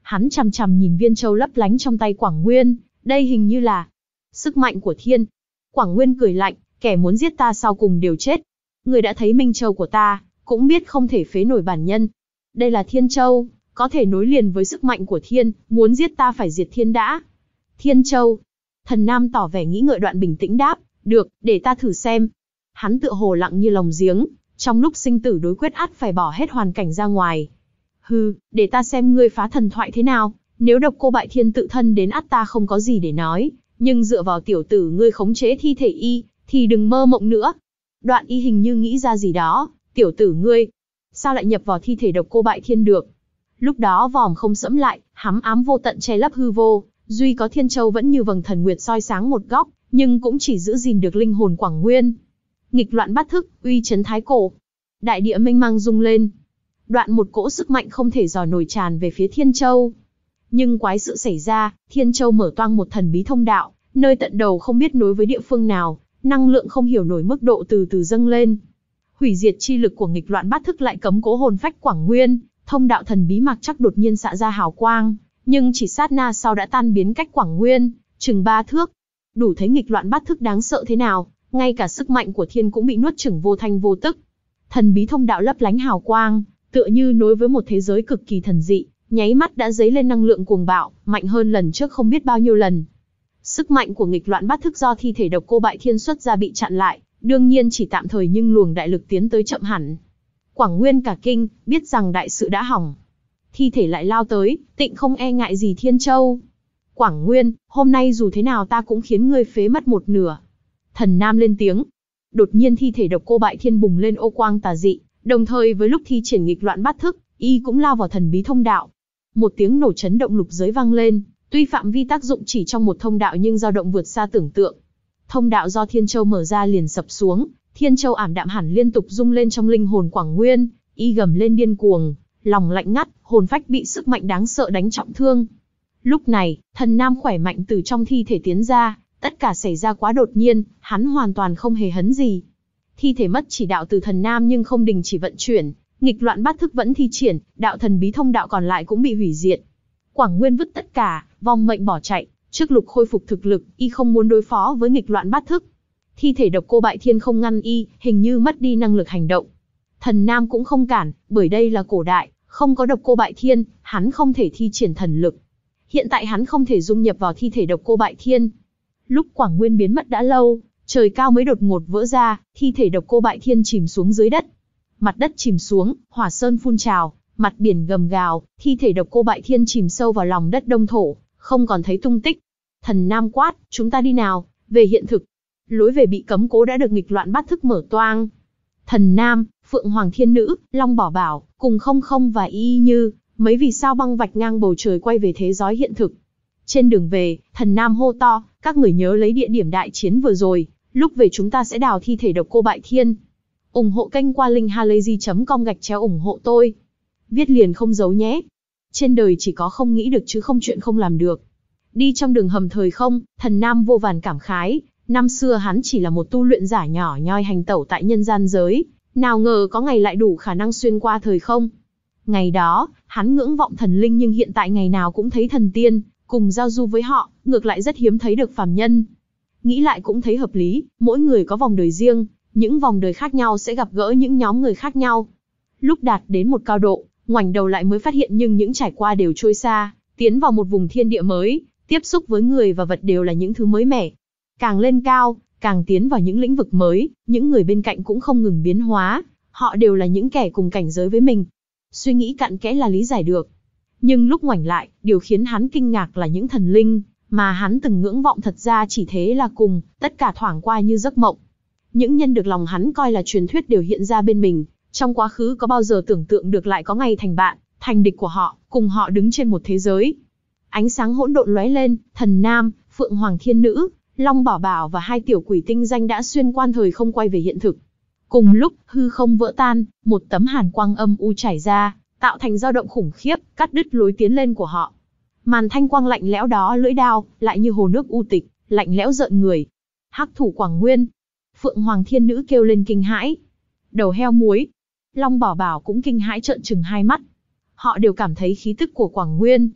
Hắn chằm chằm nhìn viên châu lấp lánh trong tay Quảng Nguyên, đây hình như là sức mạnh của thiên. Quảng Nguyên cười lạnh, kẻ muốn giết ta sau cùng đều chết. Người đã thấy Minh Châu của ta, cũng biết không thể phế nổi bản nhân. Đây là Thiên Châu, có thể nối liền với sức mạnh của thiên, muốn giết ta phải diệt thiên đã. Thiên Châu. Thần Nam tỏ vẻ nghĩ ngợi đoạn bình tĩnh đáp, được, để ta thử xem. Hắn tựa hồ lặng như lồng giếng, trong lúc sinh tử đối quyết ắt phải bỏ hết hoàn cảnh ra ngoài. Hừ, để ta xem ngươi phá thần thoại thế nào, nếu độc cô bại thiên tự thân đến ắt ta không có gì để nói, nhưng dựa vào tiểu tử ngươi khống chế thi thể y, thì đừng mơ mộng nữa. Đoạn y hình như nghĩ ra gì đó, tiểu tử ngươi, sao lại nhập vào thi thể độc cô bại thiên được? Lúc đó vòm không sẫm lại, hắm ám vô tận che lấp hư vô, duy có Thiên Châu vẫn như vầng thần nguyệt soi sáng một góc, nhưng cũng chỉ giữ gìn được linh hồn Quảng Nguyên. Nghịch loạn bát thức, uy chấn thái cổ. Đại địa mênh mang rung lên. Đoạn một cỗ sức mạnh không thể dò nổi tràn về phía Thiên Châu. Nhưng quái sự xảy ra, Thiên Châu mở toang một thần bí thông đạo, nơi tận đầu không biết nối với địa phương nào, năng lượng không hiểu nổi mức độ từ từ dâng lên. Hủy diệt chi lực của nghịch loạn bát thức lại cấm cố hồn phách Quảng Nguyên, thông đạo thần bí mặc chắc đột nhiên xạ ra hào quang, nhưng chỉ sát na sau đã tan biến cách Quảng Nguyên, chừng ba thước. Đủ thấy nghịch loạn bát thức đáng sợ thế nào, ngay cả sức mạnh của thiên cũng bị nuốt chửng vô thanh vô tức. Thần bí thông đạo lấp lánh hào quang, tựa như nối với một thế giới cực kỳ thần dị, nháy mắt đã dấy lên năng lượng cuồng bạo, mạnh hơn lần trước không biết bao nhiêu lần. Sức mạnh của nghịch loạn bát thức do thi thể độc cô bại thiên xuất ra bị chặn lại, đương nhiên chỉ tạm thời nhưng luồng đại lực tiến tới chậm hẳn. Quảng Nguyên cả kinh, biết rằng đại sự đã hỏng. Thi thể lại lao tới, tịnh không e ngại gì Thiên Châu. Quảng Nguyên, hôm nay dù thế nào ta cũng khiến ngươi phế mất một nửa. Thần Nam lên tiếng. Đột nhiên thi thể độc cô bại thiên bùng lên ô quang tà dị, đồng thời với lúc thi triển nghịch loạn bát thức, y cũng lao vào thần bí thông đạo. Một tiếng nổ chấn động lục giới vang lên, tuy phạm vi tác dụng chỉ trong một thông đạo nhưng dao động vượt xa tưởng tượng. Thông đạo do Thiên Châu mở ra liền sập xuống, Thiên Châu ảm đạm hẳn liên tục rung lên trong linh hồn Quảng Nguyên, y gầm lên điên cuồng, lòng lạnh ngắt, hồn phách bị sức mạnh đáng sợ đánh trọng thương. Lúc này, Thần Nam khỏe mạnh từ trong thi thể tiến ra, tất cả xảy ra quá đột nhiên, hắn hoàn toàn không hề hấn gì. Thi thể mất chỉ đạo từ Thần Nam nhưng không đình chỉ vận chuyển, nghịch loạn bát thức vẫn thi triển, đạo thần bí thông đạo còn lại cũng bị hủy diệt. Quảng Nguyên vứt tất cả, vong mệnh bỏ chạy, trước lục khôi phục thực lực, y không muốn đối phó với nghịch loạn bát thức. Thi thể độc cô bại thiên không ngăn y, hình như mất đi năng lực hành động. Thần Nam cũng không cản, bởi đây là cổ đại, không có độc cô bại thiên, hắn không thể thi triển thần lực. Hiện tại hắn không thể dung nhập vào thi thể độc cô bại thiên. Lúc Quảng Nguyên biến mất đã lâu, trời cao mới đột ngột vỡ ra, thi thể độc cô bại thiên chìm xuống dưới đất. Mặt đất chìm xuống, hỏa sơn phun trào, mặt biển gầm gào, thi thể độc cô bại thiên chìm sâu vào lòng đất đông thổ, không còn thấy tung tích. Thần Nam quát, chúng ta đi nào, về hiện thực. Lối về bị cấm cố đã được nghịch loạn bát thức mở toang. Thần Nam, Phượng Hoàng Thiên Nữ, Long Bảo Bảo, cùng Không Không và Y Y Như, mấy vì sao băng vạch ngang bầu trời quay về thế giới hiện thực. Trên đường về, Thần Nam hô to, các người nhớ lấy địa điểm đại chiến vừa rồi, lúc về chúng ta sẽ đào thi thể độc cô bại thiên. ủng hộ kênh qua linkhalazy chấm com gạch chéo ủng hộ tôi. Viết liền không giấu nhé. Trên đời chỉ có không nghĩ được chứ không chuyện không làm được. Đi trong đường hầm thời không, Thần Nam vô vàn cảm khái, năm xưa hắn chỉ là một tu luyện giả nhỏ nhoi hành tẩu tại nhân gian giới, nào ngờ có ngày lại đủ khả năng xuyên qua thời không. Ngày đó, hắn ngưỡng vọng thần linh nhưng hiện tại ngày nào cũng thấy thần tiên, cùng giao du với họ, ngược lại rất hiếm thấy được phàm nhân. Nghĩ lại cũng thấy hợp lý, mỗi người có vòng đời riêng, những vòng đời khác nhau sẽ gặp gỡ những nhóm người khác nhau. Lúc đạt đến một cao độ, ngoảnh đầu lại mới phát hiện nhưng những trải qua đều trôi xa, tiến vào một vùng thiên địa mới, tiếp xúc với người và vật đều là những thứ mới mẻ. Càng lên cao, càng tiến vào những lĩnh vực mới, những người bên cạnh cũng không ngừng biến hóa, họ đều là những kẻ cùng cảnh giới với mình. Suy nghĩ cặn kẽ là lý giải được. Nhưng lúc ngoảnh lại, điều khiến hắn kinh ngạc là những thần linh mà hắn từng ngưỡng vọng thật ra chỉ thế là cùng, tất cả thoảng qua như giấc mộng. Những nhân được lòng hắn coi là truyền thuyết đều hiện ra bên mình, trong quá khứ có bao giờ tưởng tượng được lại có ngày thành bạn, thành địch của họ, cùng họ đứng trên một thế giới. Ánh sáng hỗn độn lóe lên, Thần Nam, Phượng Hoàng Thiên Nữ, Long Bảo Bảo và hai tiểu quỷ tinh danh đã xuyên quan thời không quay về hiện thực. Cùng lúc, hư không vỡ tan, một tấm hàn quang âm u chảy ra, tạo thành dao động khủng khiếp, cắt đứt lối tiến lên của họ. Màn thanh quang lạnh lẽo đó lưỡi đao, lại như hồ nước u tịch, lạnh lẽo rợn người. Hắc thủ Quảng Nguyên. Phượng Hoàng Thiên Nữ kêu lên kinh hãi. Đầu heo muối. Long Bảo Bảo cũng kinh hãi trợn trừng hai mắt. Họ đều cảm thấy khí tức của Quảng Nguyên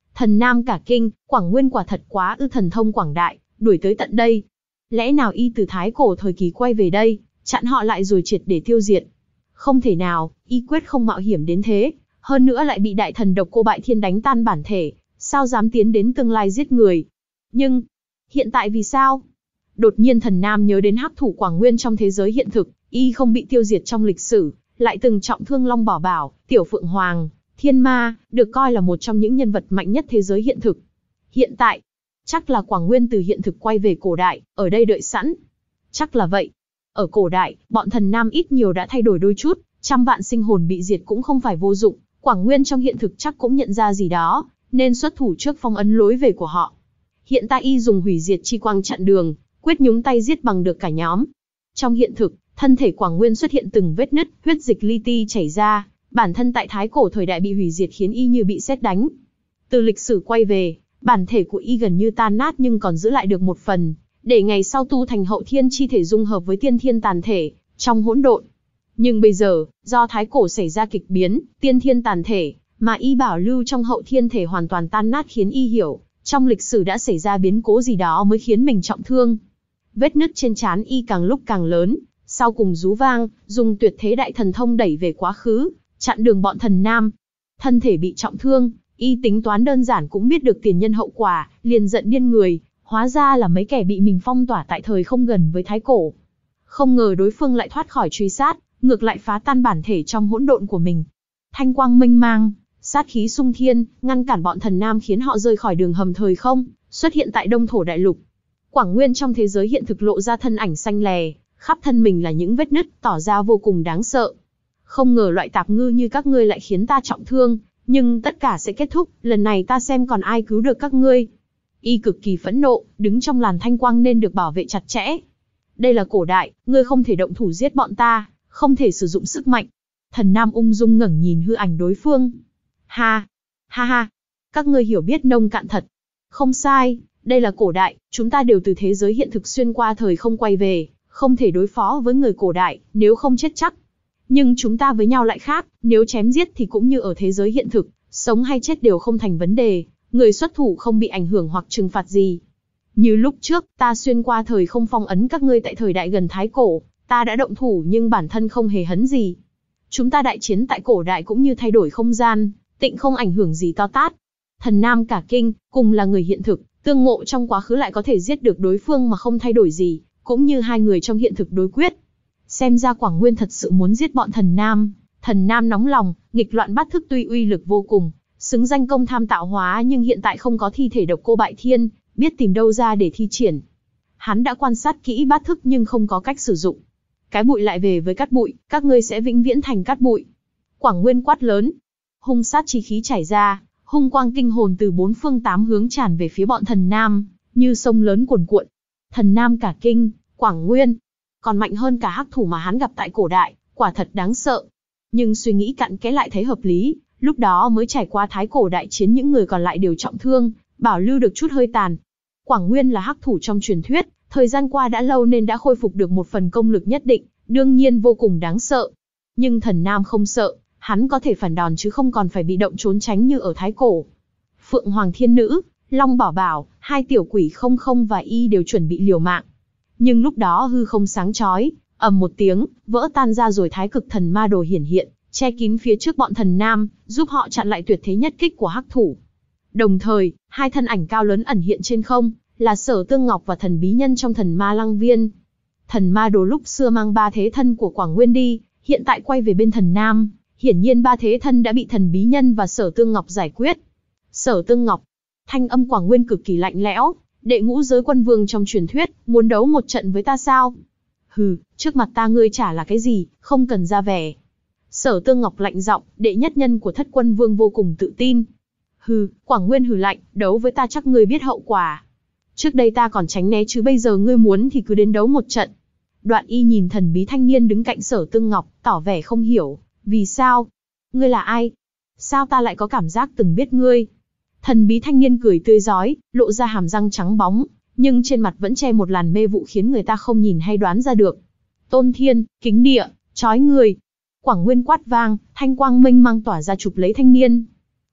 Thần Nam cả kinh, Quảng Nguyên quả thật quá ư thần thông quảng đại, đuổi tới tận đây. Lẽ nào y từ thái cổ thời kỳ quay về đây, chặn họ lại rồi triệt để tiêu diệt? Không thể nào, y quyết không mạo hiểm đến thế, hơn nữa lại bị đại thần Độc Cô Bại Thiên đánh tan bản thể, sao dám tiến đến tương lai giết người? Nhưng, hiện tại vì sao? Đột nhiên Thần Nam nhớ đến hắc thủ Quảng Nguyên trong thế giới hiện thực, y không bị tiêu diệt trong lịch sử, lại từng trọng thương Long Bảo Bảo, Tiểu Phượng Hoàng, Thiên Ma, được coi là một trong những nhân vật mạnh nhất thế giới hiện thực. Hiện tại, chắc là Quảng Nguyên từ hiện thực quay về cổ đại, ở đây đợi sẵn. Chắc là vậy. Ở cổ đại, bọn Thần Nam ít nhiều đã thay đổi đôi chút, trăm vạn sinh hồn bị diệt cũng không phải vô dụng, Quảng Nguyên trong hiện thực chắc cũng nhận ra gì đó, nên xuất thủ trước phong ấn lối về của họ. Hiện tại y dùng hủy diệt chi quang chặn đường, quyết nhúng tay giết bằng được cả nhóm. Trong hiện thực, thân thể Quảng Nguyên xuất hiện từng vết nứt, huyết dịch li ti chảy ra, bản thân tại thái cổ thời đại bị hủy diệt khiến y như bị sét đánh. Từ lịch sử quay về, bản thể của y gần như tan nát nhưng còn giữ lại được một phần, để ngày sau tu thành hậu thiên chi thể dung hợp với tiên thiên tàn thể, trong hỗn độn. Nhưng bây giờ, do thái cổ xảy ra kịch biến, tiên thiên tàn thể, mà y bảo lưu trong hậu thiên thể hoàn toàn tan nát khiến y hiểu, trong lịch sử đã xảy ra biến cố gì đó mới khiến mình trọng thương. Vết nứt trên trán y càng lúc càng lớn, sau cùng rú vang, dùng tuyệt thế đại thần thông đẩy về quá khứ, chặn đường bọn Thần Nam. Thân thể bị trọng thương, y tính toán đơn giản cũng biết được tiền nhân hậu quả, liền giận điên người, hóa ra là mấy kẻ bị mình phong tỏa tại thời không gần với thái cổ. Không ngờ đối phương lại thoát khỏi truy sát, ngược lại phá tan bản thể trong hỗn độn của mình. Thanh quang mênh mang, sát khí sung thiên, ngăn cản bọn Thần Nam khiến họ rơi khỏi đường hầm thời không, xuất hiện tại Đông Thổ Đại Lục. Quảng Nguyên trong thế giới hiện thực lộ ra thân ảnh xanh lè, khắp thân mình là những vết nứt, tỏ ra vô cùng đáng sợ. Không ngờ loại tạp ngư như các ngươi lại khiến ta trọng thương, nhưng tất cả sẽ kết thúc, lần này ta xem còn ai cứu được các ngươi. Y cực kỳ phẫn nộ, đứng trong làn thanh quang nên được bảo vệ chặt chẽ. Đây là cổ đại, ngươi không thể động thủ giết bọn ta, không thể sử dụng sức mạnh. Thần Nam ung dung ngẩng nhìn hư ảnh đối phương. Ha, ha ha, các ngươi hiểu biết nông cạn thật. Không sai, đây là cổ đại, chúng ta đều từ thế giới hiện thực xuyên qua thời không quay về, không thể đối phó với người cổ đại, nếu không chết chắc. Nhưng chúng ta với nhau lại khác, nếu chém giết thì cũng như ở thế giới hiện thực, sống hay chết đều không thành vấn đề, người xuất thủ không bị ảnh hưởng hoặc trừng phạt gì. Như lúc trước, ta xuyên qua thời không phong ấn các ngươi tại thời đại gần thái cổ, ta đã động thủ nhưng bản thân không hề hấn gì. Chúng ta đại chiến tại cổ đại cũng như thay đổi không gian, tịnh không ảnh hưởng gì to tát. Thần Nam cả kinh, cùng là người hiện thực, tương ngộ trong quá khứ lại có thể giết được đối phương mà không thay đổi gì, cũng như hai người trong hiện thực đối quyết. Xem ra Quảng Nguyên thật sự muốn giết bọn Thần Nam. Thần Nam nóng lòng, nghịch loạn bát thức tuy uy lực vô cùng, xứng danh công tham tạo hóa nhưng hiện tại không có thi thể Độc Cô Bại Thiên, biết tìm đâu ra để thi triển. Hắn đã quan sát kỹ bát thức nhưng không có cách sử dụng. Cái bụi lại về với cát bụi, các ngươi sẽ vĩnh viễn thành cát bụi. Quảng Nguyên quát lớn, hung sát chi khí chảy ra, hung quang kinh hồn từ bốn phương tám hướng tràn về phía bọn Thần Nam, như sông lớn cuồn cuộn. Thần Nam cả kinh, Quảng Nguyên còn mạnh hơn cả hắc thủ mà hắn gặp tại cổ đại, quả thật đáng sợ. Nhưng suy nghĩ cặn kẽ lại thấy hợp lý, lúc đó mới trải qua thái cổ đại chiến những người còn lại đều trọng thương, bảo lưu được chút hơi tàn. Quảng Nguyên là hắc thủ trong truyền thuyết, thời gian qua đã lâu nên đã khôi phục được một phần công lực nhất định, đương nhiên vô cùng đáng sợ. Nhưng Thần Nam không sợ, hắn có thể phản đòn chứ không còn phải bị động trốn tránh như ở thái cổ. Phượng Hoàng Thiên Nữ, Long Bảo Bảo, hai tiểu quỷ không không và y đều chuẩn bị liều mạng. Nhưng lúc đó hư không sáng chói, ầm một tiếng, vỡ tan ra rồi Thái Cực Thần Ma Đồ hiển hiện, che kín phía trước bọn Thần Nam, giúp họ chặn lại tuyệt thế nhất kích của hắc thủ. Đồng thời, hai thân ảnh cao lớn ẩn hiện trên không, là Sở Tương Ngọc và Thần Bí Nhân trong Thần Ma Lăng Viên. Thần Ma Đồ lúc xưa mang ba thế thân của Quảng Nguyên đi, hiện tại quay về bên Thần Nam, hiển nhiên ba thế thân đã bị Thần Bí Nhân và Sở Tương Ngọc giải quyết. Sở Tương Ngọc, thanh âm Quảng Nguyên cực kỳ lạnh lẽo, đệ ngũ giới quân vương trong truyền thuyết, muốn đấu một trận với ta sao? Hừ, trước mặt ta ngươi chả là cái gì, không cần ra vẻ. Sở Tương Ngọc lạnh giọng, đệ nhất nhân của thất quân vương vô cùng tự tin. Hừ, Quảng Nguyên hừ lạnh, đấu với ta chắc ngươi biết hậu quả. Trước đây ta còn tránh né chứ bây giờ ngươi muốn thì cứ đến đấu một trận. Đoạn y nhìn thần bí thanh niên đứng cạnh Sở Tương Ngọc, tỏ vẻ không hiểu, vì sao? Ngươi là ai? Sao ta lại có cảm giác từng biết ngươi? Thần bí thanh niên cười tươi rói, lộ ra hàm răng trắng bóng, nhưng trên mặt vẫn che một làn mê vụ khiến người ta không nhìn hay đoán ra được. Tôn thiên, kính địa, chói người. Quảng Nguyên quát vang, thanh quang mênh mang tỏa ra chụp lấy thanh niên.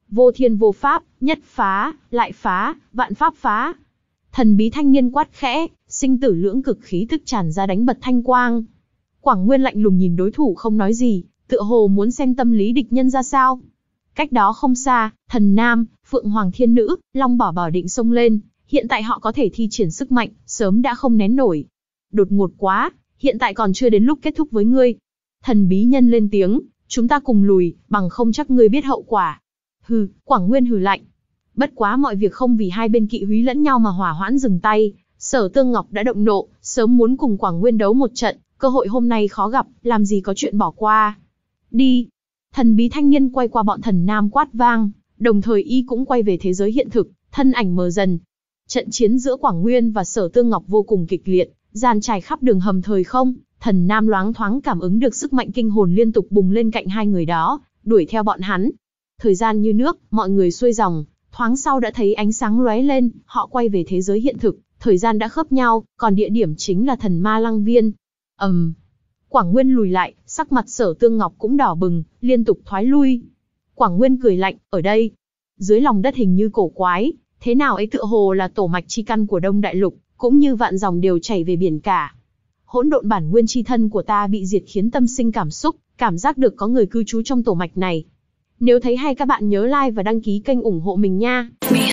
Vô thiên vô pháp, nhất phá, lại phá, vạn pháp phá. Thần bí thanh niên quát khẽ, sinh tử lưỡng cực khí tức tràn ra đánh bật thanh quang. Quảng Nguyên lạnh lùng nhìn đối thủ không nói gì, tựa hồ muốn xem tâm lý địch nhân ra sao. Cách đó không xa, Thần Nam, Phượng Hoàng Thiên Nữ, Long Bảo Bảo định xông lên, hiện tại họ có thể thi triển sức mạnh, sớm đã không nén nổi. Đột ngột quá, hiện tại còn chưa đến lúc kết thúc với ngươi. Thần bí nhân lên tiếng, chúng ta cùng lùi, bằng không chắc ngươi biết hậu quả. Hừ, Quảng Nguyên hừ lạnh. Bất quá mọi việc không vì hai bên kỵ húy lẫn nhau mà hỏa hoãn dừng tay. Sở Tương Ngọc đã động nộ, sớm muốn cùng Quảng Nguyên đấu một trận, cơ hội hôm nay khó gặp, làm gì có chuyện bỏ qua. Đi. Thần bí thanh niên quay qua bọn Thần Nam quát vang, đồng thời y cũng quay về thế giới hiện thực, thân ảnh mờ dần. Trận chiến giữa Quảng Nguyên và Sở Tương Ngọc vô cùng kịch liệt, dàn trải khắp đường hầm thời không. Thần Nam loáng thoáng cảm ứng được sức mạnh kinh hồn liên tục bùng lên cạnh hai người đó, đuổi theo bọn hắn. Thời gian như nước, mọi người xuôi dòng, thoáng sau đã thấy ánh sáng lóe lên, họ quay về thế giới hiện thực, thời gian đã khớp nhau, còn địa điểm chính là Thần Ma Lăng Viên. ầm, um, Quảng Nguyên lùi lại, sắc mặt Sở Tương Ngọc cũng đỏ bừng, liên tục thoái lui. Quảng Nguyên cười lạnh, ở đây, dưới lòng đất hình như cổ quái, thế nào ấy tựa hồ là tổ mạch chi căn của Đông Đại Lục, cũng như vạn dòng đều chảy về biển cả. Hỗn độn bản nguyên chi thân của ta bị diệt khiến tâm sinh cảm xúc, cảm giác được có người cư trú trong tổ mạch này. Nếu thấy hay các bạn nhớ like và đăng ký kênh ủng hộ mình nha.